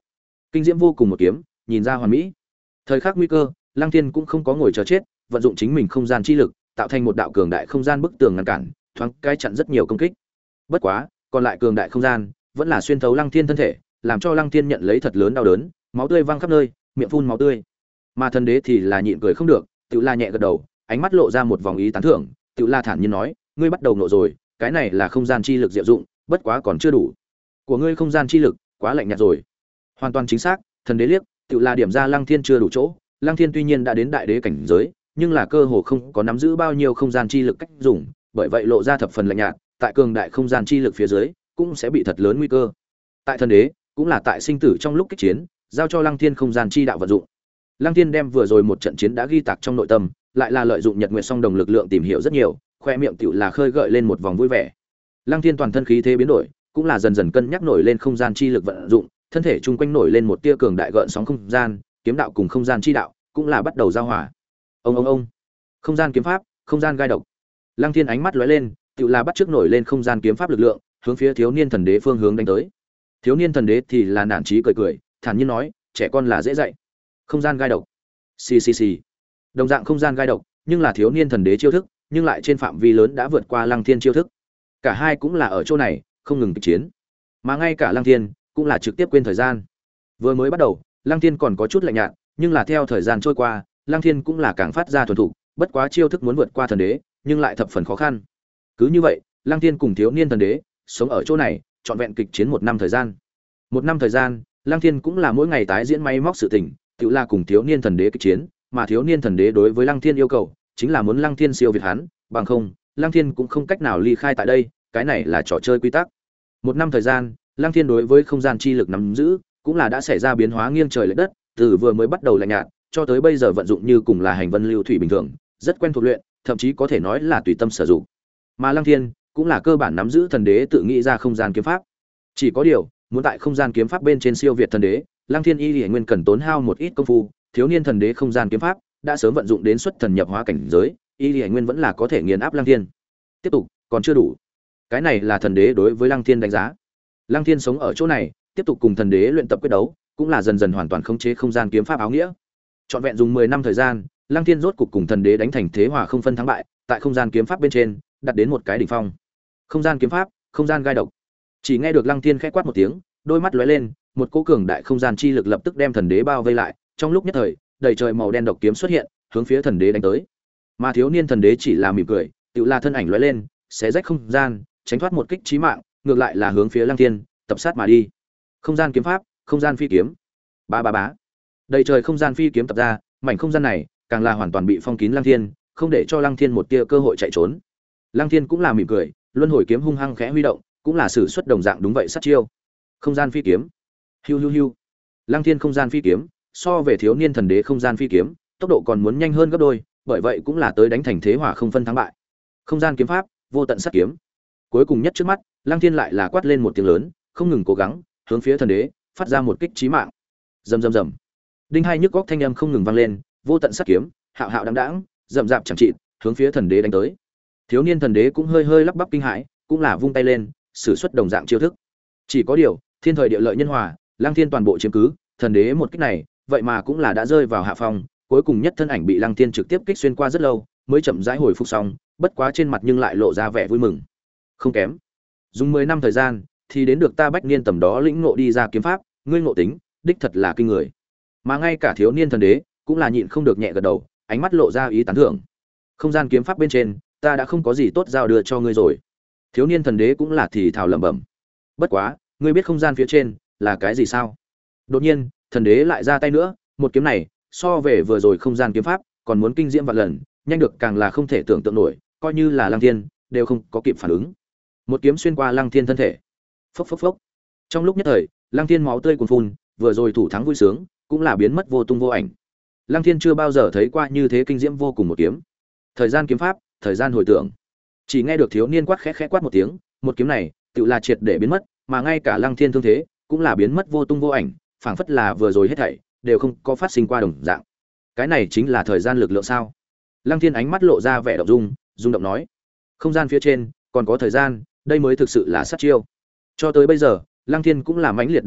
Kinh diễm vô cùng một kiếm, nhìn ra hoàn mỹ. Thời khắc nguy cơ, Lăng Thiên cũng không có ngồi chờ chết, vận dụng chính mình không gian chi lực, tạo thành một đạo cường đại không gian bức tường ngăn cản, thoáng cái chặn rất nhiều công kích. Bất quá, còn lại cường đại không gian vẫn là xuyên thấu Lăng Thiên thân thể, làm cho Lăng Thiên nhận lấy thật lớn đau đớn, máu tươi văng khắp nơi, miệng phun máu tươi. Mà thần đế thì là nhịn cười không được, Tự La nhẹ gật đầu, ánh mắt lộ ra một vòng ý tán thưởng, Tự La thản nhiên nói, ngươi bắt đầu nộ rồi, cái này là không gian chi lực diệu dụng, bất quá còn chưa đủ. Của ngươi không gian chi lực quá lạnh nhạt rồi. Hoàn toàn chính xác, thần đế liếc, Tự La điểm ra Lăng Thiên chưa đủ chỗ, Lăng Thiên tuy nhiên đã đến đại đế cảnh giới, nhưng là cơ hồ không có nắm giữ bao nhiêu không gian chi lực cách dùng, bởi vậy lộ ra thập phần lạnh nhạt, tại cường đại không gian chi lực phía dưới, cũng sẽ bị thật lớn nguy cơ. Tại thần đế, cũng là tại sinh tử trong lúc kích chiến, giao cho Lăng Thiên không gian chi đạo vận dụng. Lăng Thiên đem vừa rồi một trận chiến đã ghi tạc trong nội tâm, lại là lợi dụng Nhật Nguyệt Song Đồng lực lượng tìm hiểu rất nhiều, khoe miệng tiểu là khơi gợi lên một vòng vui vẻ. Lăng Thiên toàn thân khí thế biến đổi, cũng là dần dần cân nhắc nổi lên không gian chi lực vận dụng, thân thể chung quanh nổi lên một tia cường đại gợn sóng không gian, kiếm đạo cùng không gian chi đạo cũng là bắt đầu giao hòa. Ông ông ông. Không gian kiếm pháp, không gian gai độc. Lăng Thiên ánh mắt lóe lên, tiểu là bắt trước nổi lên không gian kiếm pháp lực lượng, hướng phía Thiếu Niên Thần Đế phương hướng đánh tới. Thiếu Niên Thần Đế thì là nản chí cười cười, thản nhiên nói, trẻ con là dễ dạy. Không gian gai độc. Xì xì xì. Đồng dạng không gian gai độc, nhưng là Thiếu Niên Thần Đế chiêu thức, nhưng lại trên phạm vi lớn đã vượt qua Lăng Thiên chiêu thức. Cả hai cũng là ở chỗ này, không ngừng kịch chiến. Mà ngay cả Lăng Thiên cũng là trực tiếp quên thời gian. Vừa mới bắt đầu, Lăng Thiên còn có chút lạnh nhạt, nhưng là theo thời gian trôi qua, Lăng Thiên cũng là càng phát ra thuần thục, bất quá chiêu thức muốn vượt qua thần đế, nhưng lại thập phần khó khăn. Cứ như vậy, Lăng Thiên cùng Thiếu Niên Thần Đế sống ở chỗ này, trọn vẹn kịch chiến một năm thời gian. Một năm thời gian, Lăng Thiên cũng là mỗi ngày tái diễn máy móc sự tình, tự là cùng Thiếu Niên Thần Đế kịch chiến, mà Thiếu Niên Thần Đế đối với Lăng Thiên yêu cầu, chính là muốn Lăng Thiên siêu việt hắn, bằng không, Lăng Thiên cũng không cách nào ly khai tại đây, cái này là trò chơi quy tắc. Một năm thời gian, Lăng Thiên đối với không gian chi lực nắm giữ, cũng là đã xảy ra biến hóa nghiêng trời lệch đất, từ vừa mới bắt đầu lạnh nhạt, cho tới bây giờ vận dụng như cùng là hành vân lưu thủy bình thường, rất quen thuộc luyện, thậm chí có thể nói là tùy tâm sử dụng. Mà Lăng Thiên cũng là cơ bản nắm giữ thần đế tự nghĩ ra không gian kiếm pháp. Chỉ có điều, muốn tại không gian kiếm pháp bên trên siêu việt thần đế, Lăng Thiên y liễu nguyên cần tốn hao một ít công phu, Thiếu Niên Thần Đế không gian kiếm pháp đã sớm vận dụng đến xuất thần nhập hóa cảnh giới, y liễu nguyên vẫn là có thể nghiền áp Lăng Thiên. Tiếp tục, còn chưa đủ. Cái này là thần đế đối với Lăng Thiên đánh giá. Lăng Thiên sống ở chỗ này, tiếp tục cùng thần đế luyện tập quyết đấu, cũng là dần dần hoàn toàn khống chế không gian kiếm pháp áo nghĩa. Trọn vẹn dùng mười năm thời gian, Lăng Thiên rốt cục cùng thần đế đánh thành thế hòa không phân thắng bại, tại không gian kiếm pháp bên trên, đạt đến một cái đỉnh phong. Không gian kiếm pháp, không gian gai độc. Chỉ nghe được Lăng Thiên khẽ quát một tiếng, đôi mắt lóe lên, một cỗ cường đại không gian chi lực lập tức đem thần đế bao vây lại, trong lúc nhất thời, đầy trời màu đen độc kiếm xuất hiện, hướng phía thần đế đánh tới. Mà Thiếu Niên Thần Đế chỉ là mỉm cười, tựu là thân ảnh lóe lên, xé rách không gian, tránh thoát một kích chí mạng, ngược lại là hướng phía Lăng Thiên tập sát mà đi. Không gian kiếm pháp, không gian phi kiếm. Ba ba bá. Đầy trời không gian phi kiếm tập ra, mảnh không gian này càng là hoàn toàn bị phong kín Lăng Thiên, không để cho Lăng Thiên một tia cơ hội chạy trốn. Lăng Thiên cũng là mỉm cười, luân hồi kiếm hung hăng khẽ huy động, cũng là sử xuất đồng dạng đúng vậy sát chiêu. Không gian phi kiếm. Hiu hiu hiu. Lăng Thiên không gian phi kiếm, so về Thiếu Niên Thần Đế không gian phi kiếm, tốc độ còn muốn nhanh hơn gấp đôi, bởi vậy cũng là tới đánh thành thế hòa không phân thắng bại. Không gian kiếm pháp, vô tận sát kiếm. Cuối cùng nhất trước mắt, Lăng Thiên lại là quát lên một tiếng lớn, không ngừng cố gắng, hướng phía thần đế phát ra một kích chí mạng. Rầm rầm rầm. Đinh hai nhức góc thanh âm không ngừng vang lên, vô tận sát kiếm, hạo hạo đãng đãng, rậm rạp chẳng trị, hướng phía thần đế đánh tới. Thiếu Niên Thần Đế cũng hơi hơi lắp bắp kinh hãi, cũng là vung tay lên, sử xuất đồng dạng chiêu thức. Chỉ có điều, thiên thời địa lợi nhân hòa, Lăng Thiên toàn bộ chiếm cứ, thần đế một kích này, vậy mà cũng là đã rơi vào hạ phong, cuối cùng nhất thân ảnh bị Lăng Thiên trực tiếp kích xuyên qua rất lâu, mới chậm rãi hồi phục xong, bất quá trên mặt nhưng lại lộ ra vẻ vui mừng. Không kém. Dùng mười năm thời gian, thì đến được ta Bách Niên tầm đó lĩnh ngộ đi ra kiếm pháp, ngươi ngộ tính, đích thật là kinh người. Mà ngay cả Thiếu Niên Thần Đế cũng là nhịn không được nhẹ gật đầu, ánh mắt lộ ra ý tán thưởng. Không gian kiếm pháp bên trên, ta đã không có gì tốt giao đưa cho ngươi rồi. Thiếu Niên Thần Đế cũng là thì thào lẩm bẩm. Bất quá, ngươi biết không gian phía trên là cái gì sao? Đột nhiên, thần đế lại ra tay nữa, một kiếm này, so về vừa rồi không gian kiếm pháp, còn muốn kinh diễm vạn lần, nhanh được càng là không thể tưởng tượng nổi, coi như là Lăng Thiên đều không có kịp phản ứng. Một kiếm xuyên qua Lăng Thiên thân thể. Phốc phốc phốc. Trong lúc nhất thời, Lăng Thiên máu tươi cuồn phun, vừa rồi thủ thắng vui sướng, cũng là biến mất vô tung vô ảnh. Lăng Thiên chưa bao giờ thấy qua như thế kinh diễm vô cùng một kiếm. Thời gian kiếm pháp, thời gian hồi tưởng. Chỉ nghe được thiếu niên quát khẽ khẽ quát một tiếng, một kiếm này, tự là triệt để biến mất, mà ngay cả Lăng Thiên thương thế, cũng là biến mất vô tung vô ảnh, phảng phất là vừa rồi hết thảy đều không có phát sinh qua đồng dạng. Cái này chính là thời gian lực lượng sao? Lăng Thiên ánh mắt lộ ra vẻ động dung, rung động nói: "Không gian phía trên còn có thời gian, đây mới thực sự là sát chiêu." Cho tới bây giờ, Lăng Thiên cũng là mãnh liệt đánh thức,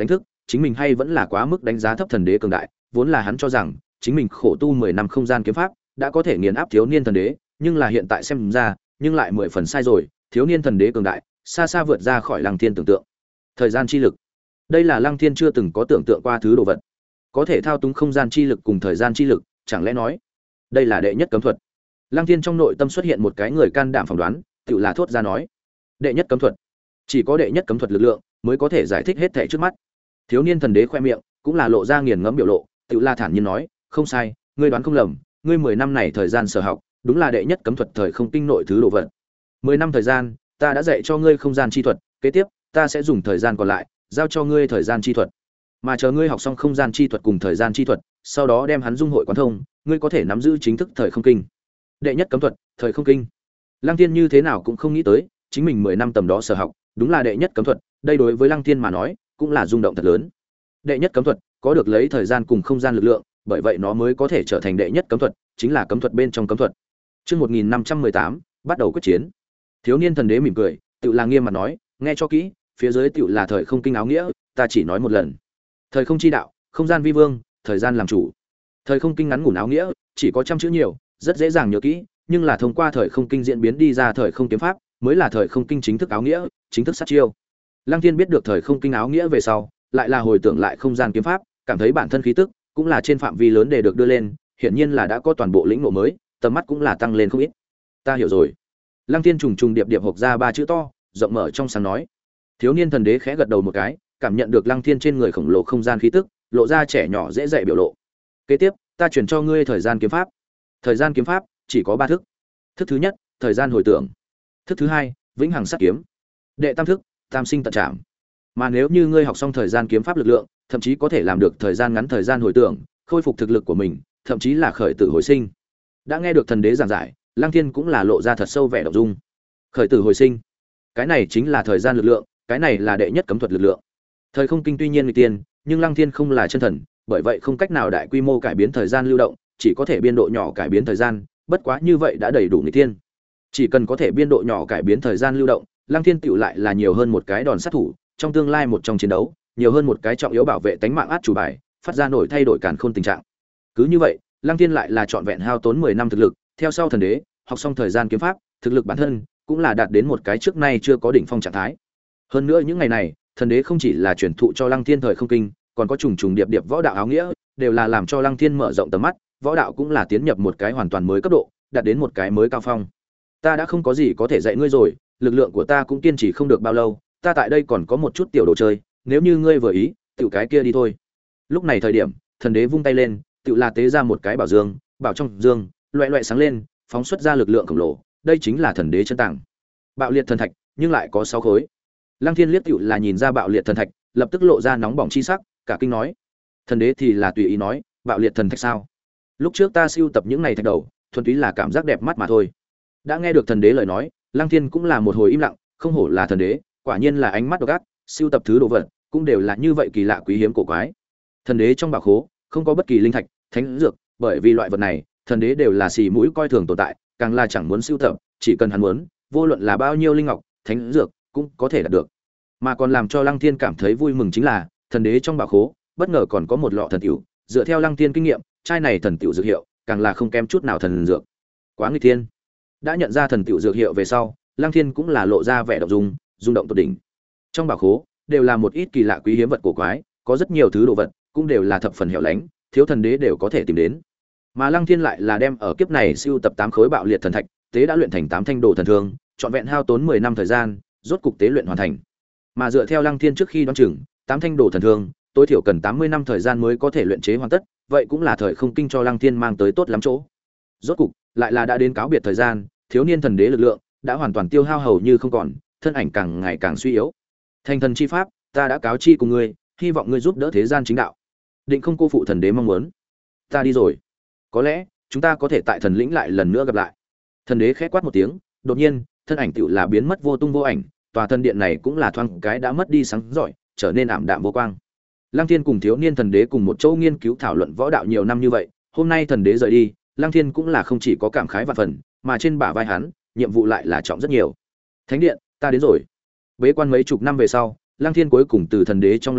chính mình hay vẫn là quá mức đánh giá thấp thần đế cường đại, vốn là hắn cho rằng chính mình khổ tu mười năm không gian kiếm pháp đã có thể nghiền áp thiếu niên thần đế, nhưng là hiện tại xem ra, nhưng lại mười phần sai rồi, thiếu niên thần đế cường đại, xa xa vượt ra khỏi Lăng Thiên tưởng tượng. Thời gian chi lực, đây là Lăng Thiên chưa từng có tưởng tượng qua thứ đồ vật, có thể thao túng không gian chi lực cùng thời gian chi lực, chẳng lẽ nói đây là đệ nhất cấm thuật? Lăng Thiên trong nội tâm xuất hiện một cái người can đảm phỏng đoán, tự là thốt ra nói, đệ nhất cấm thuật, chỉ có đệ nhất cấm thuật lực lượng mới có thể giải thích hết thảy trước mắt. Thiếu niên thần đế khoe miệng cũng là lộ ra nghiền ngẫm biểu lộ, tự là thản nhiên nói, không sai, ngươi đoán không lầm, ngươi mười năm này thời gian sở học, đúng là đệ nhất cấm thuật thời không kinh nội thứ đồ vật. Mười năm thời gian, ta đã dạy cho ngươi không gian chi thuật, kế tiếp, ta sẽ dùng thời gian còn lại giao cho ngươi thời gian chi thuật. Mà chờ ngươi học xong không gian chi thuật cùng thời gian chi thuật, sau đó đem hắn dung hội quán thông, ngươi có thể nắm giữ chính thức thời không kinh. Đệ nhất cấm thuật, thời không kinh. Lăng Tiên như thế nào cũng không nghĩ tới, chính mình mười năm tầm đó sở học, đúng là đệ nhất cấm thuật, đây đối với Lăng Tiên mà nói, cũng là rung động thật lớn. Đệ nhất cấm thuật, có được lấy thời gian cùng không gian lực lượng, bởi vậy nó mới có thể trở thành đệ nhất cấm thuật, chính là cấm thuật bên trong cấm thuật. Chương một nghìn năm trăm mười tám, bắt đầu quyết chiến. Thiếu niên thần đế mỉm cười, tự là nghiêm mặt nói, nghe cho kỹ, phía dưới tự là thời không kinh áo nghĩa, ta chỉ nói một lần. Thời không chi đạo, không gian vi vương, thời gian làm chủ. Thời không kinh ngắn ngủn áo nghĩa, chỉ có trăm chữ nhiều, rất dễ dàng nhớ kỹ, nhưng là thông qua thời không kinh diễn biến đi ra thời không kiếm pháp, mới là thời không kinh chính thức áo nghĩa, chính thức sát chiêu. Lăng Thiên biết được thời không kinh áo nghĩa về sau, lại là hồi tưởng lại không gian kiếm pháp, cảm thấy bản thân khí tức cũng là trên phạm vi lớn để được đưa lên, hiển nhiên là đã có toàn bộ lĩnh ngộ mới, tầm mắt cũng là tăng lên không ít. Ta hiểu rồi. Lăng Thiên trùng trùng điệp điệp hộc ra ba chữ to, rộng mở trong sáng nói. Thiếu niên thần đế khẽ gật đầu một cái, cảm nhận được Lăng Thiên trên người khổng lồ không gian khí tức, lộ ra trẻ nhỏ dễ dạy biểu lộ. Kế tiếp, ta chuyển cho ngươi thời gian kiếm pháp. Thời gian kiếm pháp chỉ có ba thức. Thức thứ nhất, thời gian hồi tưởng. Thức thứ hai, vĩnh hằng sát kiếm. Đệ tam thức, tam sinh tận trảm. Mà nếu như ngươi học xong thời gian kiếm pháp lực lượng, thậm chí có thể làm được thời gian ngắn thời gian hồi tưởng, khôi phục thực lực của mình, thậm chí là khởi tử hồi sinh. Đã nghe được thần đế giảng giải, Lăng Thiên cũng là lộ ra thật sâu vẻ động dung. Khởi tử hồi sinh, cái này chính là thời gian lực lượng, cái này là đệ nhất cấm thuật lực lượng. Thời không kinh tuy nhiên nguy tiên, nhưng Lăng Thiên không là chân thần, bởi vậy không cách nào đại quy mô cải biến thời gian lưu động, chỉ có thể biên độ nhỏ cải biến thời gian, bất quá như vậy đã đầy đủ nguy tiên. Chỉ cần có thể biên độ nhỏ cải biến thời gian lưu động, Lăng Thiên tựu lại là nhiều hơn một cái đòn sát thủ, trong tương lai một trong chiến đấu, nhiều hơn một cái trọng yếu bảo vệ tánh mạng át chủ bài, phát ra nổi thay đổi càn khôn tình trạng. Cứ như vậy, Lăng Thiên lại là trọn vẹn hao tốn mười năm thực lực, theo sau thần đế, học xong thời gian kiếm pháp, thực lực bản thân cũng là đạt đến một cái trước nay chưa có đỉnh phong trạng thái. Hơn nữa những ngày này, thần đế không chỉ là truyền thụ cho Lăng Thiên thời không kinh, còn có trùng trùng điệp điệp võ đạo áo nghĩa, đều là làm cho Lăng Thiên mở rộng tầm mắt, võ đạo cũng là tiến nhập một cái hoàn toàn mới cấp độ, đạt đến một cái mới cao phong. Ta đã không có gì có thể dạy ngươi rồi, lực lượng của ta cũng kiên trì không được bao lâu, ta tại đây còn có một chút tiểu đồ chơi, nếu như ngươi vừa ý, tiểu cái kia đi thôi. Lúc này thời điểm, thần đế vung tay lên, tiểu là tế ra một cái bảo dương, bảo trong dương, loẹt loẹt sáng lên, phóng xuất ra lực lượng khổng lồ, đây chính là thần đế chân tàng. Bạo liệt thần thạch, nhưng lại có sáu khối. Lăng Thiên liếc tiểu là nhìn ra bạo liệt thần thạch, lập tức lộ ra nóng bỏng chi sắc, cả kinh nói. Thần đế thì là tùy ý nói, bạo liệt thần thạch sao? Lúc trước ta siêu tập những này thạch đầu, thuần túy là cảm giác đẹp mắt mà thôi. Đã nghe được thần đế lời nói, Lăng Thiên cũng là một hồi im lặng, không hổ là thần đế, quả nhiên là ánh mắt độc ác, siêu tập thứ đồ vật, cũng đều là như vậy kỳ lạ quý hiếm cổ quái. Thần đế trong bảo khố không có bất kỳ linh thạch, thánh dược, bởi vì loại vật này, thần đế đều là xì mũi coi thường tồn tại, càng là chẳng muốn siêu tập, chỉ cần hắn muốn, vô luận là bao nhiêu linh ngọc, thánh dược, cũng có thể đạt được. Mà còn làm cho Lăng Thiên cảm thấy vui mừng chính là, thần đế trong bảo khố, bất ngờ còn có một lọ thần tiểu, dựa theo Lăng Thiên kinh nghiệm, chai này thần tiểu dược hiệu, càng là không kém chút nào thần dược. Quá nghịch thiên. Đã nhận ra thần tiểu dược hiệu về sau, Lăng Thiên cũng là lộ ra vẻ động dung, rung động tột đỉnh. Trong bảo khố đều là một ít kỳ lạ quý hiếm vật cổ quái, có rất nhiều thứ đồ vật, cũng đều là thập phần hẻo lánh, thiếu thần đế đều có thể tìm đến. Mà Lăng Thiên lại là đem ở kiếp này siêu tập tám khối bạo liệt thần thạch, tế đã luyện thành tám thanh đồ thần thương, trọn vẹn hao tốn mười năm thời gian, rốt cục tế luyện hoàn thành. Mà dựa theo Lăng Thiên trước khi đoán chừng, tám thanh đồ thần thương, tối thiểu cần tám mươi năm thời gian mới có thể luyện chế hoàn tất, vậy cũng là thời không kinh cho Lăng Thiên mang tới tốt lắm chỗ. Rốt cục, lại là đã đến cáo biệt thời gian, thiếu niên thần đế lực lượng đã hoàn toàn tiêu hao hầu như không còn, thân ảnh càng ngày càng suy yếu. Thành thần chi pháp, ta đã cáo chi cùng ngươi, hy vọng ngươi giúp đỡ thế gian chính đạo. Định không cô phụ thần đế mong muốn. Ta đi rồi. Có lẽ, chúng ta có thể tại thần lĩnh lại lần nữa gặp lại. Thần đế khẽ quát một tiếng, đột nhiên, thân ảnh tựu là biến mất vô tung vô ảnh, tòa thần điện này cũng là thoáng cái đã mất đi sáng rọi, trở nên ảm đạm vô quang. Lăng Thiên cùng thiếu niên thần đế cùng một chỗ nghiên cứu thảo luận võ đạo nhiều năm như vậy, hôm nay thần đế rời đi, Lăng Thiên cũng là không chỉ có cảm khái vạn phần, mà trên bả vai hắn, nhiệm vụ lại là trọng rất nhiều. Thánh điện, ta đến rồi. Bế quan mấy chục năm về sau, Lăng Thiên cuối cùng từ thần đế trong lăng mộ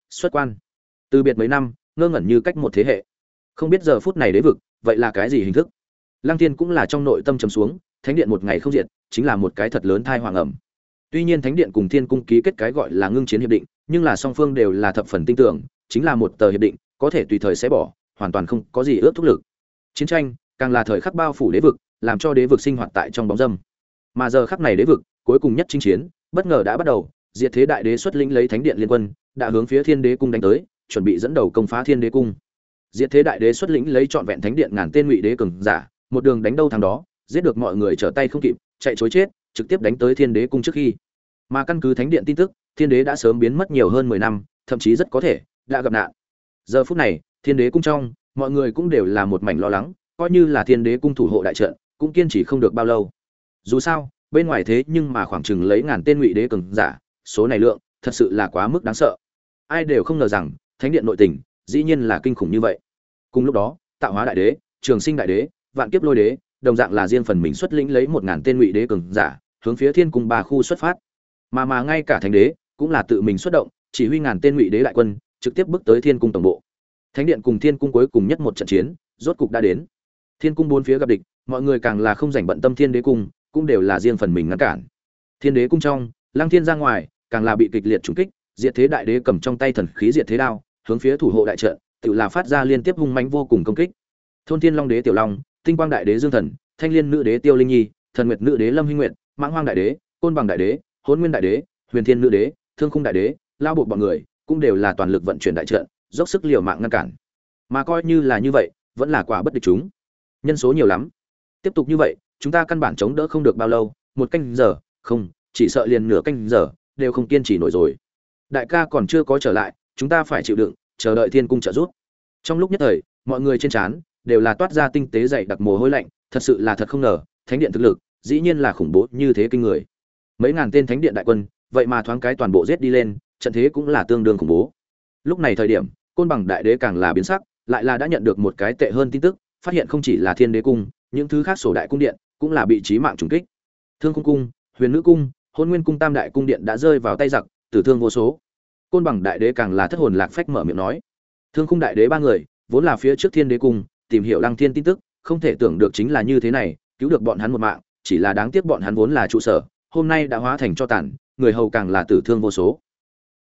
xuất quan. Từ biệt mấy năm, ngơ ngẩn như cách một thế hệ. Không biết giờ phút này đế vực, vậy là cái gì hình thức? Lăng Thiên cũng là trong nội tâm trầm xuống, thánh điện một ngày không diệt, chính là một cái thật lớn thai hoàng ẩm. Tuy nhiên thánh điện cùng Thiên cung ký kết cái gọi là ngưng chiến hiệp định, nhưng là song phương đều là thập phần tin tưởng, chính là một tờ hiệp định, có thể tùy thời xé bỏ, hoàn toàn không có gì ước thúc lực. Chiến tranh, càng là thời khắc bao phủ đế vực, làm cho đế vực sinh hoạt tại trong bóng dâm. Mà giờ khắc này đế vực, cuối cùng nhất chinh chiến, bất ngờ đã bắt đầu, Diệt Thế Đại Đế xuất lĩnh lấy thánh điện liên quân, đã hướng phía Thiên Đế cung đánh tới, chuẩn bị dẫn đầu công phá Thiên Đế cung. Diệt Thế Đại Đế xuất lĩnh lấy trọn vẹn thánh điện ngàn tên ngụy đế cường giả, một đường đánh đâu thắng đó, giết được mọi người trở tay không kịp, chạy trối chết, trực tiếp đánh tới Thiên Đế cung trước khi. Mà căn cứ thánh điện tin tức, Thiên Đế đã sớm biến mất nhiều hơn mười năm, thậm chí rất có thể đã gặp nạn. Giờ phút này, Thiên Đế cung trong, mọi người cũng đều là một mảnh lo lắng, coi như là Thiên Đế cung thủ hộ đại trận, cũng kiên trì không được bao lâu. Dù sao, bên ngoài thế nhưng mà khoảng chừng lấy ngàn tên ngụy đế cường giả, số này lượng, thật sự là quá mức đáng sợ. Ai đều không ngờ rằng, thánh điện nội tình, dĩ nhiên là kinh khủng như vậy. Cùng lúc đó, Tạo Hóa Đại Đế, Trường Sinh Đại Đế, Vạn Kiếp Lôi Đế, đồng dạng là riêng phần mình xuất lĩnh lấy một ngàn tên ngụy đế cường giả, hướng phía Thiên cung ba khu xuất phát. Mà mà ngay cả Thánh Đế cũng là tự mình xuất động, chỉ huy ngàn tên ngụy đế đại quân, trực tiếp bước tới Thiên cung tổng bộ. Thánh điện cùng Thiên cung cuối cùng nhất một trận chiến, rốt cục đã đến. Thiên cung bốn phía gặp địch, mọi người càng là không rảnh bận tâm Thiên Đế cung, cũng đều là riêng phần mình ngăn cản. Thiên Đế cung trong, Lăng Thiên ra ngoài, càng là bị kịch liệt trùng kích, Diệt Thế Đại Đế cầm trong tay thần khí Diệt Thế đao, hướng phía thủ hộ đại trận, tự là phát ra liên tiếp hung mãnh vô cùng công kích. Thôn Thiên Long Đế Tiểu Long, Tinh Quang Đại Đế Dương Thần, Thanh Liên Nữ Đế Tiêu Linh Nhi, Thần Nguyệt Nữ Đế Lâm Hinh Nguyệt, Mãng Hoang Đại Đế, Côn Bằng Đại Đế, Hỗn Nguyên Đại Đế, Huyền Thiên Nữ Đế, Thương Khung Đại Đế, lao buộc bọn người, cũng đều là toàn lực vận chuyển đại trận, dốc sức liều mạng ngăn cản. Mà coi như là như vậy, vẫn là quả bất địch chúng. Nhân số nhiều lắm. Tiếp tục như vậy, chúng ta căn bản chống đỡ không được bao lâu, một canh giờ, không, chỉ sợ liền nửa canh giờ đều không kiên trì nổi rồi. Đại ca còn chưa có trở lại, chúng ta phải chịu đựng, chờ đợi Thiên cung trợ giúp. Trong lúc nhất thời, mọi người trên trán đều là toát ra tinh tế dày đặc mồ hôi lạnh, thật sự là thật không ngờ, thánh điện thực lực dĩ nhiên là khủng bố như thế kinh người. Mấy ngàn tên thánh điện đại quân, vậy mà thoáng cái toàn bộ giết đi lên, trận thế cũng là tương đương khủng bố. Lúc này thời điểm, Côn Bằng Đại Đế càng là biến sắc, lại là đã nhận được một cái tệ hơn tin tức, phát hiện không chỉ là Thiên Đế cung, những thứ khác sổ đại cung điện cũng là bị chí mạng trùng kích. Thương Khung cung, Huyền Nữ cung, Hôn Nguyên cung tam đại cung điện đã rơi vào tay giặc, tử thương vô số. Côn Bằng Đại Đế càng là thất hồn lạc phách mở miệng nói. Thương Khung Đại Đế ba người, vốn là phía trước Thiên Đế cung, tìm hiểu Lăng Thiên tin tức, không thể tưởng được chính là như thế này, cứu được bọn hắn một mạng, chỉ là đáng tiếc bọn hắn vốn là trụ sở, hôm nay đã hóa thành cho tàn, người hầu càng là tử thương vô số.